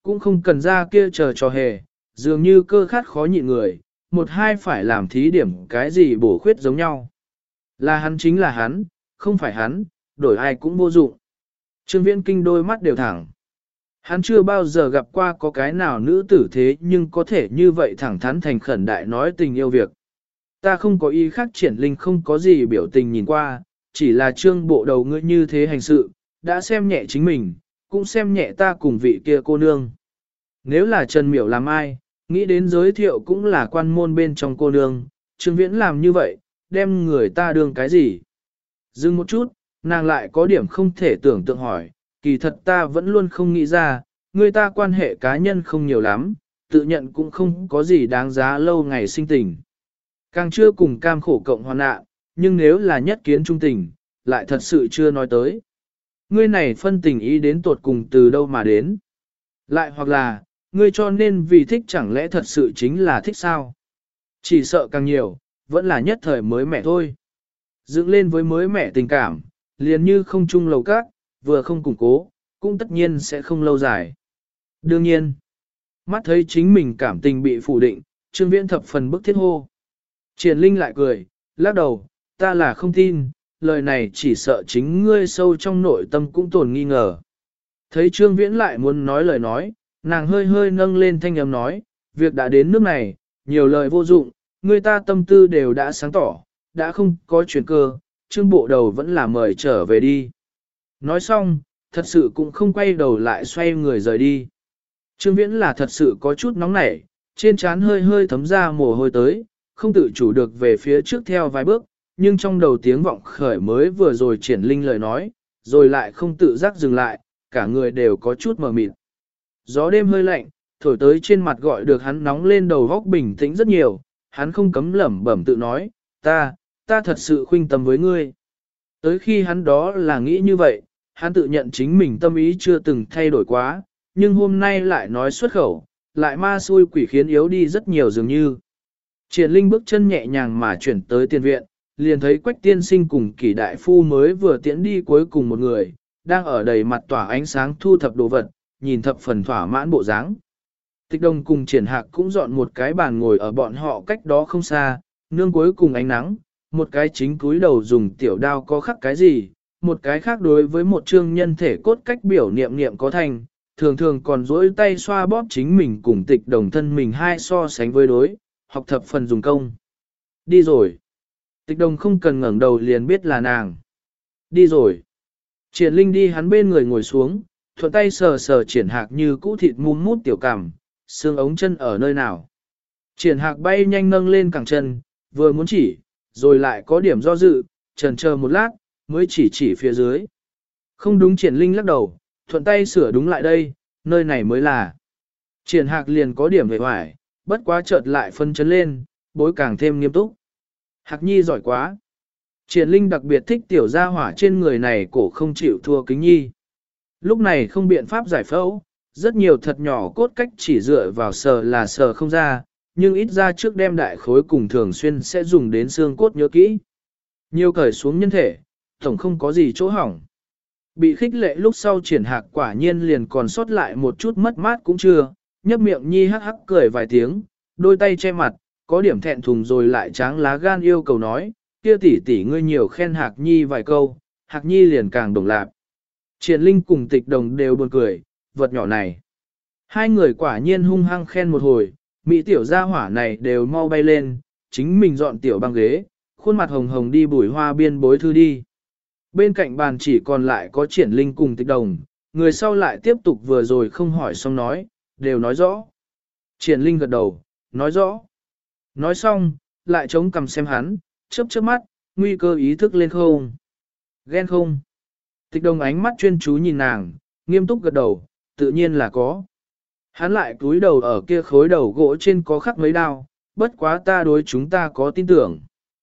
cũng không cần ra kia chờ trò hề, dường như cơ khát khó nhịn người, một hai phải làm thí điểm cái gì bổ khuyết giống nhau. Là hắn chính là hắn, không phải hắn, đổi ai cũng vô dụng. Trương Viễn Kinh đôi mắt đều thẳng. Hắn chưa bao giờ gặp qua có cái nào nữ tử thế nhưng có thể như vậy thẳng thắn thành khẩn đại nói tình yêu việc. Ta không có ý khác, Triển Linh không có gì biểu tình nhìn qua, chỉ là trương bộ đầu ngươi như thế hành sự, đã xem nhẹ chính mình, cũng xem nhẹ ta cùng vị kia cô nương. Nếu là Trần Miểu làm ai, nghĩ đến giới thiệu cũng là quan môn bên trong cô nương, Trương Viễn làm như vậy, đem người ta đương cái gì? Dừng một chút, nàng lại có điểm không thể tưởng tượng hỏi, kỳ thật ta vẫn luôn không nghĩ ra, người ta quan hệ cá nhân không nhiều lắm, tự nhận cũng không có gì đáng giá lâu ngày sinh tình. Càng chưa cùng cam khổ cộng hoàn nạn, nhưng nếu là nhất kiến trung tình, lại thật sự chưa nói tới. Ngươi này phân tình ý đến tột cùng từ đâu mà đến? Lại hoặc là, ngươi cho nên vì thích chẳng lẽ thật sự chính là thích sao? Chỉ sợ càng nhiều, vẫn là nhất thời mới mẻ thôi. Dựng lên với mới mẻ tình cảm, liền như không chung lầu các, vừa không củng cố, cũng tất nhiên sẽ không lâu dài. Đương nhiên, mắt thấy chính mình cảm tình bị phủ định, Trương Viễn thập phần bức thiết hô. Triển Linh lại cười, lắc đầu, ta là không tin, lời này chỉ sợ chính ngươi sâu trong nội tâm cũng tồn nghi ngờ. Thấy Trương Viễn lại muốn nói lời nói, nàng hơi hơi nâng lên thanh âm nói, việc đã đến nước này, nhiều lời vô dụng, người ta tâm tư đều đã sáng tỏ, đã không có chuyển cơ, Trương bộ đầu vẫn là mời trở về đi. Nói xong, thật sự cũng không quay đầu lại xoay người rời đi. Trương Viễn là thật sự có chút nóng nảy, trên trán hơi hơi thấm ra mồ hôi tới, không tự chủ được về phía trước theo vài bước, nhưng trong đầu tiếng vọng khởi mới vừa rồi Triển Linh lời nói, rồi lại không tự giác dừng lại, cả người đều có chút mờ mịt. Gió đêm hơi lạnh, thổi tới trên mặt gọi được hắn nóng lên đầu góc bình tĩnh rất nhiều, hắn không cấm lẩm bẩm tự nói, ta, ta thật sự khuynh tâm với ngươi. Tới khi hắn đó là nghĩ như vậy, hắn tự nhận chính mình tâm ý chưa từng thay đổi quá, nhưng hôm nay lại nói xuất khẩu, lại ma xui quỷ khiến yếu đi rất nhiều dường như. Triển Linh bước chân nhẹ nhàng mà chuyển tới tiền viện, liền thấy Quách tiên sinh cùng Kỷ đại phu mới vừa tiễn đi cuối cùng một người, đang ở đầy mặt tỏa ánh sáng thu thập đồ vật, nhìn thập phần thỏa mãn bộ dáng. Tịch Đồng cùng Triển Hạc cũng dọn một cái bàn ngồi ở bọn họ cách đó không xa, nương cuối cùng ánh nắng, một cái chính cúi đầu dùng tiểu đao có khắc cái gì, một cái khác đối với một chương nhân thể cốt cách biểu niệm niệm có thành, thường thường còn duỗi tay xoa bóp chính mình cùng Tịch Đồng thân mình hai so sánh với đối, học thập phần dùng công. Đi rồi. Tịch Đồng không cần ngẩng đầu liền biết là nàng. Đi rồi. Triển Linh đi hắn bên người ngồi xuống, thuận tay sờ sờ Triển Hạc như cũ thịt mum mút tiểu cằm, xương ống chân ở nơi nào. Triển Hạc bay nhanh nâng lên cẳng chân, vừa muốn chỉ, rồi lại có điểm do dự, chần chờ một lát, mới chỉ chỉ phía dưới. Không đúng, Triển Linh lắc đầu, thuận tay sửa đúng lại đây, nơi này mới là. Triển Hạc liền có điểm về hoài, bất quá chợt lại phân chấn lên, bối càng thêm nghiêm túc. Hạc nhi giỏi quá. Triển Linh đặc biệt thích tiểu gia hỏa trên người này cổ không chịu thua kính nhi. Lúc này không biện pháp giải phẫu, rất nhiều thật nhỏ cốt cách chỉ dựa vào sờ là sờ không ra, nhưng ít ra trước đem đại khối cùng thường xuyên sẽ dùng đến xương cốt nhớ kỹ. Nhiều cởi xuống nhân thể, tổng không có gì chỗ hỏng. Bị khích lệ lúc sau Triển Hạc quả nhiên liền còn sót lại một chút mất mát cũng chưa, nhấp miệng nhi hắc hắc cười vài tiếng, đôi tay che mặt, có điểm thẹn thùng rồi lại tráng lá gan yêu cầu nói, kia tỷ tỷ ngươi nhiều khen Hạc nhi vài câu, Hạc nhi liền càng đồng lạp. Triển Linh cùng Tịch Đồng đều buồn cười, vật nhỏ này. Hai người quả nhiên hung hăng khen một hồi, mỹ tiểu gia hỏa này đều mau bay lên, chính mình dọn tiểu băng ghế, khuôn mặt hồng hồng đi bùi hoa biên bối thư đi. Bên cạnh bàn chỉ còn lại có Triển Linh cùng Tịch Đồng, người sau lại tiếp tục vừa rồi không hỏi xong nói, đều nói rõ. Triển Linh gật đầu, nói rõ. Nói xong, lại chống cằm xem hắn, chớp chớp mắt, nguy cơ ý thức lên không. Ghen không? Tịch Đồng ánh mắt chuyên chú nhìn nàng, nghiêm túc gật đầu, tự nhiên là có. Hắn lại cúi đầu ở kia khối đầu gỗ trên có khắc mấy đao, bất quá ta đối chúng ta có tin tưởng.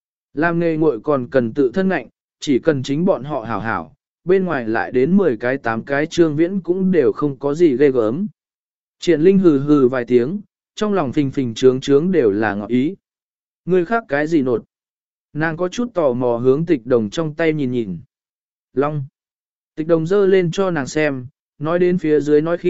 Làm nghề nguội còn cần tự thân ngạnh, chỉ cần chính bọn họ hảo hảo, bên ngoài lại đến mười cái tám cái Trương Viễn cũng đều không có gì ghê gớm. Triển Linh hừ hừ vài tiếng, trong lòng phình phình trướng trướng đều là ngọ ý. Người khác cái gì nột? Nàng có chút tò mò hướng Tịch Đồng trong tay nhìn nhìn. Long. Tịch Đồng giơ lên cho nàng xem, nói đến phía dưới nói khi,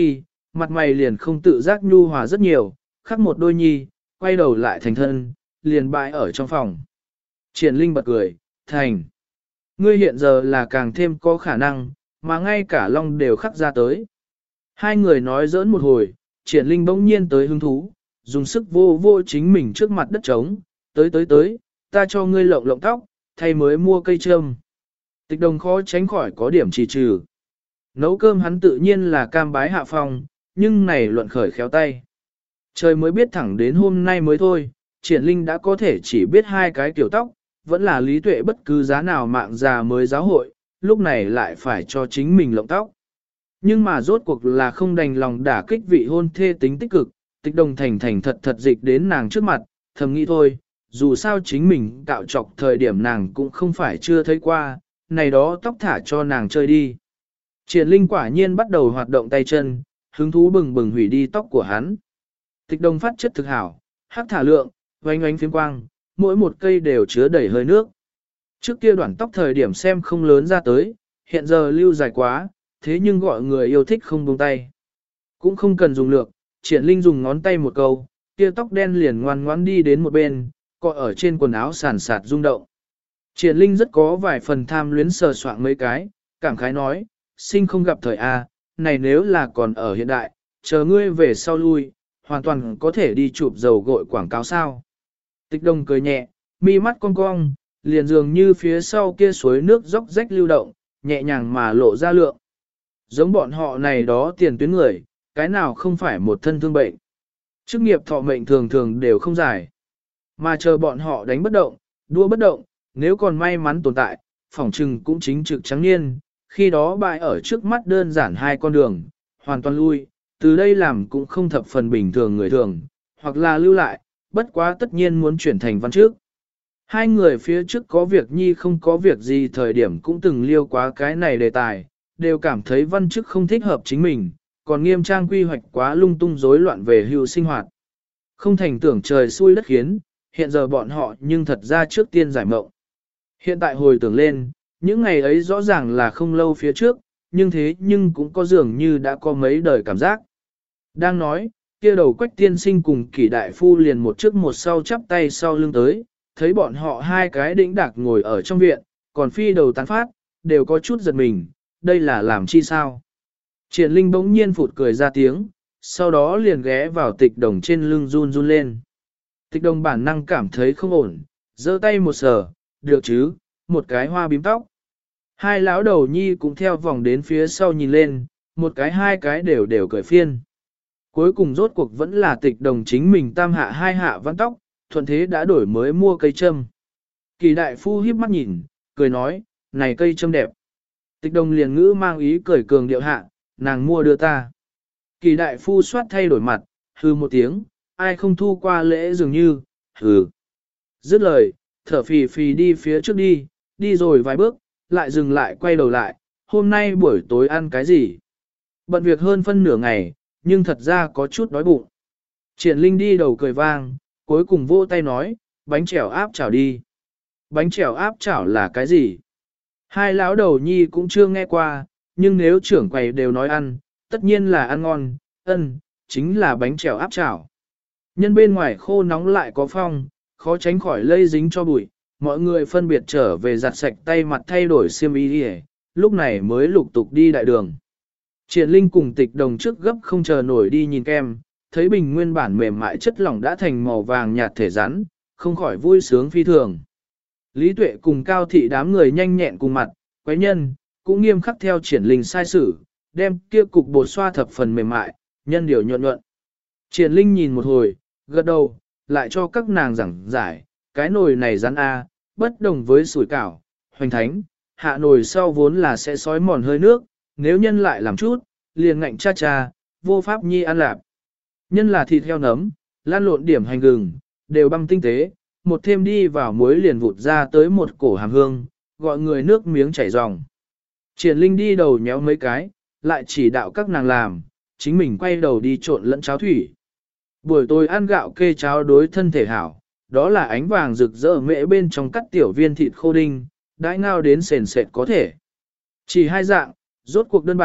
mặt mày liền không tự giác nhu hòa rất nhiều, khắc một đôi nhi, quay đầu lại thành thân, liền bãi ở trong phòng. Triển Linh bật cười, thành. Ngươi hiện giờ là càng thêm có khả năng, mà ngay cả Long đều khắc ra tới. Hai người nói giỡn một hồi, Triển Linh bỗng nhiên tới hứng thú, dùng sức vô vô chính mình trước mặt đất trống, tới tới tới, ta cho ngươi lộng lộng tóc, thay mới mua cây trâm. Tịch Đồng khó tránh khỏi có điểm trì trừ. Nấu cơm hắn tự nhiên là cam bái hạ phong, nhưng này luận khởi khéo tay. Trời mới biết thẳng đến hôm nay mới thôi, Triển Linh đã có thể chỉ biết hai cái kiểu tóc, vẫn là lý tuệ bất cứ giá nào mạng già mới giáo hội, lúc này lại phải cho chính mình lộng tóc. Nhưng mà rốt cuộc là không đành lòng đả kích vị hôn thê tính tích cực, Tịch Đồng thành thành thật thật dịch đến nàng trước mặt, thầm nghĩ thôi, dù sao chính mình cạo trọc thời điểm nàng cũng không phải chưa thấy qua, này đó tóc thả cho nàng chơi đi. Triển Linh quả nhiên bắt đầu hoạt động tay chân, hứng thú bừng bừng hủy đi tóc của hắn. Tịch Đồng phát chất thực hảo, hắc thả lượng, oanh oanh phiếm quang, mỗi một cây đều chứa đầy hơi nước. Trước kia đoạn tóc thời điểm xem không lớn ra tới, hiện giờ lưu dài quá, thế nhưng gọi người yêu thích không buông tay. Cũng không cần dùng lược, Triển Linh dùng ngón tay một câu, kia tóc đen liền ngoan ngoãn đi đến một bên, cọ ở trên quần áo sàn sạt rung động. Triển Linh rất có vài phần tham luyến sờ soạng mấy cái, cảm khái nói, sinh không gặp thời A, này nếu là còn ở hiện đại, chờ ngươi về sau lui, hoàn toàn có thể đi chụp dầu gội quảng cáo sao. Tịch Đồng cười nhẹ, mi mắt cong cong, liền dường như phía sau kia suối nước róc rách lưu động, nhẹ nhàng mà lộ ra lượng. Giống bọn họ này đó tiền tuyến người, cái nào không phải một thân thương bệnh. Chức nghiệp thọ mệnh thường thường đều không dài. Mà chờ bọn họ đánh bất động, đua bất động, nếu còn may mắn tồn tại, phỏng trừng cũng chính trực trắng niên, khi đó bại ở trước mắt đơn giản hai con đường, hoàn toàn lui, từ đây làm cũng không thập phần bình thường người thường, hoặc là lưu lại, bất quá tất nhiên muốn chuyển thành văn trước. Hai người phía trước có việc nhi không có việc gì thời điểm cũng từng liêu quá cái này đề tài, đều cảm thấy văn chức không thích hợp chính mình, còn nghiêm trang quy hoạch quá lung tung rối loạn về hưu sinh hoạt. Không thành tưởng trời xui đất khiến, hiện giờ bọn họ nhưng thật ra trước tiên giải mộng. Hiện tại hồi tưởng lên, những ngày ấy rõ ràng là không lâu phía trước, nhưng thế nhưng cũng có dường như đã có mấy đời cảm giác. Đang nói, kia đầu Quách tiên sinh cùng Kỷ đại phu liền một trước một sau chắp tay sau lưng tới, thấy bọn họ hai cái đĩnh đạc ngồi ở trong viện, còn phi đầu tán phát, đều có chút giật mình, đây là làm chi sao. Triển Linh bỗng nhiên phụt cười ra tiếng, sau đó liền ghé vào Tịch Đồng trên lưng run run lên. Tịch Đồng bản năng cảm thấy không ổn, giơ tay một sờ, được chứ, một cái hoa bím tóc. Hai lão đầu nhi cũng theo vòng đến phía sau nhìn lên, một cái hai cái đều đều cười phiên. Cuối cùng rốt cuộc vẫn là Tịch Đồng chính mình tam hạ hai hạ văn tóc, thuận thế đã đổi mới mua cây châm. Kỳ đại phu híp mắt nhìn, cười nói, này cây châm đẹp. Tịch Đồng liền ngữ mang ý cười cường điệu hạ, nàng mua đưa ta. Kỳ đại phu soát thay đổi mặt, hừ một tiếng, ai không thu qua lễ dường như, hừ. Dứt lời, thở phì phì đi phía trước đi, đi rồi vài bước, lại dừng lại quay đầu lại, hôm nay buổi tối ăn cái gì? Bận việc hơn phân nửa ngày, nhưng thật ra có chút đói bụng. Triển Linh đi đầu cười vang, cuối cùng vỗ tay nói, bánh chèo áp chảo đi. Bánh chèo áp chảo là cái gì? Hai lão đầu nhi cũng chưa nghe qua, nhưng nếu trưởng quầy đều nói ăn, tất nhiên là ăn ngon, ân, chính là bánh chèo áp chảo. Nhân bên ngoài khô nóng lại có phong, khó tránh khỏi lây dính cho bụi, mọi người phân biệt trở về giặt sạch tay mặt thay đổi xiêm y đi, lúc này mới lục tục đi đại đường. Triển Linh cùng Tịch Đồng trước gấp không chờ nổi đi nhìn kem, thấy bình nguyên bản mềm mại chất lỏng đã thành màu vàng nhạt thể rắn, không khỏi vui sướng phi thường. Lý Tuệ cùng Cao Thị đám người nhanh nhẹn cùng mặt, quấy nhân, cũng nghiêm khắc theo Triển Linh sai sử, đem kia cục bột xoa thập phần mềm mại, nhân điều nhuận nhuận. Triển Linh nhìn một hồi, gật đầu, lại cho các nàng giảng giải, cái nồi này rắn A, bất đồng với sủi cảo, hoành thánh, hạ nồi sau vốn là sẽ sói mòn hơi nước, nếu nhân lại làm chút, liền ngạnh cha cha, vô pháp nhi ăn lạp. Nhân là thịt heo nấm, lan lộn điểm hành gừng, đều băm tinh tế, một thêm đi vào muối liền vụt ra tới một cổ hàm hương, gọi người nước miếng chảy ròng. Triển Linh đi đầu nhéo mấy cái, lại chỉ đạo các nàng làm, chính mình quay đầu đi trộn lẫn cháo thủy. Buổi tối ăn gạo kê cháo đối thân thể hảo, đó là ánh vàng rực rỡ mễ bên trong cắt tiểu viên thịt khô đinh, đãi ngao đến sền sệt có thể. Chỉ hai dạng, rốt cuộc đơn bạc,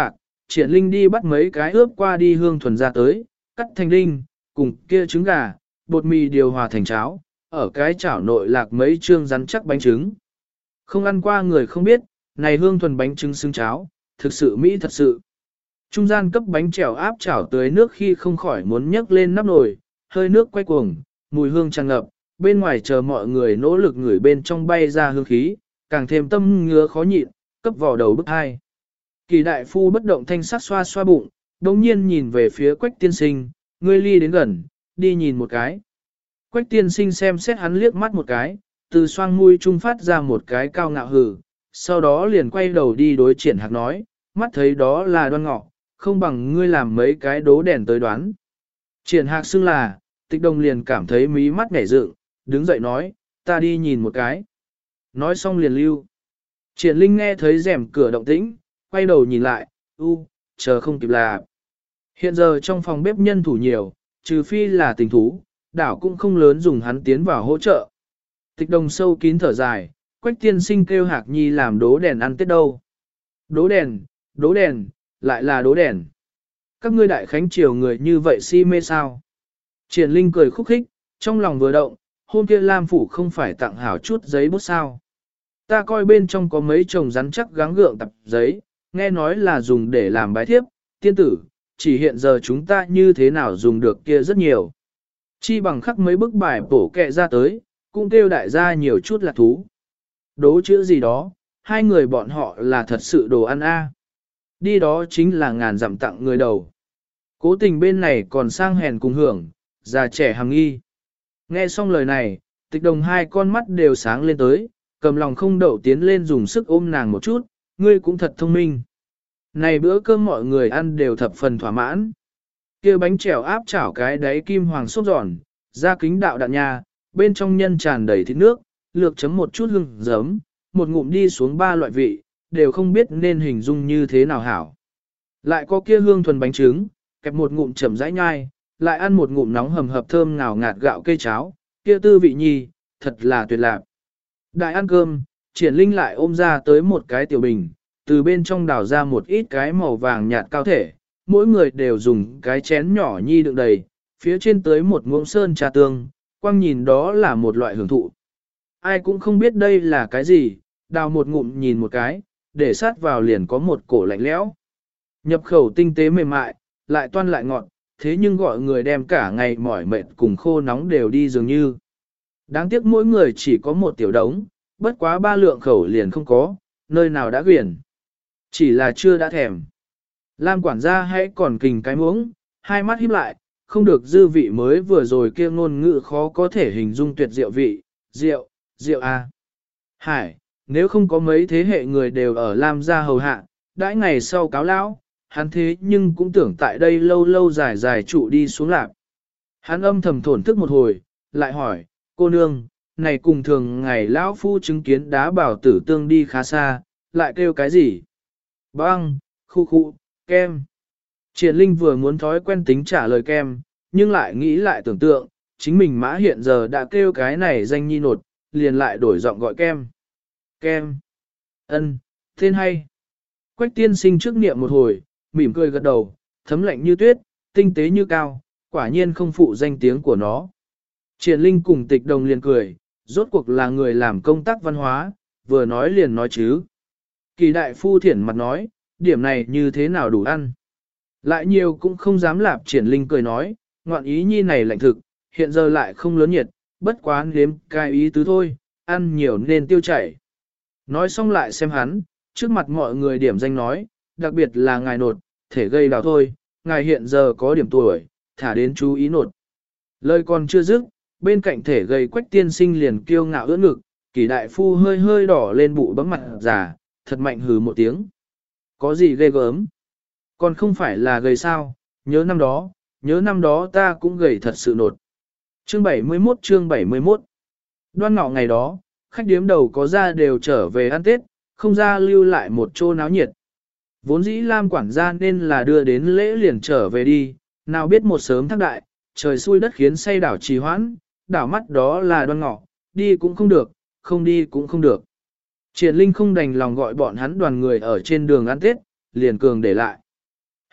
Triển Linh đi bắt mấy cái ướp qua đi hương thuần ra tới, cắt thành đinh, cùng kia trứng gà, bột mì điều hòa thành cháo, ở cái chảo nội lạc mấy trương rắn chắc bánh trứng. Không ăn qua người không biết, này hương thuần bánh trứng xứng cháo, thực sự mỹ thật sự. Trung gian cấp bánh chèo áp chảo tới nước khi không khỏi muốn nhấc lên nắp nồi, hơi nước quay cuồng, mùi hương tràn ngập, bên ngoài chờ mọi người nỗ lực ngửi bên trong bay ra hương khí, càng thêm tâm ngứa khó nhịn, cấp vào đầu bức hai. Kỳ đại phu bất động thanh sắc xoa xoa bụng, đồng nhiên nhìn về phía quách tiên sinh, ngươi ly đến gần, đi nhìn một cái. Quách tiên sinh xem xét hắn liếc mắt một cái, từ xoang mũi trung phát ra một cái cao ngạo hừ, sau đó liền quay đầu đi đối Triển Hạc nói, mắt thấy đó là Đoan Ngọ, không bằng ngươi làm mấy cái đố đèn tới đoán. Triển Hạc xưng là, Tịch Đồng liền cảm thấy mí mắt nhảy dựng, đứng dậy nói, ta đi nhìn một cái. Nói xong liền lưu. Triển Linh nghe thấy rèm cửa động tĩnh, quay đầu nhìn lại, u, chờ không kịp là. Hiện giờ trong phòng bếp nhân thủ nhiều, trừ phi là tình thú, đảo cũng không lớn dùng hắn tiến vào hỗ trợ. Tịch Đồng sâu kín thở dài, Quách tiên sinh kêu Hạc Nhi làm đố đèn ăn Tết đâu. Đố đèn, đố đèn, lại là đố đèn. Các ngươi đại khánh triều người như vậy si mê sao? Triển Linh cười khúc khích, trong lòng vừa động, hôm kia Lam Phủ không phải tặng hảo chút giấy bút sao. Ta coi bên trong có mấy chồng rắn chắc gắng gượng tập giấy, nghe nói là dùng để làm bái thiếp, tiên tử, chỉ hiện giờ chúng ta như thế nào dùng được kia rất nhiều. Chi bằng khắc mấy bức bài bổ kẹ ra tới, cũng kêu đại gia nhiều chút là thú. Đố chữ gì đó, hai người bọn họ là thật sự đồ ăn a. Đi đó chính là ngàn dặm tặng người đầu. Cố tình bên này còn sang hèn cùng hưởng, già trẻ hằng nghi. Nghe xong lời này, Tịch Đồng hai con mắt đều sáng lên tới, cầm lòng không đậu tiến lên dùng sức ôm nàng một chút, ngươi cũng thật thông minh. Này bữa cơm mọi người ăn đều thập phần thỏa mãn. Kia bánh chèo áp chảo cái đáy kim hoàng xốp giòn, da kính đạo đạn nha, bên trong nhân tràn đầy thịt nước, lược chấm một chút hương giấm, một ngụm đi xuống ba loại vị, đều không biết nên hình dung như thế nào hảo. Lại có kia hương thuần bánh trứng, kẹp một ngụm chậm rãi nhai, lại ăn một ngụm nóng hầm hập thơm ngào ngạt gạo cây cháo, kia tư vị nhi, thật là tuyệt lạc. Đại ăn cơm, Triển Linh lại ôm ra tới một cái tiểu bình, từ bên trong đào ra một ít cái màu vàng nhạt cao thể, mỗi người đều dùng cái chén nhỏ nhi đựng đầy, phía trên tới một muỗng sơn trà tương, quang nhìn đó là một loại hưởng thụ. Ai cũng không biết đây là cái gì, đào một ngụm nhìn một cái, để sát vào liền có một cổ lạnh lẽo. Nhập khẩu tinh tế mềm mại, lại toan lại ngọt, thế nhưng gọi người đem cả ngày mỏi mệt cùng khô nóng đều đi dường như. Đáng tiếc mỗi người chỉ có một tiểu đống, bất quá ba lượng khẩu liền không có, nơi nào đã quyển. Chỉ là chưa đã thèm. Lam quản gia hãy còn kình cái muỗng, hai mắt híp lại, không được dư vị mới vừa rồi kia ngôn ngữ khó có thể hình dung tuyệt diệu vị, rượu, rượu a. Hải, nếu không có mấy thế hệ người đều ở Lam gia hầu hạ, đãi ngày sau cáo lão, hắn thế nhưng cũng tưởng tại đây lâu lâu dài dài trụ đi xuống lạc. Hắn âm thầm thổn thức một hồi, lại hỏi, cô nương, này cùng thường ngày lão phu chứng kiến đá bảo tử tương đi khá xa, lại kêu cái gì? Băng, khu khu, kem. Triển Linh vừa muốn thói quen tính trả lời kem, nhưng lại nghĩ lại tưởng tượng, chính mình mã hiện giờ đã kêu cái này danh nhi nột, liền lại đổi giọng gọi kem. Kem. Ân, tên hay. Quách tiên sinh trước niệm một hồi, mỉm cười gật đầu, thấm lạnh như tuyết, tinh tế như cao, quả nhiên không phụ danh tiếng của nó. Triển Linh cùng Tịch Đồng liền cười, rốt cuộc là người làm công tác văn hóa, vừa nói liền nói chứ. Kỳ đại phu thiển mặt nói, điểm này như thế nào đủ ăn. Lại nhiều cũng không dám lạp. Triển Linh cười nói, ngoạn ý nhi này lạnh thực, hiện giờ lại không lớn nhiệt, bất quá nếm cai ý tứ thôi, ăn nhiều nên tiêu chảy. Nói xong lại xem hắn, trước mặt mọi người điểm danh nói, đặc biệt là ngài nột, thể gây đào thôi, ngài hiện giờ có điểm tuổi, thả đến chú ý nột. Lời còn chưa dứt, bên cạnh thể gây Quách tiên sinh liền kiêu ngạo ưỡn ngực, Kỳ đại phu hơi hơi đỏ lên bụ bấm mặt giả, thật mạnh hừ một tiếng. Có gì ghê gớm? Còn không phải là gầy sao, nhớ năm đó, nhớ năm đó ta cũng gầy thật sự nột. Chương bảy mươi mốt chương bảy mươi mốt Đoan Ngọ ngày đó, khách điếm đầu có ra đều trở về ăn Tết, không ra lưu lại một chỗ náo nhiệt. Vốn dĩ Lam quản gia nên là đưa đến lễ liền trở về đi, nào biết một sớm thác đại, trời xui đất khiến say đảo trì hoãn, đảo mắt đó là Đoan Ngọ, đi cũng không được, không đi cũng không được. Triển Linh không đành lòng gọi bọn hắn đoàn người ở trên đường ăn Tết, liền cường để lại.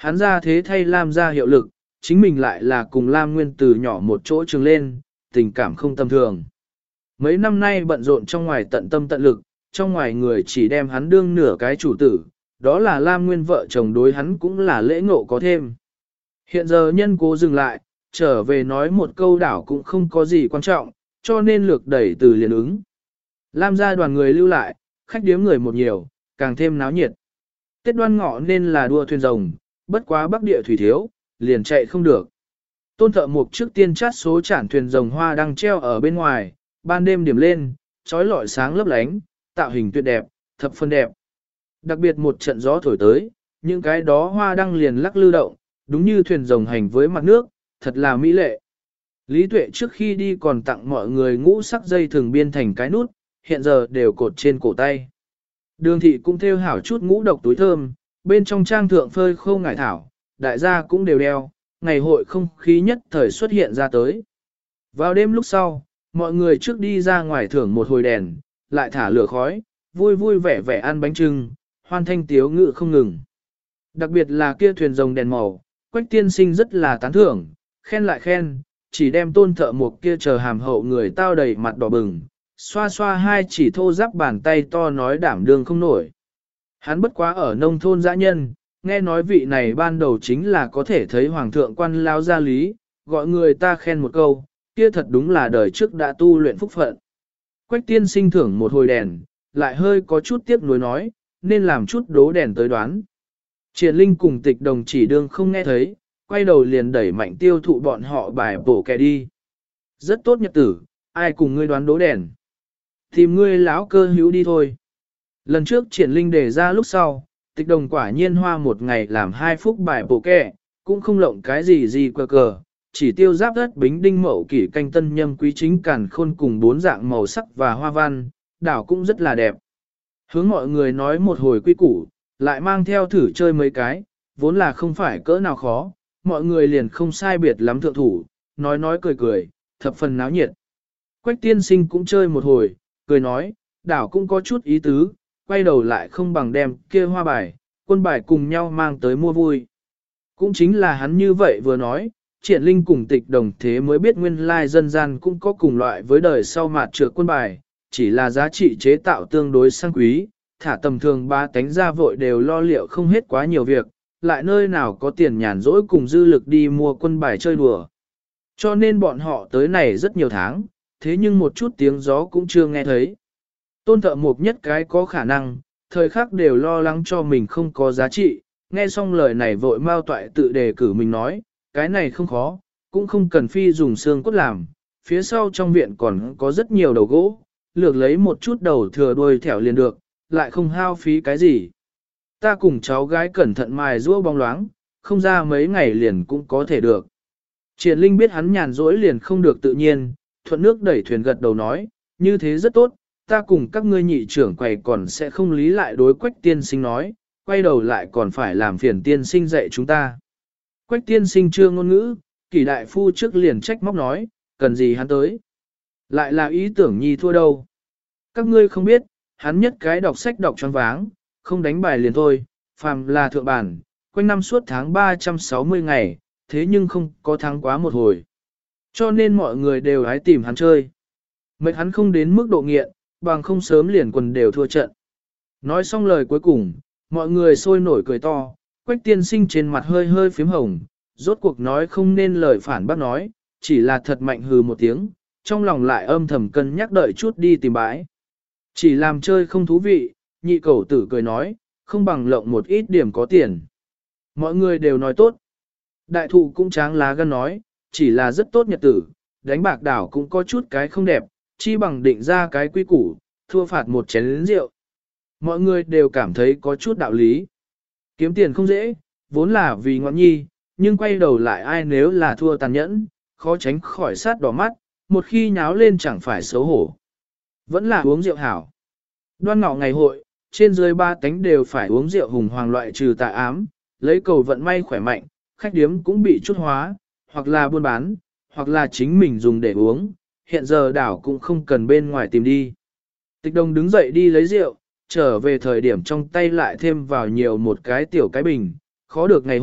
Hắn ra thế thay Lam gia hiệu lực, chính mình lại là cùng Lam Nguyên từ nhỏ một chỗ trường lên, tình cảm không tầm thường. Mấy năm nay bận rộn trong ngoài tận tâm tận lực, trong ngoài người chỉ đem hắn đương nửa cái chủ tử, đó là Lam Nguyên vợ chồng đối hắn cũng là lễ ngộ có thêm. Hiện giờ nhân cố dừng lại, trở về nói một câu đảo cũng không có gì quan trọng, cho nên lược đẩy từ liền ứng. Lam gia đoàn người lưu lại, khách điếm người một nhiều, càng thêm náo nhiệt. Tết Đoan Ngọ nên là đua thuyền rồng, bất quá bắc địa thủy thiếu, liền chạy không được. Tôn Thợ Mộc trước tiên chát số chản thuyền rồng hoa đang treo ở bên ngoài, ban đêm điểm lên, trói lọi sáng lấp lánh, tạo hình tuyệt đẹp, thập phân đẹp. Đặc biệt một trận gió thổi tới, những cái đó hoa đăng liền lắc lư động, đúng như thuyền rồng hành với mặt nước, thật là mỹ lệ. Lý Tuệ trước khi đi còn tặng mọi người ngũ sắc dây thường biên thành cái nút, hiện giờ đều cột trên cổ tay. Đường thị cũng theo hảo chút ngũ độc túi thơm, bên trong trang thượng phơi khô ngải thảo, đại gia cũng đều đeo, ngày hội không khí nhất thời xuất hiện ra tới. Vào đêm lúc sau, mọi người trước đi ra ngoài thưởng một hồi đèn, lại thả lửa khói, vui vui vẻ vẻ ăn bánh trưng, hoan thanh tiếu ngự không ngừng. Đặc biệt là kia thuyền rồng đèn màu, Quách tiên sinh rất là tán thưởng, khen lại khen, chỉ đem Tôn Thợ Mộc kia chờ hàm hậu người tao đầy mặt đỏ bừng, xoa xoa hai chỉ thô giáp bàn tay to nói đảm đương không nổi. Hắn bất quá ở nông thôn dã nhân, nghe nói vị này ban đầu chính là có thể thấy hoàng thượng quan lao gia lý, gọi người ta khen một câu, kia thật đúng là đời trước đã tu luyện phúc phận. Quách tiên sinh thưởng một hồi đèn, lại hơi có chút tiếc nuối nói, nên làm chút đố đèn tới đoán. Triển Linh cùng Tịch Đồng chỉ đương không nghe thấy, quay đầu liền đẩy mạnh tiêu thụ bọn họ bài bổ kẻ đi. Rất tốt nhật tử, ai cùng ngươi đoán đố đèn. Tìm ngươi lão cơ hữu đi thôi. Lần trước Triển Linh đề ra lúc sau, Tịch Đồng quả nhiên hoa một ngày làm hai phút bài bổ kẻ, cũng không lộng cái gì gì quờ cờ, chỉ tiêu giáp đất bính đinh mậu kỷ canh tân nhâm quý chính càn khôn cùng bốn dạng màu sắc và hoa văn, đảo cũng rất là đẹp. Hướng mọi người nói một hồi quy củ, lại mang theo thử chơi mấy cái, vốn là không phải cỡ nào khó, mọi người liền không sai biệt lắm thượng thủ, nói nói cười cười, thập phần náo nhiệt. Quách tiên sinh cũng chơi một hồi, cười nói, đảo cũng có chút ý tứ, quay đầu lại không bằng đem kia hoa bài, quân bài cùng nhau mang tới mua vui. Cũng chính là hắn như vậy vừa nói, Triển Linh cùng Tịch Đồng thế mới biết nguyên lai dân gian cũng có cùng loại với đời sau mạt trược quân bài, chỉ là giá trị chế tạo tương đối sang quý, thả tầm thường ba tánh ra vội đều lo liệu không hết quá nhiều việc, lại nơi nào có tiền nhàn rỗi cùng dư lực đi mua quân bài chơi đùa. Cho nên bọn họ tới này rất nhiều tháng, thế nhưng một chút tiếng gió cũng chưa nghe thấy. Tôn Thợ Mộc nhất cái có khả năng, thời khắc đều lo lắng cho mình không có giá trị, nghe xong lời này vội mau toại tự đề cử mình nói, cái này không khó, cũng không cần phi dùng xương cốt làm, phía sau trong viện còn có rất nhiều đầu gỗ, lược lấy một chút đầu thừa đuôi thẻo liền được, lại không hao phí cái gì. Ta cùng cháu gái cẩn thận mài rũa bóng loáng, không ra mấy ngày liền cũng có thể được. Triển Linh biết hắn nhàn rỗi liền không được tự nhiên, thuận nước đẩy thuyền gật đầu nói, như thế rất tốt, ta cùng các ngươi nhị trưởng quầy còn sẽ không lý lại đối Quách tiên sinh nói, quay đầu lại còn phải làm phiền tiên sinh dạy chúng ta. Quách tiên sinh chưa ngôn ngữ, Kỷ đại phu trước liền trách móc nói, cần gì hắn tới. Lại là ý tưởng nhi thua đâu. Các ngươi không biết, hắn nhất cái đọc sách đọc choáng váng, không đánh bài liền thôi, phàm là thượng bản, quanh năm suốt tháng ba trăm sáu mươi ngày, thế nhưng không có tháng quá một hồi. Cho nên mọi người đều hái tìm hắn chơi. Mệt hắn không đến mức độ nghiện, bằng không sớm liền quần đều thua trận. Nói xong lời cuối cùng, mọi người sôi nổi cười to, Quách tiên sinh trên mặt hơi hơi phím hồng, rốt cuộc nói không nên lời phản bác nói, chỉ là thật mạnh hừ một tiếng, trong lòng lại âm thầm cân nhắc đợi chút đi tìm bãi. Chỉ làm chơi không thú vị, nhị cẩu tử cười nói, không bằng lộng một ít điểm có tiền. Mọi người đều nói tốt. Đại thụ cũng tráng lá gan nói, chỉ là rất tốt nhật tử, đánh bạc đảo cũng có chút cái không đẹp, chi bằng định ra cái quy củ, thua phạt một chén lớn rượu. Mọi người đều cảm thấy có chút đạo lý. Kiếm tiền không dễ, vốn là vì ngọn nhi, nhưng quay đầu lại ai nếu là thua tàn nhẫn, khó tránh khỏi sát đỏ mắt, một khi nháo lên chẳng phải xấu hổ. Vẫn là uống rượu hảo. Đoan Ngọ ngày hội, trên dưới ba tánh đều phải uống rượu hùng hoàng loại trừ tà ám, lấy cầu vận may khỏe mạnh, khách điếm cũng bị chút hóa, hoặc là buôn bán, hoặc là chính mình dùng để uống, hiện giờ đảo cũng không cần bên ngoài tìm đi. Tịch Đồng đứng dậy đi lấy rượu, trở về thời điểm trong tay lại thêm vào nhiều một cái tiểu cái bình, khó được ngày hội,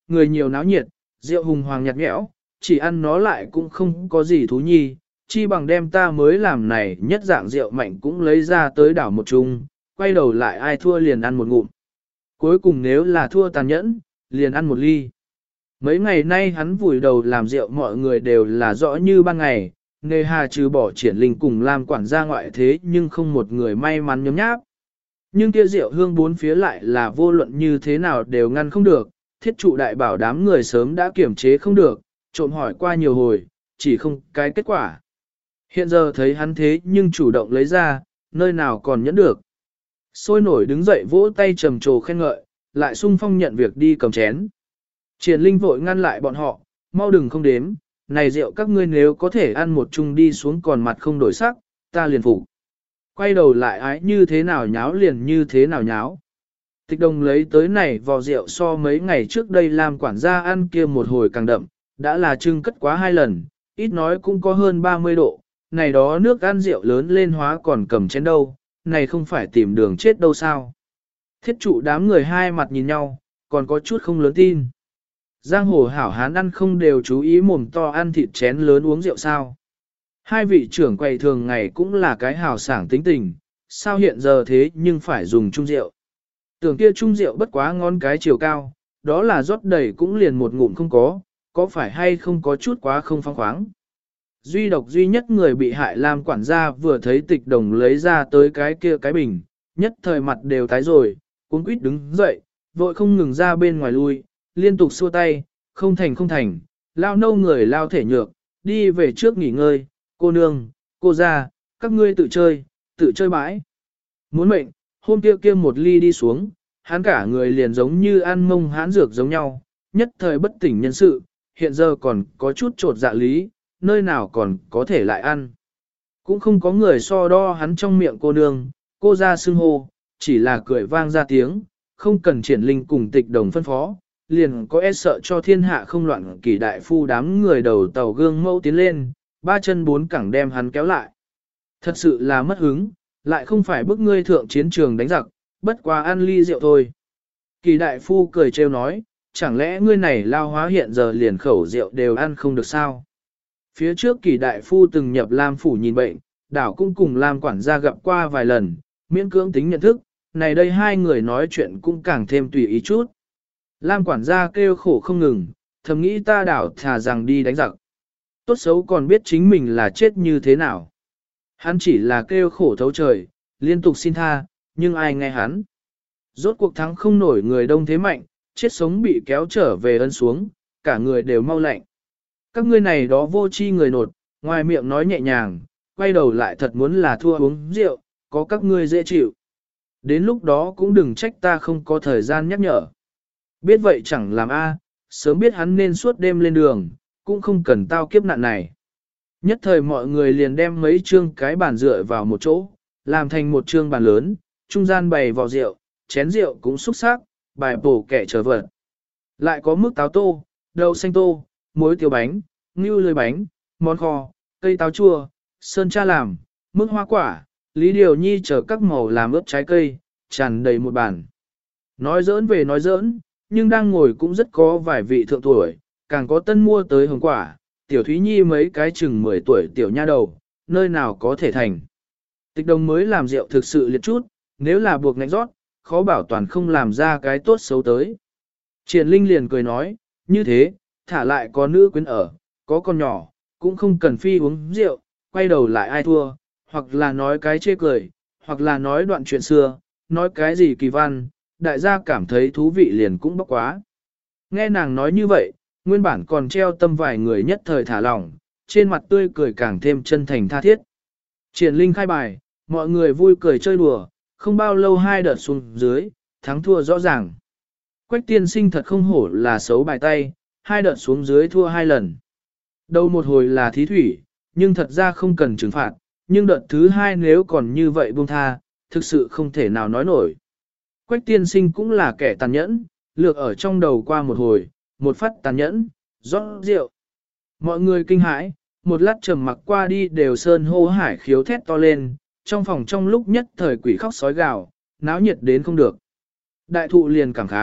người nhiều náo nhiệt, rượu hùng hoàng nhạt nhẽo, chỉ ăn nó lại cũng không có gì thú nhi, chi bằng đem ta mới làm này nhất dạng rượu mạnh cũng lấy ra tới đảo một chung, quay đầu lại ai thua liền ăn một ngụm. Cuối cùng nếu là thua tàn nhẫn, liền ăn một ly. Mấy ngày nay hắn vùi đầu làm rượu mọi người đều là rõ như ban ngày, nề hà trừ bỏ triển linh cùng làm quản gia ngoại thế nhưng không một người may mắn nhấm nháp. Nhưng kia rượu hương bốn phía lại là vô luận như thế nào đều ngăn không được, thiết trụ đại bảo đám người sớm đã kiểm chế không được, trộm hỏi qua nhiều hồi, chỉ không cái kết quả. Hiện giờ thấy hắn thế nhưng chủ động lấy ra, nơi nào còn nhẫn được. Sôi nổi đứng dậy vỗ tay trầm trồ khen ngợi, lại sung phong nhận việc đi cầm chén. Triển linh vội ngăn lại bọn họ, mau đừng không đếm, này rượu các ngươi nếu có thể ăn một chung đi xuống còn mặt không đổi sắc, ta liền phục. Quay đầu lại ái như thế nào nháo liền như thế nào nháo. Tịch đồng lấy tới này vò rượu so mấy ngày trước đây làm quản gia ăn kia một hồi càng đậm, đã là trưng cất quá hai lần, ít nói cũng có hơn ba mươi độ, này đó nước ăn rượu lớn lên hóa còn cầm chén đâu, này không phải tìm đường chết đâu sao. Thiết trụ đám người hai mặt nhìn nhau, còn có chút không lớn tin. Giang hồ hảo hán ăn không đều chú ý mồm to ăn thịt chén lớn uống rượu sao. Hai vị trưởng quầy thường ngày cũng là cái hào sảng tính tình, sao hiện giờ thế nhưng phải dùng chung rượu. Tưởng kia chung rượu bất quá ngon cái chiều cao, đó là rót đầy cũng liền một ngụm không có, có phải hay không có chút quá không phong khoáng. Duy độc duy nhất người bị hại làm quản gia vừa thấy tịch đồng lấy ra tới cái kia cái bình, nhất thời mặt đều tái rồi, cuốn quýt đứng dậy, vội không ngừng ra bên ngoài lui, liên tục xua tay, không thành không thành, lao nâu người lao thể nhược, đi về trước nghỉ ngơi, cô nương, cô ra, các ngươi tự chơi, tự chơi bãi. Muốn mệnh, hôm kia kia một ly đi xuống, hắn cả người liền giống như ăn mông hán dược giống nhau, nhất thời bất tỉnh nhân sự, hiện giờ còn có chút trột dạ lý, nơi nào còn có thể lại ăn. Cũng không có người so đo hắn trong miệng cô nương, cô ra xưng hô, chỉ là cười vang ra tiếng, không cần triển linh cùng tịch đồng phân phó, liền có e sợ cho thiên hạ không loạn kỳ đại phu đám người đầu tàu gương mẫu tiến lên, ba chân bốn cẳng đem hắn kéo lại. Thật sự là mất hứng, lại không phải bức ngươi thượng chiến trường đánh giặc, bất quá ăn ly rượu thôi. Kỳ đại phu cười trêu nói, chẳng lẽ ngươi này lao hóa hiện giờ liền khẩu rượu đều ăn không được sao? Phía trước kỳ đại phu từng nhập Lam phủ nhìn bệnh, đảo cũng cùng Lam quản gia gặp qua vài lần, miễn cưỡng tính nhận thức, này đây hai người nói chuyện cũng càng thêm tùy ý chút. Lam quản gia kêu khổ không ngừng, thầm nghĩ ta đảo thà rằng đi đánh giặc. Tốt xấu còn biết chính mình là chết như thế nào. Hắn chỉ là kêu khổ thấu trời, liên tục xin tha, nhưng ai nghe hắn. Rốt cuộc thắng không nổi người đông thế mạnh, chết sống bị kéo trở về ân xuống, cả người đều mau lạnh. Các ngươi này đó vô chi người nột, ngoài miệng nói nhẹ nhàng, quay đầu lại thật muốn là thua uống rượu, có các ngươi dễ chịu. Đến lúc đó cũng đừng trách ta không có thời gian nhắc nhở. Biết vậy chẳng làm a, sớm biết hắn nên suốt đêm lên đường, cũng không cần tao kiếp nạn này. Nhất thời mọi người liền đem mấy chương cái bàn dựa vào một chỗ, làm thành một chương bàn lớn, trung gian bày vò rượu, chén rượu cũng xúc sắc, bài bổ kẻ chờ vật. Lại có mức táo tô, đậu xanh tô, muối tiêu bánh, ngưu lưới bánh, món kho, cây táo chua, sơn cha làm, mức hoa quả, lý điều nhi chờ các màu làm ướp trái cây, tràn đầy một bàn. Nói giỡn về nói giỡn, nhưng đang ngồi cũng rất có vài vị thượng tuổi, càng có tân mua tới hồng quả, tiểu thúy nhi mấy cái chừng mười tuổi tiểu nha đầu, nơi nào có thể thành. Tịch đồng mới làm rượu thực sự liệt chút, nếu là buộc ngạnh rót, khó bảo toàn không làm ra cái tốt xấu tới. Triển Linh liền cười nói, như thế, thả lại có nữ quyến ở, có con nhỏ, cũng không cần phi uống rượu, quay đầu lại ai thua, hoặc là nói cái chê cười, hoặc là nói đoạn chuyện xưa, nói cái gì kỳ văn, đại gia cảm thấy thú vị liền cũng bốc quá. Nghe nàng nói như vậy, nguyên bản còn treo tâm vài người nhất thời thả lỏng, trên mặt tươi cười càng thêm chân thành tha thiết. Triển Linh khai bài, mọi người vui cười chơi đùa, không bao lâu hai đợt xuống dưới, thắng thua rõ ràng. Quách tiên sinh thật không hổ là xấu bài tay, hai đợt xuống dưới thua hai lần. Đầu một hồi là thí thủy, nhưng thật ra không cần trừng phạt, nhưng đợt thứ hai nếu còn như vậy buông tha, thực sự không thể nào nói nổi. Quách tiên sinh cũng là kẻ tàn nhẫn, lược ở trong đầu qua một hồi, một phát tàn nhẫn, rót rượu. Mọi người kinh hãi, một lát trầm mặc qua đi đều sơn hô hải khiếu thét to lên, trong phòng trong lúc nhất thời quỷ khóc sói gào, náo nhiệt đến không được. Đại thụ liền cảm khái,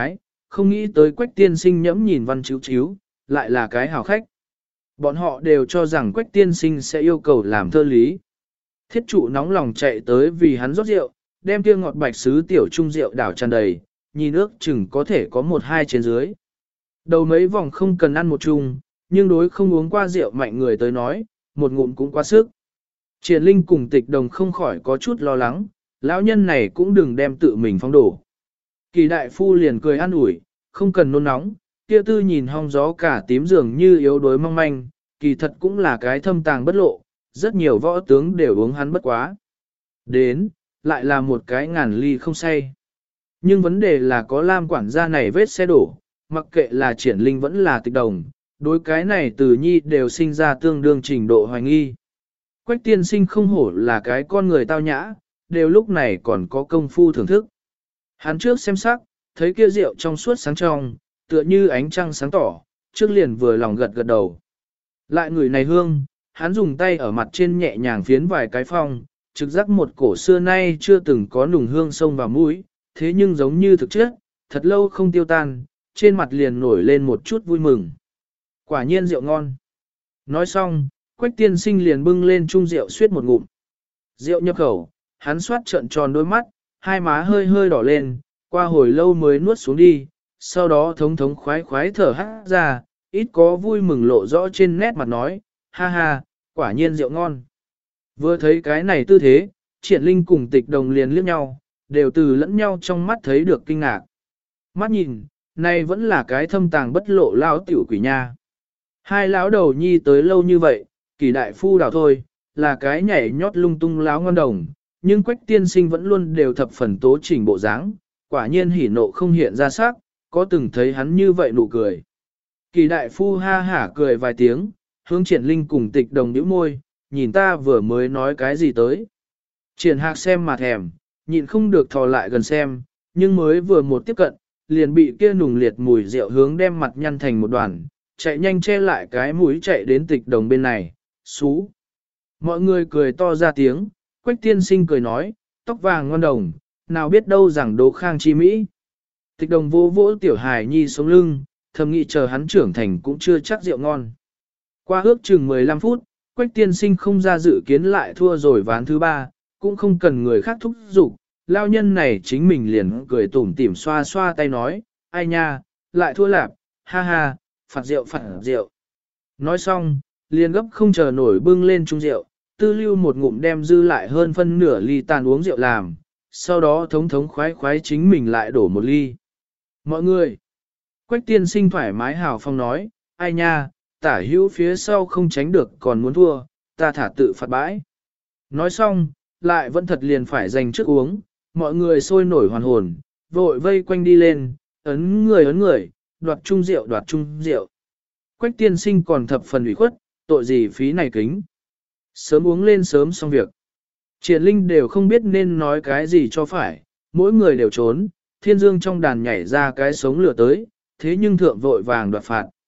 không nghĩ tới Quách tiên sinh nhẫm nhìn văn chiếu chiếu, lại là cái hào khách. Bọn họ đều cho rằng Quách tiên sinh sẽ yêu cầu làm thơ lý. Thiết trụ nóng lòng chạy tới vì hắn rót rượu, đem kia ngọt bạch sứ tiểu trung rượu đảo tràn đầy, nhìn ước chừng có thể có một hai trên dưới. Đầu mấy vòng không cần ăn một chung, nhưng đối không uống qua rượu mạnh người tới nói, một ngụm cũng quá sức. Triển Linh cùng Tịch Đồng không khỏi có chút lo lắng, lão nhân này cũng đừng đem tự mình phong đổ. Kỳ đại phu liền cười an ủi, không cần nôn nóng, kia tư nhìn hong gió cả tím dường như yếu đuối mong manh, kỳ thật cũng là cái thâm tàng bất lộ, rất nhiều võ tướng đều uống hắn bất quá. Đến, lại là một cái ngàn ly không say. Nhưng vấn đề là có Lam quản gia này vết xe đổ, mặc kệ là Triển Linh vẫn là Tịch Đồng, đối cái này từ nhi đều sinh ra tương đương trình độ hoài nghi. Quách tiên sinh không hổ là cái con người tao nhã, đều lúc này còn có công phu thưởng thức. Hắn trước xem sắc, thấy kia rượu trong suốt sáng trong, tựa như ánh trăng sáng tỏ, trước liền vừa lòng gật gật đầu. Lại người này hương, hắn dùng tay ở mặt trên nhẹ nhàng phiến vài cái phong, trực giác một cổ xưa nay chưa từng có nùng hương sông vào mũi, thế nhưng giống như thực chất, thật lâu không tiêu tan, trên mặt liền nổi lên một chút vui mừng. Quả nhiên rượu ngon. Nói xong, Quách tiên sinh liền bưng lên chung rượu suýt một ngụm. Rượu nhập khẩu, hắn xoát trợn tròn đôi mắt, hai má hơi hơi đỏ lên, qua hồi lâu mới nuốt xuống đi, sau đó thống thống khoái khoái thở hát ra, ít có vui mừng lộ rõ trên nét mặt nói, ha ha, quả nhiên rượu ngon. Vừa thấy cái này tư thế, Triển Linh cùng Tịch Đồng liền liếc nhau, đều từ lẫn nhau trong mắt thấy được kinh ngạc. Mắt nhìn, này vẫn là cái thâm tàng bất lộ lão tiểu quỷ nha. Hai lão đầu nhi tới lâu như vậy, Kỳ đại phu đào thôi, là cái nhảy nhót lung tung láo ngon đồng, nhưng Quách tiên sinh vẫn luôn đều thập phần tố chỉnh bộ dáng, quả nhiên hỉ nộ không hiện ra sắc, có từng thấy hắn như vậy nụ cười. Kỳ đại phu ha hả cười vài tiếng, hướng Triển Linh cùng Tịch Đồng nhíu môi, nhìn ta vừa mới nói cái gì tới. Triển Hạc xem mà thèm, nhịn không được thò lại gần xem, nhưng mới vừa một tiếp cận, liền bị kia nùng liệt mùi rượu hướng đem mặt nhăn thành một đoàn, chạy nhanh che lại cái mũi chạy đến Tịch Đồng bên này, xú. Mọi người cười to ra tiếng, Quách tiên sinh cười nói, tóc vàng ngon đồng, nào biết đâu rằng Đỗ Khang chi Mỹ. Tịch Đồng vô vỗ tiểu hài nhi sống lưng, thầm nghĩ chờ hắn trưởng thành cũng chưa chắc rượu ngon. Qua ước chừng mười lăm phút, Quách tiên sinh không ra dự kiến lại thua rồi ván thứ ba, cũng không cần người khác thúc giục, lao nhân này chính mình liền cười tủm tỉm xoa xoa tay nói, ai nha, lại thua lạp, ha ha, phạt rượu phạt rượu. Nói xong, liền gấp không chờ nổi bưng lên chung rượu, tư lưu một ngụm đem dư lại hơn phân nửa ly tàn uống rượu làm, sau đó thống thống khoái khoái chính mình lại đổ một ly. Mọi người, Quách tiên sinh thoải mái hào phong nói, ai nha, tả hữu phía sau không tránh được còn muốn thua, ta thả tự phạt bãi. Nói xong, lại vẫn thật liền phải dành trước uống, mọi người sôi nổi hoàn hồn, vội vây quanh đi lên, ấn người ấn người, đoạt chung rượu đoạt chung rượu. Quách tiên sinh còn thập phần ủy khuất, tội gì phí này kính. Sớm uống lên sớm xong việc. Triển Linh đều không biết nên nói cái gì cho phải, mỗi người đều trốn, thiên dương trong đàn nhảy ra cái sống lửa tới, thế nhưng thượng vội vàng đoạt phạt.